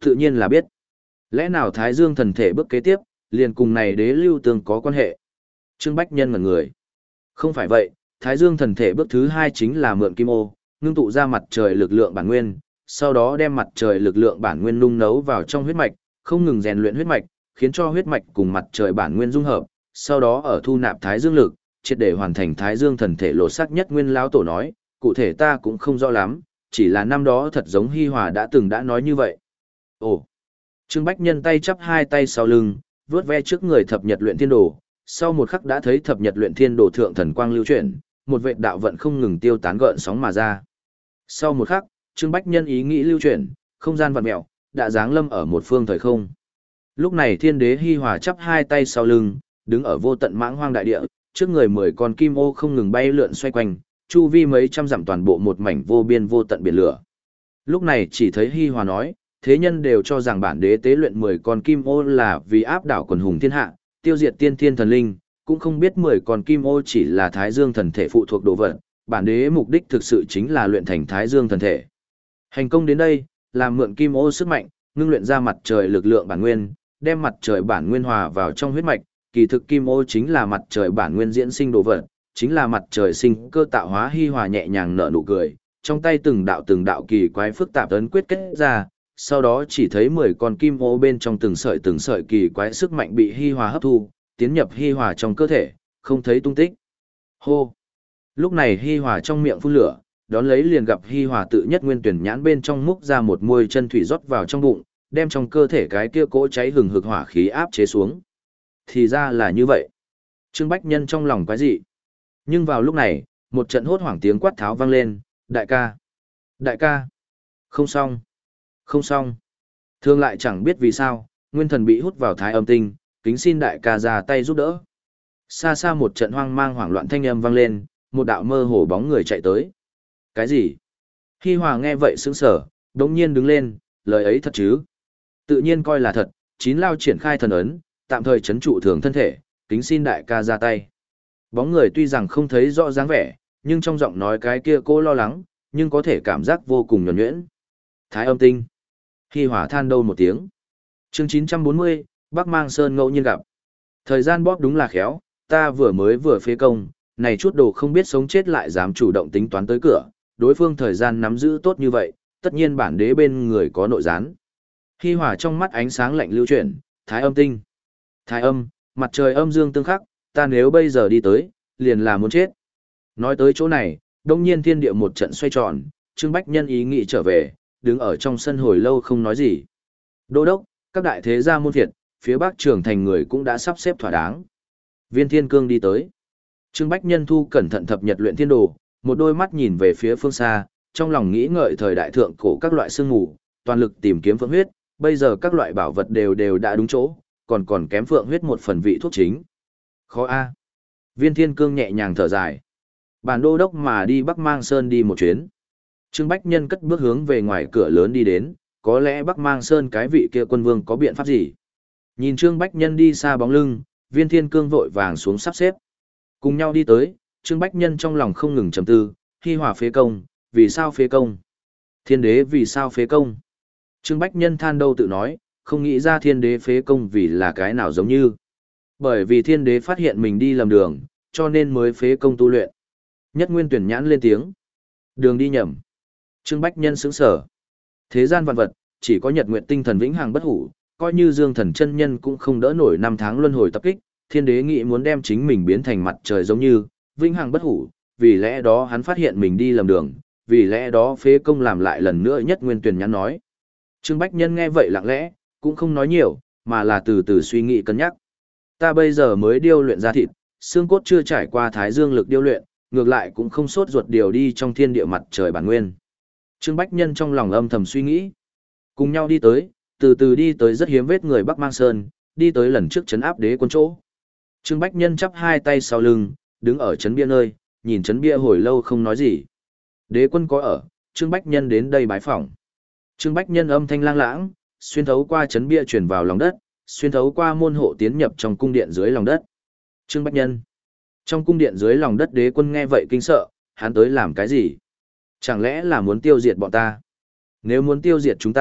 Tự nhiên là biết. Lẽ nào Thái Dương thần thể bước kế tiếp, liền cùng này đế lưu tương có quan hệ? Trương Bách Nhân ngẩn người. Không phải vậy, Thái Dương thần thể bước thứ hai chính là mượn kim ô, ngưng tụ ra mặt trời lực lượng bản nguyên, sau đó đem mặt trời lực lượng bản nguyên nung nấu vào trong huyết mạch, không ngừng rèn luyện huyết mạch, khiến cho huyết mạch cùng mặt trời bản nguyên dung hợp, sau đó ở thu nạp Thái Dương lực, triệt để hoàn thành Thái Dương thần thể lột xác nhất nguyên lão tổ nói, cụ thể ta cũng không rõ lắm, chỉ là năm đó thật giống Hi Hòa đã từng đã nói như vậy. Ồ. Trương Bách Nhân tay chắp hai tay sau lưng, vuốt ve trước người thập nhật luyện thiên đồ, sau một khắc đã thấy thập nhật luyện thiên đồ thượng thần quang lưu chuyển, một vệt đạo vận không ngừng tiêu tán gợn sóng mà ra. Sau một khắc, Trương Bách Nhân ý nghĩ lưu chuyển, không gian vặn mèo, đã giáng lâm ở một phương thời không. Lúc này Thiên Đế Hi Hòa chắp hai tay sau lưng, đứng ở vô tận mãng hoang đại địa, trước người mười con kim ô không ngừng bay lượn xoay quanh, chu vi mấy trăm dặm toàn bộ một mảnh vô biên vô tận biển lửa. Lúc này chỉ thấy Hi Hòa nói, thế nhân đều cho rằng bản đế tế luyện mười con kim ô là vì áp đảo quần hùng thiên hạ, tiêu diệt tiên thiên thần linh, cũng không biết mười con kim ô chỉ là Thái Dương thần thể phụ thuộc đồ vật, bản đế mục đích thực sự chính là luyện thành Thái Dương thần thể. Hành công đến đây, làm mượn kim ô sức mạnh, ngưng luyện ra mặt trời lực lượng bản nguyên, đem mặt trời bản nguyên hòa vào trong huyết mạch, kỳ thực kim ô chính là mặt trời bản nguyên diễn sinh đồ vật, chính là mặt trời sinh cơ tạo hóa. Hi Hòa nhẹ nhàng nở nụ cười, trong tay từng đạo từng đạo kỳ quái phức tạp ấn quyết kết ra, sau đó chỉ thấy mười con kim ô bên trong từng sợi từng sợi kỳ quái sức mạnh bị Hi Hòa hấp thu, tiến nhập Hi Hòa trong cơ thể, không thấy tung tích. Hô! Lúc này Hi Hòa trong miệng phun lửa, đón lấy liền gặp Hi Hòa tự nhất nguyên tuyển nhãn bên trong múc ra một muôi chân thủy rót vào trong bụng, đem trong cơ thể cái kia cỗ cháy hừng hực hỏa khí áp chế xuống. Thì ra là như vậy. Trương Bách Nhân trong lòng quái dị. Nhưng vào lúc này, một trận hốt hoảng tiếng quát tháo vang lên, đại ca! Đại ca! Không xong! Không xong! Thương lại chẳng biết vì sao, nguyên thần bị hút vào thái âm tinh, kính xin đại ca ra tay giúp đỡ. Xa xa một trận hoang mang hoảng loạn thanh âm vang lên, một đạo mơ hồ bóng người chạy tới. Cái gì? Hi Hòa nghe vậy sững sờ, đống nhiên đứng lên, lời ấy thật chứ? Tự nhiên coi là thật, chín lao triển khai thần ấn, tạm thời chấn trụ thường thân thể, kính xin đại ca ra tay. Bóng người tuy rằng không thấy rõ dáng vẻ, nhưng trong giọng nói cái kia cô lo lắng, nhưng có thể cảm giác vô cùng nhuần nhuyễn. Thái âm tinh. Hi Hòa than đâu một tiếng. Chương chín trăm bốn mươi, Bắc Mang Sơn ngẫu nhiên gặp. Thời gian bóp đúng là khéo, ta vừa mới vừa phế công, này chút đồ không biết sống chết lại dám chủ động tính toán tới cửa, đối phương thời gian nắm giữ tốt như vậy, tất nhiên bản đế bên người có nội gián. Hi Hòa trong mắt ánh sáng lạnh lưu chuyển, thái âm tinh. Thái âm, mặt trời âm dương tương khắc, ta nếu bây giờ đi tới, liền là muốn chết. Nói tới chỗ này, đông nhiên thiên địa một trận xoay tròn, Trương Bách Nhân ý nghĩ trở về, đứng ở trong sân hồi lâu không nói gì. Đô đốc, các đại thế gia môn phiệt, phía bắc trưởng thành người cũng đã sắp xếp thỏa đáng. Viên Thiên Cương đi tới. Trương Bách Nhân thu cẩn thận thập nhật luyện thiên đồ, một đôi mắt nhìn về phía phương xa, trong lòng nghĩ ngợi thời đại thượng cổ các loại sương mù, toàn lực tìm kiếm phượng huyết, bây giờ các loại bảo vật đều đều đã đúng chỗ, còn còn kém phượng huyết một phần vị thuốc chính. Khó a. Viên Thiên Cương nhẹ nhàng thở dài. Bản đô đốc mà đi Bắc Mang Sơn đi một chuyến. Trương Bách Nhân cất bước hướng về ngoài cửa lớn đi đến, có lẽ Bắc Mang Sơn cái vị kia quân vương có biện pháp gì. Nhìn Trương Bách Nhân đi xa bóng lưng, Viên Thiên Cương vội vàng xuống sắp xếp. Cùng nhau đi tới, Trương Bách Nhân trong lòng không ngừng trầm tư, Hi Hòa phế công, vì sao phế công? Thiên đế vì sao phế công? Trương Bách Nhân than đâu tự nói, không nghĩ ra thiên đế phế công vì là cái nào giống như. Bởi vì thiên đế phát hiện mình đi lầm đường, cho nên mới phế công tu luyện. Nhất Nguyên tuyển nhãn lên tiếng. Đường đi nhầm. Trương Bách Nhân sững sở. Thế gian vạn vật, chỉ có Nhật Nguyệt tinh thần vĩnh hằng bất hủ, coi như Dương Thần chân nhân cũng không đỡ nổi năm tháng luân hồi tập kích, thiên đế nghĩ muốn đem chính mình biến thành mặt trời giống như, vĩnh hằng bất hủ, vì lẽ đó hắn phát hiện mình đi lầm đường, vì lẽ đó phế công làm lại lần nữa. Nhất Nguyên tuyển nhãn nói. Trương Bách Nhân nghe vậy lặng lẽ, cũng không nói nhiều, mà là từ từ suy nghĩ cân nhắc. Ta bây giờ mới điêu luyện ra thịt, xương cốt chưa trải qua thái dương lực điêu luyện, ngược lại cũng không sốt ruột điều đi trong thiên địa mặt trời bản nguyên. Trương Bách Nhân trong lòng âm thầm suy nghĩ. Cùng nhau đi tới, từ từ đi tới rất hiếm vết người Bắc Mang Sơn, đi tới lần trước trấn áp đế quân chỗ. Trương Bách Nhân chắp hai tay sau lưng, đứng ở trấn bia nơi, nhìn trấn bia hồi lâu không nói gì. Đế quân có ở, Trương Bách Nhân đến đây bái phỏng. Trương Bách Nhân âm thanh lang lãng, xuyên thấu qua trấn bia truyền vào lòng đất, xuyên thấu qua môn hộ tiến nhập trong cung điện dưới lòng đất. Trương Bách Nhân. Trong cung điện dưới lòng đất đế quân nghe vậy kinh sợ, hắn tới làm cái gì? Chẳng lẽ là muốn tiêu diệt bọn ta? Nếu muốn tiêu diệt chúng ta,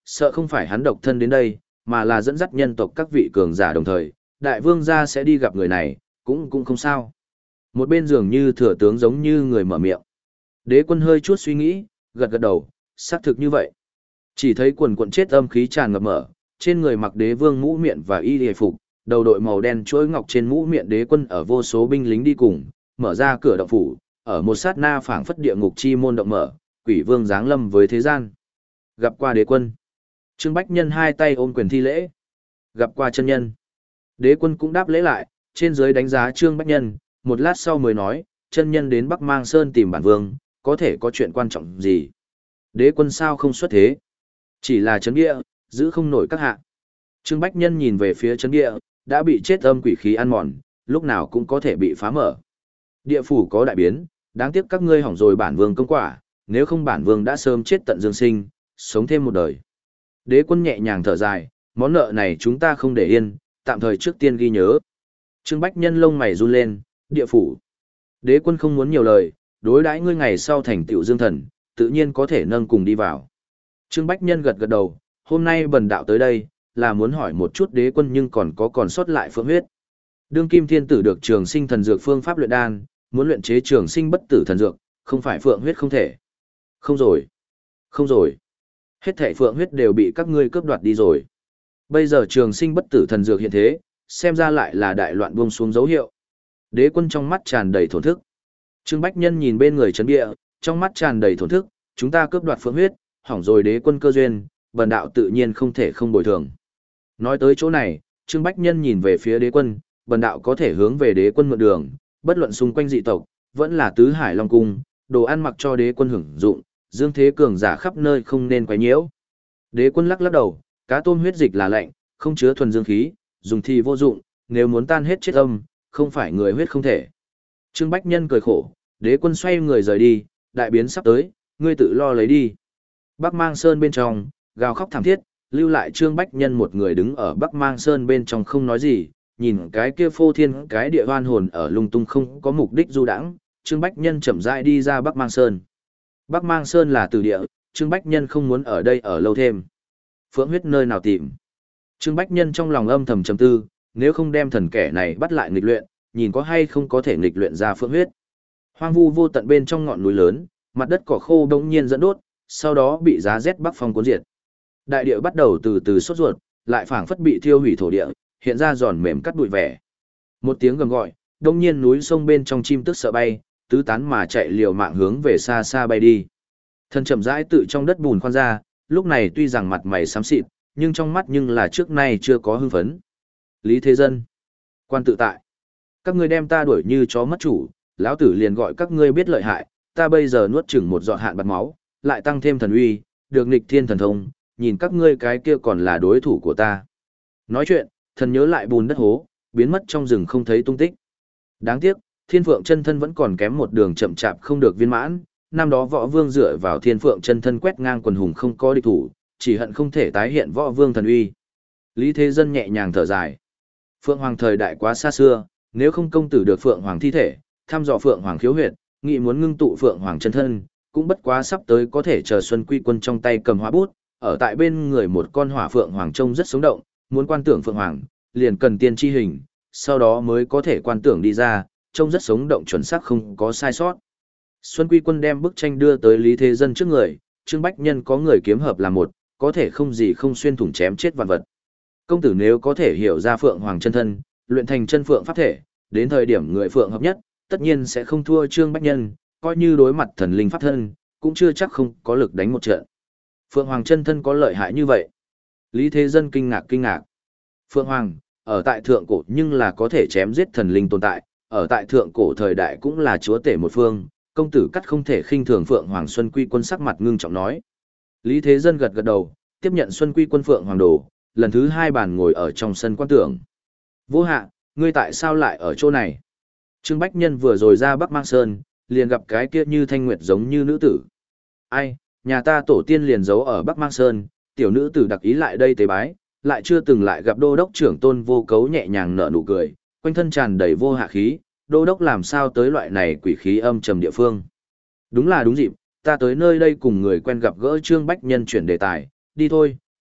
sợ không phải hắn độc thân đến đây, mà là dẫn dắt nhân tộc các vị cường giả đồng thời, đại vương gia sẽ đi gặp người này, cũng cũng không sao. Một bên dường như thừa tướng giống như người mở miệng. Đế quân hơi chút suy nghĩ, gật gật đầu, xác thực như vậy. Chỉ thấy quần quần chết âm khí tràn ngập mở, trên người mặc đế vương mũ miệng và y hề phục, đầu đội màu đen chuỗi ngọc trên mũ miệng đế quân ở vô số binh lính đi cùng, mở ra cửa động phủ, ở một sát na phảng phất địa ngục chi môn động mở, quỷ vương giáng lâm với thế gian. Gặp qua đế quân. Trương Bách Nhân hai tay ôm quyền thi lễ. Gặp qua chân nhân. Đế quân cũng đáp lễ lại, trên dưới đánh giá Trương Bách Nhân, một lát sau mới nói, chân nhân đến Bắc Mang Sơn tìm bản vương, có thể có chuyện quan trọng gì. Đế quân sao không xuất thế? Chỉ là chấn địa, giữ không nổi các hạ. Trương Bách Nhân nhìn về phía chấn địa, đã bị chết âm quỷ khí ăn mòn, lúc nào cũng có thể bị phá mở. Địa phủ có đại biến, đáng tiếc các ngươi hỏng rồi bản vương công quả, nếu không bản vương đã sớm chết tận dương sinh, sống thêm một đời. Đế quân nhẹ nhàng thở dài, món nợ này chúng ta không để yên, tạm thời trước tiên ghi nhớ. Trương Bách Nhân lông mày run lên, địa phủ. Đế quân không muốn nhiều lời, đối đãi ngươi ngày sau thành tựu dương thần, tự nhiên có thể nâng cùng đi vào. Trương Bách Nhân gật gật đầu, hôm nay bần đạo tới đây, là muốn hỏi một chút đế quân nhưng còn có còn sót lại phượng huyết. Đương kim thiên tử được trường sinh thần dược phương pháp luyện đan, muốn luyện chế trường sinh bất tử thần dược, không phải phượng huyết không thể. Không rồi. Không rồi. Hết thảy phượng huyết đều bị các ngươi cướp đoạt đi rồi. Bây giờ trường sinh bất tử thần dược hiện thế, xem ra lại là đại loạn buông xuống dấu hiệu. Đế quân trong mắt tràn đầy thổn thức. Trương Bách Nhân nhìn bên người trấn địa, trong mắt tràn đầy thổn thức, chúng ta cướp đoạt phượng huyết, hỏng rồi đế quân cơ duyên, bần đạo tự nhiên không thể không bồi thường. Nói tới chỗ này, Trương Bách Nhân nhìn về phía đế quân, bần đạo có thể hướng về đế quân mượn đường, bất luận xung quanh dị tộc, vẫn là tứ hải long cung, đồ ăn mặc cho đế quân hưởng dụng, dương thế cường giả khắp nơi không nên quấy nhiễu. Đế quân lắc lắc đầu, cá tôm huyết dịch là lạnh, không chứa thuần dương khí, dùng thì vô dụng, nếu muốn tan hết chết âm, không phải người huyết không thể. Trương Bách Nhân cười khổ, đế quân xoay người rời đi, đại biến sắp tới, ngươi tự lo lấy đi. Bắc Mang Sơn bên trong, gào khóc thảm thiết, lưu lại Trương Bách Nhân một người đứng ở Bắc Mang Sơn bên trong không nói gì, nhìn cái kia phô thiên cái địa hoan hồn ở lung tung không có mục đích du đãng, Trương Bách Nhân chậm rãi đi ra Bắc Mang Sơn. Bắc Mang Sơn là từ địa, Trương Bách Nhân không muốn ở đây ở lâu thêm. Phượng huyết nơi nào tìm? Trương Bách Nhân trong lòng âm thầm trầm tư, nếu không đem thần kẻ này bắt lại nghịch luyện, nhìn có hay không có thể nghịch luyện ra phượng huyết. Hoang vu vô tận bên trong ngọn núi lớn, mặt đất cỏ khô đống nhiên dẫn đốt, sau đó bị giá rét bắc phong cuốn diệt. Đại địa bắt đầu từ từ sốt ruột, lại phảng phất bị thiêu hủy thổ địa, hiện ra giòn mềm cắt bụi vẻ. Một tiếng gầm gọi, đống nhiên núi sông bên trong chim tức sợ bay, tứ tán mà chạy liều mạng hướng về xa xa bay đi. Thân chậm rãi tự trong đất bùn khoan ra, lúc này tuy rằng mặt mày xám xịt, nhưng trong mắt nhưng là trước nay chưa có hưng phấn. Lý Thế Dân, quan tự tại, các ngươi đem ta đuổi như chó mất chủ, lão tử liền gọi các ngươi biết lợi hại, ta bây giờ nuốt chửng một giọt hạn bạc máu, lại tăng thêm thần uy, được nghịch thiên thần thông, nhìn các ngươi cái kia còn là đối thủ của ta. Nói chuyện, thần nhớ lại bùn đất hố, biến mất trong rừng không thấy tung tích. Đáng tiếc, Thiên Phượng chân thân vẫn còn kém một đường chậm chạp không được viên mãn, năm đó Võ Vương dựa vào Thiên Phượng chân thân quét ngang quần hùng không có địch thủ, chỉ hận không thể tái hiện Võ Vương thần uy. Lý Thế Dân nhẹ nhàng thở dài. Phượng Hoàng thời đại quá xa xưa, nếu không công tử được Phượng Hoàng thi thể, thăm dò Phượng Hoàng khiếu huyệt, nghị muốn ngưng tụ Phượng Hoàng chân thân, cũng bất quá sắp tới có thể chờ Xuân Quy Quân trong tay cầm hóa bút, ở tại bên người một con hỏa Phượng Hoàng trông rất sống động, muốn quan tưởng Phượng Hoàng, liền cần tiên tri hình, sau đó mới có thể quan tưởng đi ra, trông rất sống động chuẩn xác không có sai sót. Xuân Quy Quân đem bức tranh đưa tới Lý Thế Dân trước người, Trương Bách Nhân có người kiếm hợp là một, có thể không gì không xuyên thủng chém chết vạn vật. Công tử nếu có thể hiểu ra Phượng Hoàng chân thân, luyện thành chân Phượng pháp thể, đến thời điểm người Phượng hợp nhất, tất nhiên sẽ không thua Trương Bách Nhân, coi như đối mặt thần linh pháp thân, cũng chưa chắc không có lực đánh một trận. Phượng Hoàng chân thân có lợi hại như vậy. Lý Thế Dân kinh ngạc kinh ngạc. Phượng Hoàng, ở tại thượng cổ nhưng là có thể chém giết thần linh tồn tại, ở tại thượng cổ thời đại cũng là chúa tể một phương, công tử cắt không thể khinh thường Phượng Hoàng. Xuân Quy Quân sắc mặt ngưng trọng nói. Lý Thế Dân gật gật đầu, tiếp nhận Xuân Quy Quân Phượng Hoàng đồ, lần thứ hai bàn ngồi ở trong sân quan tưởng. Vô Hạ, ngươi tại sao lại ở chỗ này? Trương Bách Nhân vừa rồi ra Bắc Mang Sơn, liền gặp cái kia như thanh nguyệt giống như nữ tử. Ai, nhà ta tổ tiên liền giấu ở Bắc Mang Sơn, tiểu nữ tử đặc ý lại đây tế bái, lại chưa từng lại gặp đô đốc trưởng Tôn Vô Cấu nhẹ nhàng nở nụ cười, quanh thân tràn đầy vô hạ khí, đô đốc làm sao tới loại này quỷ khí âm trầm địa phương. Đúng là đúng dịp, ta tới nơi đây cùng người quen gặp gỡ Trương Bách Nhân chuyển đề tài, đi thôi,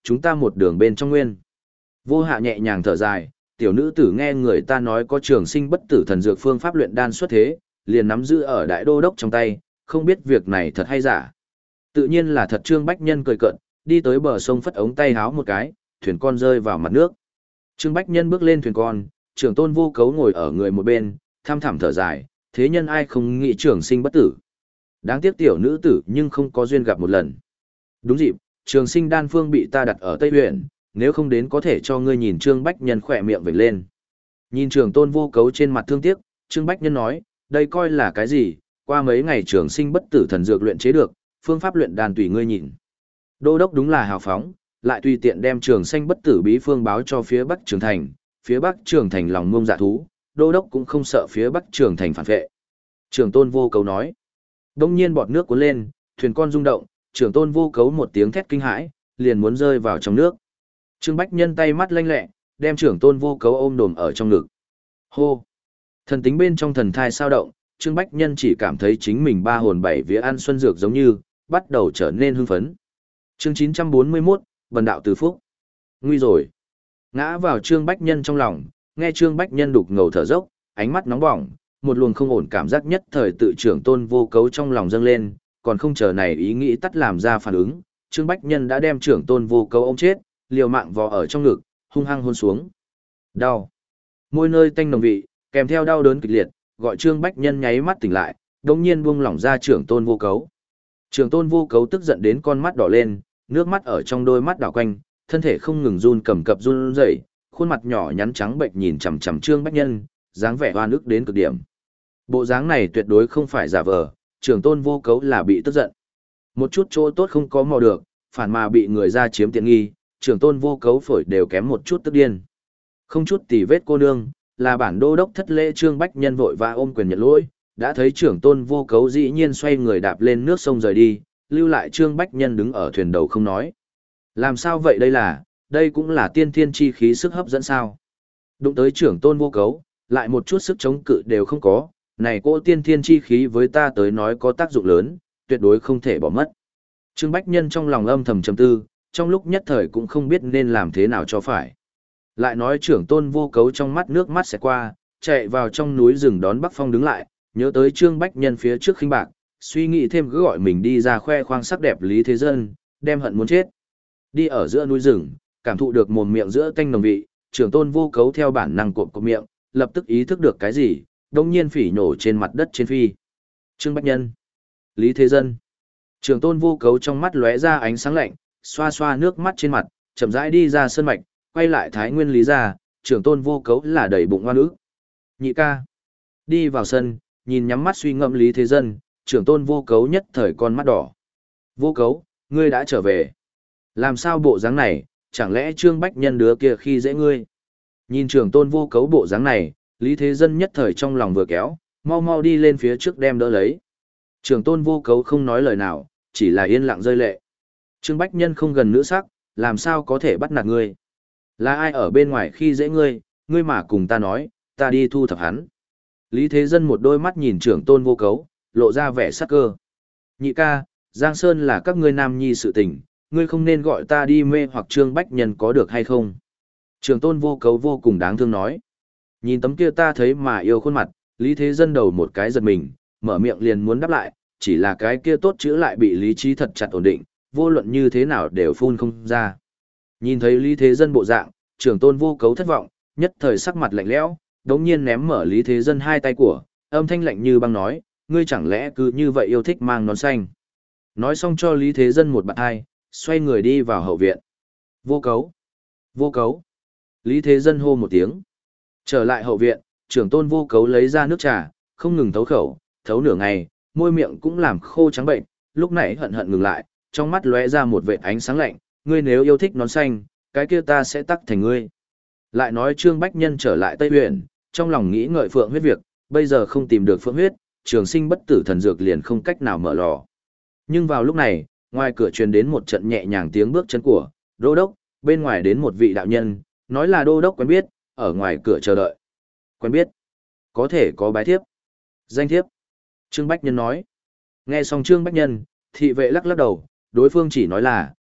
chúng ta một đường bên trong nguyên. Vô Hạ nhẹ nhàng thở dài, tiểu nữ tử nghe người ta nói có trường sinh bất tử thần dược phương pháp luyện đan xuất thế, liền nắm giữ ở đại đô đốc trong tay, không biết việc này thật hay giả. Tự nhiên là thật. Trương Bách Nhân cười cợt, đi tới bờ sông phất ống tay háo một cái, thuyền con rơi vào mặt nước. Trương Bách Nhân bước lên thuyền con, trưởng tôn Vô Cấu ngồi ở người một bên, tham thẳm thở dài, thế nhân ai không nghĩ trường sinh bất tử. Đáng tiếc tiểu nữ tử nhưng không có duyên gặp một lần. Đúng dịp, trường sinh đan phương bị ta đặt ở Tây huyện, nếu không đến có thể cho ngươi nhìn. Trương Bách Nhân khỏe miệng vểnh lên. Nhìn trưởng tôn Vô Cấu trên mặt thương tiếc, Trương Bách Nhân nói, đây coi là cái gì, qua mấy ngày trường sinh bất tử thần dược luyện chế được, phương pháp luyện đan tùy ngươi nhìn. Đô đốc đúng là hào phóng, lại tùy tiện đem trường sinh bất tử bí phương báo cho phía Bắc Trường Thành, phía Bắc Trường Thành lòng ngông dạ thú, đô đốc cũng không sợ phía Bắc Trường Thành phản vệ. Trưởng tôn Vô Cấu nói. Đông nhiên bọt nước cuốn lên, thuyền con rung động, trưởng tôn Vô Cấu một tiếng thét kinh hãi, liền muốn rơi vào trong nước. Trương Bách Nhân tay mắt lanh lẹ, đem trưởng tôn Vô Cấu ôm đồm ở trong ngực. Hô! Thần tính bên trong thần thai sao động, Trương Bách Nhân chỉ cảm thấy chính mình ba hồn bảy vía ăn xuân dược giống như, bắt đầu trở nên hưng phấn. Chương chín trăm bốn mươi mốt, Bần đạo từ phúc. Nguy rồi! Ngã vào Trương Bách Nhân trong lòng, nghe Trương Bách Nhân đục ngầu thở dốc, ánh mắt nóng bỏng, một luồng không ổn cảm giác nhất thời tự trưởng tôn Vô Cấu trong lòng dâng lên, còn không chờ này ý nghĩ tắt làm ra phản ứng, Trương Bách Nhân đã đem trưởng tôn Vô Cấu ôm chết, liều mạng vò ở trong ngực, hung hăng hôn xuống. Đau. Môi nơi tanh nồng vị, kèm theo đau đớn kịch liệt, gọi Trương Bách Nhân nháy mắt tỉnh lại, đột nhiên buông lỏng ra trưởng tôn Vô Cấu. Trưởng tôn Vô Cấu tức giận đến con mắt đỏ lên, nước mắt ở trong đôi mắt đảo quanh, thân thể không ngừng run cầm cập run rẩy, khuôn mặt nhỏ nhắn trắng bệnh nhìn chằm chằm Trương Bách Nhân, dáng vẻ oan ức đến cực điểm. Bộ dáng này tuyệt đối không phải giả vờ, trưởng tôn Vô Cấu là bị tức giận. Một chút chỗ tốt không có mò được, phản mà bị người ra chiếm tiện nghi, trưởng tôn Vô Cấu phổi đều kém một chút tức điên. Không chút tì vết cô nương, là bản đô đốc thất lễ. Trương Bách Nhân vội và ôm quyền nhận lỗi, đã thấy trưởng tôn Vô Cấu dĩ nhiên xoay người đạp lên nước sông rời đi, lưu lại Trương Bách Nhân đứng ở thuyền đầu không nói. Làm sao vậy đây là, đây cũng là tiên thiên chi khí sức hấp dẫn sao? Đụng tới trưởng tôn Vô Cấu, lại một chút sức chống cự đều không có, này cô tiên thiên chi khí với ta tới nói có tác dụng lớn, tuyệt đối không thể bỏ mất. Trương Bách Nhân trong lòng âm thầm trầm tư, trong lúc nhất thời cũng không biết nên làm thế nào cho phải. Lại nói trưởng tôn Vô Cấu trong mắt nước mắt sẽ qua, chạy vào trong núi rừng đón Bắc Phong đứng lại, nhớ tới Trương Bách Nhân phía trước khinh bạc, suy nghĩ thêm cứ gọi mình đi ra khoe khoang sắc đẹp Lý Thế Dân, đem hận muốn chết. Đi ở giữa núi rừng, cảm thụ được mồm miệng giữa tanh nồng vị, trưởng tôn Vô Cấu theo bản năng cộp cộp miệng, lập tức ý thức được cái gì, đông nhiên phỉ nổ trên mặt đất trên phi. Trương Bách Nhân, Lý Thế Dân. Trưởng tôn Vô Cấu trong mắt lóe ra ánh sáng lạnh, xoa xoa nước mắt trên mặt, chậm rãi đi ra sơn mạch, quay lại Thái Nguyên Lý ra, trưởng tôn Vô Cấu là đầy bụng oan ức. Nhị ca. Đi vào sân, nhìn nhắm mắt suy ngẫm Lý Thế Dân, trưởng tôn Vô Cấu nhất thời con mắt đỏ. Vô Cấu, ngươi đã trở về. Làm sao bộ dáng này, chẳng lẽ Trương Bách Nhân đứa kia khi dễ ngươi? Nhìn trưởng tôn Vô Cấu bộ dáng này, Lý Thế Dân nhất thời trong lòng vừa kéo, mau mau đi lên phía trước đem đỡ lấy. Trưởng tôn Vô Cấu không nói lời nào, chỉ là yên lặng rơi lệ. Trương Bách Nhân không gần nữ sắc, làm sao có thể bắt nạt ngươi? Là ai ở bên ngoài khi dễ ngươi, ngươi mà cùng ta nói, ta đi thu thập hắn. Lý Thế Dân một đôi mắt nhìn trưởng tôn Vô Cấu, lộ ra vẻ sắc cơ. Nhị ca, Giang Sơn là các ngươi nam nhi sự tình, ngươi không nên gọi ta đi mê hoặc Trương Bách Nhân có được hay không? Trưởng tôn Vô Cấu vô cùng đáng thương nói. Nhìn tấm kia ta thấy mà yêu khuôn mặt, Lý Thế Dân đầu một cái giật mình, mở miệng liền muốn đáp lại, chỉ là cái kia tốt chữ lại bị lý trí thật chặt ổn định, vô luận như thế nào đều phun không ra. Nhìn thấy Lý Thế Dân bộ dạng, trưởng tôn Vô Cấu thất vọng, nhất thời sắc mặt lạnh lẽo, đống nhiên ném mở Lý Thế Dân hai tay của, âm thanh lạnh như băng nói, ngươi chẳng lẽ cứ như vậy yêu thích mang nón xanh. Nói xong cho Lý Thế Dân một bạn hai, xoay người đi vào hậu viện. Vô Cấu! Vô Cấu! Lý Thế Dân hô một tiếng. Trở lại hậu viện, trưởng tôn Vô Cấu lấy ra nước trà, không ngừng thấu khẩu, thấu nửa ngày, môi miệng cũng làm khô trắng bệnh, lúc này hận hận ngừng lại, trong mắt lóe ra một vệt ánh sáng lạnh, ngươi nếu yêu thích nón xanh, cái kia ta sẽ tắc thành ngươi. Lại nói Trương Bách Nhân trở lại Tây Huyền, trong lòng nghĩ ngợi phượng huyết việc, bây giờ không tìm được phượng huyết, trường sinh bất tử thần dược liền không cách nào mở lò. Nhưng vào lúc này, ngoài cửa truyền đến một trận nhẹ nhàng tiếng bước chân của đô đốc, bên ngoài đến một vị đạo nhân, nói là đô đốc quen biết, ở ngoài cửa chờ đợi. Quen biết? Có thể có bái thiếp. Danh thiếp? Trương Bách Nhân nói. Nghe xong Trương Bách Nhân, thị vệ lắc lắc đầu, đối phương chỉ nói là,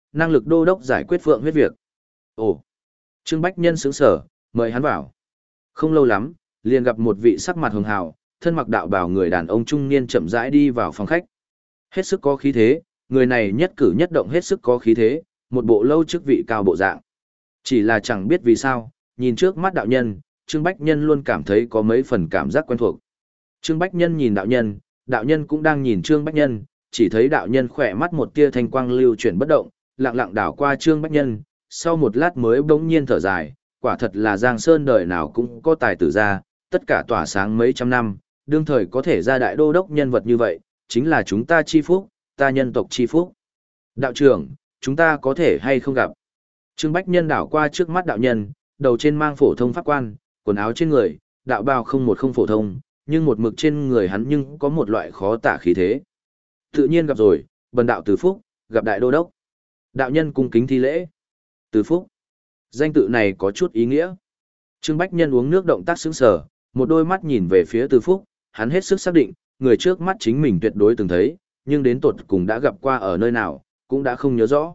năng lực đô đốc giải quyết phượng huyết việc. Ồ, Trương Bách Nhân sững sở, mời hắn vào. Không lâu lắm, liền gặp một vị sắc mặt hường hào, thân mặc đạo bào người đàn ông trung niên chậm rãi đi vào phòng khách. Hết sức có khí thế, người này nhất cử nhất động hết sức có khí thế, một bộ lâu chức vị cao bộ dạng. Chỉ là chẳng biết vì sao, nhìn trước mắt đạo nhân, Trương Bách Nhân luôn cảm thấy có mấy phần cảm giác quen thuộc. Trương Bách Nhân nhìn đạo nhân, đạo nhân cũng đang nhìn Trương Bách Nhân, chỉ thấy đạo nhân khỏe mắt một tia thanh quang lưu chuyển bất động, lặng lặng đảo qua Trương Bách Nhân, sau một lát mới bỗng nhiên thở dài, quả thật là Giang Sơn đời nào cũng có tài tử ra, tất cả tỏa sáng mấy trăm năm, đương thời có thể ra đại đô đốc nhân vật như vậy, chính là chúng ta chi phúc, ta nhân tộc chi phúc. Đạo trưởng, chúng ta có thể hay không gặp? Trương Bách Nhân đảo qua trước mắt đạo nhân, đầu trên mang phổ thông pháp quan, quần áo trên người, đạo bào không một không phổ thông, nhưng một mực trên người hắn nhưng có một loại khó tả khí thế. Tự nhiên gặp rồi, bần đạo Từ Phúc, gặp đại đô đốc. Đạo nhân cung kính thi lễ. Từ Phúc. Danh tự này có chút ý nghĩa. Trương Bách Nhân uống nước động tác sững sờ, một đôi mắt nhìn về phía Từ Phúc, hắn hết sức xác định, người trước mắt chính mình tuyệt đối từng thấy, nhưng đến tột cùng đã gặp qua ở nơi nào, cũng đã không nhớ rõ.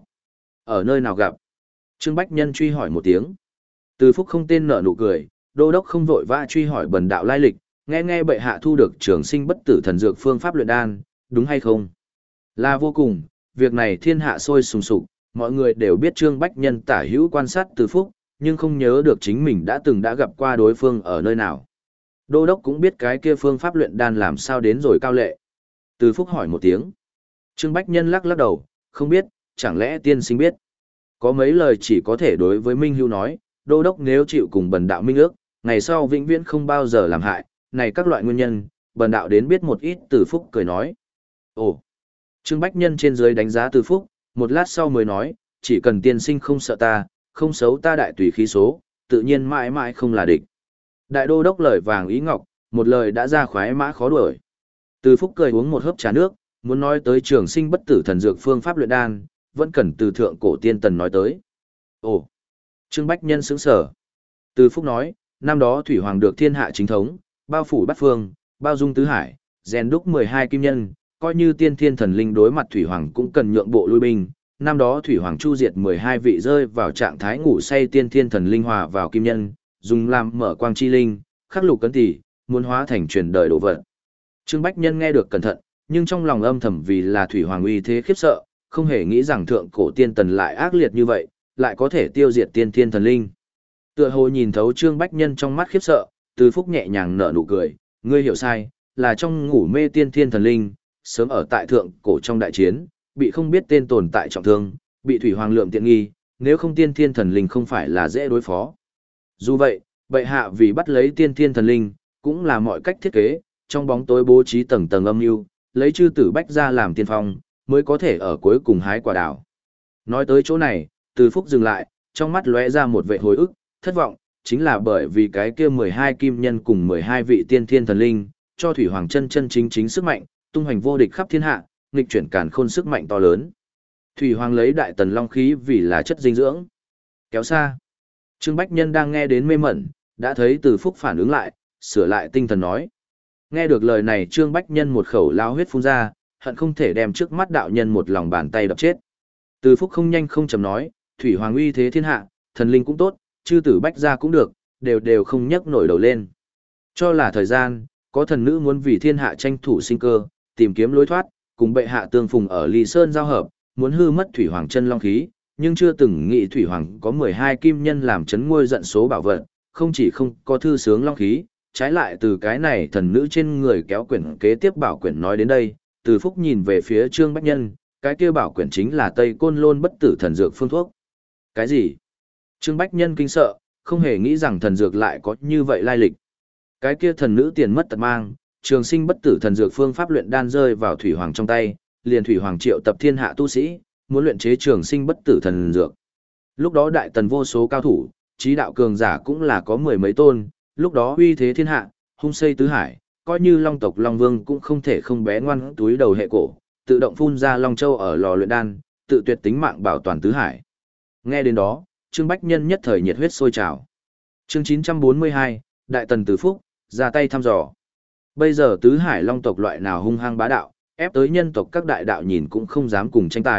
Ở nơi nào gặp? Trương Bách Nhân truy hỏi một tiếng. Từ Phúc không tên nở nụ cười, đô đốc không vội vã truy hỏi bần đạo lai lịch, nghe nghe bệ hạ thu được trường sinh bất tử thần dược phương pháp luyện đan, đúng hay không? Là vô cùng, việc này thiên hạ sôi sùng sục, mọi người đều biết Trương Bách Nhân tả hữu quan sát Từ Phúc, nhưng không nhớ được chính mình đã từng đã gặp qua đối phương ở nơi nào. Đô đốc cũng biết cái kia phương pháp luyện đan làm sao đến rồi cao lệ. Từ Phúc hỏi một tiếng. Trương Bách Nhân lắc lắc đầu, không biết, chẳng lẽ tiên sinh biết. Có mấy lời chỉ có thể đối với Minh Hữu nói, đô đốc nếu chịu cùng bần đạo minh ước, ngày sau vĩnh viễn không bao giờ làm hại, này các loại nguyên nhân, bần đạo đến biết một ít. Từ Phúc cười nói. Ồ, Trương Bách Nhân trên dưới đánh giá Từ Phúc, một lát sau mới nói, chỉ cần tiên sinh không sợ ta, không xấu ta đại tùy khí số, tự nhiên mãi mãi không là địch. Đại đô đốc lời vàng ý ngọc, một lời đã ra khoái mã khó đuổi. Từ Phúc cười uống một hớp trà nước, muốn nói tới trường sinh bất tử thần dược phương pháp luyện đan, vẫn cần từ thượng cổ tiên tần nói tới. Ồ, Trương Bách Nhân sững sở. Từ Phúc nói, năm đó Thủy Hoàng được thiên hạ chính thống, bao phủ bát phương, bao dung tứ hải, rèn đúc mười hai kim nhân, coi như tiên thiên thần linh đối mặt Thủy Hoàng cũng cần nhượng bộ lui binh. Năm đó Thủy Hoàng chu diệt mười hai vị rơi vào trạng thái ngủ say tiên thiên thần linh hòa vào kim nhân, dùng làm mở quang chi linh, khắc lục cấn tỷ, muốn hóa thành truyền đời đồ vật. Trương Bách Nhân nghe được cẩn thận, nhưng trong lòng âm thầm vì là Thủy Hoàng uy thế khiếp sợ, không hề nghĩ rằng thượng cổ tiên tần lại ác liệt như vậy, lại có thể tiêu diệt tiên thiên thần linh. Tựa hồ nhìn thấu Trương Bách Nhân trong mắt khiếp sợ, Từ Phúc nhẹ nhàng nở nụ cười, ngươi hiểu sai, là trong ngủ mê tiên thiên thần linh, sớm ở tại thượng cổ trong đại chiến, bị không biết tên tồn tại trọng thương, bị Thủy Hoàng lượm tiện nghi, nếu không tiên thiên thần linh không phải là dễ đối phó. Dù vậy, bệ hạ vì bắt lấy tiên thiên thần linh, cũng là mọi cách thiết kế, trong bóng tối bố trí tầng tầng âm mưu, lấy chư tử bách ra làm tiên phong, mới có thể ở cuối cùng hái quả đào. Nói tới chỗ này, Từ Phúc dừng lại, trong mắt lóe ra một vẻ hồi ức, thất vọng, chính là bởi vì cái kia mười hai kim nhân cùng mười hai vị tiên thiên thần linh, cho Thủy Hoàng chân chân chính chính sức mạnh, tung hoành vô địch khắp thiên hạ, nghịch chuyển càn khôn sức mạnh to lớn. Thủy Hoàng lấy đại tần long khí vì là chất dinh dưỡng. Kéo xa. Trương Bách Nhân đang nghe đến mê mẩn, đã thấy Từ Phúc phản ứng lại, sửa lại tinh thần nói. Nghe được lời này Trương Bách Nhân một khẩu lao huyết phun ra, hận không thể đem trước mắt đạo nhân một lòng bàn tay đập chết. Từ Phúc không nhanh không chậm nói, Thủy Hoàng uy thế thiên hạ, thần linh cũng tốt, chư tử bách gia cũng được, đều đều không nhấc nổi đầu lên. Cho là thời gian, có thần nữ muốn vì thiên hạ tranh thủ sinh cơ, tìm kiếm lối thoát, cùng bệ hạ tương phùng ở Ly Sơn giao hợp, muốn hư mất Thủy Hoàng chân long khí, nhưng chưa từng nghĩ Thủy Hoàng có mười hai kim nhân làm chấn ngôi giận số bảo vật, không chỉ không có thư sướng long khí, trái lại từ cái này thần nữ trên người kéo quyển kế tiếp bảo quyển. Nói đến đây, Từ Phúc nhìn về phía Trương Bách Nhân, cái kia bảo quyển chính là Tây Côn Lôn bất tử thần dược phương thuốc. Cái gì? Trương Bách Nhân kinh sợ, không hề nghĩ rằng thần dược lại có như vậy lai lịch. Cái kia thần nữ tiền mất tật mang, trường sinh bất tử thần dược phương pháp luyện đan rơi vào Thủy Hoàng trong tay, liền Thủy Hoàng triệu tập thiên hạ tu sĩ, muốn luyện chế trường sinh bất tử thần dược. Lúc đó đại tần vô số cao thủ, trí đạo cường giả cũng là có mười mấy tôn, lúc đó uy thế thiên hạ, hung xây tứ hải, coi như Long tộc Long Vương cũng không thể không bé ngoan túi đầu hệ cổ, tự động phun ra Long Châu ở lò luyện đan, tự tuyệt tính mạng bảo toàn tứ hải. Nghe đến đó, Trương Bách Nhân nhất thời nhiệt huyết sôi trào. Chương chín trăm bốn mươi hai, Đại Tần Từ Phúc, ra tay thăm dò. Bây giờ tứ hải Long tộc loại nào hung hăng bá đạo, ép tới nhân tộc các đại đạo nhìn cũng không dám cùng tranh tài,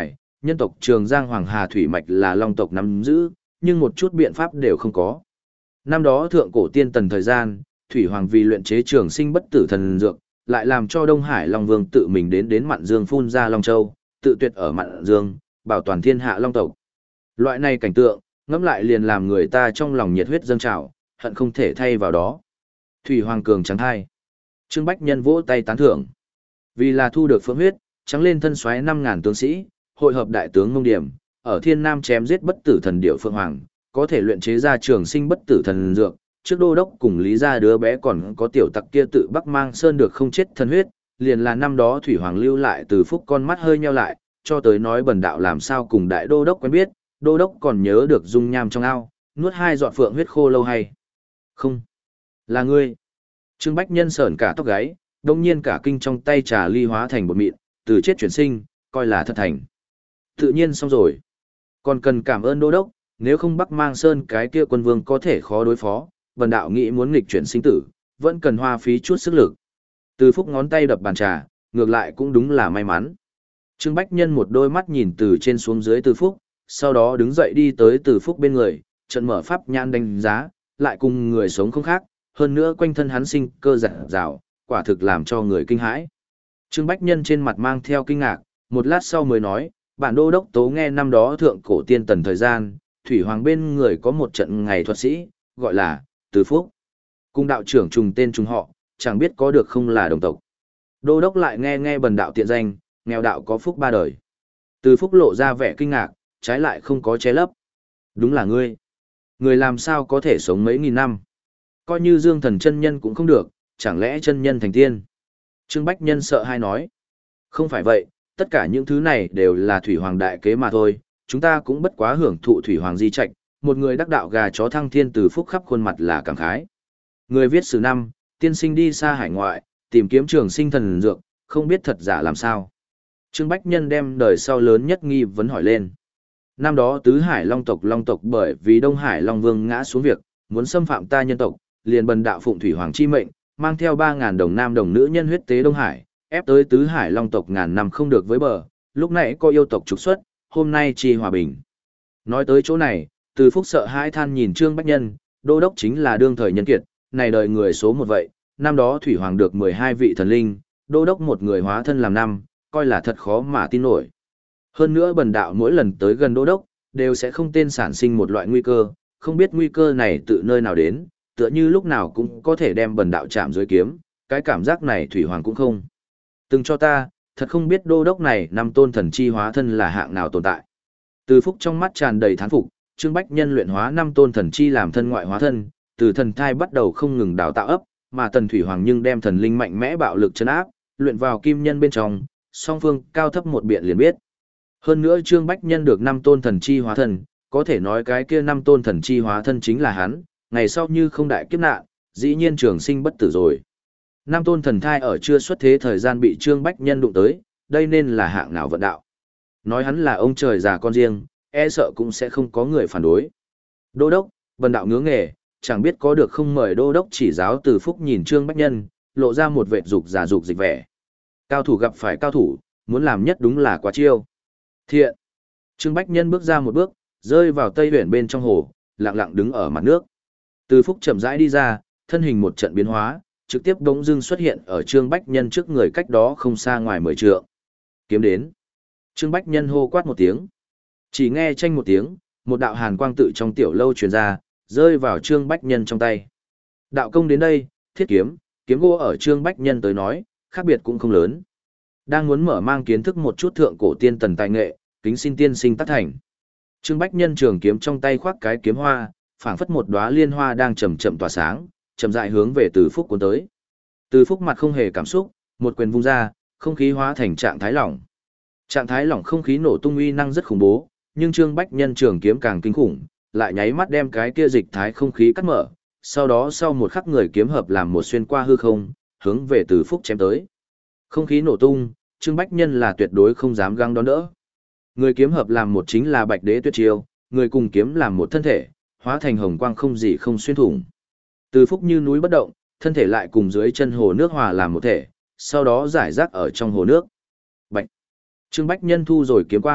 nhân tộc Trường Giang Hoàng Hà Thủy Mạch là Long tộc nắm giữ, nhưng một chút biện pháp đều không có. Năm đó thượng cổ tiên tần thời gian, Thủy Hoàng vì luyện chế trường sinh bất tử thần dược, lại làm cho Đông Hải Long Vương tự mình đến đến Mạn Dương phun ra Long Châu, tự tuyệt ở Mạn Dương, bảo toàn thiên hạ Long tộc. Loại này cảnh tượng, ngẫm lại liền làm người ta trong lòng nhiệt huyết dâng trào, hận không thể thay vào đó. Thủy Hoàng cường trắng thai. Trương Bách Nhân vỗ tay tán thưởng. Vì là thu được phượng huyết, trắng lên thân xoáy năm ngàn tướng sĩ, hội hợp đại tướng Mông Điểm, ở Thiên Nam chém giết bất tử thần điệu Phượng Hoàng, có thể luyện chế ra trường sinh bất tử thần dược. Trước đô đốc cùng Lý gia đứa bé còn có tiểu tặc kia tự Bắc Mang Sơn được không chết thần huyết, liền là năm đó Thủy Hoàng lưu lại từ phúc con mắt hơi nheo lại, cho tới nói bần đạo làm sao cùng đại đô đốc quen biết, đô đốc còn nhớ được dung nham trong ao, nuốt hai giọt phượng huyết khô lâu hay. Không, là ngươi. Trương Bách Nhân sởn cả tóc gáy, đông nhiên cả kinh trong tay trà ly hóa thành bột mịn, từ chết chuyển sinh, coi là thật thành. Tự nhiên xong rồi. Còn cần cảm ơn đô đốc, nếu không Bắc Mang Sơn cái kia quân vương có thể khó đối phó, bần đạo nghĩ muốn nghịch chuyển sinh tử, vẫn cần hoa phí chút sức lực. Từ Phúc ngón tay đập bàn trà, ngược lại cũng đúng là may mắn. Trương Bách Nhân một đôi mắt nhìn từ trên xuống dưới Từ Phúc, sau đó đứng dậy đi tới Từ Phúc bên người, trận mở pháp nhãn đánh giá, lại cùng người sống không khác, hơn nữa quanh thân hắn sinh cơ rạng rào, quả thực làm cho người kinh hãi. Trương Bách Nhân trên mặt mang theo kinh ngạc, một lát sau mới nói, bản đô đốc tố nghe năm đó thượng cổ tiên tần thời gian, Thủy Hoàng bên người có một trận ngày thuật sĩ, gọi là Từ Phúc. Cung đạo trưởng trùng tên trùng họ, chẳng biết có được không là đồng tộc. Đô đốc lại nghe nghe bần đạo tiện danh, nghèo đạo có phúc ba đời. Từ Phúc lộ ra vẻ kinh ngạc, trái lại không có che lấp. Đúng là ngươi. Người làm sao có thể sống mấy nghìn năm. Coi như Dương Thần chân nhân cũng không được, chẳng lẽ chân nhân thành tiên. Trương Bách Nhân sợ hai nói. Không phải vậy, tất cả những thứ này đều là Thủy Hoàng đại kế mà thôi, chúng ta cũng bất quá hưởng thụ Thủy Hoàng di trạch, một người đắc đạo gà chó thăng thiên Từ Phúc khắp khuôn mặt là cảm khái. Người viết sử năm, tiên sinh đi xa hải ngoại, tìm kiếm trường sinh thần dược, không biết thật giả làm sao. Trương Bách Nhân đem đời sau lớn nhất nghi vấn hỏi lên. Năm đó tứ hải long tộc long tộc bởi vì Đông Hải Long Vương ngã xuống việc, muốn xâm phạm ta nhân tộc, liền bần đạo phụng Thủy Hoàng chi mệnh, mang theo ba ngàn đồng nam đồng nữ nhân huyết tế Đông Hải, ép tới tứ hải long tộc ngàn năm không được với bờ, lúc nãy có yêu tộc trục xuất, hôm nay chi hòa bình. Nói tới chỗ này, Từ Phúc sợ hãi than nhìn Trương Bách Nhân, đô đốc chính là đương thời nhân kiệt, này đời người số một vậy, năm đó Thủy Hoàng được mười hai vị thần linh, đô đốc một người hóa thân làm năm, coi là thật khó mà tin nổi. Hơn nữa bần đạo mỗi lần tới gần đô đốc, đều sẽ không tên sản sinh một loại nguy cơ, không biết nguy cơ này tự nơi nào đến, tựa như lúc nào cũng có thể đem bần đạo chạm dưới kiếm, cái cảm giác này Thủy Hoàng cũng không. Từng cho ta, thật không biết đô đốc này năm tôn thần chi hóa thân là hạng nào tồn tại. Từ Phúc trong mắt tràn đầy thán phục, Trương Bách Nhân luyện hóa năm tôn thần chi làm thân ngoại hóa thân, từ thần thai bắt đầu không ngừng đào tạo ấp, mà Tần Thủy Hoàng nhưng đem thần linh mạnh mẽ bạo lực chấn áp, luyện vào kim nhân bên trong, song phương cao thấp một biện liền biết. Hơn nữa Trương Bách Nhân được năm tôn thần chi hóa thân, có thể nói cái kia năm tôn thần chi hóa thân chính là hắn, ngày sau như không đại kiếp nạn, dĩ nhiên trường sinh bất tử rồi. Năm tôn thần thai ở chưa xuất thế thời gian bị Trương Bách Nhân đụng tới, đây nên là hạng nào vận đạo. Nói hắn là ông trời già con riêng, e sợ cũng sẽ không có người phản đối. Đô đốc, bần đạo ngưỡng nghề, chẳng biết có được không mời đô đốc chỉ giáo. Từ Phúc nhìn Trương Bách Nhân, lộ ra một vệt dục giả dục dịch vẻ. Cao thủ gặp phải cao thủ, muốn làm nhất đúng là quá chiêu. Thiện. Trương Bách Nhân bước ra một bước, rơi vào tây huyển bên trong hồ, lặng lặng đứng ở mặt nước. Từ Phúc chậm rãi đi ra, thân hình một trận biến hóa, trực tiếp bỗng dưng xuất hiện ở Trương Bách Nhân trước người cách đó không xa ngoài mười trượng. Kiếm đến. Trương Bách Nhân hô quát một tiếng. Chỉ nghe chanh một tiếng, một đạo hàn quang tự trong tiểu lâu truyền ra, rơi vào Trương Bách Nhân trong tay. Đạo công đến đây, thiết kiếm, kiếm gỗ ở Trương Bách Nhân tới nói, khác biệt cũng không lớn. Đang muốn mở mang kiến thức một chút thượng cổ tiên tần tài nghệ, kính xin tiên sinh tác thành. Trương Bách Nhân trường kiếm trong tay khoác cái kiếm hoa, phảng phất một đóa liên hoa đang chậm chậm tỏa sáng, chậm rãi hướng về Từ Phúc cuốn tới. Từ Phúc mặt không hề cảm xúc, một quyền vung ra, không khí hóa thành trạng thái lỏng. Trạng thái lỏng không khí nổ tung uy năng rất khủng bố, nhưng Trương Bách Nhân trường kiếm càng kinh khủng, lại nháy mắt đem cái kia dịch thái không khí cắt mở, sau đó sau một khắc người kiếm hợp làm một xuyên qua hư không, hướng về Từ Phúc chém tới. Không khí nổ tung, Trương Bách Nhân là tuyệt đối không dám găng đón đỡ. Người kiếm hợp làm một chính là Bạch Đế Tuyệt Chiêu, người cùng kiếm làm một thân thể, hóa thành hồng quang không gì không xuyên thủng. Từ Phúc như núi bất động, thân thể lại cùng dưới chân hồ nước hòa làm một thể, sau đó giải rác ở trong hồ nước. Bạch. Trương Bách Nhân thu rồi kiếm quang,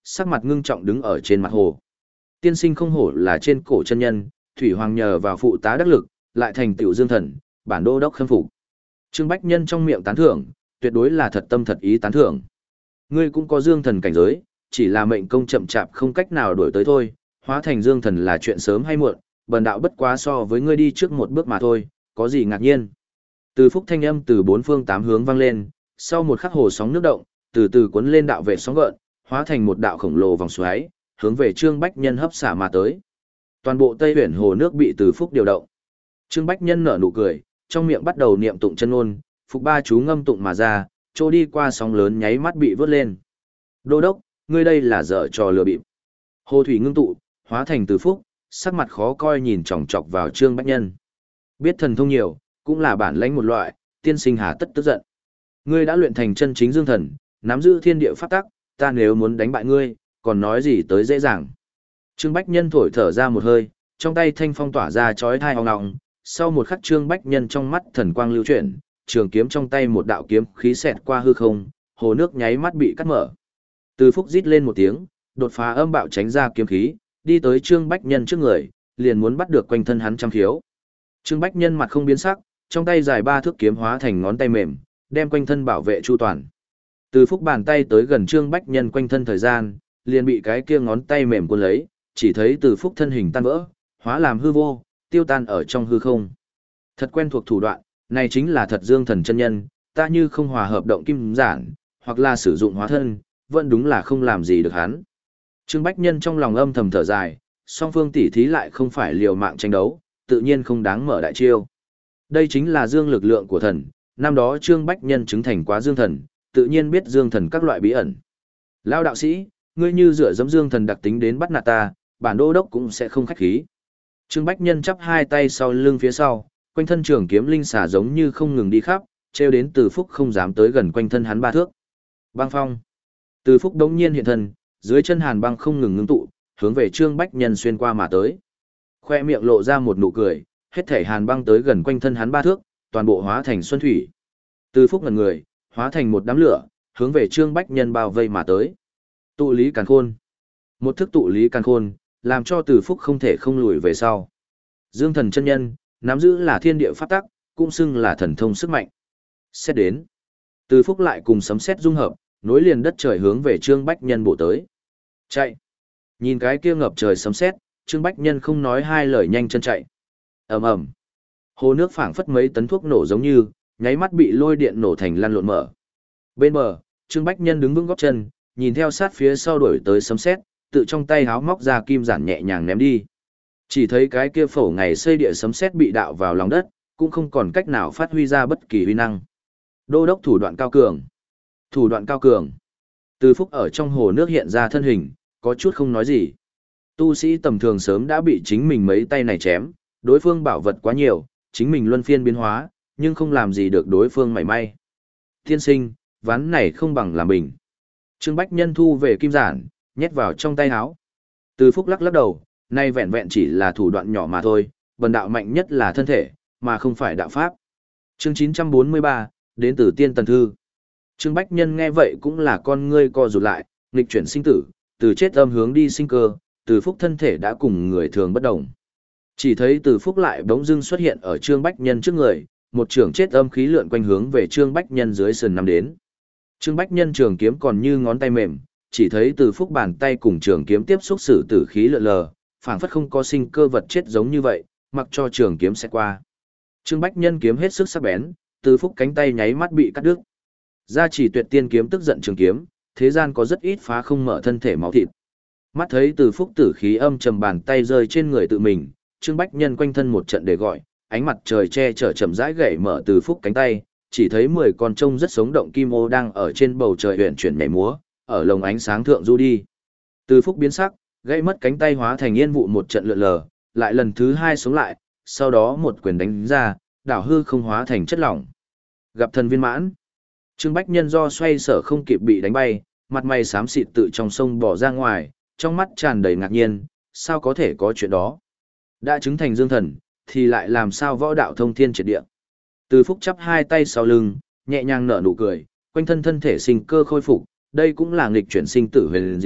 sắc mặt ngưng trọng đứng ở trên mặt hồ. Tiên sinh không hổ là trên cổ chân nhân, Thủy Hoàng nhờ vào phụ tá đắc lực, lại thành tiểu dương thần, bản đô đốc khâm phục. Trương Bách Nhân trong miệng tán thưởng, tuyệt đối là thật tâm thật ý tán thưởng. Ngươi cũng có dương thần cảnh giới, chỉ là mệnh công chậm chạp không cách nào đuổi tới thôi, hóa thành dương thần là chuyện sớm hay muộn, bần đạo bất quá so với ngươi đi trước một bước mà thôi, có gì ngạc nhiên. Từ phúc thanh âm từ bốn phương tám hướng vang lên, sau một khắc hồ sóng nước động, từ từ cuốn lên đạo vệ sóng gợn, hóa thành một đạo khổng lồ vòng xoáy, hướng về Trương Bách Nhân hấp xả mà tới. Toàn bộ Tây Huyền hồ nước bị từ phúc điều động. Trương Bách Nhân nở nụ cười, trong miệng bắt đầu niệm tụng chân ngôn, phục ba chú ngâm tụng mà ra, trôi đi qua sóng lớn nháy mắt bị vớt lên. Đô đốc, ngươi đây là dở trò lừa bịp. Hồ thủy ngưng tụ, hóa thành từ phúc, sắc mặt khó coi nhìn chòng chọc vào Trương Bách Nhân. Biết thần thông nhiều, cũng là bản lãnh một loại, tiên sinh hà tất tức giận. Ngươi đã luyện thành chân chính dương thần, nắm giữ thiên địa pháp tắc, ta nếu muốn đánh bại ngươi, còn nói gì tới dễ dàng. Trương Bách Nhân thổi thở ra một hơi, trong tay thanh phong tỏa ra chói tai ong ong, sau một khắc Trương Bách Nhân trong mắt thần quang lưu chuyển, trường kiếm trong tay một đạo kiếm khí xẹt qua hư không, hồ nước nháy mắt bị cắt mở. Từ phúc rít lên một tiếng, đột phá âm bạo tránh ra kiếm khí, đi tới Trương Bách Nhân trước người, liền muốn bắt được quanh thân hắn trăm khiếu. Trương Bách Nhân mặt không biến sắc, trong tay dài ba thước kiếm hóa thành ngón tay mềm, đem quanh thân bảo vệ chu toàn. Từ phúc bàn tay tới gần Trương Bách Nhân quanh thân thời gian, liền bị cái kia ngón tay mềm cuốn lấy, chỉ thấy từ phúc thân hình tan vỡ, hóa làm hư vô, tiêu tan ở trong hư không. Thật quen thuộc thủ đoạn, này chính là thật dương thần chân nhân, ta như không hòa hợp động kim giản, hoặc là sử dụng hóa thân, vẫn đúng là không làm gì được hắn. Trương Bách Nhân trong lòng âm thầm thở dài, song phương tỉ thí lại không phải liều mạng tranh đấu, tự nhiên không đáng mở đại chiêu. Đây chính là dương lực lượng của thần, năm đó Trương Bách Nhân chứng thành quá dương thần, tự nhiên biết dương thần các loại bí ẩn. Lao đạo sĩ, ngươi như dựa dẫm dương thần đặc tính đến bắt nạt ta, bản đô đốc cũng sẽ không khách khí. Trương Bách Nhân chắp hai tay sau lưng phía sau, quanh thân trường kiếm linh xà giống như không ngừng đi khắp, treo đến Từ Phúc không dám tới gần quanh thân hắn ba thước. Băng phong. Từ Phúc đống nhiên hiện thân, dưới chân hàn băng không ngừng ngưng tụ, hướng về Trương Bách Nhân xuyên qua mà tới. Khoe miệng lộ ra một nụ cười, hết thể hàn băng tới gần quanh thân hắn ba thước, toàn bộ hóa thành xuân thủy. Từ Phúc ngẩn người, hóa thành một đám lửa, hướng về Trương Bách Nhân bao vây mà tới. Tụ lý càn khôn. Một thức tụ lý càn khôn, làm cho Từ Phúc không thể không lùi về sau. Dương thần chân nhân, nắm giữ là thiên địa pháp tắc, cũng xưng là thần thông sức mạnh. Xét đến. Từ Phúc lại cùng sấm sét dung hợp, nối liền đất trời hướng về Trương Bách Nhân bổ tới. Chạy. Nhìn cái kia ngập trời sấm sét, Trương Bách Nhân không nói hai lời nhanh chân chạy. Ầm ầm. Hồ nước phảng phất mấy tấn thuốc nổ giống như, nháy mắt bị lôi điện nổ thành lăn lộn mở. Bên bờ, Trương Bách Nhân đứng vững gót chân, nhìn theo sát phía sau đuổi tới sấm sét, tự trong tay háo móc ra kim giản nhẹ nhàng ném đi. Chỉ thấy cái kia phổ ngày xây địa sấm sét bị đạo vào lòng đất, cũng không còn cách nào phát huy ra bất kỳ uy năng. Đô đốc thủ đoạn cao cường. Thủ đoạn cao cường. Từ Phúc ở trong hồ nước hiện ra thân hình, có chút không nói gì. Tu sĩ tầm thường sớm đã bị chính mình mấy tay này chém, đối phương bảo vật quá nhiều, chính mình luân phiên biến hóa, nhưng không làm gì được đối phương mảy may. Tiên sinh, ván này không bằng làm bình. Trương Bách Nhân thu về kim giản, nhét vào trong tay áo. Từ Phúc lắc lắc đầu, nay vẹn vẹn chỉ là thủ đoạn nhỏ mà thôi, bần đạo mạnh nhất là thân thể, mà không phải đạo pháp. Chương chín trăm bốn mươi ba, đến từ Tiên Tần Thư. Trương Bách Nhân nghe vậy cũng là con ngươi co rụt lại, nghịch chuyển sinh tử, từ chết âm hướng đi sinh cơ, Từ Phúc thân thể đã cùng người thường bất đồng. Chỉ thấy Từ Phúc lại bỗng dưng xuất hiện ở Trương Bách Nhân trước người, một trường chết âm khí lượn quanh hướng về Trương Bách Nhân dưới sườn nằm đến. Trương Bách Nhân trường kiếm còn như ngón tay mềm, chỉ thấy Từ Phúc bàn tay cùng trường kiếm tiếp xúc sử tử khí lượn lờ, phảng phất không có sinh cơ vật chết giống như vậy, mặc cho trường kiếm sẽ qua. Trương Bách Nhân kiếm hết sức sắc bén, Từ Phúc cánh tay nháy mắt bị cắt đứt. Gia chỉ tuyệt tiên kiếm tức giận trường kiếm, thế gian có rất ít phá không mở thân thể máu thịt. Mắt thấy Từ Phúc tử khí âm trầm bàn tay rơi trên người tự mình, Trương Bách Nhân quanh thân một trận để gọi, ánh mặt trời che chở chậm rãi gãy mở Từ Phúc cánh tay, chỉ thấy mười con trông rất sống động kim ô đang ở trên bầu trời huyền chuyển nhảy múa, ở lồng ánh sáng thượng du đi. Từ Phúc biến sắc, gãy mất cánh tay hóa thành yên vụ một trận lượn lờ, lại lần thứ hai sống lại, sau đó một quyền đánh ra, đảo hư không hóa thành chất lỏng. Gặp thần viên mãn. Trương Bách Nhân do xoay sở không kịp bị đánh bay, mặt mày xám xịt tự trong sông bỏ ra ngoài, trong mắt tràn đầy ngạc nhiên, sao có thể có chuyện đó? Đã chứng thành dương thần, thì lại làm sao võ đạo thông thiên triệt địa? Từ Phúc chắp hai tay sau lưng, nhẹ nhàng nở nụ cười, quanh thân thân thể sinh cơ khôi phục, đây cũng là nghịch chuyển sinh tử huyền diệu,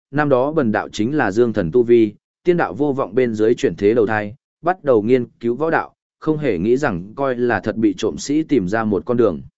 năm đó bần đạo chính là dương thần tu vi, tiên đạo vô vọng bên dưới chuyển thế đầu thai, bắt đầu nghiên cứu võ đạo, không hề nghĩ rằng coi là thật bị trộm sĩ tìm ra một con đường.